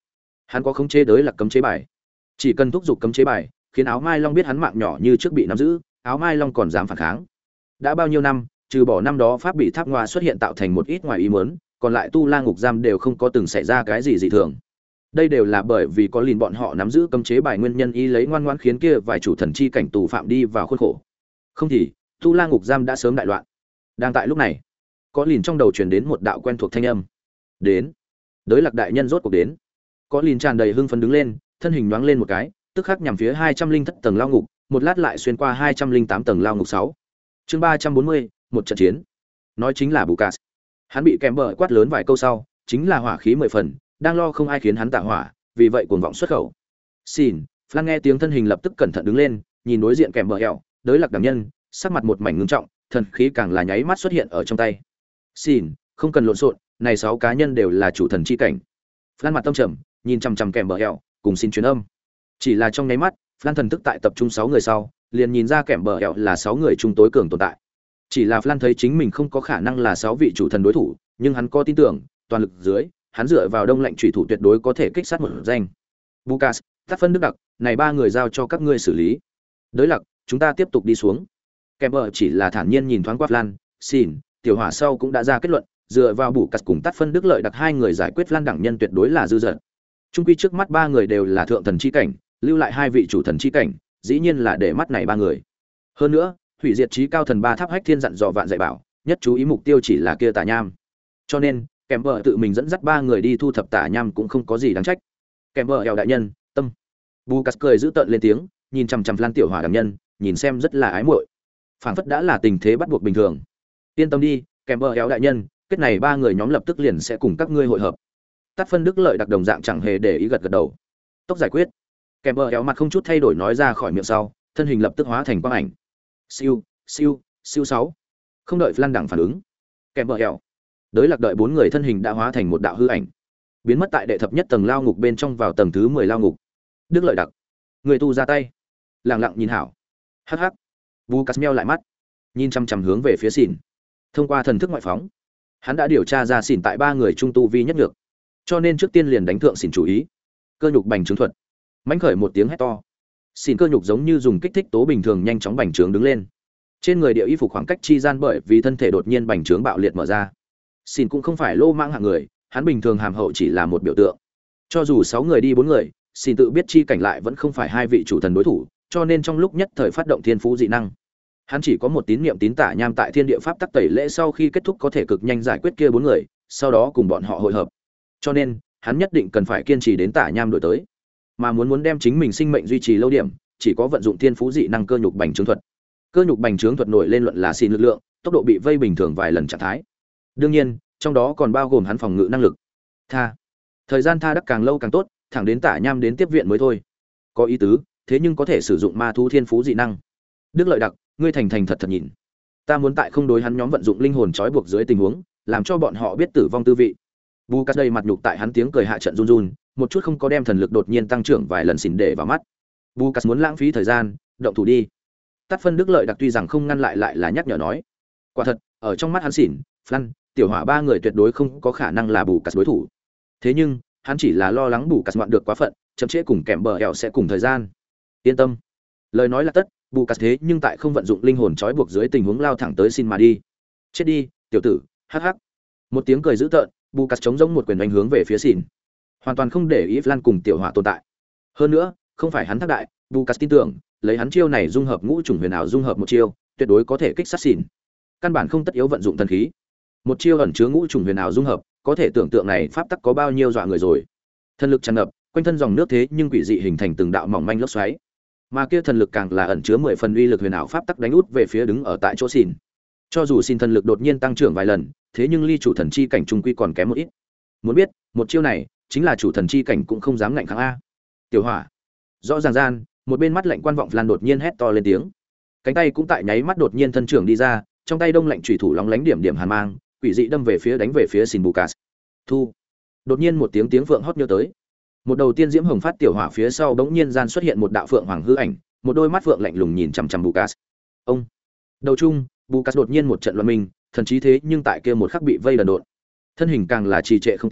Hắn có khống chế đới là cấm chế bài, chỉ cần thúc giục cấm chế bài, khiến áo mai long biết hắn mạng nhỏ như trước bị nắm giữ, áo mai long còn dám phản kháng. Đã bao nhiêu năm, trừ bỏ năm đó pháp bị tháp ngoa xuất hiện tạo thành một ít ngoài ý muốn, còn lại tu la ngục giam đều không có từng xảy ra cái gì dị thường. Đây đều là bởi vì có lìn bọn họ nắm giữ cấm chế bài nguyên nhân, y lấy ngoan ngoãn khiến kia vài chủ thần chi cảnh tù phạm đi vào khuôn khổ. Không thì tu la ngục giam đã sớm đại loạn. Đang tại lúc này, có lìn trong đầu truyền đến một đạo quen thuộc thanh âm. Đến, đới lạc đại nhân rốt cuộc đến. Có lìn tràn đầy hưng phấn đứng lên, thân hình nhoáng lên một cái, tức khắc nhằm phía hai trăm linh thất tầng lao ngục, một lát lại xuyên qua hai trăm linh tám tầng lao ngục sáu. Chương ba trăm bốn mươi, một trận chiến. Nói chính là Bucas. Hắn bị kèm bờ quát lớn vài câu sau, chính là hỏa khí mười phần, đang lo không ai khiến hắn tạ hỏa, vì vậy cuồng vọng xuất khẩu. Xin, Flan nghe tiếng thân hình lập tức cẩn thận đứng lên, nhìn đối diện kèm bờ hẹo, đối lạc đảm nhân, sắc mặt một mảnh ngưng trọng, thần khí càng là nháy mắt xuất hiện ở trong tay. Xin, không cần lộn xộn, này sáu cá nhân đều là chủ thần chi cảnh. Flan mặt tâm trầm, nhìn chằm chằm kèm bờ hẹo, cùng xin truyền âm. Chỉ là trong nháy mắt, Flan thần thức tại tập trung sáu người sau, liền nhìn ra kèm bờ hẹo là sáu người trung tối cường tồn tại. Chỉ là Flan thấy chính mình không có khả năng là sáu vị chủ thần đối thủ, nhưng hắn có tin tưởng, toàn lực dưới, hắn dựa vào đông lạnh chủy thủ tuyệt đối có thể kích sát một danh. Bucas, Tác phân Đức Đặc, này ba người giao cho các ngươi xử lý. Đới Lặc, chúng ta tiếp tục đi xuống. Kemper chỉ là thản nhiên nhìn thoáng qua Flan, xin, tiểu hỏa sau cũng đã ra kết luận, dựa vào Bucas cùng Tác phân Đức Lợi Đặc hai người giải quyết Flan đẳng nhân tuyệt đối là dư dật. Trung quy trước mắt ba người đều là thượng thần chi cảnh, lưu lại hai vị chủ thần chi cảnh, dĩ nhiên là để mắt này ba người. Hơn nữa, hủy diệt chí cao thần ba tháp hách thiên dặn dò vạn dạy bảo, nhất chú ý mục tiêu chỉ là kia tà nham. Cho nên, Kemper tự mình dẫn dắt ba người đi thu thập tà nham cũng không có gì đáng trách. Kemper eo đại nhân, tâm. Bucas cười giữ tợn lên tiếng, nhìn chằm chằm Flan tiểu hỏa đẳng nhân, nhìn xem rất là ái muội. Phảng phất đã là tình thế bắt buộc bình thường. Yên tâm đi, Kemper eo đại nhân, kết này ba người nhóm lập tức liền sẽ cùng các ngươi hội hợp. Tát phân Đức Lợi Đặc đồng dạng chẳng hề để ý gật gật đầu. Tốc giải quyết. Kemper eo mặt không chút thay đổi nói ra khỏi miệng sau, thân hình lập tức hóa thành quang ảnh. Siêu, siêu, siêu sáu. Không đợi Flan đẳng phản ứng, Kemper eo Đới Lạc đợi bốn người thân hình đã hóa thành một đạo hư ảnh, biến mất tại đệ thập nhất tầng lao ngục bên trong vào tầng thứ mười lao ngục. Đức Lợi Đặc, người tu ra tay. Lặng lặng nhìn hảo. Hắc hắc. Bucas meo lại mắt, nhìn chăm chăm hướng về phía Xỉn. Thông qua thần thức ngoại phóng, hắn đã điều tra ra Xỉn tại ba người trung tu vi nhất nhược, cho nên trước tiên liền đánh thượng Xỉn chủ ý. Cơ nhục bành trướng thuật. Mãnh khởi một tiếng hét to. Xỉn cơ nhục giống như dùng kích thích tố bình thường nhanh chóng bành trướng đứng lên. Trên người địa y phục khoảng cách chi gian bởi vì thân thể đột nhiên bành trướng bạo liệt mở ra. Xin cũng không phải lô mãng hạng người, hắn bình thường hàm hậu chỉ là một biểu tượng. Cho dù sáu người đi bốn người, xin tự biết chi cảnh lại vẫn không phải hai vị chủ thần đối thủ, cho nên trong lúc nhất thời phát động thiên phú dị năng. Hắn chỉ có một tín niệm tín tả nham tại thiên địa pháp tắc tẩy lễ sau khi kết thúc có thể cực nhanh giải quyết kia bốn người, sau đó cùng bọn họ hội hợp. Cho nên, hắn nhất định cần phải kiên trì đến tả nham đổi tới. Mà muốn muốn đem chính mình sinh mệnh duy trì lâu điểm, chỉ có vận dụng thiên phú dị năng cơ nhục bành trướng thuật. Cơ nhục bành trướng thuật nổi lên luận là xin lực lượng, tốc độ bị vây bình thường vài lần trạng thái. Đương nhiên, trong đó còn bao gồm hắn phòng ngự năng lực. Tha, thời gian tha đắc càng lâu càng tốt, thẳng đến tả nham đến tiếp viện mới thôi. Có ý tứ, thế nhưng có thể sử dụng ma thú thiên phú dị năng. Đức Lợi Đặc, ngươi thành thành thật thật nhìn. Ta muốn tại không đối hắn nhóm vận dụng linh hồn trói buộc dưới tình huống, làm cho bọn họ biết tử vong tư vị. Bucas đầy mặt nhục tại hắn tiếng cười hạ trận run run, một chút không có đem thần lực đột nhiên tăng trưởng vài lần xỉn để vào mắt. Bucas muốn lãng phí thời gian, động thủ đi. Tát phân Đức Lợi Đặc tuy rằng không ngăn lại lại là nhắc nhở nói. Quả thật, ở trong mắt hắn xỉn, Flan, tiểu hỏa ba người tuyệt đối không có khả năng là Bucas đối thủ. Thế nhưng, hắn chỉ là lo lắng Bucas ngoạn được quá phận, chậm trễ cùng kèm bờ hẹo sẽ cùng thời gian. Yên tâm. Lời nói là tất, Bucas thế nhưng tại không vận dụng linh hồn trói buộc dưới tình huống lao thẳng tới xin mà đi. Chết đi, tiểu tử, hắc hắc. Một tiếng cười dữ tợn, Bucas chống giống một quyền đánh hướng về phía xỉn. Hoàn toàn không để ý Flan cùng tiểu hỏa tồn tại. Hơn nữa, không phải hắn thác đại, Bucas tin tưởng, lấy hắn chiêu này dung hợp ngũ chủng huyền ảo dung hợp một chiêu, tuyệt đối có thể kích sát xỉn. Căn bản không tất yếu vận dụng thần khí. Một chiêu ẩn chứa ngũ chủng huyền ảo dung hợp, có thể tưởng tượng này pháp tắc có bao nhiêu dọa người rồi. Thần lực tràn ngập, quanh thân dòng nước thế nhưng quỷ dị hình thành từng đạo mỏng manh lốc xoáy. Mà kia thần lực càng là ẩn chứa mười phần uy lực huyền ảo pháp tắc đánh út về phía đứng ở tại chỗ xỉn. Cho dù xin thần lực đột nhiên tăng trưởng vài lần, thế nhưng ly chủ thần chi cảnh trung quy còn kém một ít. Muốn biết, một chiêu này chính là chủ thần chi cảnh cũng không dám ngạnh kháng a. Tiểu hỏa. Rõ ràng gian, một bên mắt lạnh quan vọng Flan đột nhiên hét to lên tiếng. Cánh tay cũng tại nháy mắt đột nhiên thân trưởng đi ra, trong tay đông lạnh chủy thủ lóng lánh điểm điểm hàn mang, quỷ dị đâm về phía đánh về phía xin Bucas. Thu. Đột nhiên một tiếng tiếng phượng hót nhớ tới. Một đầu tiên diễm hồng phát tiểu hỏa phía sau bỗng nhiên gian xuất hiện một đạo phượng hoàng hư ảnh, một đôi mắt phượng lạnh lùng nhìn chằm chằm Bucas. Ông. Đầu chung, Bucas đột nhiên một trận loạn mình, thần trí thế nhưng tại kia một khắc bị vây đần độn. Thân hình càng là trì trệ không tiến,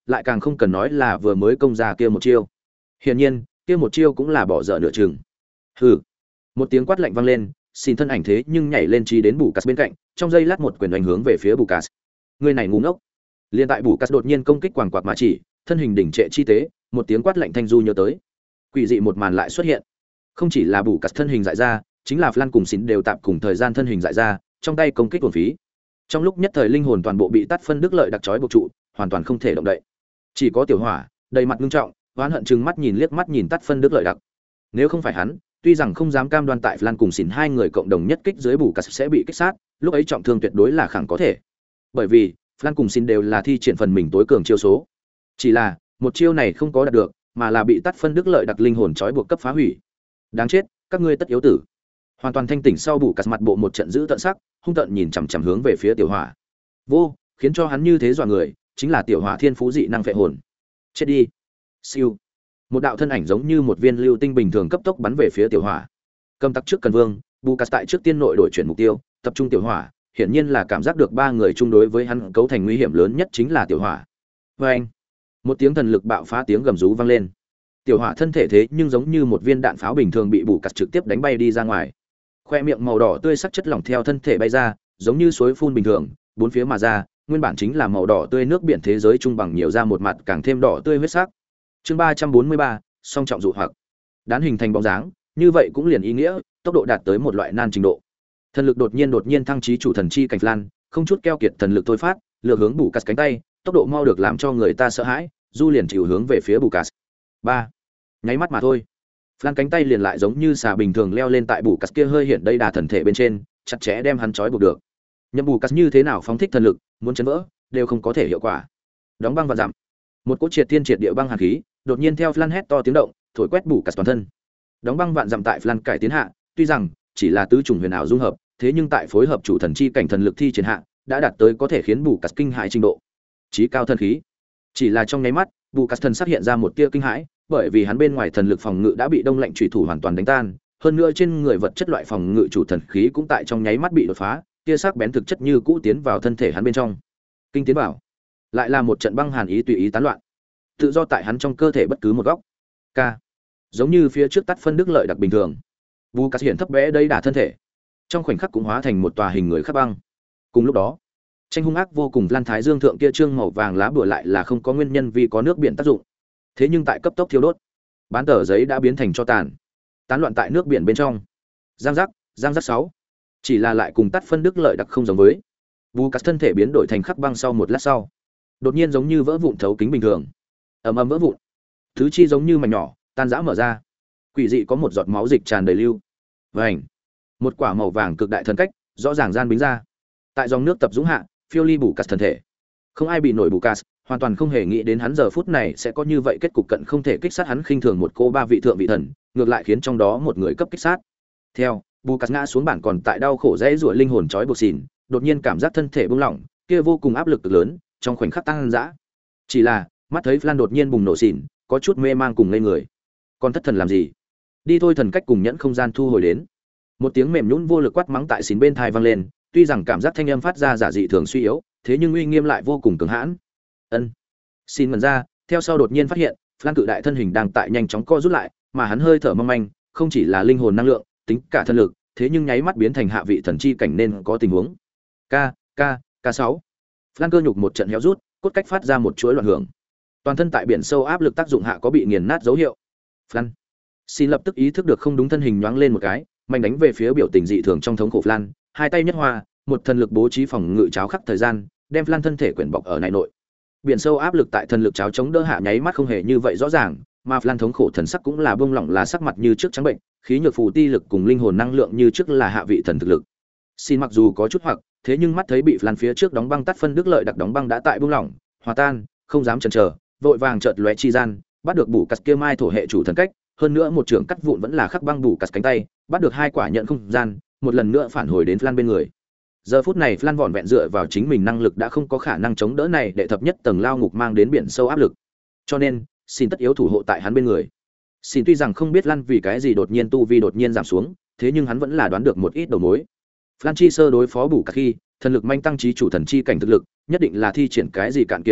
lại càng không cần nói là vừa mới công ra kia một chiêu. Hiển nhiên, kia một chiêu cũng là bỏ dở nửa chừng. Hừ. Một tiếng quát lạnh vang lên, xin thân ảnh thế nhưng nhảy lên trí đến Bù Cát bên cạnh, trong giây lát một quyền đánh hướng về phía Bù Cát. Người này ngu ngốc. Liên tại Bù Cát đột nhiên công kích quàng quạt mà chỉ, thân hình đỉnh trệ chi tế, một tiếng quát lạnh thanh du nhớ tới. Quỷ dị một màn lại xuất hiện. Không chỉ là Bù Cát thân hình dại ra, chính là Flan cùng Xin đều tạm cùng thời gian thân hình dại ra, trong tay công kích uổng phí. Trong lúc nhất thời linh hồn toàn bộ bị tắt phân đức lợi đặc trói buộc trụ, hoàn toàn không thể động đậy. Chỉ có Tiểu Hỏa, đầy mặt nghiêm trọng, oán hận trừng mắt nhìn liếc mắt nhìn tắt phân đức lợi đặc. Nếu không phải hắn, tuy rằng không dám cam đoan tại Flan cùng Xin hai người cộng đồng nhất kích dưới Bù Cát sẽ bị kích sát, lúc ấy trọng thương tuyệt đối là khẳng có thể. Bởi vì, Flan cùng Xin đều là thi triển phần mình tối cường chiêu số. Chỉ là, một chiêu này không có đạt được, mà là bị tắt phân đức lợi đặc linh hồn trói buộc cấp phá hủy. Đáng chết, các ngươi tất yếu tử. Hoàn toàn thanh tỉnh sau Bù Cát mặt bộ một trận giữ tận sắc, hung tợn nhìn chằm chằm hướng về phía Tiểu Hỏa. Vô, khiến cho hắn như thế dọa người, chính là Tiểu Hỏa thiên phú dị năng phệ hồn. Chết đi. Siêu. Một đạo thân ảnh giống như một viên lưu tinh bình thường cấp tốc bắn về phía Tiểu Hỏa. Cầm tắc trước cần vương, Bù Cát tại trước tiên nội đổi chuyển mục tiêu, tập trung Tiểu Hỏa, hiển nhiên là cảm giác được ba người chung đối với hắn cấu thành nguy hiểm lớn nhất chính là Tiểu Hỏa. Oeng. Một tiếng thần lực bạo phá tiếng gầm rú vang lên. Tiểu Hỏa thân thể thế nhưng giống như một viên đạn pháo bình thường bị Bù Cát trực tiếp đánh bay đi ra ngoài. Khoe miệng màu đỏ tươi sắc chất lỏng theo thân thể bay ra, giống như suối phun bình thường, bốn phía mà ra, nguyên bản chính là màu đỏ tươi nước biển thế giới trung bằng nhiều ra một mặt càng thêm đỏ tươi huyết sắc. Chương ba trăm bốn mươi ba, song trọng dụ hoặc. Đán hình thành bóng dáng, như vậy cũng liền ý nghĩa, tốc độ đạt tới một loại nan trình độ. Thần lực đột nhiên đột nhiên thăng chí chủ thần chi cảnh Flan, không chút keo kiệt thần lực thôi phát, lược hướng Bù Cát cánh tay, tốc độ mau được làm cho người ta sợ hãi, du liền chịu hướng về phía Bù Cát. ba. Nháy mắt mà thôi. Flan cánh tay liền lại giống như xà bình thường leo lên tại Bù Cát kia hơi hiện đây đà thần thể bên trên, chặt chẽ đem hắn trói buộc được. Nhậm Bù Cát như thế nào phóng thích thần lực, muốn chấn vỡ, đều không có thể hiệu quả. Đóng băng và giảm. Một cỗ triệt thiên triệt địa băng hàn khí, đột nhiên theo Flan hét to tiếng động, thổi quét Bù Cát toàn thân. Đóng băng vạn dặm tại Flan cải tiến hạ, tuy rằng chỉ là tứ trùng huyền ảo dung hợp, thế nhưng tại phối hợp chủ thần chi cảnh thần lực thi triển hạ, đã đạt tới có thể khiến Bù Cát kinh hãi trình độ. Chí cao thần khí. Chỉ là trong nháy mắt, Bù Cát thần sắc hiện ra một tia kinh hãi, bởi vì hắn bên ngoài thần lực phòng ngự đã bị đông lạnh chủy thủ hoàn toàn đánh tan, hơn nữa trên người vật chất loại phòng ngự chủ thần khí cũng tại trong nháy mắt bị đột phá, tia sắc bén thực chất như cũ tiến vào thân thể hắn bên trong. Kinh tiến vào, lại là một trận băng hàn ý tùy ý tán loạn, tự do tại hắn trong cơ thể bất cứ một góc. K, giống như phía trước tắt phân đức lợi đặc bình thường. Bù Cát hiện thấp bé đây đả thân thể, trong khoảnh khắc cũng hóa thành một tòa hình người khắc băng. Cùng lúc đó, tranh hung ác vô cùng Lan Thái Dương thượng kia trương màu vàng lá bùa lại là không có nguyên nhân vì có nước biển tác dụng. Thế nhưng tại cấp tốc thiêu đốt, bán tờ giấy đã biến thành tro tàn, tán loạn tại nước biển bên trong. Giang giác, giang giác sáu. Chỉ là lại cùng tắt phân đức lợi đặc không giống với. Bù Cát thân thể biến đổi thành khắc băng sau một lát sau, đột nhiên giống như vỡ vụn thấu kính bình thường, ầm ầm vỡ vụn. Thứ chi giống như mảnh nhỏ, tan rã mở ra. Quỷ dị có một giọt máu dịch tràn đầy lưu. Vành. Một quả màu vàng cực đại thần cách, rõ ràng gian bính ra. Tại dòng nước tập dũng hạ, phiêu ly Bù Cát thân thể. Không ai bị nổi Bù Cát, hoàn toàn không hề nghĩ đến hắn giờ phút này sẽ có như vậy kết cục cận không thể kích sát hắn khinh thường một cô ba vị thượng vị thần, ngược lại khiến trong đó một người cấp kích sát. Theo, Bù Cát ngã xuống bản còn tại đau khổ dễ rủa linh hồn trói buộc xỉn, đột nhiên cảm giác thân thể bung lỏng, kia vô cùng áp lực cực lớn, trong khoảnh khắc tăng dã. Chỉ là, mắt thấy Flan đột nhiên bùng nổ xỉn, có chút mê mang cùng ngây người. Còn thất thần làm gì? Đi thôi, thần cách cùng nhẫn không gian thu hồi đến. Một tiếng mềm nhũn vô lực quát mắng tại xỉn bên tai vang lên, tuy rằng cảm giác thanh âm phát ra giả dị thường suy yếu, thế nhưng uy nghiêm lại vô cùng cường hãn. Ân. Xin mần ra, theo sau đột nhiên phát hiện, Flan cự đại thân hình đang tại nhanh chóng co rút lại, mà hắn hơi thở mong manh, không chỉ là linh hồn năng lượng, tính cả thân lực, thế nhưng nháy mắt biến thành hạ vị thần chi cảnh nên có tình huống. K, K, K sáu. Flan cơ nhục một trận héo rút, cốt cách phát ra một chuỗi loạn hưởng. Toàn thân tại biển sâu áp lực tác dụng hạ có bị nghiền nát dấu hiệu. Flan. Xin lập tức ý thức được không đúng, thân hình nhoáng lên một cái, mạnh đánh về phía biểu tình dị thường trong thống khổ Flan, hai tay nhất hoa, một thần lực bố trí phòng ngự cháo khắc thời gian, đem Flan thân thể quyển bọc ở này nội. Biển sâu áp lực tại thần lực cháo chống đỡ hạ nháy mắt không hề như vậy rõ ràng, mà Flan thống khổ thần sắc cũng là bông lỏng, là sắc mặt như trước trắng bệnh, khí nhược phù ti lực cùng linh hồn năng lượng như trước là hạ vị thần thực lực. Xin mặc dù có chút hoặc, thế nhưng mắt thấy bị Flan phía trước đóng băng tắt phân đức lợi đặc đóng băng đã tại bông lỏng, hòa tan, không dám chần chờ, vội vàng chợt lóe chi gian, bắt được Bù Cát kia mai thổ hệ chủ thần cách, hơn nữa một trường cắt vụn vẫn là khắc băng Bù Cát cánh tay, bắt được hai quả nhận không gian, một lần nữa phản hồi đến Flan bên người. Giờ phút này Flan vỏn vẹn dựa vào chính mình năng lực đã không có khả năng chống đỡ này đệ thập nhất tầng lao ngục mang đến biển sâu áp lực, cho nên xin tất yếu thủ hộ tại hắn bên người. Xin tuy rằng không biết Flan vì cái gì đột nhiên tu vi đột nhiên giảm xuống, thế nhưng hắn vẫn là đoán được một ít đầu mối. Flan chi sơ đối phó Bù Cát khi thần lực manh tăng trí chủ thần chi cảnh thực lực, nhất định là thi triển cái gì cạn kiệt bí thuật,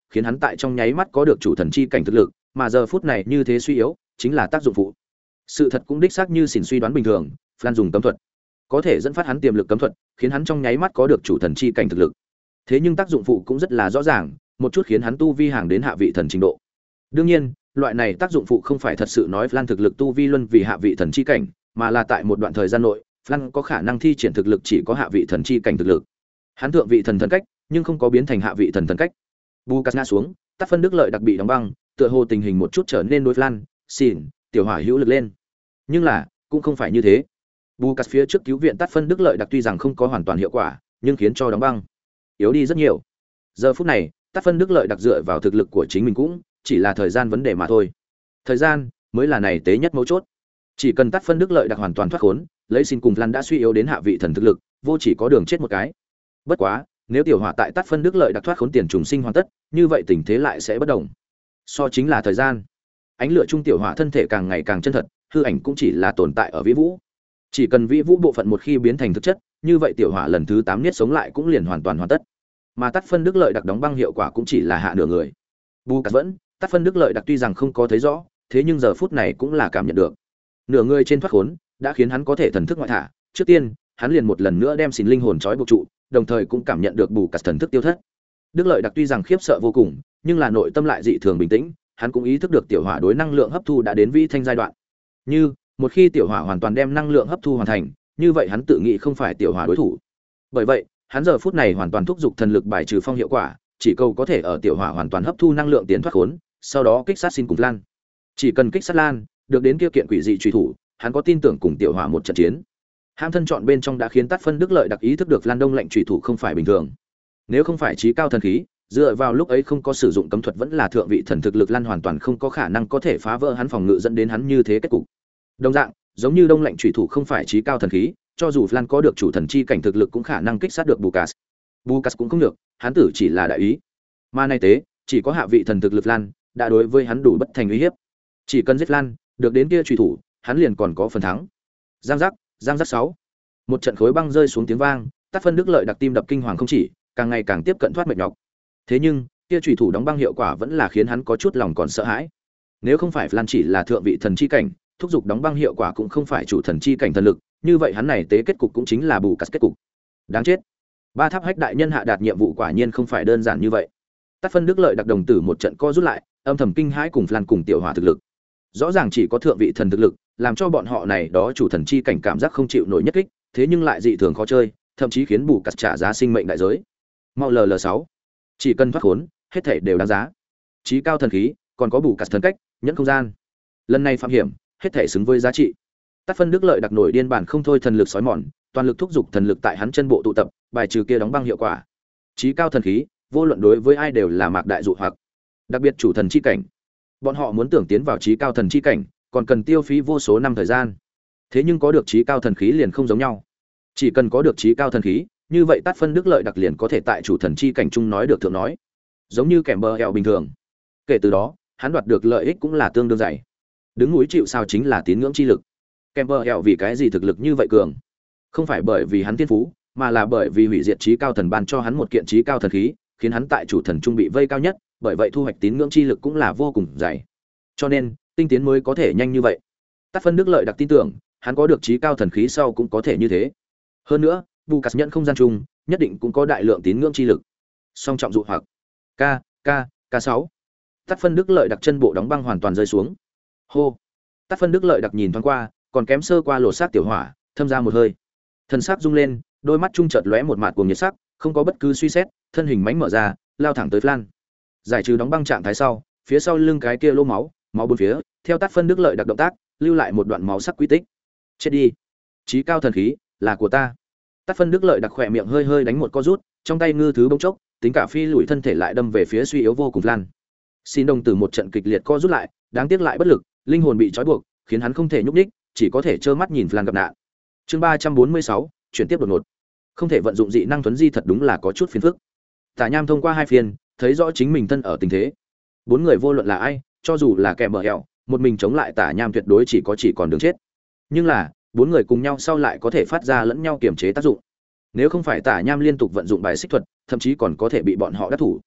khiến hắn tại trong nháy mắt có được chủ thần chi cảnh thực lực, mà giờ phút này như thế suy yếu, chính là tác dụng phụ. Sự thật cũng đích xác như xỉn suy đoán bình thường, Flan dùng cấm thuật, có thể dẫn phát hắn tiềm lực cấm thuật, khiến hắn trong nháy mắt có được chủ thần chi cảnh thực lực. Thế nhưng tác dụng phụ cũng rất là rõ ràng, một chút khiến hắn tu vi hàng đến hạ vị thần trình độ. Đương nhiên, loại này tác dụng phụ không phải thật sự nói Flan thực lực tu vi luân vì hạ vị thần chi cảnh, mà là tại một đoạn thời gian nội, Flan có khả năng thi triển thực lực chỉ có hạ vị thần chi cảnh thực lực. Hắn thượng vị thần thần cách, nhưng không có biến thành hạ vị thần thần cách. Bucas ngã xuống, Tát phân đức lợi đặc bị đóng băng, tựa hồ tình hình một chút trở nên đối Flan, xỉn, tiểu hỏa hữu lực lên. Nhưng là, cũng không phải như thế. Bucas phía trước cứu viện Tát phân đức lợi đặc tuy rằng không có hoàn toàn hiệu quả, nhưng khiến cho đóng băng yếu đi rất nhiều. Giờ phút này, Tát phân đức lợi đặc dựa vào thực lực của chính mình cũng chỉ là thời gian vấn đề mà thôi. Thời gian mới là này tế nhất mấu chốt. Chỉ cần Tát phân đức lợi đặc hoàn toàn thoát khốn, lấy xin cùng Flan đã suy yếu đến hạ vị thần thực lực, vô chỉ có đường chết một cái. Bất quá, nếu tiểu hỏa tại Tát phân đức lợi đặc thoát khốn tiền trùng sinh hoàn tất, như vậy tình thế lại sẽ bất động. So chính là thời gian. Ánh lửa trung tiểu hỏa thân thể càng ngày càng chân thật, hư ảnh cũng chỉ là tồn tại ở vĩ vũ. Chỉ cần vĩ vũ bộ phận một khi biến thành thực chất, như vậy tiểu hỏa lần thứ tám niết sống lại cũng liền hoàn toàn hoàn tất. Mà Tát phân đức lợi đặc đóng băng hiệu quả cũng chỉ là hạ nửa người. Bucas vẫn, Tát phân đức lợi đặc tuy rằng không có thấy rõ, thế nhưng giờ phút này cũng là cảm nhận được. Nửa người trên thoát khốn đã khiến hắn có thể thần thức ngoại thả, trước tiên, hắn liền một lần nữa đem xỉn linh hồn trói buộc trụ, đồng thời cũng cảm nhận được Bucas thần thức tiêu thất. Đức lợi đặc tuy rằng khiếp sợ vô cùng, nhưng là nội tâm lại dị thường bình tĩnh, hắn cũng ý thức được tiểu hỏa đối năng lượng hấp thu đã đến vi thanh giai đoạn. Như, một khi tiểu hỏa hoàn toàn đem năng lượng hấp thu hoàn thành, như vậy hắn tự nghĩ không phải tiểu hỏa đối thủ. Bởi vậy, hắn giờ phút này hoàn toàn thúc giục thần lực bài trừ phong hiệu quả, chỉ cầu có thể ở tiểu hỏa hoàn toàn hấp thu năng lượng tiến thoát khốn, sau đó kích sát xin cùng Lan. Chỉ cần kích sát Lan, được đến kia kiện quỷ dị truy thủ, hắn có tin tưởng cùng tiểu hỏa một trận chiến. Ham thân chọn bên trong đã khiến Tát phân đức lợi đặc ý thức được Lan Đông lệnh truy thủ không phải bình thường. Nếu không phải trí cao thần khí, dựa vào lúc ấy không có sử dụng cấm thuật vẫn là thượng vị thần thực lực Lan hoàn toàn không có khả năng có thể phá vỡ hắn phòng ngự dẫn đến hắn như thế kết cục. Đồng dạng, giống như đông lệnh truy thủ không phải trí cao thần khí, cho dù Lan có được chủ thần chi cảnh thực lực cũng khả năng kích sát được Bucas. Bucas cũng không được, hắn tử chỉ là đại ý. Mà nay tế, chỉ có hạ vị thần thực lực Lan, đã đối với hắn đủ bất thành uy hiếp. Chỉ cần giết Lan, được đến kia truy thủ, hắn liền còn có phần thắng. Giang giác, giang giác sáu. Một trận khối băng rơi xuống tiếng vang, Tát phân đức lợi đặc tim đập kinh hoàng không chỉ, càng ngày càng tiếp cận thoát mệt nhọc. Thế nhưng, kia truy thủ đóng băng hiệu quả vẫn là khiến hắn có chút lòng còn sợ hãi. Nếu không phải Lan chỉ là thượng vị thần chi cảnh, thúc giục đóng băng hiệu quả cũng không phải chủ thần chi cảnh thần lực, như vậy hắn này tế kết cục cũng chính là Bucas kết cục. Đáng chết. Ba tháp hách đại nhân hạ đạt nhiệm vụ quả nhiên không phải đơn giản như vậy. Tát phân đức lợi đặc đồng tử một trận co rút lại, âm thầm kinh hãi cùng Flan cùng tiểu hỏa thực lực. Rõ ràng chỉ có thượng vị thần thực lực, làm cho bọn họ này đó chủ thần chi cảnh cảm giác không chịu nổi nhất kích, thế nhưng lại dị thường khó chơi, thậm chí khiến Bucas trả giá sinh mệnh đại giới. Mau lờ lờ sáu, chỉ cần thoát khốn, hết thảy đều đáng giá. Chí cao thần khí, còn có Bucas thần cách, nhẫn không gian. Lần này phạm hiểm, hết thảy xứng với giá trị. Tát phân đức lợi đặc nổi điên bản không thôi thần lực sói mòn, toàn lực thúc giục thần lực tại hắn chân bộ tụ tập, bài trừ kia đóng băng hiệu quả. Chí cao thần khí, vô luận đối với ai đều là mạc đại dụ hoặc. Đặc biệt chủ thần chi cảnh. Bọn họ muốn tưởng tiến vào chí cao thần chi cảnh, còn cần tiêu phí vô số năm thời gian. Thế nhưng có được chí cao thần khí liền không giống nhau. Chỉ cần có được chí cao thần khí, như vậy Tát phân đức lợi đặc liền có thể tại chủ thần chi cảnh chung nói được thượng nói. Giống như kèm bờ hẹo bình thường. Kể từ đó, hắn đoạt được lợi ích cũng là tương đương dày. Đứng núi chịu sao chính là tín ngưỡng chi lực. Kèm bờ hẹo vì cái gì thực lực như vậy cường? Không phải bởi vì hắn thiên phú, mà là bởi vì hủy diệt chí cao thần ban cho hắn một kiện chí cao thần khí, khiến hắn tại chủ thần trung bị vây cao nhất, bởi vậy thu hoạch tín ngưỡng chi lực cũng là vô cùng dày. Cho nên, tinh tiến mới có thể nhanh như vậy. Tát phân đức lợi đặc tin tưởng, hắn có được chí cao thần khí sau cũng có thể như thế. Hơn nữa, Bucas nhận không gian chung, nhất định cũng có đại lượng tín ngưỡng chi lực. Song trọng dụ hoặc. K, K, K sáu. Tát phân đức lợi đặc chân bộ đóng băng hoàn toàn rơi xuống. Hô. Tát phân đức lợi đặc nhìn thoáng qua, còn kém sơ qua lột xác tiểu hỏa, thâm ra một hơi. Thần sắc rung lên, đôi mắt trung chợt lóe một mạt cuồng nhiệt sắc, không có bất cứ suy xét, thân hình mãnh mở ra, lao thẳng tới Flan. Giải trừ đóng băng trạng thái sau, phía sau lưng cái kia lỗ máu, máu bốn phía, theo Tát phân đức lợi đặc động tác, lưu lại một đoạn máu sắc quy tích. Chết đi. Chí cao thần khí, là của ta. Tát phân đức lợi đặc khỏe miệng hơi hơi đánh một co rút, trong tay ngư thứ bỗng chốc, tính cả phi lùi thân thể lại đâm về phía suy yếu vô cùng Flan. Xin đồng tử một trận kịch liệt co rút lại, đáng tiếc lại bất lực, linh hồn bị trói buộc, khiến hắn không thể nhúc nhích, chỉ có thể trơ mắt nhìn Flan gặp nạn. Chương ba trăm bốn mươi sáu, chuyển tiếp đột ngột. Không thể vận dụng dị năng thuấn di thật đúng là có chút phiền phức. Tả Nham thông qua hai phiên, thấy rõ chính mình thân ở tình thế. Bốn người vô luận là ai, cho dù là kẻ bờ hẹo, một mình chống lại Tả Nham tuyệt đối chỉ có chỉ còn đường chết. Nhưng là, bốn người cùng nhau sau lại có thể phát ra lẫn nhau kiềm chế tác dụng. Nếu không phải Tả Nham liên tục vận dụng bài xích thuật, thậm chí còn có thể bị bọn họ đắc thủ.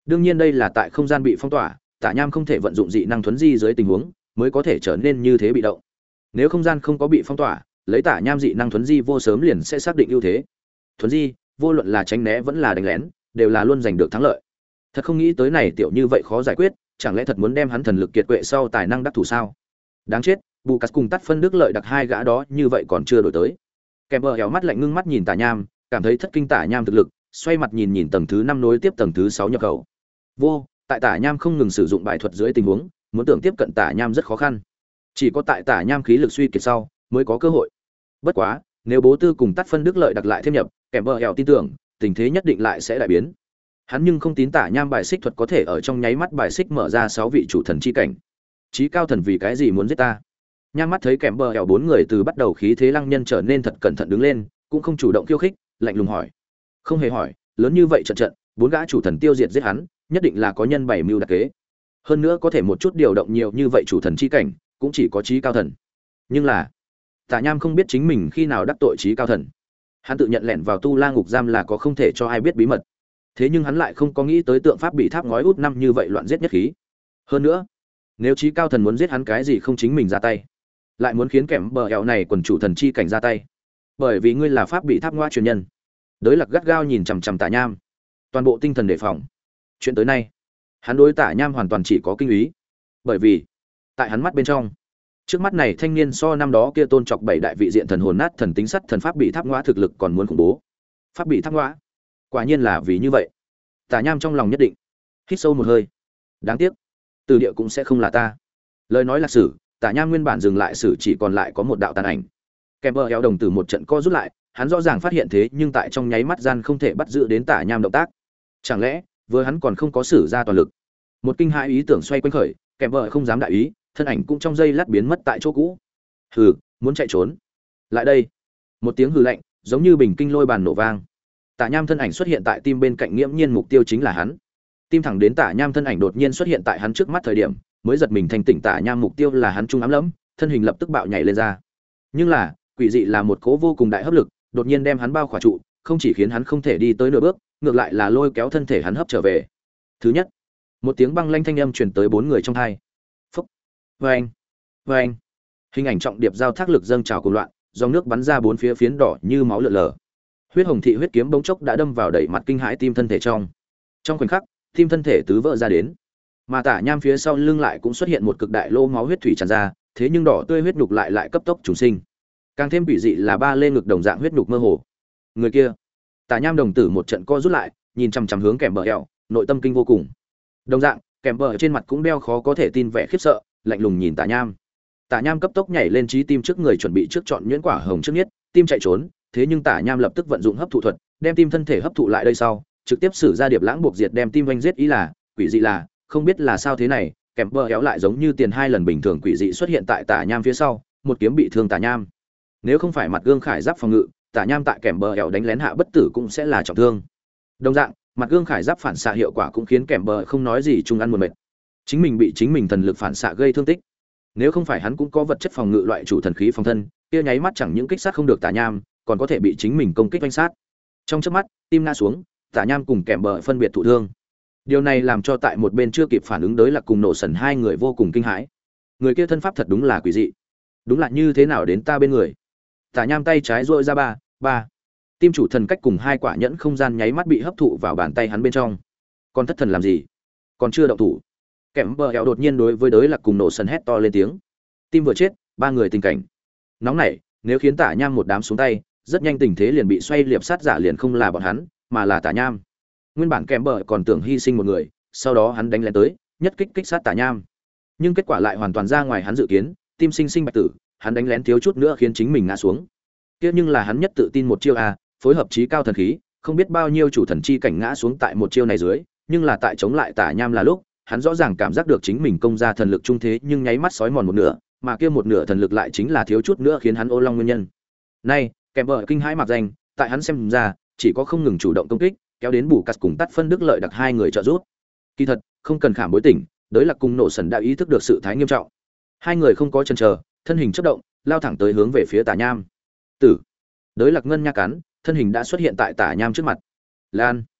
Đương nhiên đây là tại không gian bị phong tỏa, Tả Nham không thể vận dụng dị năng thuấn di dưới tình huống, mới có thể trở nên như thế bị động. Nếu không gian không có bị phong tỏa, lấy Tả Nham dị năng thuấn di vô sớm liền sẽ xác định ưu thế. Thuấn di, vô luận là tránh né vẫn là đánh lén, đều là luôn giành được thắng lợi. Thật không nghĩ tới này tiểu như vậy khó giải quyết, chẳng lẽ thật muốn đem hắn thần lực kiệt quệ sau tài năng đắc thủ sao? Đáng chết, bù cắt cùng tắt phân đức lợi đặc hai gã đó như vậy còn chưa đổi tới. Kèm bờ héo mắt lạnh ngưng mắt nhìn Tả Nham, cảm thấy thất kinh Tả Nham thực lực, xoay mặt nhìn nhìn tầng thứ năm nối tiếp tầng thứ sáu nhập khẩu. Vô, tại Tả Nham không ngừng sử dụng bài thuật dưới tình huống, muốn tưởng tiếp cận Tả Nham rất khó khăn. Chỉ có tại Tả Nham khí lực suy kiệt sau, mới có cơ hội. Bất quá, nếu bố tư cùng tắt phân đức lợi đặc lại thêm nhập, kèm bờ héo tin tưởng, tình thế nhất định lại sẽ đại biến. Hắn nhưng không tín Tả Nham bài xích thuật có thể ở trong nháy mắt bài xích mở ra sáu vị chủ thần chi cảnh. Chí cao thần vì cái gì muốn giết ta? Nham mắt thấy kèm bờ hẻo bốn người từ bắt đầu khí thế lăng nhân trở nên thật cẩn thận đứng lên, cũng không chủ động khiêu khích, lạnh lùng hỏi. Không hề hỏi, lớn như vậy trận trận, bốn gã chủ thần tiêu diệt giết hắn, nhất định là có nhân bảy mưu đặc kế. Hơn nữa có thể một chút điều động nhiều như vậy chủ thần chi cảnh, cũng chỉ có chí cao thần. Nhưng là, Tả Nham không biết chính mình khi nào đắc tội chí cao thần. Hắn tự nhận lẻn vào tu la ngục giam là có không thể cho ai biết bí mật. Thế nhưng hắn lại không có nghĩ tới tượng pháp bị tháp ngói út năm như vậy loạn giết nhất khí. Hơn nữa, nếu chí cao thần muốn giết hắn cái gì không chính mình ra tay, lại muốn khiến kẻm bờ eo này quần chủ thần chi cảnh ra tay, bởi vì ngươi là pháp bị tháp ngoa truyền nhân. Đới Lạc gắt gao nhìn chằm chằm Tả Nham, toàn bộ tinh thần đề phòng. Chuyện tới nay, hắn đối Tả Nham hoàn toàn chỉ có kinh ý, bởi vì tại hắn mắt bên trong, trước mắt này thanh niên so năm đó kia tôn trọc bảy đại vị diện thần hồn nát thần tính sắt thần pháp bị tháp ngoa thực lực còn muốn khủng bố. Pháp bị tháp ngoa, quả nhiên là vì như vậy. Tả Nham trong lòng nhất định hít sâu một hơi. Đáng tiếc, từ địa cũng sẽ không là ta. Lời nói là sử, Tả Nham nguyên bản dừng lại sử chỉ còn lại có một đạo tàn ảnh. Kèm bờ eo đồng tử một trận co rút lại, hắn rõ ràng phát hiện thế nhưng tại trong nháy mắt gian không thể bắt giữ đến Tả Nham động tác. Chẳng lẽ vừa hắn còn không có sử ra toàn lực? Một kinh hãi ý tưởng xoay quanh khởi, kèm bờ không dám đại ý, thân ảnh cũng trong giây lát biến mất tại chỗ cũ. Hừ, muốn chạy trốn? Lại đây! Một tiếng hừ lạnh, giống như bình kinh lôi bàn nổ vang. Tả Nham thân ảnh xuất hiện tại tim bên cạnh, nghiễm nhiên mục tiêu chính là hắn. Tim thẳng đến Tả Nham thân ảnh đột nhiên xuất hiện tại hắn trước mắt thời điểm, mới giật mình thành tỉnh. Tả Nham mục tiêu là hắn trung ám lẫm, thân hình lập tức bạo nhảy lên ra. Nhưng là, quỷ dị là một cố vô cùng đại hấp lực, đột nhiên đem hắn bao khỏa trụ, không chỉ khiến hắn không thể đi tới nửa bước, ngược lại là lôi kéo thân thể hắn hấp trở về. Thứ nhất, một tiếng băng lanh thanh âm truyền tới bốn người trong tai. Phúc, vang, vang. Hình ảnh trọng điệp giao thác lực dâng trào cuồng loạn, dòng nước bắn ra bốn phía phiến đỏ như máu lở lở. Huyết hồng thị huyết kiếm bỗng chốc đã đâm vào đẩy mặt kinh hãi tim thân thể trong. Trong khoảnh khắc, tim thân thể tứ vỡ ra đến. Mà Tả Nham phía sau lưng lại cũng xuất hiện một cực đại lô máu huyết thủy tràn ra, thế nhưng đỏ tươi huyết nhục lại lại cấp tốc trùng sinh. Càng thêm quỷ dị là ba lê ngực đồng dạng huyết nhục mơ hồ. Người kia, Tả Nham đồng tử một trận co rút lại, nhìn chằm chằm hướng kèm bờ eo, nội tâm kinh vô cùng. Đồng dạng, kèm bờ trên mặt cũng đeo khó có thể tin vẻ khiếp sợ, lạnh lùng nhìn Tả Nham. Tả Nham cấp tốc nhảy lên trí tim trước người chuẩn bị trước chọn nhuyễn quả hồng trước nhất, tim chạy trốn, thế nhưng Tả Nham lập tức vận dụng hấp thụ thuật, đem tim thân thể hấp thụ lại đây sau, trực tiếp sử ra điệp lãng buộc diệt đem tim vanh giết. Ý là, quỷ dị là, không biết là sao thế này, kèm bờ éo lại giống như tiền hai lần bình thường quỷ dị xuất hiện tại Tả Nham phía sau, một kiếm bị thương Tả Nham. Nếu không phải mặt gương khải giáp phòng ngự, Tả Nham tại kèm bờ éo đánh lén hạ bất tử cũng sẽ là trọng thương. Đồng dạng, mặt gương khải giáp phản xạ hiệu quả cũng khiến kèm bờ không nói gì chung ăn một mệt. Chính mình bị chính mình thần lực phản xạ gây thương tích. Nếu không phải hắn cũng có vật chất phòng ngự loại chủ thần khí phòng thân, kia nháy mắt chẳng những kích sát không được Tả Nham, còn có thể bị chính mình công kích oanh sát. Trong chớp mắt, tim ngã xuống, Tả Nham cùng kèm bờ phân biệt thụ thương. Điều này làm cho tại một bên chưa kịp phản ứng đối Lạc cùng nổ sần hai người vô cùng kinh hãi. Người kia thân pháp thật đúng là quỷ dị. Đúng là như thế nào đến ta bên người? Tả Nham tay trái duỗi ra ba, ba. Tim chủ thần cách cùng hai quả nhẫn không gian nháy mắt bị hấp thụ vào bàn tay hắn bên trong. Còn thất thần làm gì? Còn chưa động thủ. Kèm bờ hẹo đột nhiên đối với đối Lạc cùng nổ sần hét to lên tiếng. Tim vừa chết, ba người tình cảnh. Nóng nảy, nếu khiến Tả Nham một đám xuống tay, rất nhanh tình thế liền bị xoay liệp sát giả liền không là bọn hắn, mà là Tả Nham. Nguyên bản kèm bờ còn tưởng hy sinh một người, sau đó hắn đánh lén tới, nhất kích kích sát Tả Nham. Nhưng kết quả lại hoàn toàn ra ngoài hắn dự kiến, tim sinh sinh bạch tử, hắn đánh lén thiếu chút nữa khiến chính mình ngã xuống. Kia nhưng là hắn nhất tự tin một chiêu a, phối hợp trí cao thần khí, không biết bao nhiêu chủ thần chi cảnh ngã xuống tại một chiêu này dưới, nhưng là tại chống lại Tả Nham là lúc, hắn rõ ràng cảm giác được chính mình công ra thần lực trung thế, nhưng nháy mắt sói mòn một nửa, mà kia một nửa thần lực lại chính là thiếu chút nữa khiến hắn ô long nguyên nhân. Nay, kèm bờ kinh hãi mặc danh, tại hắn xem ra, chỉ có không ngừng chủ động công kích, kéo đến bù cắt cùng tắt phân đức lợi đặc hai người trợ giúp. Kỳ thật, không cần khảm bối tỉnh, đối Lạc cùng nổ sần đã ý thức được sự thái nghiêm trọng. Hai người không có chần chờ, thân hình chớp động, lao thẳng tới hướng về phía Tả Nham. Tử. Đối Lạc ngân nha cắn, thân hình đã xuất hiện tại Tả Nham trước mặt. Lan.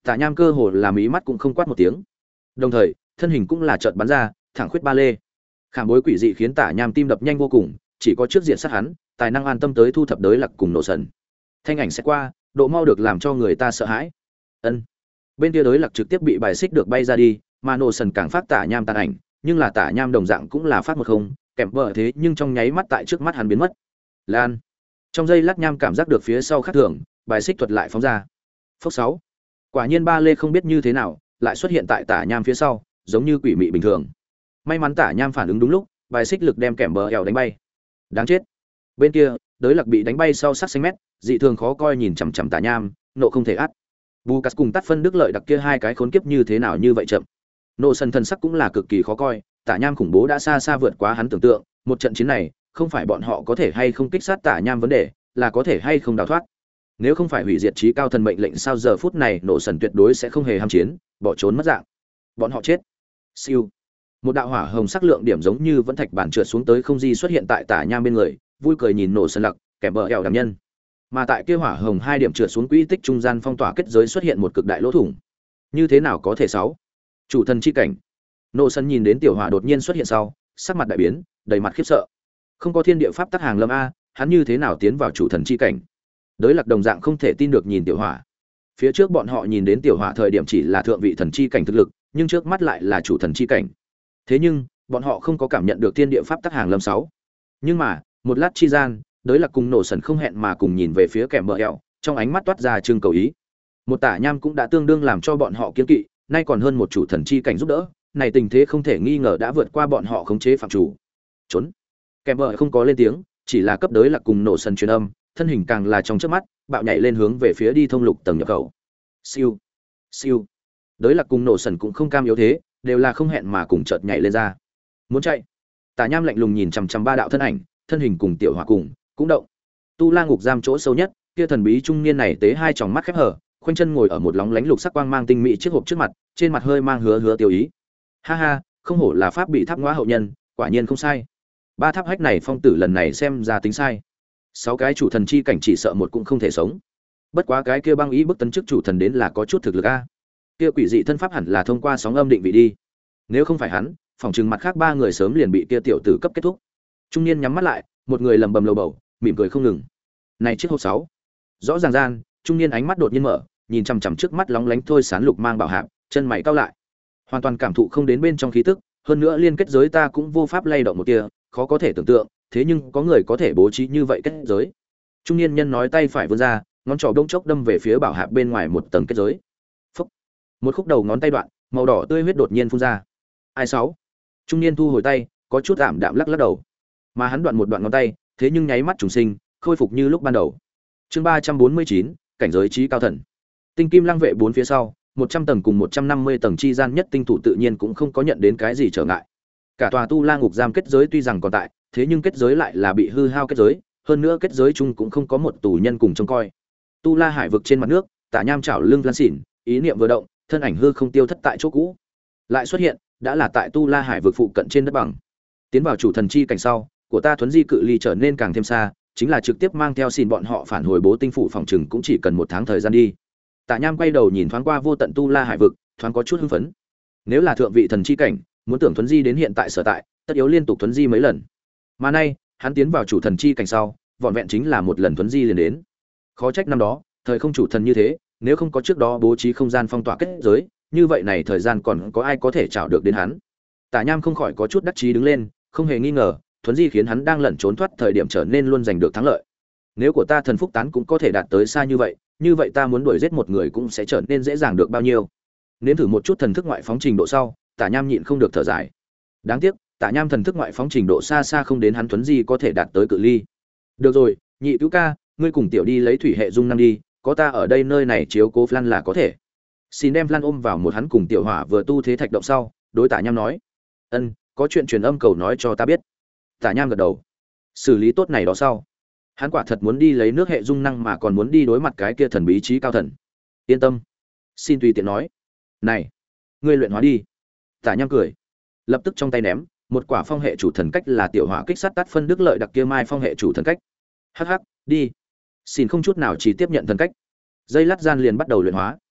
Tả Nham cơ hồ là mí mắt cũng không quát một tiếng, đồng thời thân hình cũng là chợt bắn ra, thẳng khuyết ba lê. Khảm bối quỷ dị khiến Tả Nham tim đập nhanh vô cùng, chỉ có trước diện sát hắn, tài năng an tâm tới thu thập đới Lạc cùng nổ sần. Thanh ảnh sẽ qua, độ mau được làm cho người ta sợ hãi. Ân. Bên kia đới Lạc trực tiếp bị bài xích được bay ra đi, mà nổ sần càng phát Tả Nham tàn ảnh, nhưng là Tả Nham đồng dạng cũng là phát một không, kèm bờ thế nhưng trong nháy mắt tại trước mắt hắn biến mất. Lan. Trong giây lát Nham cảm giác được phía sau khác thường, bài xích thuật lại phóng ra. Phốc sáu. Quả nhiên ba lê không biết như thế nào, lại xuất hiện tại Tả Nham phía sau, giống như quỷ mị bình thường. May mắn Tả Nham phản ứng đúng lúc, bài xích lực đem kèm bờ eo đánh bay. Đáng chết. Bên kia, đới Lạc bị đánh bay sau sắc xanh mét, dị thường khó coi nhìn chằm chằm Tả Nham, nộ không thể át. Bucas cùng Tát phân đức lợi đặc kia hai cái khốn kiếp như thế nào như vậy chậm. Nộ sần thần sắc cũng là cực kỳ khó coi, Tả Nham khủng bố đã xa xa vượt quá hắn tưởng tượng, một trận chiến này, không phải bọn họ có thể hay không kích sát Tả Nham vấn đề, là có thể hay không đào thoát. Nếu không phải hủy diệt trí cao thần mệnh lệnh sao giờ phút này Nộ sần tuyệt đối sẽ không hề ham chiến, bỏ trốn mất dạng. Bọn họ chết. Siêu. Một đạo hỏa hồng sắc lượng điểm giống như vẫn thạch bản trượt xuống tới không di xuất hiện tại Tả Nham bên người, vui cười nhìn Nộ sần lặc, kèm bờ eo đảm nhân. Mà tại kia hỏa hồng hai điểm trượt xuống quỹ tích trung gian phong tỏa kết giới xuất hiện một cực đại lỗ thủng. Như thế nào có thể sáu? Chủ thần chi cảnh. Nộ sần nhìn đến tiểu hỏa đột nhiên xuất hiện sau, sắc mặt đại biến, đầy mặt khiếp sợ. Không có thiên địa pháp tắc hàng lâm a, hắn như thế nào tiến vào chủ thần chi cảnh? Đới Lạc đồng dạng không thể tin được nhìn tiểu hỏa. Phía trước bọn họ nhìn đến tiểu hỏa thời điểm chỉ là thượng vị thần chi cảnh thực lực, nhưng trước mắt lại là chủ thần chi cảnh. Thế nhưng, bọn họ không có cảm nhận được thiên địa pháp tắc hàng lâm sáu. Nhưng mà, một lát chi gian, Đới Lạc cùng Nổ sần không hẹn mà cùng nhìn về phía kèm bờ eo, trong ánh mắt toát ra trưng cầu ý. Một Tả Nham cũng đã tương đương làm cho bọn họ kiêng kỵ, nay còn hơn một chủ thần chi cảnh giúp đỡ, này tình thế không thể nghi ngờ đã vượt qua bọn họ khống chế phạm chủ. Trốn. Kèm bờ không có lên tiếng, chỉ là cấp Đới Lạc cùng Nổ sần truyền âm, thân hình càng là trong chớp mắt, bạo nhảy lên hướng về phía đi thông lục tầng nhập khẩu. Siêu, siêu. Đới Lạc cùng Nổ sần cũng không cam yếu thế, đều là không hẹn mà cùng chợt nhảy lên ra. Muốn chạy. Tả Nham lạnh lùng nhìn chằm chằm ba đạo thân ảnh, thân hình cùng tiểu hỏa cùng cũng động. Tu La ngục giam chỗ sâu nhất, kia thần bí trung niên này tế hai tròng mắt khép hở, khoanh chân ngồi ở một lóng lánh lục sắc quang mang tinh mỹ chiếc hộp trước mặt, trên mặt hơi mang hứa hứa tiêu ý. Ha ha, không hổ là pháp bị tháp ngõa hậu nhân, quả nhiên không sai. Ba tháp hách này phong tử lần này xem ra tính sai. Sáu cái chủ thần chi cảnh chỉ sợ một cũng không thể sống. Bất quá cái kia băng ý bức tấn chức chủ thần đến là có chút thực lực a. Kia quỷ dị thân pháp hẳn là thông qua sóng âm định vị đi. Nếu không phải hắn, phòng trừng mặt khác ba người sớm liền bị kia tiểu tử cấp kết thúc. Trung niên nhắm mắt lại, một người lầm bầm lầu bầu, mỉm cười không ngừng. Này chiếc hộp sáu. Rõ ràng gian, trung niên ánh mắt đột nhiên mở, nhìn chằm chằm trước mắt lóng lánh thôi sán lục mang bảo hạp, chân mày cau lại. Hoàn toàn cảm thụ không đến bên trong khí tức, hơn nữa liên kết giới ta cũng vô pháp lay động một kia, khó có thể tưởng tượng, thế nhưng có người có thể bố trí như vậy kết giới. Trung niên nhân nói tay phải vươn ra, ngón trỏ đông chốc đâm về phía bảo hạp bên ngoài một tầng kết giới. Phúc. Một khúc đầu ngón tay đoạn, màu đỏ tươi huyết đột nhiên phun ra. Ai sáu? Trung niên thu hồi tay, có chút ảm đạm lắc lắc đầu. Mà hắn đoạn một đoạn ngón tay, thế nhưng nháy mắt trùng sinh, khôi phục như lúc ban đầu. Chương ba trăm bốn mươi chín, cảnh giới trí cao thần. Tinh kim lăng vệ bốn phía sau, một trăm tầng cùng một trăm năm mươi tầng chi gian nhất tinh thủ tự nhiên cũng không có nhận đến cái gì trở ngại. Cả tòa Tu La ngục giam kết giới tuy rằng còn tại, thế nhưng kết giới lại là bị hư hao kết giới, hơn nữa kết giới chung cũng không có một tù nhân cùng trông coi. Tu La hải vực trên mặt nước, Tả Nham chảo lưng lan xỉn, ý niệm vừa động, thân ảnh hư không tiêu thất tại chỗ cũ. Lại xuất hiện, đã là tại Tu La hải vực phụ cận trên đất bằng. Tiến vào chủ thần chi cảnh sau, của ta thuấn di cự ly trở nên càng thêm xa, chính là trực tiếp mang theo xin bọn họ phản hồi bố tinh phủ phòng trừng cũng chỉ cần một tháng thời gian đi. Tả Nham quay đầu nhìn thoáng qua vô tận Tu La hải vực, thoáng có chút hưng phấn. Nếu là thượng vị thần chi cảnh, muốn tưởng thuấn di đến hiện tại sở tại, tất yếu liên tục thuấn di mấy lần. Mà nay, hắn tiến vào chủ thần chi cảnh sau, vỏn vẹn chính là một lần thuấn di liền đến. Khó trách năm đó, thời không chủ thần như thế, nếu không có trước đó bố trí không gian phong tỏa kết giới, như vậy này thời gian còn có ai có thể chảo được đến hắn. Tả Nham không khỏi có chút đắc chí đứng lên, không hề nghi ngờ, thuấn di khiến hắn đang lẩn trốn thoát thời điểm trở nên luôn giành được thắng lợi. Nếu của ta thần phúc tán cũng có thể đạt tới xa như vậy, như vậy ta muốn đuổi giết một người cũng sẽ trở nên dễ dàng được bao nhiêu. Nếm thử một chút thần thức ngoại phóng trình độ sau, Tả Nham nhịn không được thở dài. Đáng tiếc, Tả Nham thần thức ngoại phóng trình độ xa xa không đến hắn thuấn di có thể đạt tới cự ly. Được rồi, nhị cứu ca, ngươi cùng tiểu đi lấy thủy hệ dung năng đi, có ta ở đây nơi này chiếu cố Flan là có thể. Xin đem Flan ôm vào một hắn cùng tiểu hỏa vừa tu thế thạch động sau, đối Tả Nham nói: "Ân, có chuyện truyền âm cầu nói cho ta biết." Tả Nham gật đầu. Xử lý tốt này đó sau, hắn quả thật muốn đi lấy nước hệ dung năng mà còn muốn đi đối mặt cái kia thần bí trí cao thần. Yên tâm, xin tùy tiện nói. Này, ngươi luyện hóa đi. Tả Nham cười, lập tức trong tay ném một quả phong hệ chủ thần cách là tiểu hỏa kích sát tát phân đức lợi đặc kia mai phong hệ chủ thần cách. Hắc hắc, đi. Xin không chút nào chỉ tiếp nhận thần cách. Dây lát gian liền bắt đầu luyện hóa.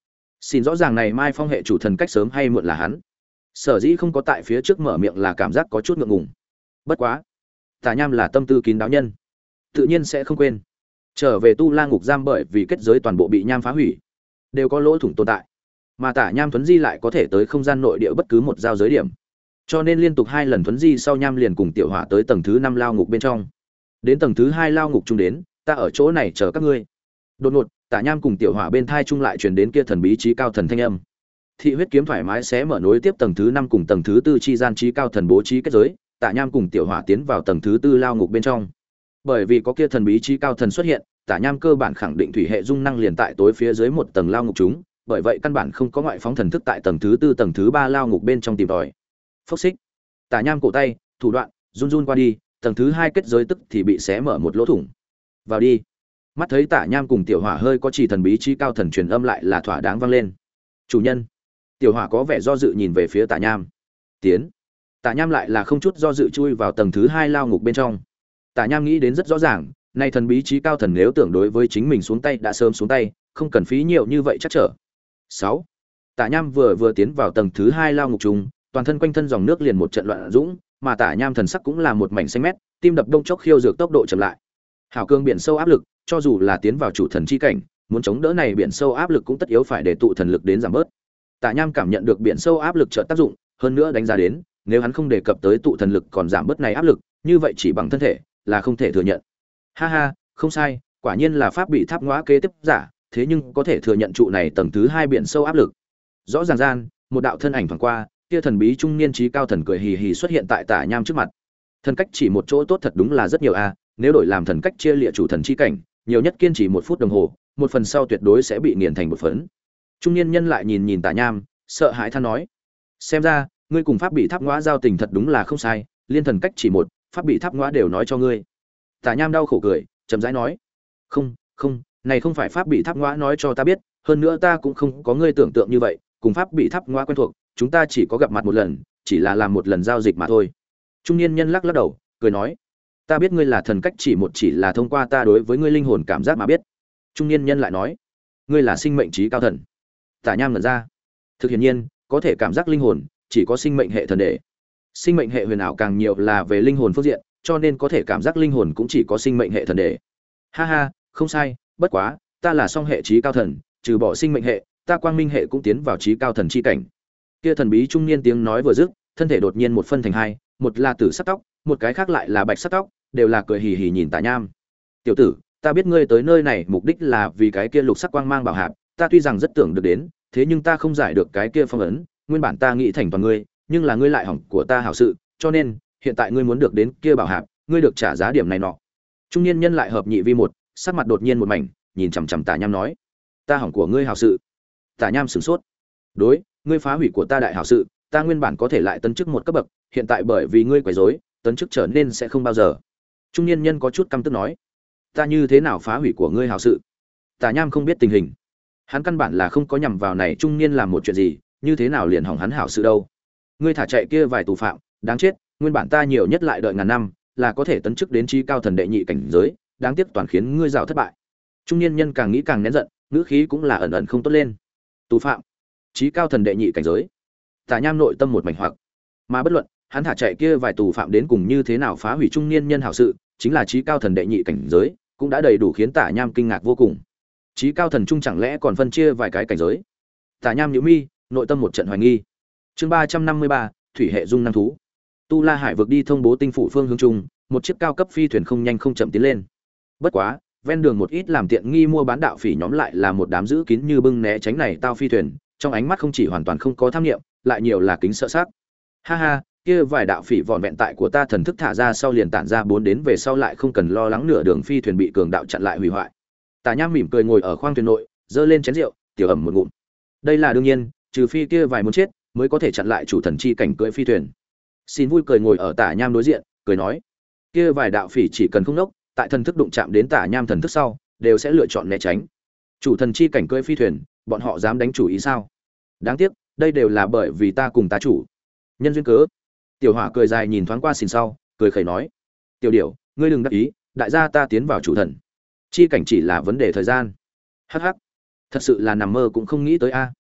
Xin rõ ràng này Mai Phong hệ chủ thần cách sớm hay muộn là hắn. Sở dĩ không có tại phía trước mở miệng là cảm giác có chút ngượng ngùng. Bất quá, Tả Nham là tâm tư kín đáo nhân, tự nhiên sẽ không quên. Trở về Tu La ngục giam bởi vì kết giới toàn bộ bị nham phá hủy, đều có lỗ thủng tồn tại. Mà Tả Nham thuấn di lại có thể tới không gian nội địa bất cứ một giao giới điểm. Cho nên liên tục hai lần thuấn di sau Nham liền cùng Tiểu Hỏa tới tầng thứ năm lao ngục bên trong. Đến tầng thứ hai lao ngục chung đến, ta ở chỗ này chờ các ngươi. Đột ngột, Tả Nham cùng Tiểu Hỏa bên thai chung lại truyền đến kia thần bí trí cao thần thanh âm. Thị huyết kiếm thoải mái xé mở nối tiếp tầng thứ năm cùng tầng thứ tư chi gian trí cao thần bố trí kết giới, Tả Nham cùng Tiểu Hỏa tiến vào tầng thứ tư lao ngục bên trong. Bởi vì có kia thần bí trí cao thần xuất hiện, Tả Nham cơ bản khẳng định thủy hệ dung năng liền tại tối phía dưới một tầng lao ngục chúng, bởi vậy căn bản không có ngoại phóng thần thức tại tầng thứ tư tầng thứ ba lao ngục bên trong tìm tòi. Phốc xích. Tả Nham cổ tay, thủ đoạn, run run qua đi, tầng thứ hai kết giới tức thì bị xé mở một lỗ thủng. Vào đi. Mắt thấy Tả Nham cùng Tiểu Hỏa hơi có chỉ thần bí trí cao thần truyền âm lại là thỏa đáng vang lên. Chủ nhân. Tiểu Hỏa có vẻ do dự nhìn về phía Tả Nham. Tiến. Tả Nham lại là không chút do dự chui vào tầng thứ hai lao ngục bên trong. Tả Nham nghĩ đến rất rõ ràng, nay thần bí trí cao thần nếu tưởng đối với chính mình xuống tay đã sớm xuống tay, không cần phí nhiều như vậy chắc trở. Sáu. Tả Nham vừa vừa tiến vào tầng thứ hai lao ngục trùng, toàn thân quanh thân dòng nước liền một trận loạn dũng, mà Tả Nham thần sắc cũng là một mảnh xanh mét, tim đập đông chốc khiêu dược tốc độ chậm lại. Hảo cương biển sâu áp lực, cho dù là tiến vào chủ thần chi cảnh, muốn chống đỡ này biển sâu áp lực cũng tất yếu phải để tụ thần lực đến giảm bớt. Tả Nham cảm nhận được biển sâu áp lực trợ tác dụng, hơn nữa đánh giá đến, nếu hắn không đề cập tới tụ thần lực còn giảm bớt này áp lực, như vậy chỉ bằng thân thể là không thể thừa nhận. Ha ha, không sai, quả nhiên là pháp bị tháp ngõa kế tiếp giả, thế nhưng có thể thừa nhận trụ này tầng thứ hai biển sâu áp lực. Rõ ràng gian, một đạo thân ảnh thoáng qua, kia thần bí trung niên trí cao thần cười hì hì xuất hiện tại Tả Nham trước mặt. Thần cách chỉ một chỗ tốt thật đúng là rất nhiều a, nếu đổi làm thần cách chia liệt chủ thần chi cảnh, nhiều nhất kiên trì một phút đồng hồ, một phần sau tuyệt đối sẽ bị nghiền thành một phấn. Trung niên nhân lại nhìn nhìn Tả Nham, sợ hãi than nói: "Xem ra, ngươi cùng pháp bị tháp ngõa giao tình thật đúng là không sai, liên thần cách chỉ một, pháp bị tháp ngõa đều nói cho ngươi." Tả Nham đau khổ cười, chậm rãi nói: "Không, không, này không phải pháp bị tháp ngõa nói cho ta biết, hơn nữa ta cũng không có ngươi tưởng tượng như vậy, cùng pháp bị tháp ngõa quen thuộc, chúng ta chỉ có gặp mặt một lần, chỉ là làm một lần giao dịch mà thôi." Trung niên nhân lắc lắc đầu, cười nói: "Ta biết ngươi là thần cách chỉ một chỉ là thông qua ta đối với ngươi linh hồn cảm giác mà biết." Trung niên nhân lại nói: "Ngươi là sinh mệnh trí cao thần." Tả Nham ngẩn ra. Thực hiện nhiên, có thể cảm giác linh hồn, chỉ có sinh mệnh hệ thần đệ. Sinh mệnh hệ huyền ảo càng nhiều là về linh hồn phương diện, cho nên có thể cảm giác linh hồn cũng chỉ có sinh mệnh hệ thần đệ. Ha ha, không sai, bất quá, ta là song hệ trí cao thần, trừ bỏ sinh mệnh hệ, ta quang minh hệ cũng tiến vào trí cao thần chi cảnh. Kia thần bí trung niên tiếng nói vừa dứt, thân thể đột nhiên một phân thành hai, một là tử sắc tóc, một cái khác lại là bạch sắc tóc, đều là cười hì hì nhìn Tả Nham. "Tiểu tử, ta biết ngươi tới nơi này mục đích là vì cái kia lục sắc quang mang bảo hạp, ta tuy rằng rất tưởng được đến, thế nhưng ta không giải được cái kia phong ấn, nguyên bản ta nghĩ thành toàn ngươi, nhưng là ngươi lại hỏng của ta hảo sự, cho nên, hiện tại ngươi muốn được đến kia bảo hạp, ngươi được trả giá điểm này nọ." Trung niên nhân lại hợp nhị vi một, sắc mặt đột nhiên một mảnh, nhìn chằm chằm Tả Nham nói: "Ta hỏng của ngươi hảo sự?" Tả Nham sửng sốt. "Đối, ngươi phá hủy của ta đại hảo sự, ta nguyên bản có thể lại tấn chức một cấp bậc, hiện tại bởi vì ngươi quấy rối, tấn chức trở nên sẽ không bao giờ." Trung niên nhân có chút căm tức nói: "Ta như thế nào phá hủy của ngươi hảo sự?" Tả Nham không biết tình hình. Hắn căn bản là không có nhằm vào này trung niên làm một chuyện gì, như thế nào liền hỏng hắn hảo sự đâu? Ngươi thả chạy kia vài tù phạm, đáng chết, nguyên bản ta nhiều nhất lại đợi ngàn năm, là có thể tấn chức đến trí cao thần đệ nhị cảnh giới, đáng tiếc toàn khiến ngươi rào thất bại. Trung niên nhân càng nghĩ càng nén giận, ngữ khí cũng là ẩn ẩn không tốt lên. Tù phạm, trí cao thần đệ nhị cảnh giới. Tả Nham nội tâm một mảnh hoặc, mà bất luận hắn thả chạy kia vài tù phạm đến cùng như thế nào phá hủy trung niên nhân hảo sự, chính là trí cao thần đệ nhị cảnh giới, cũng đã đầy đủ khiến Tả Nham kinh ngạc vô cùng. Trí cao thần trung chẳng lẽ còn phân chia vài cái cảnh giới? Tả Nham nhíu mi, nội tâm một trận hoài nghi. Chương ba trăm năm mươi ba, thủy hệ dung năng thú. Tu La Hải vực đi thông bố tinh phủ phương hướng trung, một chiếc cao cấp phi thuyền không nhanh không chậm tiến lên. Bất quá, ven đường một ít làm tiện nghi mua bán đạo phỉ nhóm lại là một đám giữ kín như bưng né tránh này tao phi thuyền, trong ánh mắt không chỉ hoàn toàn không có tham niệm, lại nhiều là kính sợ sắc. Ha ha, kia vài đạo phỉ vòn vẹn tại của ta thần thức thả ra sau liền tản ra bốn đến về sau lại không cần lo lắng nửa đường phi thuyền bị cường đạo chặn lại hủy hoại. Tả Nham mỉm cười ngồi ở khoang thuyền nội, giơ lên chén rượu, tiểu ẩm một ngụm. Đây là đương nhiên, trừ phi kia vài muốn chết, mới có thể chặn lại chủ thần chi cảnh cưỡi phi thuyền. Xin vui cười ngồi ở Tả Nham đối diện, cười nói: "Kia vài đạo phỉ chỉ cần không nốc, tại thần thức đụng chạm đến Tả Nham thần thức sau, đều sẽ lựa chọn né tránh. Chủ thần chi cảnh cưỡi phi thuyền, bọn họ dám đánh chủ ý sao? Đáng tiếc, đây đều là bởi vì ta cùng ta chủ. Nhân duyên cớ." Tiểu Hỏa cười dài nhìn thoáng qua Xin sau, cười khẩy nói: "Tiểu Điểu, ngươi đừng đắc ý, đại gia ta tiến vào chủ thần chi cảnh chỉ là vấn đề thời gian." Hắc hắc, thật sự là nằm mơ cũng không nghĩ tới a.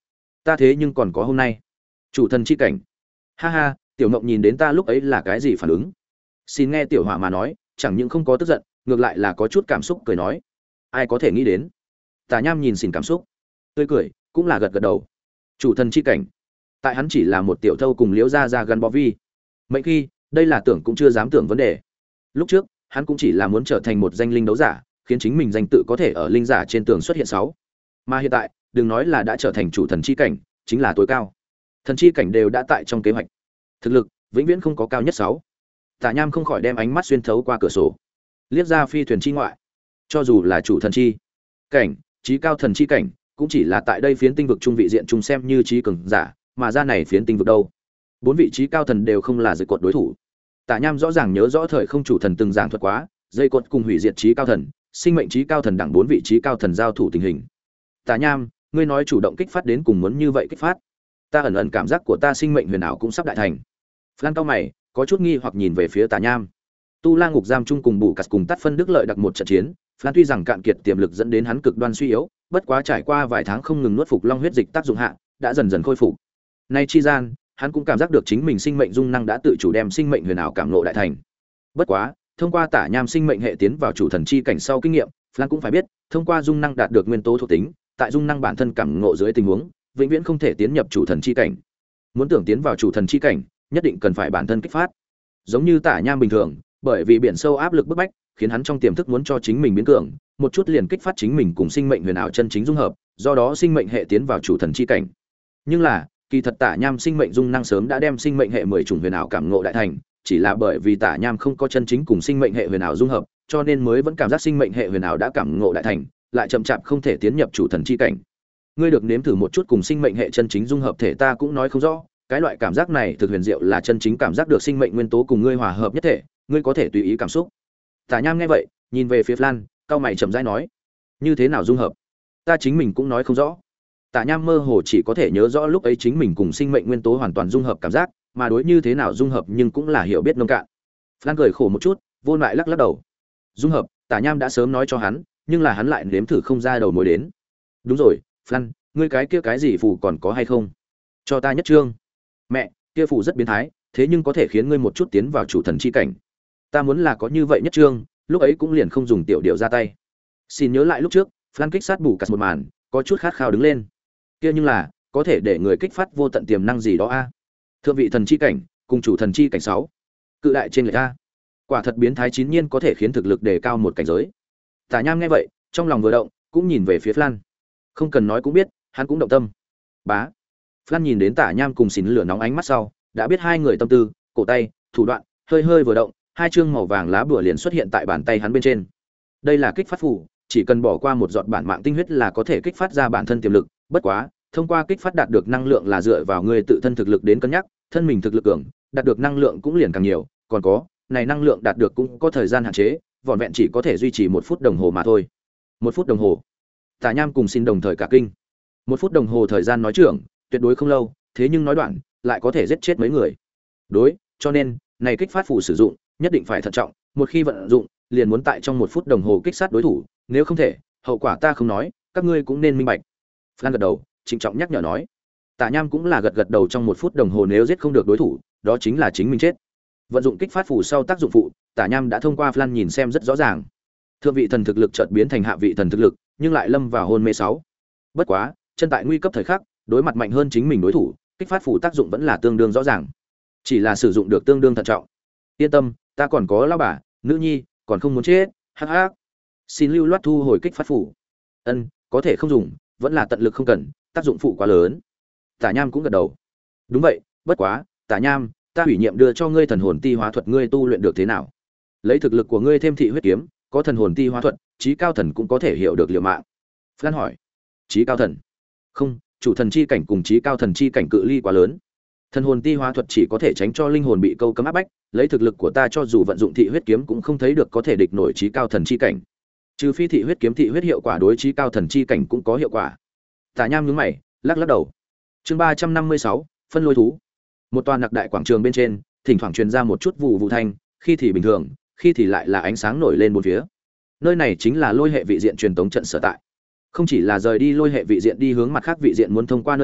Ta thế nhưng còn có hôm nay. Chủ thần chi cảnh. Ha ha, tiểu ngộng nhìn đến ta lúc ấy là cái gì phản ứng? Xin nghe tiểu hỏa mà nói, chẳng những không có tức giận, ngược lại là có chút cảm xúc cười nói. Ai có thể nghĩ đến? Tả Nham nhìn xin cảm xúc, tươi cười, cũng là gật gật đầu. Chủ thần chi cảnh. Tại hắn chỉ là một tiểu thâu cùng Liễu gia gia gắn bó vi. Mệnh khi, đây là tưởng cũng chưa dám tưởng vấn đề. Lúc trước, hắn cũng chỉ là muốn trở thành một danh linh đấu giả, khiến chính mình danh tự có thể ở linh giả trên tường xuất hiện sáu. Mà hiện tại, đừng nói là đã trở thành chủ thần chi cảnh, chính là tối cao. Thần chi cảnh đều đã tại trong kế hoạch. Thực lực, vĩnh viễn không có cao nhất sáu. Tả Nham không khỏi đem ánh mắt xuyên thấu qua cửa sổ, liếc ra phi thuyền chi ngoại. Cho dù là chủ thần chi cảnh, chí cao thần chi cảnh, cũng chỉ là tại đây phiến tinh vực trung vị diện trung xem như chí cường giả, mà ra này phiến tinh vực đâu. Bốn vị trí cao thần đều không là dây cột đối thủ. Tả Nham rõ ràng nhớ rõ thời không chủ thần từng giảng thuật quá, dây cột cùng hủy diệt chí cao thần, sinh mệnh chí cao thần đẳng bốn vị trí cao thần giao thủ tình hình. Tả Nham, ngươi nói chủ động kích phát đến cùng muốn như vậy kích phát. Ta ẩn ẩn cảm giác của ta sinh mệnh huyền ảo cũng sắp đại thành. Phan cao mày, có chút nghi hoặc nhìn về phía Tả Nham. Tu La ngục giam chung cùng bù cắt cùng tắt phân đức lợi đặc một trận chiến, Phan tuy rằng cạn kiệt tiềm lực dẫn đến hắn cực đoan suy yếu, bất quá trải qua vài tháng không ngừng nuốt phục long huyết dịch tác dụng hạ, đã dần dần khôi phục. Nay chi gian, hắn cũng cảm giác được chính mình sinh mệnh dung năng đã tự chủ đem sinh mệnh huyền ảo cảm ngộ đại thành. Bất quá, thông qua Tả Nham sinh mệnh hệ tiến vào chủ thần chi cảnh sau kinh nghiệm, Phan cũng phải biết, thông qua dung năng đạt được nguyên tố thuộc tính, tại dung năng bản thân cảm ngộ dưới tình huống, vĩnh viễn không thể tiến nhập chủ thần chi cảnh. Muốn tưởng tiến vào chủ thần chi cảnh, nhất định cần phải bản thân kích phát. Giống như Tả Nham bình thường, bởi vì biển sâu áp lực bức bách, khiến hắn trong tiềm thức muốn cho chính mình biến cường, một chút liền kích phát chính mình cùng sinh mệnh huyền ảo chân chính dung hợp, do đó sinh mệnh hệ tiến vào chủ thần chi cảnh. Nhưng là, kỳ thật Tả Nham sinh mệnh dung năng sớm đã đem sinh mệnh hệ mười chủng huyền ảo cảm ngộ đại thành, chỉ là bởi vì Tả Nham không có chân chính cùng sinh mệnh hệ huyền ảo dung hợp, cho nên mới vẫn cảm giác sinh mệnh hệ huyền ảo đã cảm ngộ đại thành, lại chậm chạp không thể tiến nhập chủ thần chi cảnh. Ngươi được nếm thử một chút cùng sinh mệnh hệ chân chính dung hợp thể, ta cũng nói không rõ, cái loại cảm giác này thực huyền diệu, là chân chính cảm giác được sinh mệnh nguyên tố cùng ngươi hòa hợp nhất thể, ngươi có thể tùy ý cảm xúc. Tả Nham nghe vậy, nhìn về phía Flan, cao mày chậm rãi nói: "Như thế nào dung hợp? Ta chính mình cũng nói không rõ." Tả Nham mơ hồ chỉ có thể nhớ rõ lúc ấy chính mình cùng sinh mệnh nguyên tố hoàn toàn dung hợp cảm giác, mà đối như thế nào dung hợp nhưng cũng là hiểu biết nông cạn. Flan cười khổ một chút, vô lại lắc lắc đầu. Dung hợp, Tả Nham đã sớm nói cho hắn, nhưng là hắn lại nếm thử không ra đầu mối đến. Đúng rồi, Flan, ngươi cái kia cái gì phù còn có hay không? Cho ta nhất trương. Mẹ, kia phù rất biến thái, thế nhưng có thể khiến ngươi một chút tiến vào chủ thần chi cảnh. Ta muốn là có như vậy nhất trương, lúc ấy cũng liền không dùng tiểu điệu ra tay. Xin nhớ lại lúc trước, Flan kích sát bù cắt một màn, có chút khát khao đứng lên. Kia nhưng là, có thể để người kích phát vô tận tiềm năng gì đó a. Thượng vị thần chi cảnh, cùng chủ thần chi cảnh sáu. Cự đại trên lệch a. Quả thật biến thái chín nhiên có thể khiến thực lực đề cao một cảnh giới. Tả Nham nghe vậy, trong lòng vừa động, cũng nhìn về phía Flan. Không cần nói cũng biết, hắn cũng động tâm. Bá. Flan nhìn đến Tả Nham cùng xín lửa nóng ánh mắt sau, đã biết hai người tâm tư, cổ tay, thủ đoạn, hơi hơi vừa động, hai chương màu vàng lá bùa liền xuất hiện tại bàn tay hắn bên trên. Đây là kích phát phù, chỉ cần bỏ qua một giọt bản mạng tinh huyết là có thể kích phát ra bản thân tiềm lực, bất quá, thông qua kích phát đạt được năng lượng là dựa vào người tự thân thực lực đến cân nhắc, thân mình thực lực cường, đạt được năng lượng cũng liền càng nhiều, còn có, này năng lượng đạt được cũng có thời gian hạn chế, vỏn vẹn chỉ có thể duy trì một phút đồng hồ mà thôi. Một phút đồng hồ. Tả Nham cùng xin đồng thời cả kinh. Một phút đồng hồ thời gian nói trưởng, tuyệt đối không lâu, thế nhưng nói đoạn, lại có thể giết chết mấy người. Đối, cho nên, này kích phát phù sử dụng, nhất định phải thận trọng, một khi vận dụng, liền muốn tại trong một phút đồng hồ kích sát đối thủ, nếu không thể, hậu quả ta không nói, các ngươi cũng nên minh bạch. Phan gật đầu, trịnh trọng nhắc nhở nói. Tả Nham cũng là gật gật đầu, trong một phút đồng hồ nếu giết không được đối thủ, đó chính là chính mình chết. Vận dụng kích phát phù sau tác dụng phụ, Tả Nham đã thông qua Flan nhìn xem rất rõ ràng. Thượng vị thần thực lực chợt biến thành hạ vị thần thực lực, nhưng lại lâm vào hôn mê sáu. Bất quá, chân tại nguy cấp thời khắc, đối mặt mạnh hơn chính mình đối thủ, kích phát phù tác dụng vẫn là tương đương rõ ràng. Chỉ là sử dụng được tương đương thận trọng. Yên tâm, ta còn có lão bà, nữ nhi, còn không muốn chết. Hắc hắc. Xin lưu loát thu hồi kích phát phù. Ân, có thể không dùng, vẫn là tận lực không cần, tác dụng phụ quá lớn. Tả Nham cũng gật đầu. Đúng vậy, bất quá, Tả Nham, ta ủy nhiệm đưa cho ngươi thần hồn ti hóa thuật, ngươi tu luyện được thế nào? Lấy thực lực của ngươi thêm thị huyết kiếm, có thần hồn ti hóa thuật, chí cao thần cũng có thể hiểu được liều mạng. Phan hỏi. Chí cao thần? Không, chủ thần chi cảnh cùng chí cao thần chi cảnh cự ly quá lớn. Thần hồn ti hóa thuật chỉ có thể tránh cho linh hồn bị câu cấm áp bách, lấy thực lực của ta cho dù vận dụng thị huyết kiếm cũng không thấy được có thể địch nổi chí cao thần chi cảnh. Trừ phi thị huyết kiếm thị huyết hiệu quả đối chí cao thần chi cảnh cũng có hiệu quả. Tả Nham nhướng mày, lắc lắc đầu. Chương ba trăm năm mươi sáu, phân lôi thú. Một tòa nặc đại quảng trường bên trên, thỉnh thoảng truyền ra một chút vụ vụ thanh, khi thì bình thường, khi thì lại là ánh sáng nổi lên bốn phía. Nơi này chính là lôi hệ vị diện truyền tống trận sở tại. Không chỉ là rời đi lôi hệ vị diện đi hướng mặt khác vị diện muốn thông qua nơi này,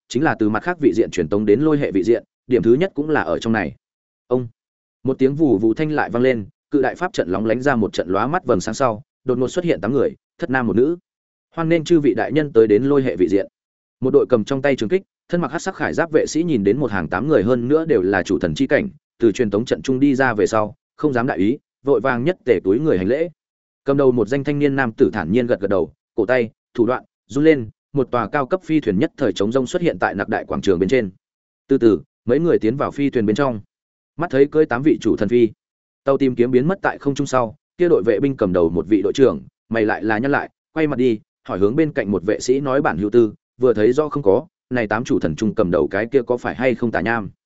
chính là từ mặt khác vị diện truyền tống đến lôi hệ vị diện, điểm thứ nhất cũng là ở trong này. Ông, một tiếng vù vù thanh lại vang lên, cự đại pháp trận lóng lánh ra một trận lóa mắt vầng sáng sau, đột ngột xuất hiện tám người, thất nam một nữ. Hoan nên chư vị đại nhân tới đến lôi hệ vị diện. Một đội cầm trong tay trường kích, thân mặc hắc sắc khải giáp vệ sĩ nhìn đến một hàng tám người hơn nữa đều là chủ thần chi cảnh, từ truyền tống trận trung đi ra về sau, không dám đại ý, vội vàng nhất tề túi người hành lễ. Cầm đầu một danh thanh niên nam tử thản nhiên gật gật đầu, cổ tay, thủ đoạn run lên, một tòa cao cấp phi thuyền nhất thời chống rông xuất hiện tại nặc đại quảng trường bên trên. Từ từ, mấy người tiến vào phi thuyền bên trong, mắt thấy cưỡi tám vị chủ thần phi, tàu tìm kiếm biến mất tại không trung sau, kia đội vệ binh cầm đầu một vị đội trưởng, mày lại là nhăn lại, quay mặt đi, hỏi hướng bên cạnh một vệ sĩ nói bản hữu tư, vừa thấy do không có, này tám chủ thần trung cầm đầu cái kia có phải hay không tà nham.